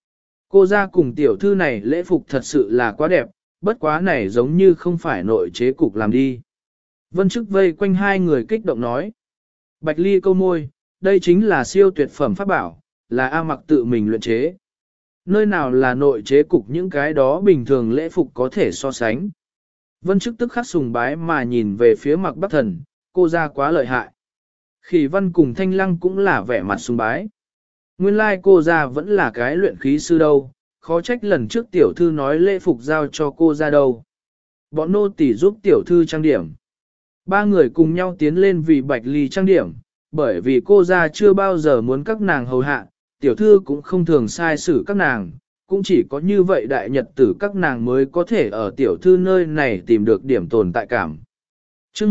Cô ra cùng tiểu thư này lễ phục thật sự là quá đẹp, bất quá này giống như không phải nội chế cục làm đi. Vân Chức vây quanh hai người kích động nói. Bạch Ly câu môi, đây chính là siêu tuyệt phẩm pháp bảo, là A Mặc tự mình luyện chế. Nơi nào là nội chế cục những cái đó bình thường lễ phục có thể so sánh. Vân Chức tức khắc sùng bái mà nhìn về phía Mặc Bắc Thần, cô ra quá lợi hại. Khỉ Văn cùng Thanh Lăng cũng là vẻ mặt sùng bái. Nguyên lai cô ra vẫn là cái luyện khí sư đâu, khó trách lần trước tiểu thư nói lễ phục giao cho cô ra đâu. Bọn nô tỳ giúp tiểu thư trang điểm. Ba người cùng nhau tiến lên vì Bạch Ly trang điểm, bởi vì cô ra chưa bao giờ muốn các nàng hầu hạ, tiểu thư cũng không thường sai xử các nàng, cũng chỉ có như vậy đại nhật tử các nàng mới có thể ở tiểu thư nơi này tìm được điểm tồn tại cảm. Chương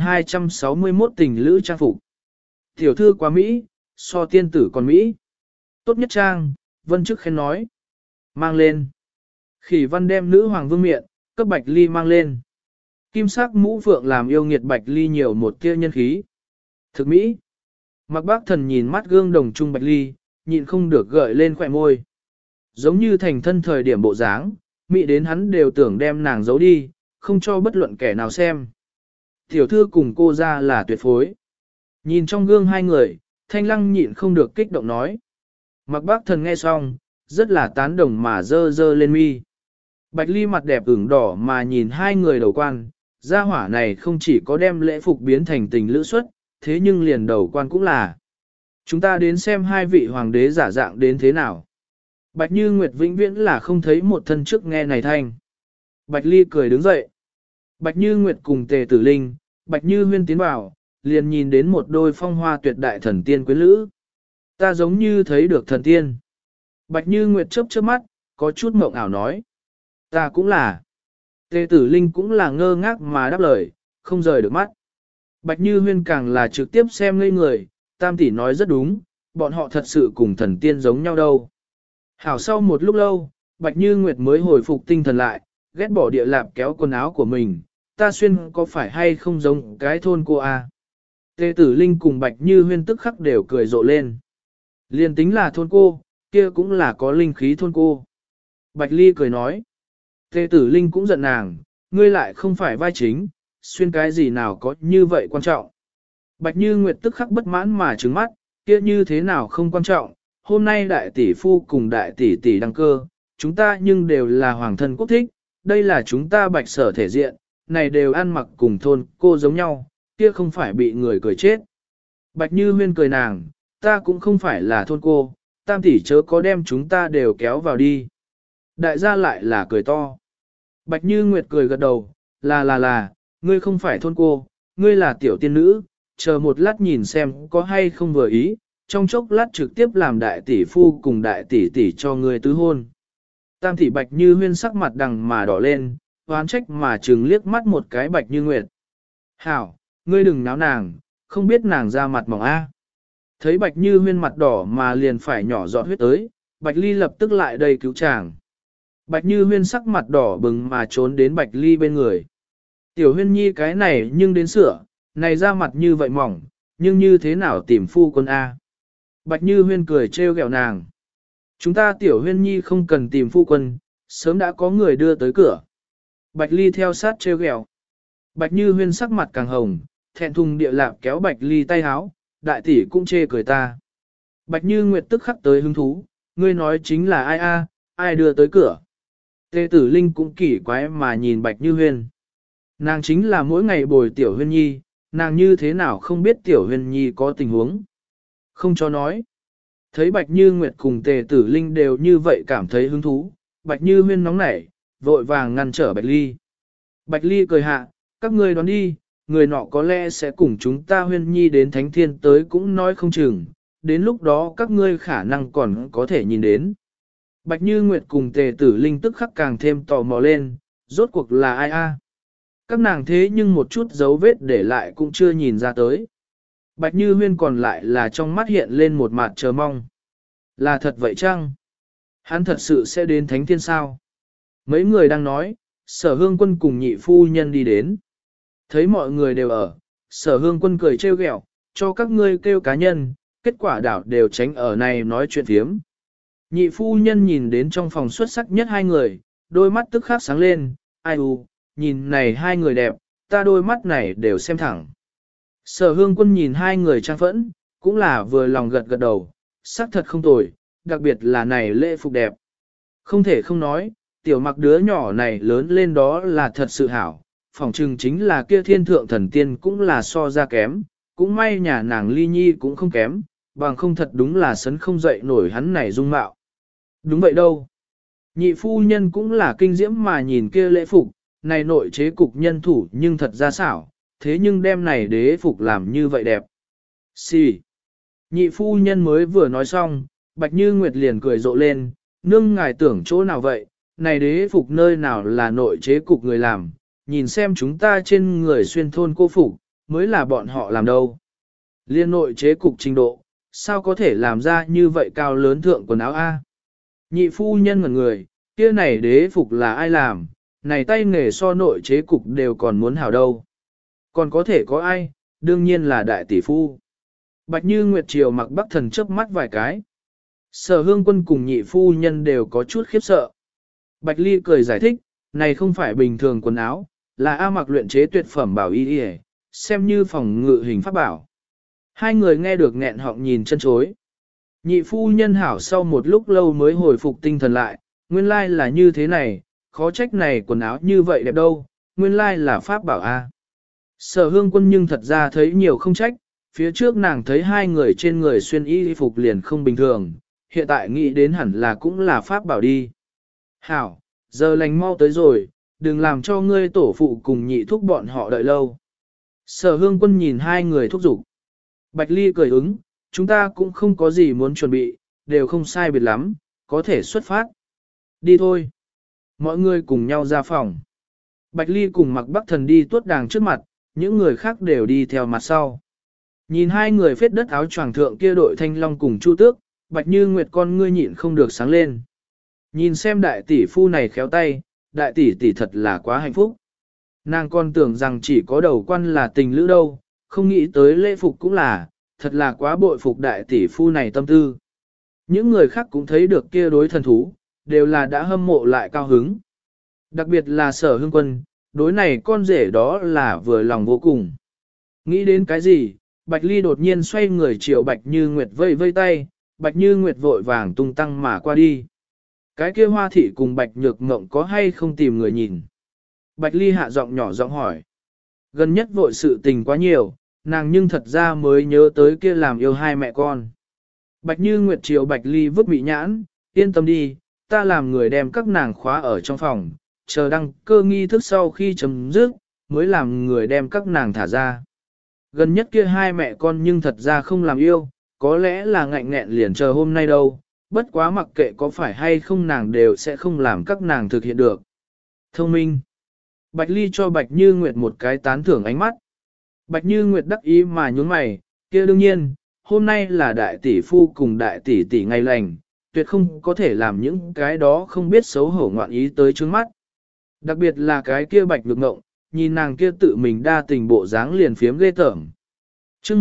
1261 tình lữ trang phục. Tiểu thư quá Mỹ, so tiên tử còn Mỹ. Tốt nhất trang, Vân Chức khen nói. Mang lên. Khỉ Văn đem nữ hoàng vương miện, cấp Bạch Ly mang lên. Kim sắc mũ phượng làm yêu nghiệt Bạch Ly nhiều một tia nhân khí. Thực Mỹ. Mặc Bác Thần nhìn mắt gương đồng trung Bạch Ly, nhịn không được gợi lên khỏe môi. Giống như thành thân thời điểm bộ dáng, Mỹ đến hắn đều tưởng đem nàng giấu đi, không cho bất luận kẻ nào xem. Tiểu thư cùng cô ra là tuyệt phối. Nhìn trong gương hai người, Thanh Lăng nhịn không được kích động nói. Mặc Bác Thần nghe xong, rất là tán đồng mà dơ dơ lên mi. Bạch Ly mặt đẹp ửng đỏ mà nhìn hai người đầu quan, gia hỏa này không chỉ có đem lễ phục biến thành tình lữ xuất, thế nhưng liền đầu quan cũng là. Chúng ta đến xem hai vị hoàng đế giả dạng đến thế nào. Bạch Như Nguyệt vĩnh viễn là không thấy một thân trước nghe này thanh. Bạch Ly cười đứng dậy. Bạch Như Nguyệt cùng Tề Tử Linh, Bạch Như Huyên tiến vào, liền nhìn đến một đôi phong hoa tuyệt đại thần tiên quyến lữ. Ta giống như thấy được thần tiên. Bạch Như Nguyệt chớp chớp mắt, có chút mộng ảo nói. Ta cũng là. Tề Tử Linh cũng là ngơ ngác mà đáp lời, không rời được mắt. Bạch Như Huyên càng là trực tiếp xem ngây người, Tam tỷ nói rất đúng, bọn họ thật sự cùng thần tiên giống nhau đâu. Hảo sau một lúc lâu, Bạch Như Nguyệt mới hồi phục tinh thần lại, ghét bỏ địa lạp kéo quần áo của mình, ta xuyên có phải hay không giống cái thôn cô a? Tề Tử Linh cùng Bạch Như Huyên tức khắc đều cười rộ lên. Liên tính là thôn cô, kia cũng là có linh khí thôn cô. Bạch Ly cười nói. Tề Tử Linh cũng giận nàng, ngươi lại không phải vai chính, xuyên cái gì nào có như vậy quan trọng. Bạch Như Nguyệt tức khắc bất mãn mà trừng mắt, kia như thế nào không quan trọng, hôm nay đại tỷ phu cùng đại tỷ tỷ đăng cơ, chúng ta nhưng đều là hoàng thân quốc thích, đây là chúng ta Bạch sở thể diện, này đều ăn mặc cùng thôn cô giống nhau, kia không phải bị người cười chết. Bạch Như Huyên cười nàng, ta cũng không phải là thôn cô, Tam tỷ chớ có đem chúng ta đều kéo vào đi. Đại gia lại là cười to. Bạch Như Nguyệt cười gật đầu, là, ngươi không phải thôn cô, ngươi là tiểu tiên nữ, chờ một lát nhìn xem có hay không vừa ý, trong chốc lát trực tiếp làm đại tỷ phu cùng đại tỷ tỷ cho ngươi tứ hôn. Tam tỷ Bạch Như Huyên sắc mặt đằng mà đỏ lên, hoán trách mà trừng liếc mắt một cái Bạch Như Nguyệt. Hảo, ngươi đừng náo nàng, không biết nàng ra mặt mỏng a. Thấy Bạch Như Huyên mặt đỏ mà liền phải nhỏ giọt huyết tới, Bạch Ly lập tức lại đây cứu chàng. Bạch Như Huyên sắc mặt đỏ bừng mà trốn đến Bạch Ly bên người. Tiểu Huyên Nhi cái này nhưng đến sửa, này ra mặt như vậy mỏng, nhưng như thế nào tìm phu quân A. Bạch Như Huyên cười trêu ghẹo nàng. Chúng ta Tiểu Huyên Nhi không cần tìm phu quân, sớm đã có người đưa tới cửa. Bạch Ly theo sát trêu ghẹo. Bạch Như Huyên sắc mặt càng hồng, thẹn thùng địa lạp kéo Bạch Ly tay háo, đại tỷ cũng chê cười ta. Bạch Như Nguyệt tức khắc tới hứng thú, ngươi nói chính là ai a, ai đưa tới cửa. Tề Tử Linh cũng kỳ quái mà nhìn Bạch Như Huyên. Nàng chính là mỗi ngày bồi Tiểu Huyên Nhi, nàng như thế nào không biết Tiểu Huyên Nhi có tình huống. Không cho nói. Thấy Bạch Như Nguyệt cùng Tề Tử Linh đều như vậy cảm thấy hứng thú, Bạch Như Huyên nóng nảy, vội vàng ngăn trở Bạch Ly. Bạch Ly cười hạ, các ngươi đoán đi, người nọ có lẽ sẽ cùng chúng ta Huyên Nhi đến Thánh Thiên tới cũng nói không chừng, đến lúc đó các ngươi khả năng còn có thể nhìn đến. Bạch Như Nguyệt cùng Tề Tử Linh tức khắc càng thêm tò mò lên, rốt cuộc là ai a? Các nàng thế nhưng một chút dấu vết để lại cũng chưa nhìn ra tới. Bạch Như Huyên còn lại là trong mắt hiện lên một mặt chờ mong. Là thật vậy chăng? Hắn thật sự sẽ đến Thánh Thiên sao? Mấy người đang nói, Sở Hương Quân cùng nhị phu nhân đi đến. Thấy mọi người đều ở, Sở Hương Quân cười trêu ghẹo, cho các ngươi kêu cá nhân, kết quả đảo đều tránh ở này nói chuyện phiếm. Nhị phu nhân nhìn đến trong phòng xuất sắc nhất hai người, đôi mắt tức khắc sáng lên, ai u, nhìn này hai người đẹp, ta đôi mắt này đều xem thẳng. Sở hương quân nhìn hai người trang phẫn, cũng là vừa lòng gật gật đầu, sắc thật không tồi, đặc biệt là này lễ phục đẹp. Không thể không nói, tiểu mặc đứa nhỏ này lớn lên đó là thật sự hảo, phỏng chừng chính là kia thiên thượng thần tiên cũng là so ra kém, cũng may nhà nàng ly nhi cũng không kém, bằng không thật đúng là sấn không dậy nổi hắn này dung mạo. Đúng vậy đâu. Nhị phu nhân cũng là kinh diễm mà nhìn kia lễ phục, này nội chế cục nhân thủ nhưng thật ra xảo, thế nhưng đem này đế phục làm như vậy đẹp. Xì. Nhị phu nhân mới vừa nói xong, Bạch Như Nguyệt liền cười rộ lên, nương ngài tưởng chỗ nào vậy, này đế phục nơi nào là nội chế cục người làm, nhìn xem chúng ta trên người xuyên thôn cô phục, mới là bọn họ làm đâu. Liên nội chế cục trình độ, sao có thể làm ra như vậy cao lớn thượng quần áo A. Nhị phu nhân ngẩn người, kia này đế phục là ai làm, này tay nghề so nội chế cục đều còn muốn hảo đâu. Còn có thể có ai, đương nhiên là đại tỷ phu. Bạch Như Nguyệt Triều mặc Bắc Thần chớp mắt vài cái. Sở hương quân cùng nhị phu nhân đều có chút khiếp sợ. Bạch Ly cười giải thích, này không phải bình thường quần áo, là A mặc luyện chế tuyệt phẩm bảo y y, xem như phòng ngự hình pháp bảo. Hai người nghe được nghẹn họng nhìn chân chối. Nhị phu nhân hảo sau một lúc lâu mới hồi phục tinh thần lại, nguyên lai là như thế này, khó trách này quần áo như vậy đẹp đâu, nguyên lai là pháp bảo A. Sở hương quân nhưng thật ra thấy nhiều không trách, phía trước nàng thấy hai người trên người xuyên y phục liền không bình thường, hiện tại nghĩ đến hẳn là cũng là pháp bảo đi. Hảo, giờ lành mau tới rồi, đừng làm cho ngươi tổ phụ cùng nhị thúc bọn họ đợi lâu. Sở hương quân nhìn hai người thúc giục. Bạch Ly cười ứng, chúng ta cũng không có gì muốn chuẩn bị, đều không sai biệt lắm, có thể xuất phát. Đi thôi. Mọi người cùng nhau ra phòng. Bạch Ly cùng mặc Bắc Thần đi tuốt đàng trước mặt, những người khác đều đi theo mặt sau. Nhìn hai người phết đất áo choàng thượng kia đội thanh long cùng chu tước, Bạch Như Nguyệt con ngươi nhịn không được sáng lên. Nhìn xem đại tỷ phu này khéo tay, đại tỷ tỷ thật là quá hạnh phúc. Nàng còn tưởng rằng chỉ có đầu quan là tình lữ đâu, không nghĩ tới lễ phục cũng là, thật là quá bội phục đại tỷ phu này tâm tư. Những người khác cũng thấy được kia đối thần thú, đều là đã hâm mộ lại cao hứng. Đặc biệt là Sở Hương Quân, đối này con rể đó là vừa lòng vô cùng. Nghĩ đến cái gì, Bạch Ly đột nhiên xoay người chiều Bạch Như Nguyệt vây vây tay, Bạch Như Nguyệt vội vàng tung tăng mà qua đi. Cái kia Hoa thị cùng Bạch Nhược Ngộng có hay không tìm người nhìn? Bạch Ly hạ giọng nhỏ giọng hỏi. Gần nhất vội sự tình quá nhiều, nàng nhưng thật ra mới nhớ tới kia làm yêu hai mẹ con. Bạch Như Nguyệt chiều Bạch Ly vứt bị nhãn, yên tâm đi, ta làm người đem các nàng khóa ở trong phòng, chờ đăng cơ nghi thức sau khi chấm dứt, mới làm người đem các nàng thả ra. Gần nhất kia hai mẹ con nhưng thật ra không làm yêu, có lẽ là ngạnh nghẹn liền chờ hôm nay đâu, bất quá mặc kệ có phải hay không nàng đều sẽ không làm các nàng thực hiện được. Thông minh. Bạch Ly cho Bạch Như Nguyệt một cái tán thưởng ánh mắt. Bạch Như Nguyệt đắc ý mà nhún mày, kia đương nhiên, hôm nay là đại tỷ phu cùng đại tỷ tỷ ngày lành, tuyệt không có thể làm những cái đó không biết xấu hổ ngoạn ý tới trước mắt. Đặc biệt là cái kia Bạch Nhược Ngộng, nhìn nàng kia tự mình đa tình bộ dáng liền phiếm ghê tởm. Chương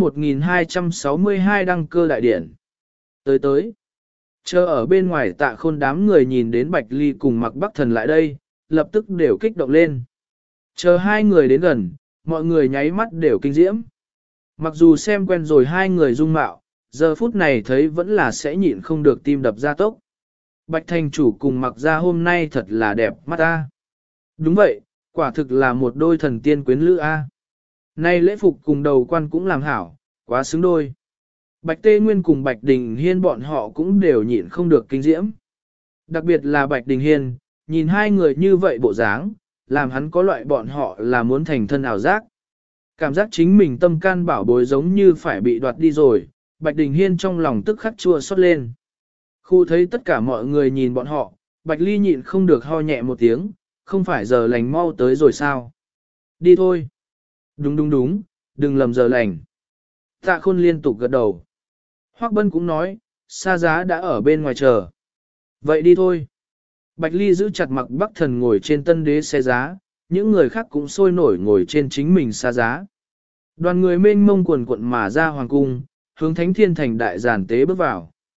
1262 đăng cơ đại điển. Tới. Chờ ở bên ngoài Tạ Khôn đám người nhìn đến Bạch Ly cùng Mặc Bắc Thần lại đây, lập tức đều kích động lên. Chờ hai người đến gần, mọi người nháy mắt đều kinh diễm. Mặc dù xem quen rồi hai người dung mạo, giờ phút này thấy vẫn là sẽ nhịn không được tim đập ra tốc. Bạch Thành chủ cùng Mặc ra hôm nay thật là đẹp mắt ta. Đúng vậy, quả thực là một đôi thần tiên quyến lữ a. Nay lễ phục cùng đầu quan cũng làm hảo, quá xứng đôi. Bạch Tê Nguyên cùng Bạch Đình Hiên bọn họ cũng đều nhịn không được kinh diễm. Đặc biệt là Bạch Đình Hiên, nhìn hai người như vậy bộ dáng, làm hắn có loại bọn họ là muốn thành thân ảo giác. Cảm giác chính mình tâm can bảo bối giống như phải bị đoạt đi rồi, Bạch Đình Hiên trong lòng tức khắc chua xót lên. Khu thấy tất cả mọi người nhìn bọn họ, Bạch Ly nhịn không được ho nhẹ một tiếng, không phải giờ lành mau tới rồi sao? Đi thôi. Đúng, đừng lầm giờ lành. Tạ Khôn liên tục gật đầu. Hoắc Bân cũng nói, xa giá đã ở bên ngoài chờ. Vậy đi thôi. Bạch Ly giữ chặt Mặc Bắc Thần ngồi trên tân đế xe giá, những người khác cũng sôi nổi ngồi trên chính mình xa giá. Đoàn người mênh mông quần quận mà ra hoàng cung, hướng Thánh Thiên Thành đại giản tế bước vào.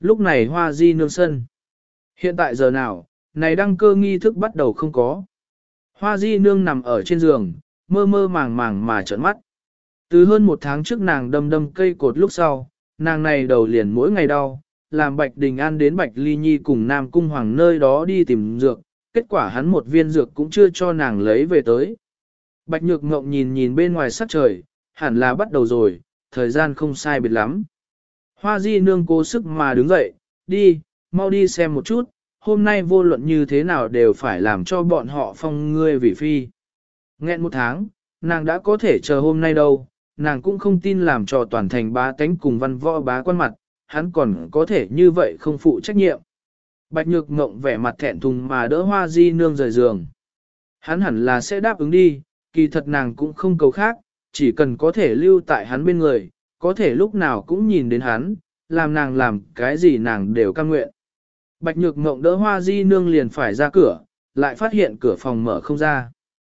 Lúc này Hoa Di nương sân. Hiện tại giờ nào, này đăng cơ nghi thức bắt đầu không có. Hoa Di nương nằm ở trên giường, mơ mơ màng màng mà trợn mắt. Từ hơn một tháng trước nàng đâm đâm cây cột lúc sau, nàng này đầu liền mỗi ngày đau, làm Bạch Đình An đến Bạch Ly Nhi cùng Nam Cung Hoàng nơi đó đi tìm dược, kết quả hắn một viên dược cũng chưa cho nàng lấy về tới. Bạch Nhược Ngộng nhìn nhìn bên ngoài sắc trời, hẳn là bắt đầu rồi, thời gian không sai biệt lắm. Hoa Di nương cố sức mà đứng dậy, đi, mau đi xem một chút, hôm nay vô luận như thế nào đều phải làm cho bọn họ phong ngươi vì phi. Nghẹn một tháng, nàng đã có thể chờ hôm nay đâu, nàng cũng không tin làm cho toàn thành bá tánh cùng văn võ bá quan mặt, hắn còn có thể như vậy không phụ trách nhiệm. Bạch Nhược Ngộng vẻ mặt thẹn thùng mà đỡ Hoa Di nương rời giường. Hắn hẳn là sẽ đáp ứng đi, kỳ thật nàng cũng không cầu khác, chỉ cần có thể lưu tại hắn bên người, có thể lúc nào cũng nhìn đến hắn, làm nàng làm cái gì nàng đều cam nguyện. Bạch Nhược Ngộng đỡ Hoa Di nương liền phải ra cửa, lại phát hiện cửa phòng mở không ra.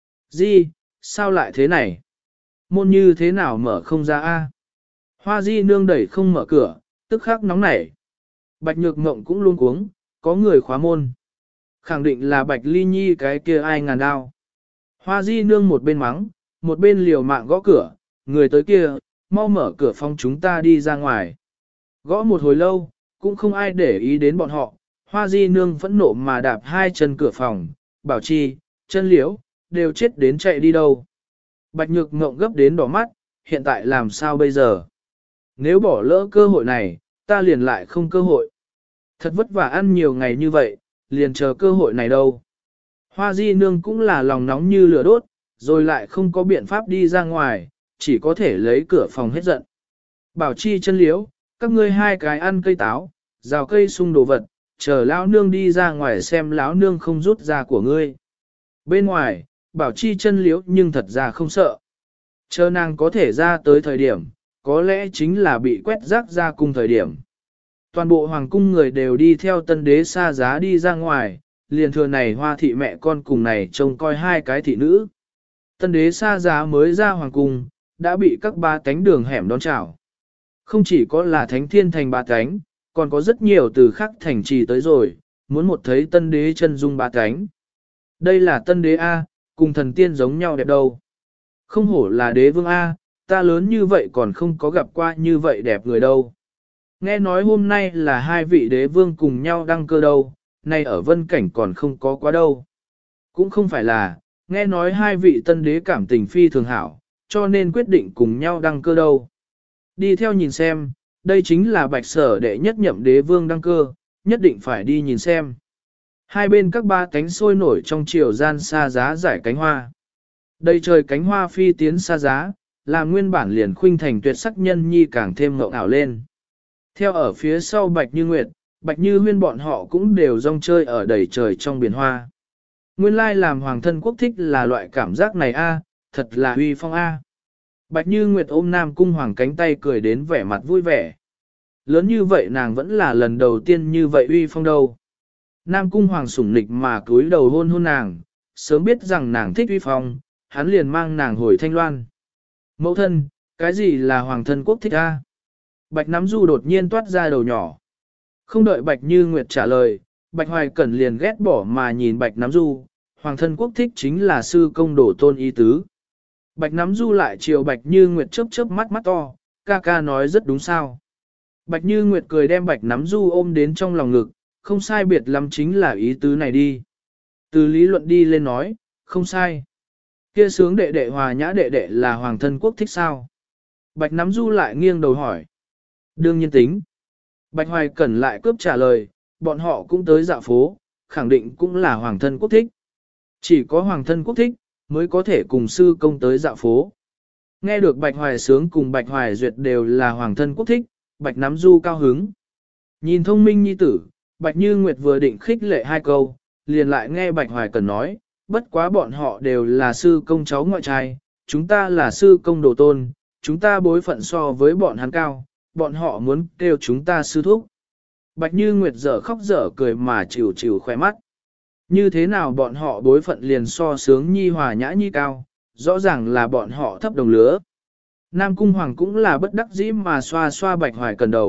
Di, sao lại thế này? Môn như thế nào mở không ra a? Hoa Di nương đẩy không mở cửa, tức khắc nóng nảy. Bạch Nhược Ngộng cũng luôn cuống, có người khóa môn. Khẳng định là Bạch Ly Nhi cái kia ai ngàn đao. Hoa Di nương một bên mắng, một bên liều mạng gõ cửa, người tới kia, mau mở cửa phòng chúng ta đi ra ngoài. Gõ một hồi lâu, cũng không ai để ý đến bọn họ. Hoa Di nương phẫn nộ mà đạp hai chân cửa phòng, Bảo Chi, chân liễu, đều chết đến chạy đi đâu. Bạch Nhược Ngộng gấp đến đỏ mắt, hiện tại làm sao bây giờ? Nếu bỏ lỡ cơ hội này, ta liền lại không cơ hội. Thật vất vả ăn nhiều ngày như vậy, liền chờ cơ hội này đâu. Hoa Di nương cũng là lòng nóng như lửa đốt, rồi lại không có biện pháp đi ra ngoài, chỉ có thể lấy cửa phòng hết giận. Bảo Chi chân liễu, các ngươi hai cái ăn cây táo, rào cây sung đồ vật, chờ lão nương đi ra ngoài xem lão nương không rút ra của ngươi. Bên ngoài, Bảo Chi chân liễu nhưng thật ra không sợ. Chờ nàng có thể ra tới thời điểm, có lẽ chính là bị quét rác ra cùng thời điểm. Toàn bộ hoàng cung người đều đi theo tân đế xa giá đi ra ngoài, liền thừa này Hoa thị mẹ con cùng này trông coi hai cái thị nữ. Tân đế xa giá mới ra hoàng cung, đã bị các ba tánh đường hẻm đón chào. Không chỉ có là thánh thiên thành ba tánh, còn có rất nhiều từ khác thành trì tới rồi, muốn một thấy tân đế chân dung ba tánh. Đây là tân đế A, cùng thần tiên giống nhau đẹp đâu. Không hổ là đế vương A, ta lớn như vậy còn không có gặp qua như vậy đẹp người đâu. Nghe nói hôm nay là hai vị đế vương cùng nhau đăng cơ đâu, nay ở vân cảnh còn không có quá đâu. Cũng không phải là, nghe nói hai vị tân đế cảm tình phi thường hảo, cho nên quyết định cùng nhau đăng cơ đâu. Đi theo nhìn xem, đây chính là Bạch Sở đệ nhất nhậm đế vương đăng cơ, nhất định phải đi nhìn xem. Hai bên các ba cánh sôi nổi trong chiều gian xa giá giải cánh hoa. Đây trời cánh hoa phi tiến xa giá, làm nguyên bản liền khuynh thành tuyệt sắc nhân nhi càng thêm ngộng ảo lên. Theo ở phía sau Bạch Như Nguyệt, Bạch Như Huyên bọn họ cũng đều rong chơi ở đầy trời trong biển hoa. Nguyên lai làm hoàng thân quốc thích là loại cảm giác này a, thật là uy phong a. Bạch Như Nguyệt ôm Nam Cung Hoàng cánh tay cười đến vẻ mặt vui vẻ. Lớn như vậy nàng vẫn là lần đầu tiên như vậy uy phong đâu. Nam Cung Hoàng sủng nịch mà cúi đầu hôn hôn nàng, sớm biết rằng nàng thích uy phong, hắn liền mang nàng hồi Thanh Loan. Mẫu thân, cái gì là hoàng thân quốc thích a? Bạch Nắm Du đột nhiên toát ra đầu nhỏ. Không đợi Bạch Như Nguyệt trả lời, Bạch Hoài Cẩn liền ghét bỏ mà nhìn Bạch Nắm Du, hoàng thân quốc thích chính là sư công đổ tôn y tứ. Bạch Nắm Du lại chiều Bạch Như Nguyệt chớp chớp mắt mắt to, ca ca nói rất đúng sao. Bạch Như Nguyệt cười đem Bạch Nắm Du ôm đến trong lòng ngực, không sai biệt lắm chính là ý tứ này đi. Từ lý luận đi lên nói, không sai. Kia sướng đệ đệ hòa nhã đệ đệ là hoàng thân quốc thích sao? Bạch Nắm Du lại nghiêng đầu hỏi. Đương nhiên tính. Bạch Hoài Cẩn lại cướp trả lời, bọn họ cũng tới dạo phố, khẳng định cũng là hoàng thân quốc thích. Chỉ có hoàng thân quốc thích, mới có thể cùng sư công tới dạo phố. Nghe được Bạch Hoài Sướng cùng Bạch Hoài Duyệt đều là hoàng thân quốc thích, Bạch Nắm Du cao hứng. Nhìn thông minh nhi tử, Bạch Như Nguyệt vừa định khích lệ hai câu, liền lại nghe Bạch Hoài Cẩn nói, bất quá bọn họ đều là sư công cháu ngoại trai, chúng ta là sư công đồ tôn, chúng ta bối phận so với bọn hắn cao, bọn họ muốn kêu chúng ta sư thúc. Bạch Như Nguyệt dở khóc dở cười mà chịu chịu khoe mắt. Như thế nào bọn họ bối phận liền so sướng nhi hòa nhã nhi cao, rõ ràng là bọn họ thấp đồng lứa. Nam Cung Hoàng cũng là bất đắc dĩ mà xoa xoa Bạch Hoài Cẩn đầu,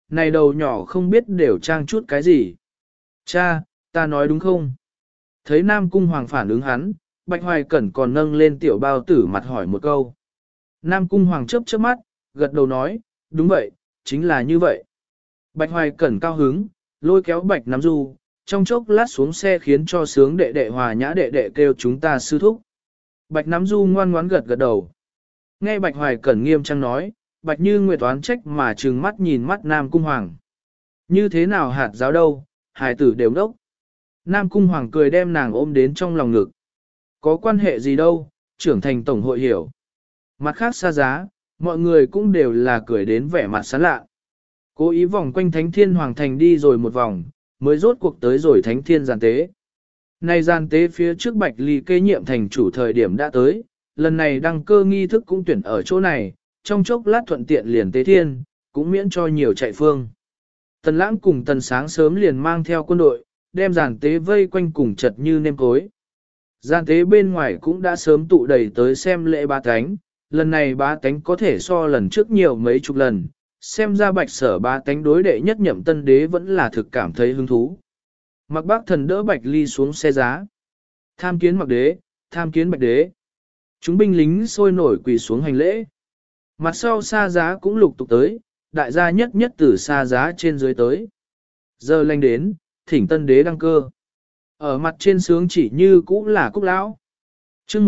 này đầu nhỏ không biết đều trang chút cái gì. Cha, ta nói đúng không? Thấy Nam Cung Hoàng phản ứng hắn, Bạch Hoài Cẩn còn nâng lên tiểu bao tử mặt hỏi một câu. Nam Cung Hoàng chớp chớp mắt, gật đầu nói, đúng vậy, chính là như vậy. Bạch Hoài Cẩn cao hứng, lôi kéo Bạch Nắm Du, trong chốc lát xuống xe khiến cho sướng đệ đệ Hòa Nhã đệ đệ kêu chúng ta sư thúc. Bạch Nắm Du ngoan ngoãn gật gật đầu. Nghe Bạch Hoài Cẩn nghiêm trang nói, Bạch Như Nguyệt oán trách mà trừng mắt nhìn mắt Nam Cung Hoàng. Như thế nào hạt giáo đâu, hài tử đều đốc. Nam Cung Hoàng cười đem nàng ôm đến trong lòng ngực. Có quan hệ gì đâu, trưởng thành tổng hội hiểu. Mặt khác xa giá, mọi người cũng đều là cười đến vẻ mặt sán lạ. Cố ý vòng quanh Thánh Thiên Hoàng Thành đi rồi một vòng, mới rốt cuộc tới rồi Thánh Thiên Giàn Tế. Này Giàn Tế phía trước Bạch Ly kế nhiệm thành chủ thời điểm đã tới, lần này đăng cơ nghi thức cũng tuyển ở chỗ này, trong chốc lát thuận tiện liền Tế Thiên, cũng miễn cho nhiều chạy phương. Tần Lãng cùng Tần Sáng sớm liền mang theo quân đội, đem Giàn Tế vây quanh cùng chật như nêm cối. Giàn Tế bên ngoài cũng đã sớm tụ đầy tới xem lễ bá tánh, lần này bá tánh có thể so lần trước nhiều mấy chục lần, xem ra Bạch Sở bá tánh đối đệ nhất nhậm tân đế vẫn là thực cảm thấy hứng thú. Mặc Bác Thần đỡ Bạch Ly xuống xe giá. Tham kiến Mặc Đế, tham kiến Bạch Đế. Chúng binh lính sôi nổi quỳ xuống hành lễ. Mặt sau xa giá cũng lục tục tới, đại gia nhất nhất từ xa giá trên dưới tới. Giờ lành đến, thỉnh tân đế đăng cơ. Ở mặt trên sướng chỉ như cũ là Cúc Lão. Chương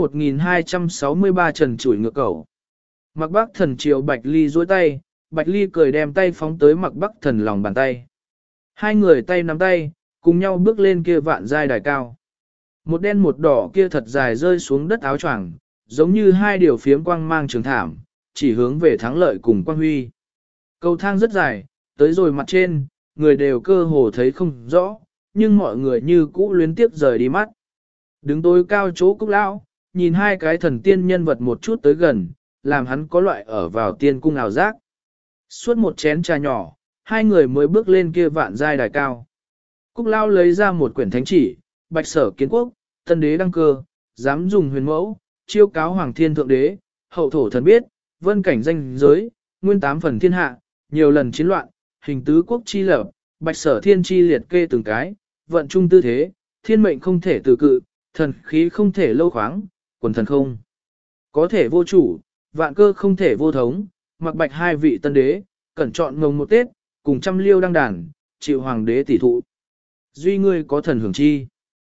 1263 Trần chủi ngược cầu. Mặc Bắc Thần chiều Bạch Ly duỗi tay, Bạch Ly cười đem tay phóng tới Mặc Bắc Thần lòng bàn tay. Hai người tay nắm tay, cùng nhau bước lên kia vạn giai đài cao. Một đen một đỏ kia thật dài rơi xuống đất áo choàng, giống như hai điều phiếm quang mang trường thảm, chỉ hướng về thắng lợi cùng quang huy. Cầu thang rất dài, tới rồi mặt trên, người đều cơ hồ thấy không rõ, nhưng mọi người như cũ luyến tiếp rời đi mắt. Đứng tối cao chỗ Cúc Lão, nhìn hai cái thần tiên nhân vật một chút tới gần, làm hắn có loại ở vào tiên cung ảo giác. Suốt một chén trà nhỏ, hai người mới bước lên kia vạn giai đài cao. Cúc Lão lấy ra một quyển thánh chỉ, Bạch Sở kiến quốc, tân đế đăng cơ, dám dùng huyền mẫu, chiêu cáo hoàng thiên thượng đế, hậu thổ thần biết, vân cảnh danh giới, nguyên tám phần thiên hạ, nhiều lần chiến loạn, hình tứ quốc chi lập, Bạch Sở thiên chi liệt kê từng cái, vận trung tư thế, thiên mệnh không thể từ cự, thần khí không thể lâu khoáng, quần thần không có thể vô chủ, vạn cơ không thể vô thống, mặc Bạch hai vị tân đế, cẩn chọn mồng một Tết, cùng trăm liêu đăng đàn, chịu hoàng đế tỷ thụ. Duy ngươi có thần hưởng chi.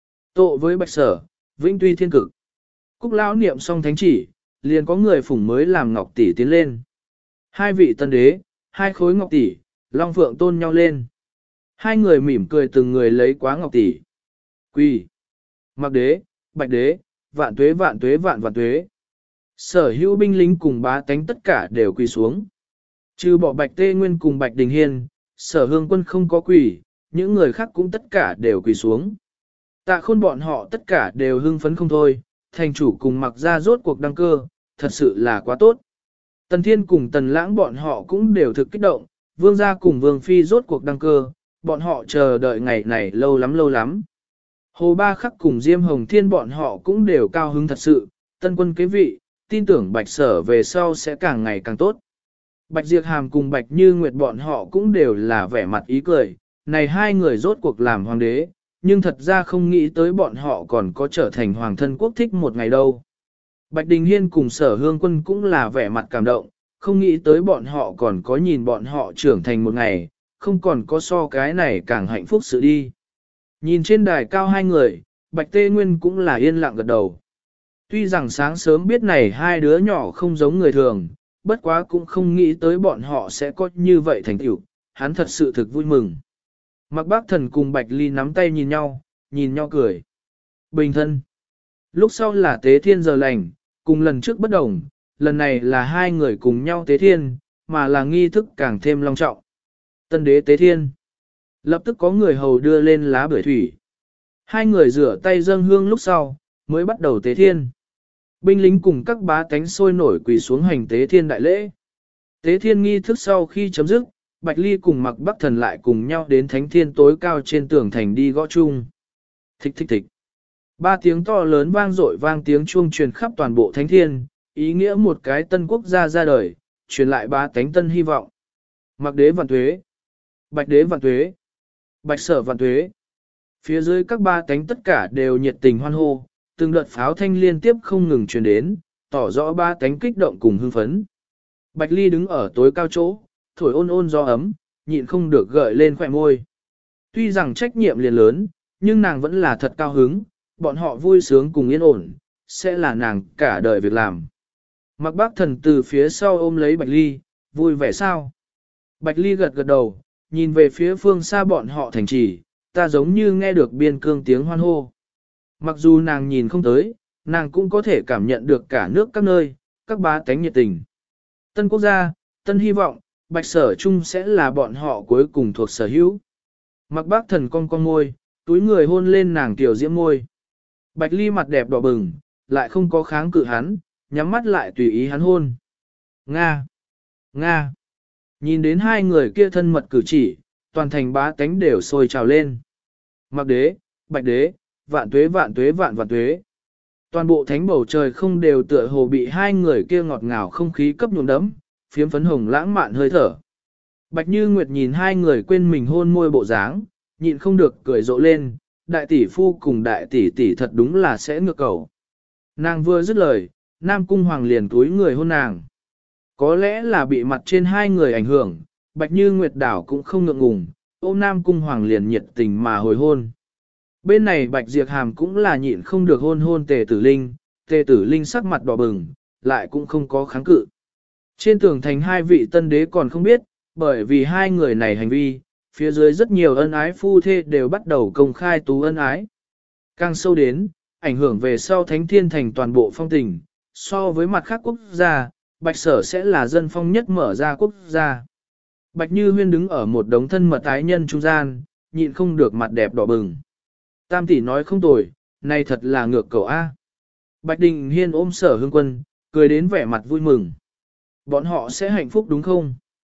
Tộ với Bạch Sở, vĩnh tuy thiên cực. Cúc Lão niệm xong thánh chỉ, liền có người phủng mới làm ngọc tỷ tiến lên. Hai vị tân đế, hai khối ngọc tỷ, long phượng tôn nhau lên. Hai người mỉm cười từng người lấy quá ngọc tỷ. Quỳ. Mặc đế, Bạch đế, vạn tuế vạn tuế vạn vạn tuế. Sở hữu binh lính cùng bá tánh tất cả đều quỳ xuống. Trừ bỏ Bạch Tê Nguyên cùng Bạch Đình Hiên, Sở Hương Quân không có quỳ, những người khác cũng tất cả đều quỳ xuống. Tạ Khôn bọn họ tất cả đều hưng phấn không thôi, thành chủ cùng Mặc Gia rốt cuộc đăng cơ, thật sự là quá tốt. Tần Thiên cùng Tần Lãng bọn họ cũng đều thực kích động, Vương gia cùng Vương Phi rốt cuộc đăng cơ, bọn họ chờ đợi ngày này lâu lắm lâu lắm. Hồ Ba Khắc cùng Diêm Hồng Thiên bọn họ cũng đều cao hứng thật sự, tân quân kế vị, tin tưởng Bạch Sở về sau sẽ càng ngày càng tốt. Bạch Diệp Hàm cùng Bạch Như Nguyệt bọn họ cũng đều là vẻ mặt ý cười, này hai người rốt cuộc làm hoàng đế, nhưng thật ra không nghĩ tới bọn họ còn có trở thành hoàng thân quốc thích một ngày đâu. Bạch Đình Hiên cùng Sở Hương Quân cũng là vẻ mặt cảm động, không nghĩ tới bọn họ còn có nhìn bọn họ trưởng thành một ngày, không còn có so cái này càng hạnh phúc sự đi. Nhìn trên đài cao hai người, Bạch Tê Nguyên cũng là yên lặng gật đầu. Tuy rằng sáng sớm biết này hai đứa nhỏ không giống người thường, bất quá cũng không nghĩ tới bọn họ sẽ có như vậy thành tựu, hắn thật sự thực vui mừng. Mặc Bác Thần cùng Bạch Ly nắm tay nhìn nhau cười. Bình thân. Lúc sau là tế thiên giờ lành, cùng lần trước bất đồng, lần này là hai người cùng nhau tế thiên, mà là nghi thức càng thêm long trọng. Tân đế tế thiên. Lập tức có người hầu đưa lên lá bưởi thủy. Hai người rửa tay dâng hương lúc sau, mới bắt đầu tế thiên. Binh lính cùng các bá tánh sôi nổi quỳ xuống hành tế thiên đại lễ. Tế thiên nghi thức sau khi chấm dứt, Bạch Ly cùng Mặc Bắc Thần lại cùng nhau đến thánh thiên tối cao trên tường thành đi gõ chung. Thích thích thích. Ba tiếng to lớn vang dội vang tiếng chuông truyền khắp toàn bộ thánh thiên, ý nghĩa một cái tân quốc gia ra đời, truyền lại bá tánh tân hy vọng. Mặc đế vạn tuế. Bạch đế vạn tuế, bạch sở vạn tuế. Phía dưới các ba cánh tất cả đều nhiệt tình hoan hô, từng đợt pháo thanh liên tiếp không ngừng truyền đến, tỏ rõ ba cánh kích động cùng hưng phấn. Bạch Ly đứng ở tối cao chỗ, thổi ôn ôn gió ấm, nhịn không được gợi lên khỏe môi. Tuy rằng trách nhiệm liền lớn, nhưng nàng vẫn là thật cao hứng, bọn họ vui sướng cùng yên ổn, sẽ là nàng cả đời việc làm. Mặc bác thần từ phía sau ôm lấy Bạch Ly, vui vẻ sao? Bạch Ly gật gật đầu, nhìn về phía phương xa bọn họ thành trì, ta giống như nghe được biên cương tiếng hoan hô. Mặc dù nàng nhìn không tới, nàng cũng có thể cảm nhận được cả nước các nơi, các bá tánh nhiệt tình. Tân quốc gia, tân hy vọng, bạch sở chung sẽ là bọn họ cuối cùng thuộc sở hữu. Mặc bác thần cong môi, túi người hôn lên nàng tiểu diễm môi. Bạch Ly mặt đẹp đỏ bừng, lại không có kháng cự hắn, nhắm mắt lại tùy ý hắn hôn. Nga! Nga! Nhìn đến hai người kia thân mật cử chỉ, toàn thành bá tánh đều sôi trào lên. Mặc đế, bạch đế, vạn tuế vạn tuế vạn vạn tuế. Toàn bộ thánh bầu trời không đều tựa hồ bị hai người kia ngọt ngào không khí cấp nhuộm đấm, phiếm phấn hồng lãng mạn hơi thở. Bạch Như Nguyệt nhìn hai người quên mình hôn môi bộ dáng, nhịn không được cười rộ lên, đại tỷ phu cùng đại tỷ tỷ thật đúng là sẽ ngược cầu. Nàng vừa dứt lời, Nam Cung Hoàng liền túi người hôn nàng. Có lẽ là bị mặt trên hai người ảnh hưởng, Bạch Như Nguyệt đảo cũng không ngượng ngùng, ôm Nam Cung Hoàng liền nhiệt tình mà hồi hôn. Bên này Bạch Diệp Hàm cũng là nhịn không được hôn Tề Tử Linh sắc mặt đỏ bừng, lại cũng không có kháng cự. Trên tường thành hai vị tân đế còn không biết, bởi vì hai người này hành vi, phía dưới rất nhiều ân ái phu thê đều bắt đầu công khai tú ân ái. Càng sâu đến, ảnh hưởng về sau Thánh Thiên Thành toàn bộ phong tình, so với mặt khác quốc gia, Bạch Sở sẽ là dân phong nhất mở ra quốc gia. Bạch Như Huyên đứng ở một đống thân mật ái nhân trung gian, nhịn không được mặt đẹp đỏ bừng. Tam tỷ nói không tồi, này thật là ngược cầu A. Bạch Đình Hiên ôm Sở Hương Quân, cười đến vẻ mặt vui mừng. Bọn họ sẽ hạnh phúc đúng không?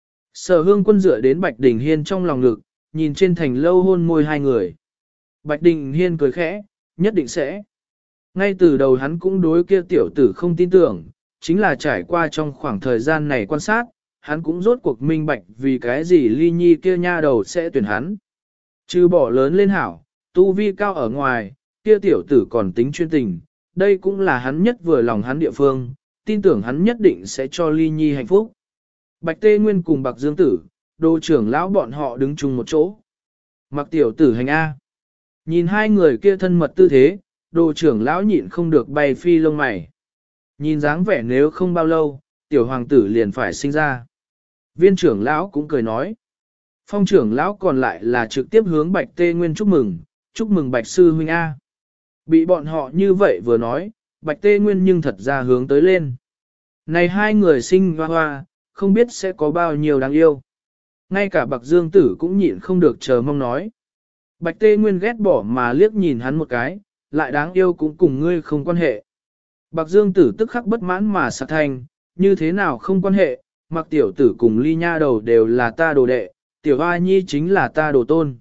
Sở Hương Quân dựa đến Bạch Đình Hiên trong lòng ngực, nhìn trên thành lâu hôn môi hai người. Bạch Đình Hiên cười khẽ, nhất định sẽ. Ngay từ đầu hắn cũng đối kia tiểu tử không tin tưởng, chính là trải qua trong khoảng thời gian này quan sát, hắn cũng rốt cuộc minh bạch vì cái gì Ly Nhi kia nha đầu sẽ tuyển hắn. Trừ bỏ lớn lên hảo, tu vi cao ở ngoài, kia tiểu tử còn tính chuyên tình, đây cũng là hắn nhất vừa lòng hắn địa phương, tin tưởng hắn nhất định sẽ cho Ly Nhi hạnh phúc. Bạch Tê Nguyên cùng Bạc Dương Tử, đô trưởng lão bọn họ đứng chung một chỗ. Mặc tiểu tử hành A. Nhìn hai người kia thân mật tư thế, đô trưởng lão nhịn không được bay phi lông mày. Nhìn dáng vẻ nếu không bao lâu, tiểu hoàng tử liền phải sinh ra. Viên trưởng lão cũng cười nói. Phong trưởng lão còn lại là trực tiếp hướng Bạch Tê Nguyên chúc mừng Bạch Sư Huynh A. Bị bọn họ như vậy vừa nói, Bạch Tê Nguyên nhưng thật ra hướng tới lên. Này hai người sinh hoa hoa, không biết sẽ có bao nhiêu đáng yêu. Ngay cả Bạc Dương Tử cũng nhịn không được chờ mong nói. Bạch Tê Nguyên ghét bỏ mà liếc nhìn hắn một cái, lại đáng yêu cũng cùng ngươi không quan hệ. Bạc Dương Tử tức khắc bất mãn mà sạc thành, như thế nào không quan hệ, Mặc tiểu tử cùng Ly nha đầu đều là ta đồ đệ, tiểu hoa nhi chính là ta đồ tôn.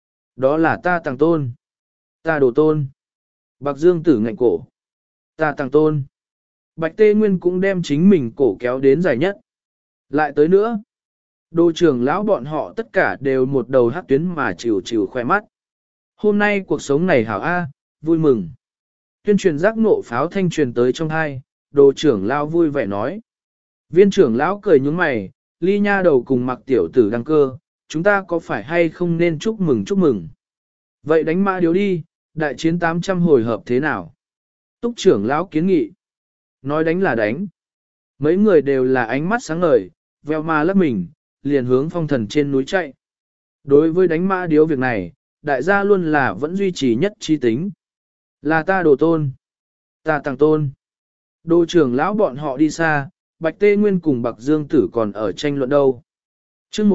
Đó là ta tàng tôn. Ta đồ tôn. Bạc Dương Tử ngạnh cổ. Ta tàng tôn. Bạch Tê Nguyên cũng đem chính mình cổ kéo đến dài nhất. Lại tới nữa. Đô trưởng lão bọn họ tất cả đều một đầu hát tuyến mà chịu khoe mắt. Hôm nay cuộc sống này hảo A, vui mừng. Tuyên truyền giác ngộ pháo thanh truyền tới trong hai, đô trưởng lão vui vẻ nói. Viên trưởng lão cười nhướng mày, Ly nha đầu cùng Mặc tiểu tử đăng cơ, chúng ta có phải hay không nên chúc mừng. Vậy đánh mã điếu đi, đại chiến 800 hồi hợp thế nào? Túc trưởng lão kiến nghị. Nói đánh là đánh. Mấy người đều là ánh mắt sáng ngời, veo ma lấp mình, liền hướng phong thần trên núi chạy. Đối với đánh mã điếu việc này, đại gia luôn là vẫn duy trì nhất chi tính. Là ta đồ tôn. Ta tàng tôn. Đô trưởng lão bọn họ đi xa, Bạch Tê Nguyên cùng Bạc Dương Tử còn ở tranh luận đâu. chương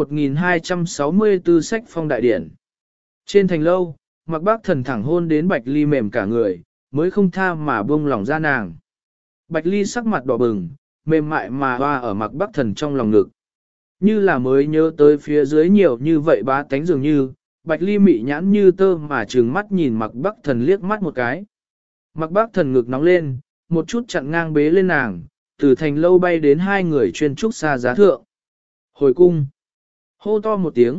1264 sách phong đại điển. Trên thành lâu, Mặc Bác Thần thẳng hôn đến Bạch Ly mềm cả người, mới không tha mà buông lòng ra nàng. Bạch Ly sắc mặt đỏ bừng, mềm mại mà hoa ở Mặc Bác Thần trong lòng ngực. Như là mới nhớ tới phía dưới nhiều như vậy bá tánh dường như, Bạch Ly mị nhãn như tơ mà trừng mắt nhìn Mặc Bác Thần liếc mắt một cái. Mặc Bác Thần ngực nóng lên, một chút chặn ngang bế lên nàng, từ thành lâu bay đến hai người chuyên trúc xa giá thượng. Hồi cung. Hô to một tiếng,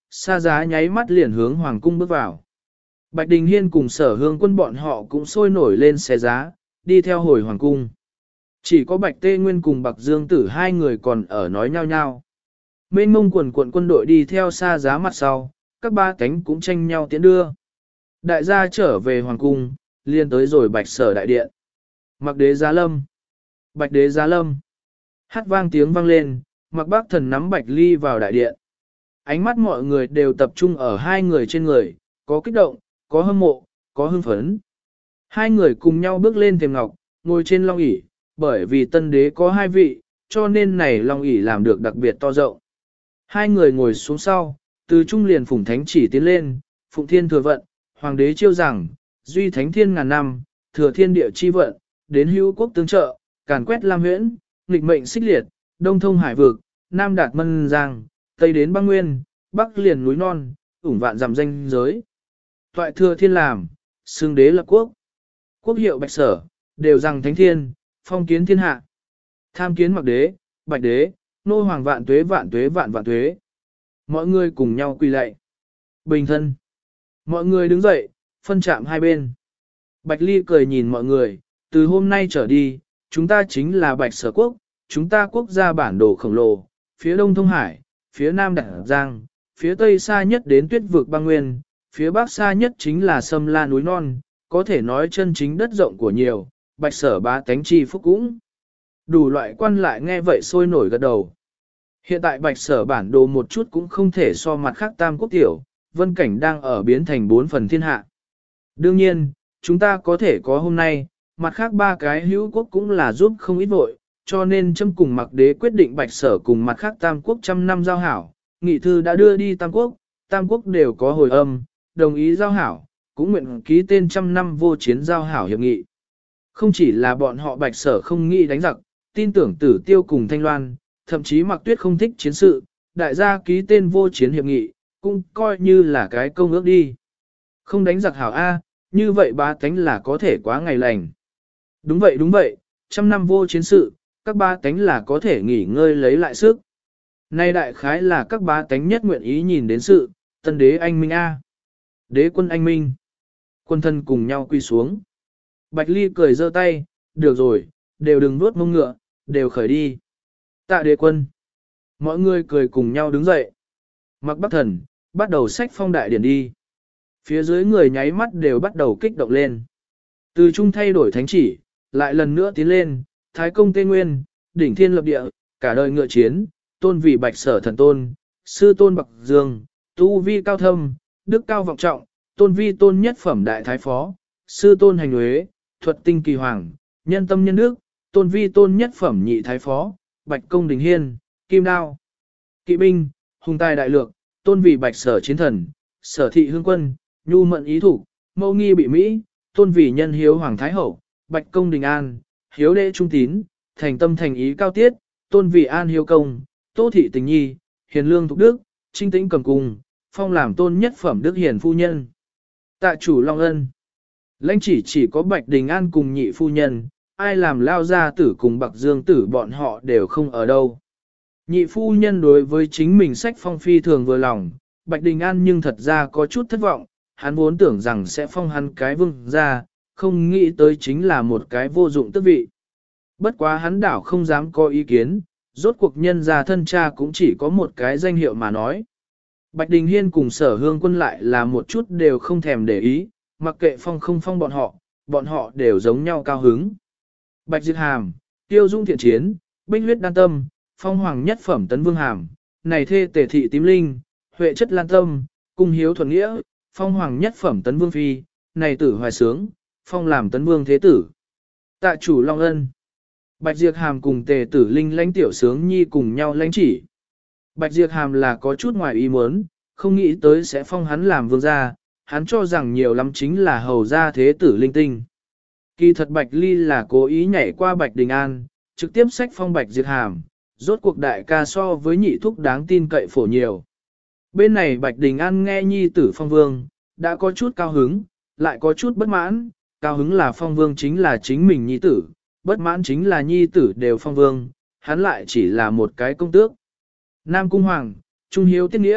Sa Giá nháy mắt liền hướng hoàng cung bước vào. Bạch Đình Hiên cùng Sở Hương Quân bọn họ cũng sôi nổi lên xe giá, đi theo hồi hoàng cung. Chỉ có Bạch Tê Nguyên cùng Bạch Dương Tử hai người còn ở nói nhau nhau. Mênh mông quần quận quân đội đi theo Sa Giá mặt sau, các ba cánh cũng tranh nhau tiến đưa. Đại gia trở về hoàng cung, liền tới rồi Bạch Sở đại điện. Mặc đế giá lâm. Bạch đế giá lâm. Hát vang tiếng vang lên, Mặc Bác Thần nắm Bạch Ly vào đại điện. Ánh mắt mọi người đều tập trung ở hai người trên người, có kích động, có hâm mộ, có hưng phấn. Hai người cùng nhau bước lên thềm ngọc, ngồi trên long ỷ, bởi vì tân đế có hai vị, cho nên này long ỷ làm được đặc biệt to rộng. Hai người ngồi xuống sau, từ trung liền phủng thánh chỉ tiến lên, phụng thiên thừa vận, hoàng đế chiêu rằng, duy thánh thiên ngàn năm, thừa thiên địa chi vận, đến hữu quốc tương trợ, càn quét lam huyễn, nghịch mệnh xích liệt, đông thông hải vực, nam đạt mân giang, tây đến băng nguyên, bắc liền núi non, ủng vạn dặm danh giới. Toại thừa thiên làm, xưng đế lập quốc. Quốc hiệu Bạch Sở, đều rằng thánh thiên, phong kiến thiên hạ. Tham kiến Mặc đế, Bạch đế, nô hoàng vạn tuế vạn tuế vạn vạn tuế. Mọi người cùng nhau quỳ lạy. Bình thân. Mọi người đứng dậy, phân chạm hai bên. Bạch Ly cười nhìn mọi người, từ hôm nay trở đi, chúng ta chính là Bạch Sở quốc, chúng ta quốc gia bản đồ khổng lồ, phía đông thông hải, phía nam đảng giang, phía tây xa nhất đến tuyết vực băng nguyên, phía bắc xa nhất chính là sâm la núi non, có thể nói chân chính đất rộng của nhiều, Bạch Sở bá tánh chi phúc cũng. Đủ loại quan lại nghe vậy sôi nổi gật đầu. Hiện tại Bạch Sở bản đồ một chút cũng không thể so mặt khác tam quốc tiểu, vân cảnh đang ở biến thành 4 phần thiên hạ. Đương nhiên, chúng ta có thể có hôm nay, mặt khác ba cái hữu quốc cũng là giúp không ít vội, cho nên châm cùng Mặc đế quyết định Bạch Sở cùng mặt khác tam quốc trăm năm giao hảo, nghị thư đã đưa đi tam quốc đều có hồi âm, đồng ý giao hảo, cũng nguyện ký tên trăm năm vô chiến giao hảo hiệp nghị. Không chỉ là bọn họ Bạch Sở không nghĩ đánh giặc, tin tưởng Tử Tiêu cùng Thanh Loan, thậm chí Mặc Tuyết không thích chiến sự, đại gia ký tên vô chiến hiệp nghị, cũng coi như là cái công ước đi. Không đánh giặc hảo A, như vậy ba tánh là có thể quá ngày lành. Đúng vậy, trăm năm vô chiến sự, các ba tánh là có thể nghỉ ngơi lấy lại sức. Nay đại khái là các ba tánh nhất nguyện ý nhìn đến sự, tân đế anh minh A. Đế quân anh minh. Quân thân cùng nhau quy xuống. Bạch Ly cười giơ tay, được rồi, đều đừng nuốt mông ngựa, đều khởi đi. Tạ đế quân. Mọi người cười cùng nhau đứng dậy. Mặc Bắc Thần, bắt đầu xách phong đại điển đi. Phía dưới người nháy mắt đều bắt đầu kích động lên. Từ trung thay đổi thánh chỉ, lại lần nữa tiến lên, thái công Tây Nguyên, đỉnh thiên lập địa, cả đời ngựa chiến, tôn vì Bạch Sở thần tôn, sư tôn Bạc Dương, tu vi cao thâm, đức cao vọng trọng, tôn vi tôn nhất phẩm đại thái phó, sư tôn hành huế, thuật tinh kỳ hoàng, nhân tâm nhân đức, tôn vi tôn nhất phẩm nhị thái phó, Bạch công đình hiên, kim đao, kỵ binh, hùng tài đại lược, tôn vì Bạch Sở chiến thần, Sở thị hương quân, nhu mận ý thủ, mâu nghi bị Mỹ, tôn vì nhân hiếu hoàng thái hậu, Bạch công đình an, hiếu đệ trung tín, thành tâm thành ý cao tiết, tôn vì an hiếu công, tô thị tình nhi, hiền lương thục đức, trinh tĩnh cầm cung, phong làm tôn nhất phẩm đức hiền phu nhân. Tạ chủ Long Ân. Lãnh chỉ có Bạch Đình An cùng nhị phu nhân, ai làm lao gia tử cùng Bạc Dương tử bọn họ đều không ở đâu. Nhị phu nhân đối với chính mình sách phong phi thường vừa lòng, Bạch Đình An nhưng thật ra có chút thất vọng, hắn vốn tưởng rằng sẽ phong hắn cái vương ra, không nghĩ tới chính là một cái vô dụng tước vị. Bất quá hắn đảo không dám có ý kiến, rốt cuộc nhân gia thân cha cũng chỉ có một cái danh hiệu mà nói. Bạch Đình Hiên cùng Sở Hương Quân lại là một chút đều không thèm để ý, mặc kệ phong không phong bọn họ đều giống nhau cao hứng. Bạch Diệt Hàm, Tiêu Dung thiện chiến, binh huyết đan tâm, phong hoàng nhất phẩm tấn vương hàm, này thê tề thị tím linh, huệ chất lan tâm, cung hiếu thuần nghĩa, phong hoàng nhất phẩm tấn vương phi, này tử hoài sướng, phong làm tấn vương thế tử. Tạ chủ Long Ân. Bạch Diệt Hàm cùng tề tử linh lãnh tiểu sướng nhi cùng nhau lãnh chỉ. Bạch Diệt Hàm là có chút ngoài ý muốn, không nghĩ tới sẽ phong hắn làm vương gia, hắn cho rằng nhiều lắm chính là hầu gia thế tử linh tinh. Kỳ thật Bạch Ly là cố ý nhảy qua Bạch Đình An, trực tiếp sách phong Bạch Diệt Hàm, rốt cuộc đại ca so với nhị thúc đáng tin cậy phổ nhiều. Bên này Bạch Đình An nghe nhi tử phong vương, đã có chút cao hứng, lại có chút bất mãn, cao hứng là phong vương chính là chính mình nhi tử, bất mãn chính là nhi tử đều phong vương, hắn lại chỉ là một cái công tước. Nam Cung Hoàng, Trung Hiếu Tiết Nghĩa,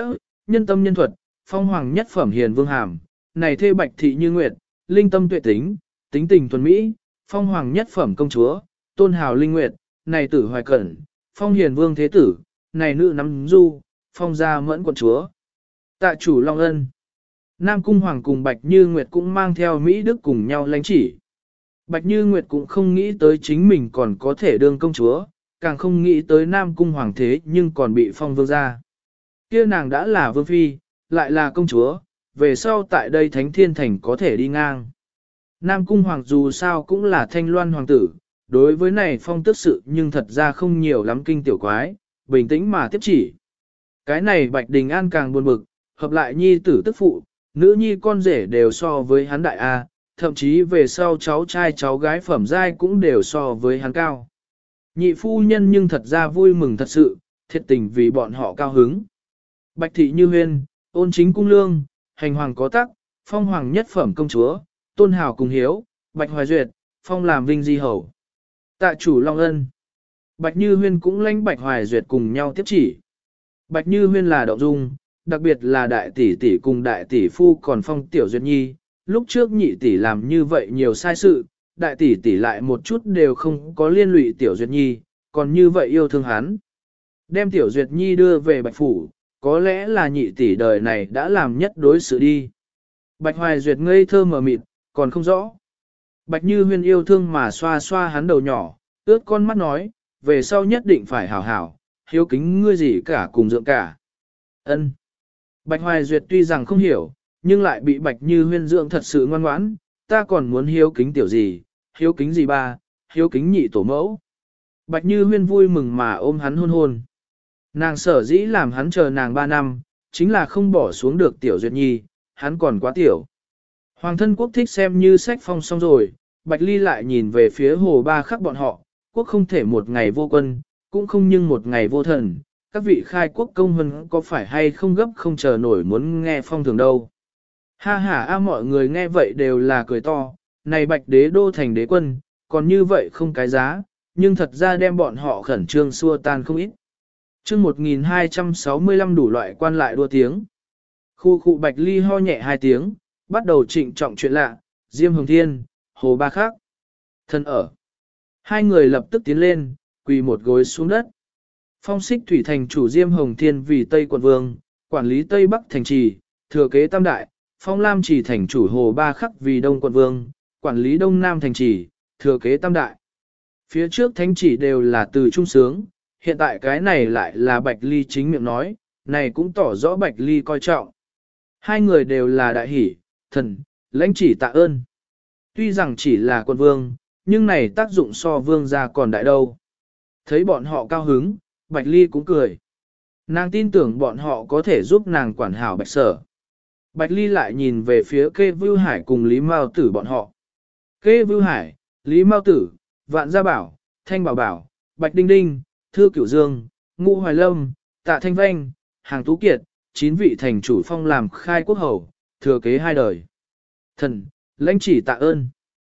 nhân tâm nhân thuật, phong hoàng nhất phẩm hiền vương hàm, này thê bạch thị như nguyệt, linh tâm tuệ tính, tính tình thuần mỹ, phong hoàng nhất phẩm công chúa, tôn hào linh nguyệt, này tử hoài cẩn, phong hiền vương thế tử, này nữ nắm du, phong gia mẫn quận chúa. Tạ chủ Long Ân. Nam Cung Hoàng cùng Bạch Như Nguyệt cũng mang theo Mỹ Đức cùng nhau lãnh chỉ. Bạch Như Nguyệt cũng không nghĩ tới chính mình còn có thể đương công chúa, càng không nghĩ tới Nam Cung Hoàng thế nhưng còn bị phong vương gia. Kia nàng đã là vương phi, lại là công chúa, về sau tại đây Thánh Thiên Thành có thể đi ngang. Nam Cung Hoàng dù sao cũng là Thanh Loan Hoàng tử, đối với này phong tước sự nhưng thật ra không nhiều lắm kinh tiểu quái, bình tĩnh mà tiếp chỉ. Cái này Bạch Đình An càng buồn bực, hợp lại nhi tử tức phụ, nữ nhi con rể đều so với hắn đại A, thậm chí về sau cháu trai cháu gái phẩm giai cũng đều so với hắn cao. Nhị phu nhân nhưng thật ra vui mừng thật sự, thiệt tình vì bọn họ cao hứng. Bạch thị như huyên, ôn chính cung lương, hành hoàng có tắc, phong hoàng nhất phẩm công chúa, tôn hào cùng hiếu, bạch hoài duyệt, phong làm vinh di hầu. Tạ chủ Long Ân. Bạch Như Huyên cũng lãnh Bạch Hoài Duyệt cùng nhau tiếp chỉ. Bạch Như Huyên là động dung, đặc biệt là đại tỷ tỷ cùng đại tỷ phu còn phong tiểu Duyệt Nhi. Lúc trước nhị tỷ làm như vậy nhiều sai sự, đại tỷ tỷ lại một chút đều không có liên lụy tiểu Duyệt Nhi, còn như vậy yêu thương hắn. Đem tiểu Duyệt Nhi đưa về Bạch Phủ, có lẽ là nhị tỷ đời này đã làm nhất đối sự đi. Bạch Hoài Duyệt ngây thơ mờ mịt, còn không rõ. Bạch Như Huyên yêu thương mà xoa xoa hắn đầu nhỏ, ướt con mắt nói, về sau nhất định phải hảo hảo, hiếu kính ngươi gì cả cùng dưỡng cả. Ân. Bạch Hoài Duyệt tuy rằng không hiểu, nhưng lại bị Bạch Như Huyên dưỡng thật sự ngoan ngoãn, ta còn muốn hiếu kính tiểu gì, hiếu kính gì ba, hiếu kính nhị tổ mẫu. Bạch Như Huyên vui mừng mà ôm hắn hôn hôn. Nàng sở dĩ làm hắn chờ nàng 3 năm, chính là không bỏ xuống được tiểu Duyệt Nhi, hắn còn quá tiểu. Hoàng thân quốc thích xem như sách phong xong rồi, Bạch Ly lại nhìn về phía Hồ Ba Khắc bọn họ, quốc không thể một ngày vô quân, cũng không nhưng một ngày vô thần, các vị khai quốc công hân có phải hay không gấp không chờ nổi muốn nghe phong thường đâu. Ha ha mọi người nghe vậy đều là cười to, này Bạch đế đô thành đế quân, còn như vậy không cái giá, nhưng thật ra đem bọn họ khẩn trương xua tan không ít. Chương 1265 đủ loại quan lại đua tiếng. Khu Bạch Ly ho nhẹ 2 tiếng, bắt đầu trịnh trọng chuyện lạ, Diêm Hồng Thiên, Hồ Ba Khắc. Thân ở. Hai người lập tức tiến lên, quỳ một gối xuống đất. Phong Xích Thủy thành chủ Diêm Hồng Thiên vì Tây quận vương, quản lý Tây Bắc thành trì, thừa kế Tam Đại. Phong Lam Chỉ thành chủ Hồ Ba Khắc vì Đông quận vương, quản lý Đông Nam thành trì, thừa kế Tam Đại. Phía trước thánh chỉ đều là từ trung sướng, hiện tại cái này lại là Bạch Ly chính miệng nói, này cũng tỏ rõ Bạch Ly coi trọng. Hai người đều là đại hỷ, thần, lãnh chỉ tạ ơn. Tuy rằng chỉ là quận vương, nhưng này tác dụng so vương gia còn đại đâu. Thấy bọn họ cao hứng, Bạch Ly cũng cười. Nàng tin tưởng bọn họ có thể giúp nàng quản hảo Bạch Sở. Bạch Ly lại nhìn về phía Kê Vưu Hải cùng Lý Mao Tử bọn họ. Kê Vưu Hải, Lý Mao Tử, Vạn Gia Bảo, Thanh Bảo Bảo, Bạch Đinh Đinh, Thư Cửu Dương, Ngũ Hoài Lâm, Tạ Thanh Vanh, Hàng Tú Kiệt, 9 vị thành chủ phong làm khai quốc hầu, thừa kế 2 đời. Thần, lãnh chỉ tạ ơn.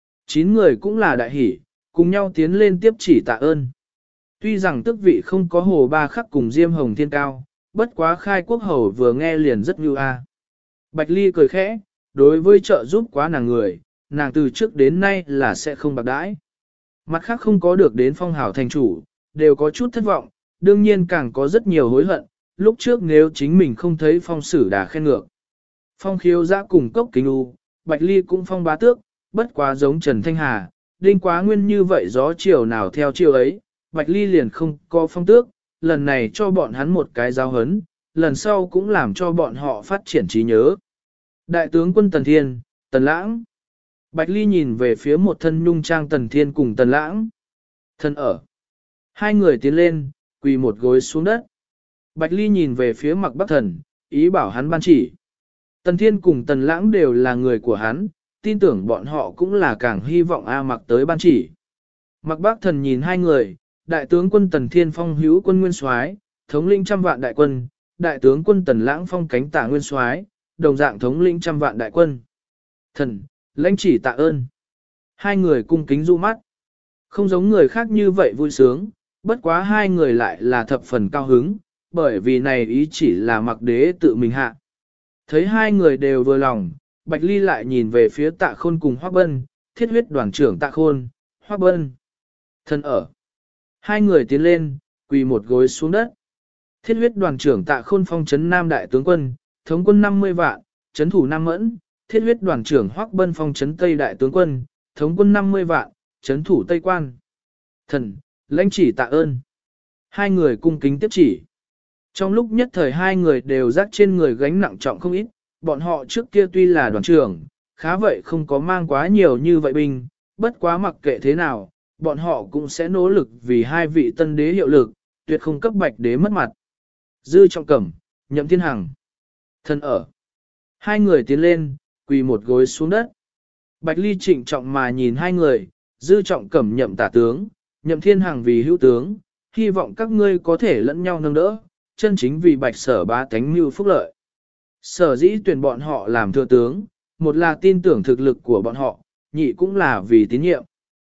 9 người cũng là đại hỷ, cùng nhau tiến lên tiếp chỉ tạ ơn. Tuy rằng tước vị không có Hồ Ba Khắc cùng Diêm Hồng Thiên cao, bất quá khai quốc hầu vừa nghe liền rất như a. Bạch Ly cười khẽ, đối với trợ giúp quá nàng người, nàng từ trước đến nay là sẽ không bạc đãi. Mặt khác không có được đến phong hảo thành chủ, đều có chút thất vọng, đương nhiên càng có rất nhiều hối hận, lúc trước nếu chính mình không thấy phong sử đà khen ngược. Phong Khiếu Giã cùng Cốc Kính U, Bạch Ly cũng phong bá tước, bất quá giống Trần Thanh Hà, Đinh Quá Nguyên như vậy gió chiều nào theo chiều ấy, Bạch Ly liền không có phong tước, lần này cho bọn hắn một cái giáo hấn, lần sau cũng làm cho bọn họ phát triển trí nhớ. Đại tướng quân Tần Thiên, Tần Lãng. Bạch Ly nhìn về phía một thân nhung trang Tần Thiên cùng Tần Lãng. Thân ở. Hai người tiến lên, quỳ một gối xuống đất. Bạch Ly nhìn về phía Mạc Bắc Thần, ý bảo hắn ban chỉ. Tần Thiên cùng Tần Lãng đều là người của hắn, tin tưởng bọn họ cũng là càng hy vọng A Mạc tới ban chỉ. Mạc Bắc Thần nhìn hai người, đại tướng quân Tần Thiên phong hữu quân nguyên soái, thống lĩnh 100 vạn đại quân, đại tướng quân Tần Lãng phong cánh tả nguyên soái, đồng dạng thống lĩnh 100 vạn đại quân. Thần, lãnh chỉ tạ ơn. Hai người cung kính du mắt. Không giống người khác như vậy vui sướng, bất quá hai người lại là thập phần cao hứng, bởi vì này ý chỉ là mặc đế tự mình hạ. Thấy hai người đều vừa lòng, Bạch Ly lại nhìn về phía Tạ Khôn cùng Hoắc Bân, thiết huyết đoàn trưởng Tạ Khôn, Hoắc Bân. Thân ở. Hai người tiến lên, quỳ một gối xuống đất. Thiết huyết đoàn trưởng Tạ Khôn phong trấn Nam đại tướng quân, thống quân 50 vạn, trấn thủ Nam Mẫn. Thiết huyết đoàn trưởng Hoắc Bân phong trấn Tây đại tướng quân, thống quân 50 vạn, trấn thủ Tây Quan. Thần, lãnh chỉ tạ ơn. Hai người cung kính tiếp chỉ. Trong lúc nhất thời hai người đều rác trên người gánh nặng trọng không ít, bọn họ trước kia tuy là đoàn trưởng, khá vậy không có mang quá nhiều như vậy binh, bất quá mặc kệ thế nào, bọn họ cũng sẽ nỗ lực vì hai vị tân đế hiệu lực, tuyệt không cấp bạch đế mất mặt. Dư Trọng Cẩm, Nhậm Thiên Hằng. Thân ở. Hai người tiến lên, quỳ một gối xuống đất. Bạch Ly trịnh trọng mà nhìn hai người, Dư Trọng Cẩm Nhậm tả tướng, Nhậm Thiên Hằng vì hữu tướng, hy vọng các ngươi có thể lẫn nhau nâng đỡ, chân chính vì Bạch Sở bá tánh mưu phúc lợi. Sở dĩ tuyển bọn họ làm thừa tướng, một là tin tưởng thực lực của bọn họ, nhị cũng là vì tín nhiệm.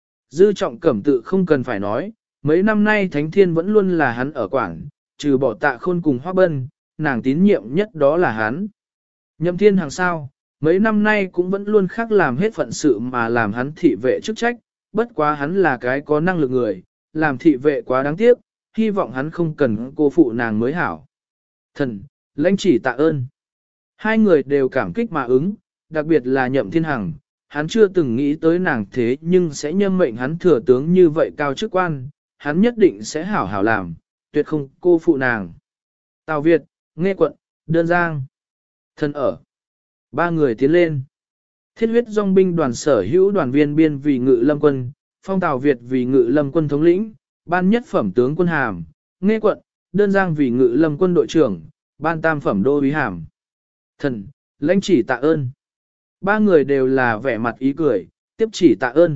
Dư Trọng Cẩm tự không cần phải nói, mấy năm nay Thánh Thiên vẫn luôn là hắn ở quảng, trừ bỏ Tạ Khôn cùng Hoắc Bân, nàng tín nhiệm nhất đó là hắn. Nhậm Thiên Hằng sao, mấy năm nay cũng vẫn luôn khác làm hết phận sự mà làm hắn thị vệ chức trách, bất quá hắn là cái có năng lực người, làm thị vệ quá đáng tiếc, hy vọng hắn không cần cô phụ nàng mới hảo. Thần, lãnh chỉ tạ ơn. Hai người đều cảm kích mà ứng, đặc biệt là Nhậm Thiên Hằng, hắn chưa từng nghĩ tới nàng thế nhưng sẽ nhâm mệnh hắn thừa tướng như vậy cao chức quan, hắn nhất định sẽ hảo hảo làm, tuyệt không cô phụ nàng. Tào Việt, Nghe Quận, Đơn Giang. Thần ở. Ba người tiến lên. Thiết huyết dòng binh đoàn sở hữu đoàn viên biên vì ngự lâm quân, phong Tào Việt vì ngự lâm quân thống lĩnh, ban nhất phẩm tướng quân hàm, Nghe Quận, Đơn Giang vì ngự lâm quân đội trưởng, ban tam phẩm đô úy hàm. Thần, lãnh chỉ tạ ơn. Ba người đều là vẻ mặt ý cười, tiếp chỉ tạ ơn.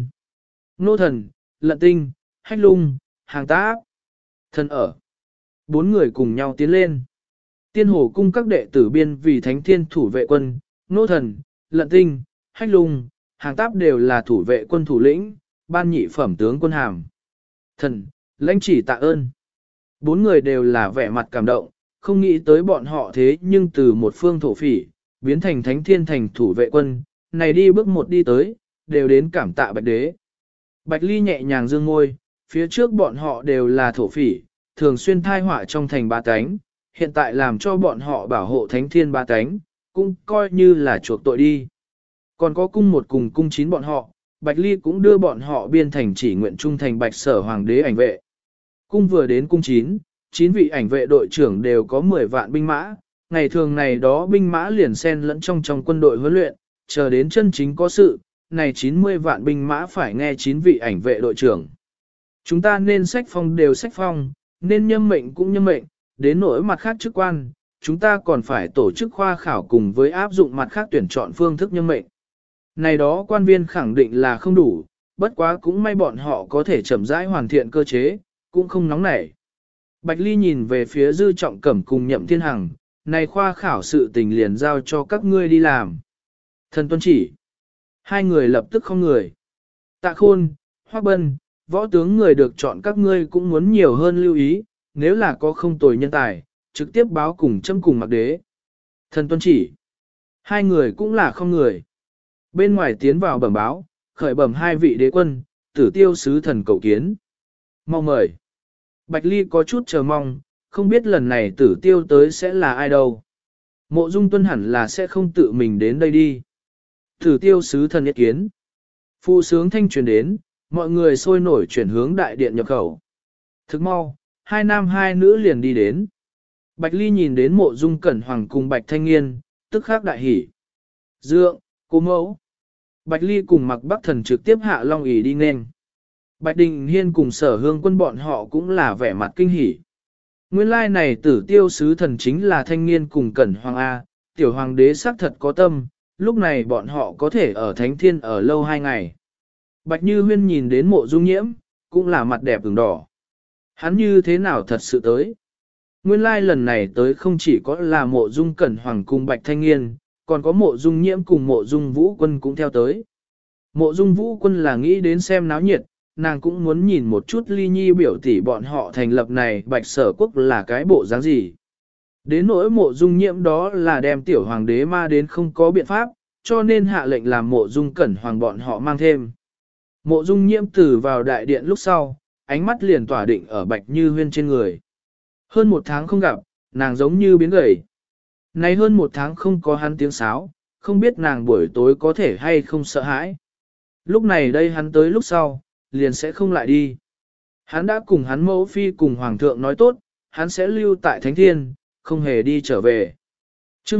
Nô Thần, Lận Tinh, Hách Lung, Hàng Tá. Thần ở. Bốn người cùng nhau tiến lên. Tiên Hồ cung các đệ tử biên vì Thánh Thiên thủ vệ quân, Nô Thần, Lận Tinh, Hách Lung, Hàng Táp đều là thủ vệ quân thủ lĩnh, ban nhị phẩm tướng quân hàm. Thần, lãnh chỉ tạ ơn. Bốn người đều là vẻ mặt cảm động, không nghĩ tới bọn họ thế nhưng từ một phương thổ phỉ, biến thành Thánh Thiên thành thủ vệ quân, này đi bước một đi tới, đều đến cảm tạ Bạch Đế. Bạch Ly nhẹ nhàng dương ngôi, phía trước bọn họ đều là thổ phỉ, thường xuyên thai họa trong thành ba cánh, hiện tại làm cho bọn họ bảo hộ Thánh Thiên ba cánh, cũng coi như là chuộc tội đi. Còn có cung một cùng cung 9 bọn họ, Bạch Ly cũng đưa bọn họ biên thành chỉ nguyện trung thành Bạch Sở Hoàng đế ảnh vệ. Cung vừa đến cung 9 vị ảnh vệ đội trưởng đều có 10 vạn binh mã, ngày thường này đó binh mã liền xen lẫn trong quân đội huấn luyện, chờ đến chân chính có sự, này 90 vạn binh mã phải nghe 9 vị ảnh vệ đội trưởng. Chúng ta nên sách phong đều sách phong, nên nhâm mệnh cũng nhâm mệnh, đến nỗi mặt khác chức quan, chúng ta còn phải tổ chức khoa khảo cùng với áp dụng mặt khác tuyển chọn phương thức nhâm mệnh. Này đó quan viên khẳng định là không đủ, bất quá cũng may bọn họ có thể chậm rãi hoàn thiện cơ chế, cũng không nóng nảy. Bạch Ly nhìn về phía Dư Trọng Cẩm cùng Nhậm Thiên Hằng, này khoa khảo sự tình liền giao cho các ngươi đi làm. Thần tuân chỉ. Hai người lập tức không người. Tạ Khôn, Hoắc Bân, võ tướng người được chọn các ngươi cũng muốn nhiều hơn lưu ý, nếu là có không tồi nhân tài, trực tiếp báo cùng châm cùng Mặc Đế. Thần tuân chỉ. Hai người cũng là không người. Bên ngoài tiến vào bẩm báo, khởi bẩm hai vị đế quân, Tử Tiêu sứ thần cầu kiến. Mau mời. Bạch Ly có chút chờ mong, không biết lần này Tử Tiêu tới sẽ là ai đâu. Mộ Dung Tuân hẳn là sẽ không tự mình đến đây đi. Tử Tiêu sứ thần ý kiến. Phụ sướng thanh truyền đến, mọi người sôi nổi chuyển hướng đại điện nhập khẩu. Thức mau, hai nam hai nữ liền đi đến. Bạch Ly nhìn đến Mộ Dung Cẩn Hoàng cùng Bạch Thanh Nghiên, tức khắc đại hỉ. Dượng, cô mẫu. Bạch Ly cùng Mặc Bắc Thần trực tiếp hạ long ỷ đi nên. Bạch Đình Hiên cùng Sở Hương Quân bọn họ cũng là vẻ mặt kinh hỉ. Nguyên lai này Tử Tiêu sứ thần chính là Thanh Nghiên cùng Cẩn Hoàng A, tiểu hoàng đế xác thật có tâm, lúc này bọn họ có thể ở Thánh Thiên ở lâu 2 ngày. Bạch Như Huyên nhìn đến Mộ Dung Nhiễm, cũng là mặt đẹp ửng đỏ. Hắn như thế nào thật sự tới? Nguyên lai lần này tới không chỉ có là Mộ Dung Cẩn Hoàng cùng Bạch Thanh Nghiên, còn có Mộ Dung Nhiễm cùng Mộ Dung Vũ Quân cũng theo tới. Mộ Dung Vũ Quân là nghĩ đến xem náo nhiệt, nàng cũng muốn nhìn một chút Ly Nhi biểu tỷ bọn họ thành lập này Bạch Sở Quốc là cái bộ dáng gì. Đến nỗi Mộ Dung Nhiễm đó là đem tiểu hoàng đế ma đến không có biện pháp, cho nên hạ lệnh làm Mộ Dung Cẩn Hoàng bọn họ mang thêm. Mộ Dung Nhiễm từ vào đại điện lúc sau, ánh mắt liền tỏa định ở Bạch Như Huyên trên người. Hơn một tháng không gặp, nàng giống như biến gầy. Nay hơn một tháng không có hắn tiếng sáo, không biết nàng buổi tối có thể hay không sợ hãi. Lúc này đây hắn tới lúc sau, liền sẽ không lại đi. Hắn đã cùng hắn mẫu phi cùng hoàng thượng nói tốt, hắn sẽ lưu tại Thánh Thiên, không hề đi trở về. Chương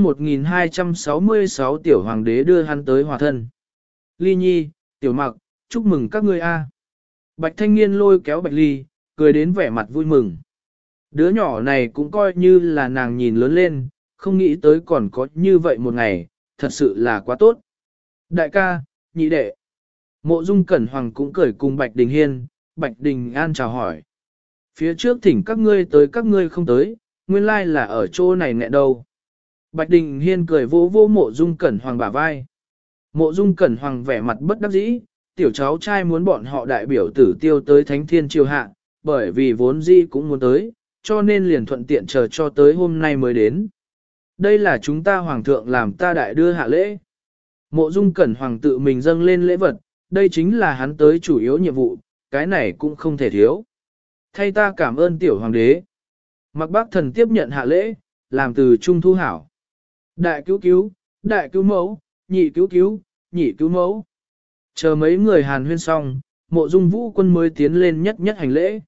1266 tiểu hoàng đế đưa hắn tới hòa thân. Ly Nhi, Tiểu Mặc, chúc mừng các ngươi a. Bạch Thanh Niên lôi kéo Bạch Ly, cười đến vẻ mặt vui mừng. Đứa nhỏ này cũng coi như là nàng nhìn lớn lên, không nghĩ tới còn có như vậy một ngày, thật sự là quá tốt. Đại ca, nhị đệ. Mộ Dung Cẩn Hoàng cũng cười cùng Bạch Đình Hiên, Bạch Đình An chào hỏi. Phía trước thỉnh các ngươi tới các ngươi không tới, nguyên lai là ở chỗ này nẹ đâu. Bạch Đình Hiên cười vỗ vỗ Mộ Dung Cẩn Hoàng bả vai. Mộ Dung Cẩn Hoàng vẻ mặt bất đắc dĩ, tiểu cháu trai muốn bọn họ đại biểu tử tiêu tới Thánh Thiên triều hạ, bởi vì vốn dĩ cũng muốn tới, cho nên liền thuận tiện chờ cho tới hôm nay mới đến. Đây là chúng ta Hoàng thượng làm ta đại đưa hạ lễ. Mộ Dung Cẩn Hoàng tự mình dâng lên lễ vật, đây chính là hắn tới chủ yếu nhiệm vụ, cái này cũng không thể thiếu. Thay ta cảm ơn tiểu hoàng đế. Mặc bác thần tiếp nhận hạ lễ, làm từ trung thu hảo. Đại cứu cứu, đại cứu mẫu, nhị cứu cứu, nhị cứu mẫu. Chờ mấy người hàn huyên xong, Mộ Dung Vũ Quân mới tiến lên nhất nhất hành lễ.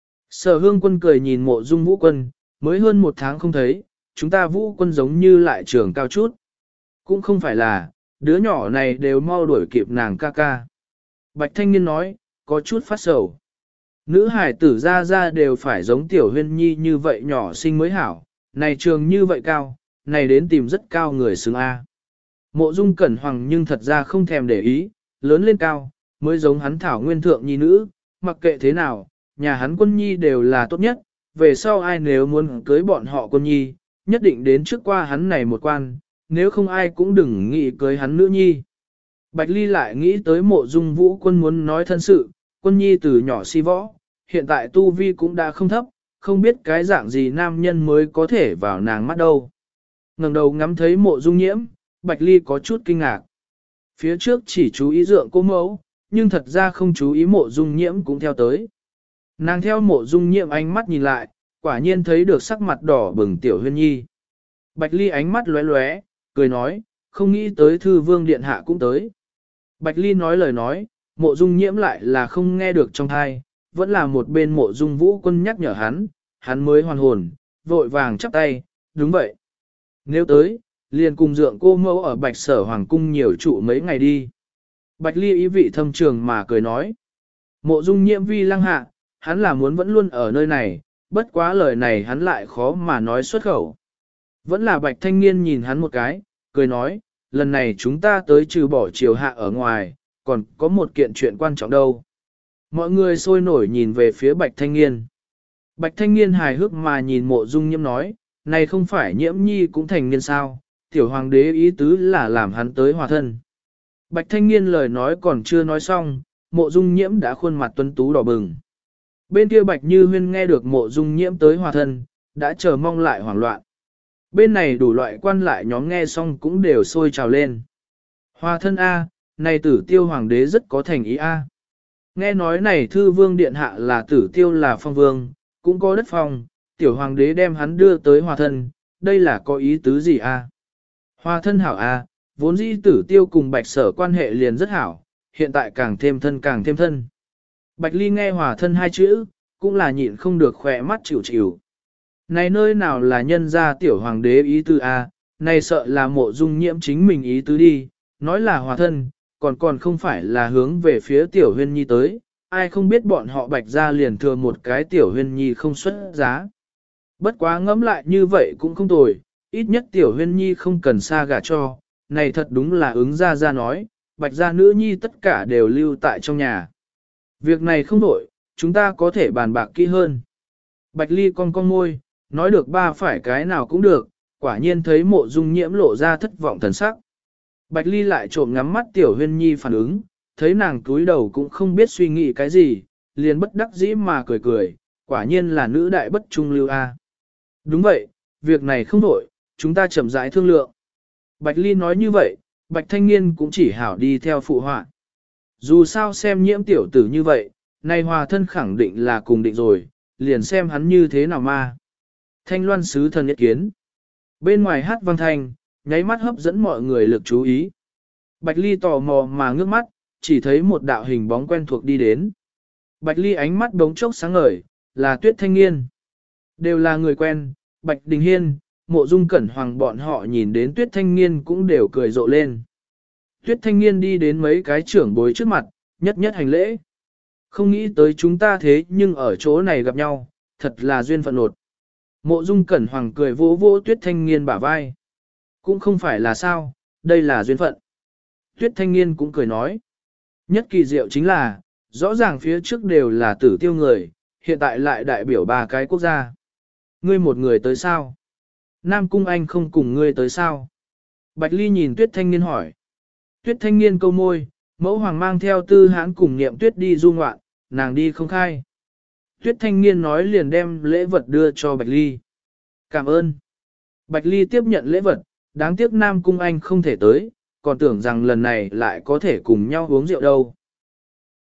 Sở Hương Quân cười nhìn Mộ Dung Vũ Quân, mới hơn một tháng không thấy, chúng ta Vũ Quân giống như lại trưởng cao chút. Cũng không phải là, đứa nhỏ này đều mau đuổi kịp nàng ca ca. Bạch Thanh Niên nói, có chút phát sầu. Nữ hải tử ra đều phải giống Tiểu Huyên Nhi như vậy nhỏ xinh mới hảo, này trường như vậy cao, này đến tìm rất cao người xứng A. Mộ Dung Cẩn Hoàng nhưng thật ra không thèm để ý, lớn lên cao, mới giống hắn thảo nguyên thượng nhi nữ, mặc kệ thế nào, nhà hắn Quân Nhi đều là tốt nhất, về sau ai nếu muốn cưới bọn họ Quân Nhi, nhất định đến trước qua hắn này một quan, nếu không ai cũng đừng nghĩ cưới hắn nữ nhi. Bạch Ly lại nghĩ tới Mộ Dung Vũ Quân muốn nói thân sự, Quân Nhi từ nhỏ si võ, hiện tại tu vi cũng đã không thấp, không biết cái dạng gì nam nhân mới có thể vào nàng mắt đâu. Ngẩng đầu ngắm thấy Mộ Dung Nhiễm, Bạch Ly có chút kinh ngạc. Phía trước chỉ chú ý dượng cô mẫu, nhưng thật ra không chú ý Mộ Dung Nhiễm cũng theo tới. Nàng theo Mộ Dung Nhiễm ánh mắt nhìn lại, quả nhiên thấy được sắc mặt đỏ bừng Tiểu Huyên Nhi. Bạch Ly ánh mắt lóe lóe, cười nói, không nghĩ tới Thư Vương Điện Hạ cũng tới. Bạch Ly nói lời nói, Mộ Dung Nhiễm lại là không nghe được trong tai, vẫn là một bên Mộ Dung Vũ Quân nhắc nhở hắn mới hoàn hồn, vội vàng chắp tay, đúng vậy. Nếu tới, liền cùng dượng cô mẫu ở Bạch Sở Hoàng Cung nhiều trụ mấy ngày đi. Bạch Ly ý vị thâm trường mà cười nói. Mộ Dung Nhiễm vi lăng hạ, hắn là muốn vẫn luôn ở nơi này, bất quá lời này hắn lại khó mà nói xuất khẩu. Vẫn là Bạch Thanh Niên nhìn hắn một cái, cười nói, lần này chúng ta tới trừ bỏ triều hạ ở ngoài, còn có một kiện chuyện quan trọng đâu. Mọi người sôi nổi nhìn về phía Bạch Thanh Niên. Bạch Thanh Niên hài hước mà nhìn Mộ Dung Nhiễm nói, này không phải Nhiễm Nhi cũng thành niên sao, tiểu hoàng đế ý tứ là làm hắn tới hòa thân. Bạch Thanh Niên lời nói còn chưa nói xong, Mộ Dung Nhiễm đã khuôn mặt tuấn tú đỏ bừng. Bên kia Bạch Như Huyên nghe được Mộ Dung Nhiễm tới hòa thân, đã chờ mong lại hoảng loạn. Bên này đủ loại quan lại nhóm nghe xong cũng đều sôi trào lên. Hòa thân A, này Tử Tiêu hoàng đế rất có thành ý A. Nghe nói này Thư Vương Điện Hạ là Tử Tiêu là phong vương, cũng có đất phong, tiểu hoàng đế đem hắn đưa tới hòa thân, đây là có ý tứ gì A. Hòa thân hảo A, vốn dĩ Tử Tiêu cùng Bạch Sở quan hệ liền rất hảo, hiện tại càng thêm thân. Bạch Ly nghe hòa thân hai chữ, cũng là nhịn không được khỏe mắt chịu chịu. Này nơi nào là nhân gia tiểu hoàng đế ý tứ A, này sợ là Mộ Dung Nhiễm chính mình ý tứ đi, nói là hòa thân, còn không phải là hướng về phía tiểu huyên nhi tới, ai không biết bọn họ Bạch gia liền thừa một cái tiểu huyên nhi không xuất giá. Bất quá ngẫm lại như vậy cũng không tồi, ít nhất tiểu huyên nhi không cần xa gả cho, này thật đúng là ứng ra nói, Bạch gia nữ nhi tất cả đều lưu tại trong nhà. Việc này không đổi, chúng ta có thể bàn bạc kỹ hơn. Bạch Ly cong môi, nói được ba phải cái nào cũng được, quả nhiên thấy Mộ Dung Nhiễm lộ ra thất vọng thần sắc. Bạch Ly lại trộm ngắm mắt Tiểu Huyên Nhi phản ứng, thấy nàng túi đầu cũng không biết suy nghĩ cái gì, liền bất đắc dĩ mà cười cười, quả nhiên là nữ đại bất trung lưu a. Đúng vậy, việc này không đổi, chúng ta chậm rãi thương lượng. Bạch Ly nói như vậy, Bạch Thanh Niên cũng chỉ hảo đi theo phụ họa. Dù sao xem nhiễm tiểu tử như vậy, nay hòa thân khẳng định là cùng định rồi, liền xem hắn như thế nào mà. Thanh Loan sứ thần nhất kiến. Bên ngoài hát vang thanh, nháy mắt hấp dẫn mọi người lực chú ý. Bạch Ly tò mò mà ngước mắt, chỉ thấy một đạo hình bóng quen thuộc đi đến. Bạch Ly ánh mắt đống chốc sáng ngời, là Tuyết Thanh Niên. Đều là người quen, Bạch Đình Hiên, Mộ Dung Cẩn Hoàng bọn họ nhìn đến Tuyết Thanh Niên cũng đều cười rộ lên. Tuyết Thanh Niên đi đến mấy cái trưởng bối trước mặt, nhất nhất hành lễ. Không nghĩ tới chúng ta thế nhưng ở chỗ này gặp nhau, thật là duyên phận nột. Mộ Dung Cẩn Hoàng cười vỗ vỗ Tuyết Thanh Niên bả vai. Cũng không phải là sao, đây là duyên phận. Tuyết Thanh Niên cũng cười nói. Nhất kỳ diệu chính là, rõ ràng phía trước đều là tử tiêu người, hiện tại lại đại biểu ba cái quốc gia. Ngươi một người tới sao? Nam Cung Anh không cùng ngươi tới sao? Bạch Ly nhìn Tuyết Thanh Niên hỏi. Tuyết Thanh Niên câu môi, mẫu hoàng mang theo Tư Hãn cùng Niệm Tuyết đi du ngoạn, nàng đi không khai. Tuyết Thanh Niên nói liền đem lễ vật đưa cho Bạch Ly. Cảm ơn. Bạch Ly tiếp nhận lễ vật, đáng tiếc Nam Cung Anh không thể tới, còn tưởng rằng lần này lại có thể cùng nhau uống rượu đâu.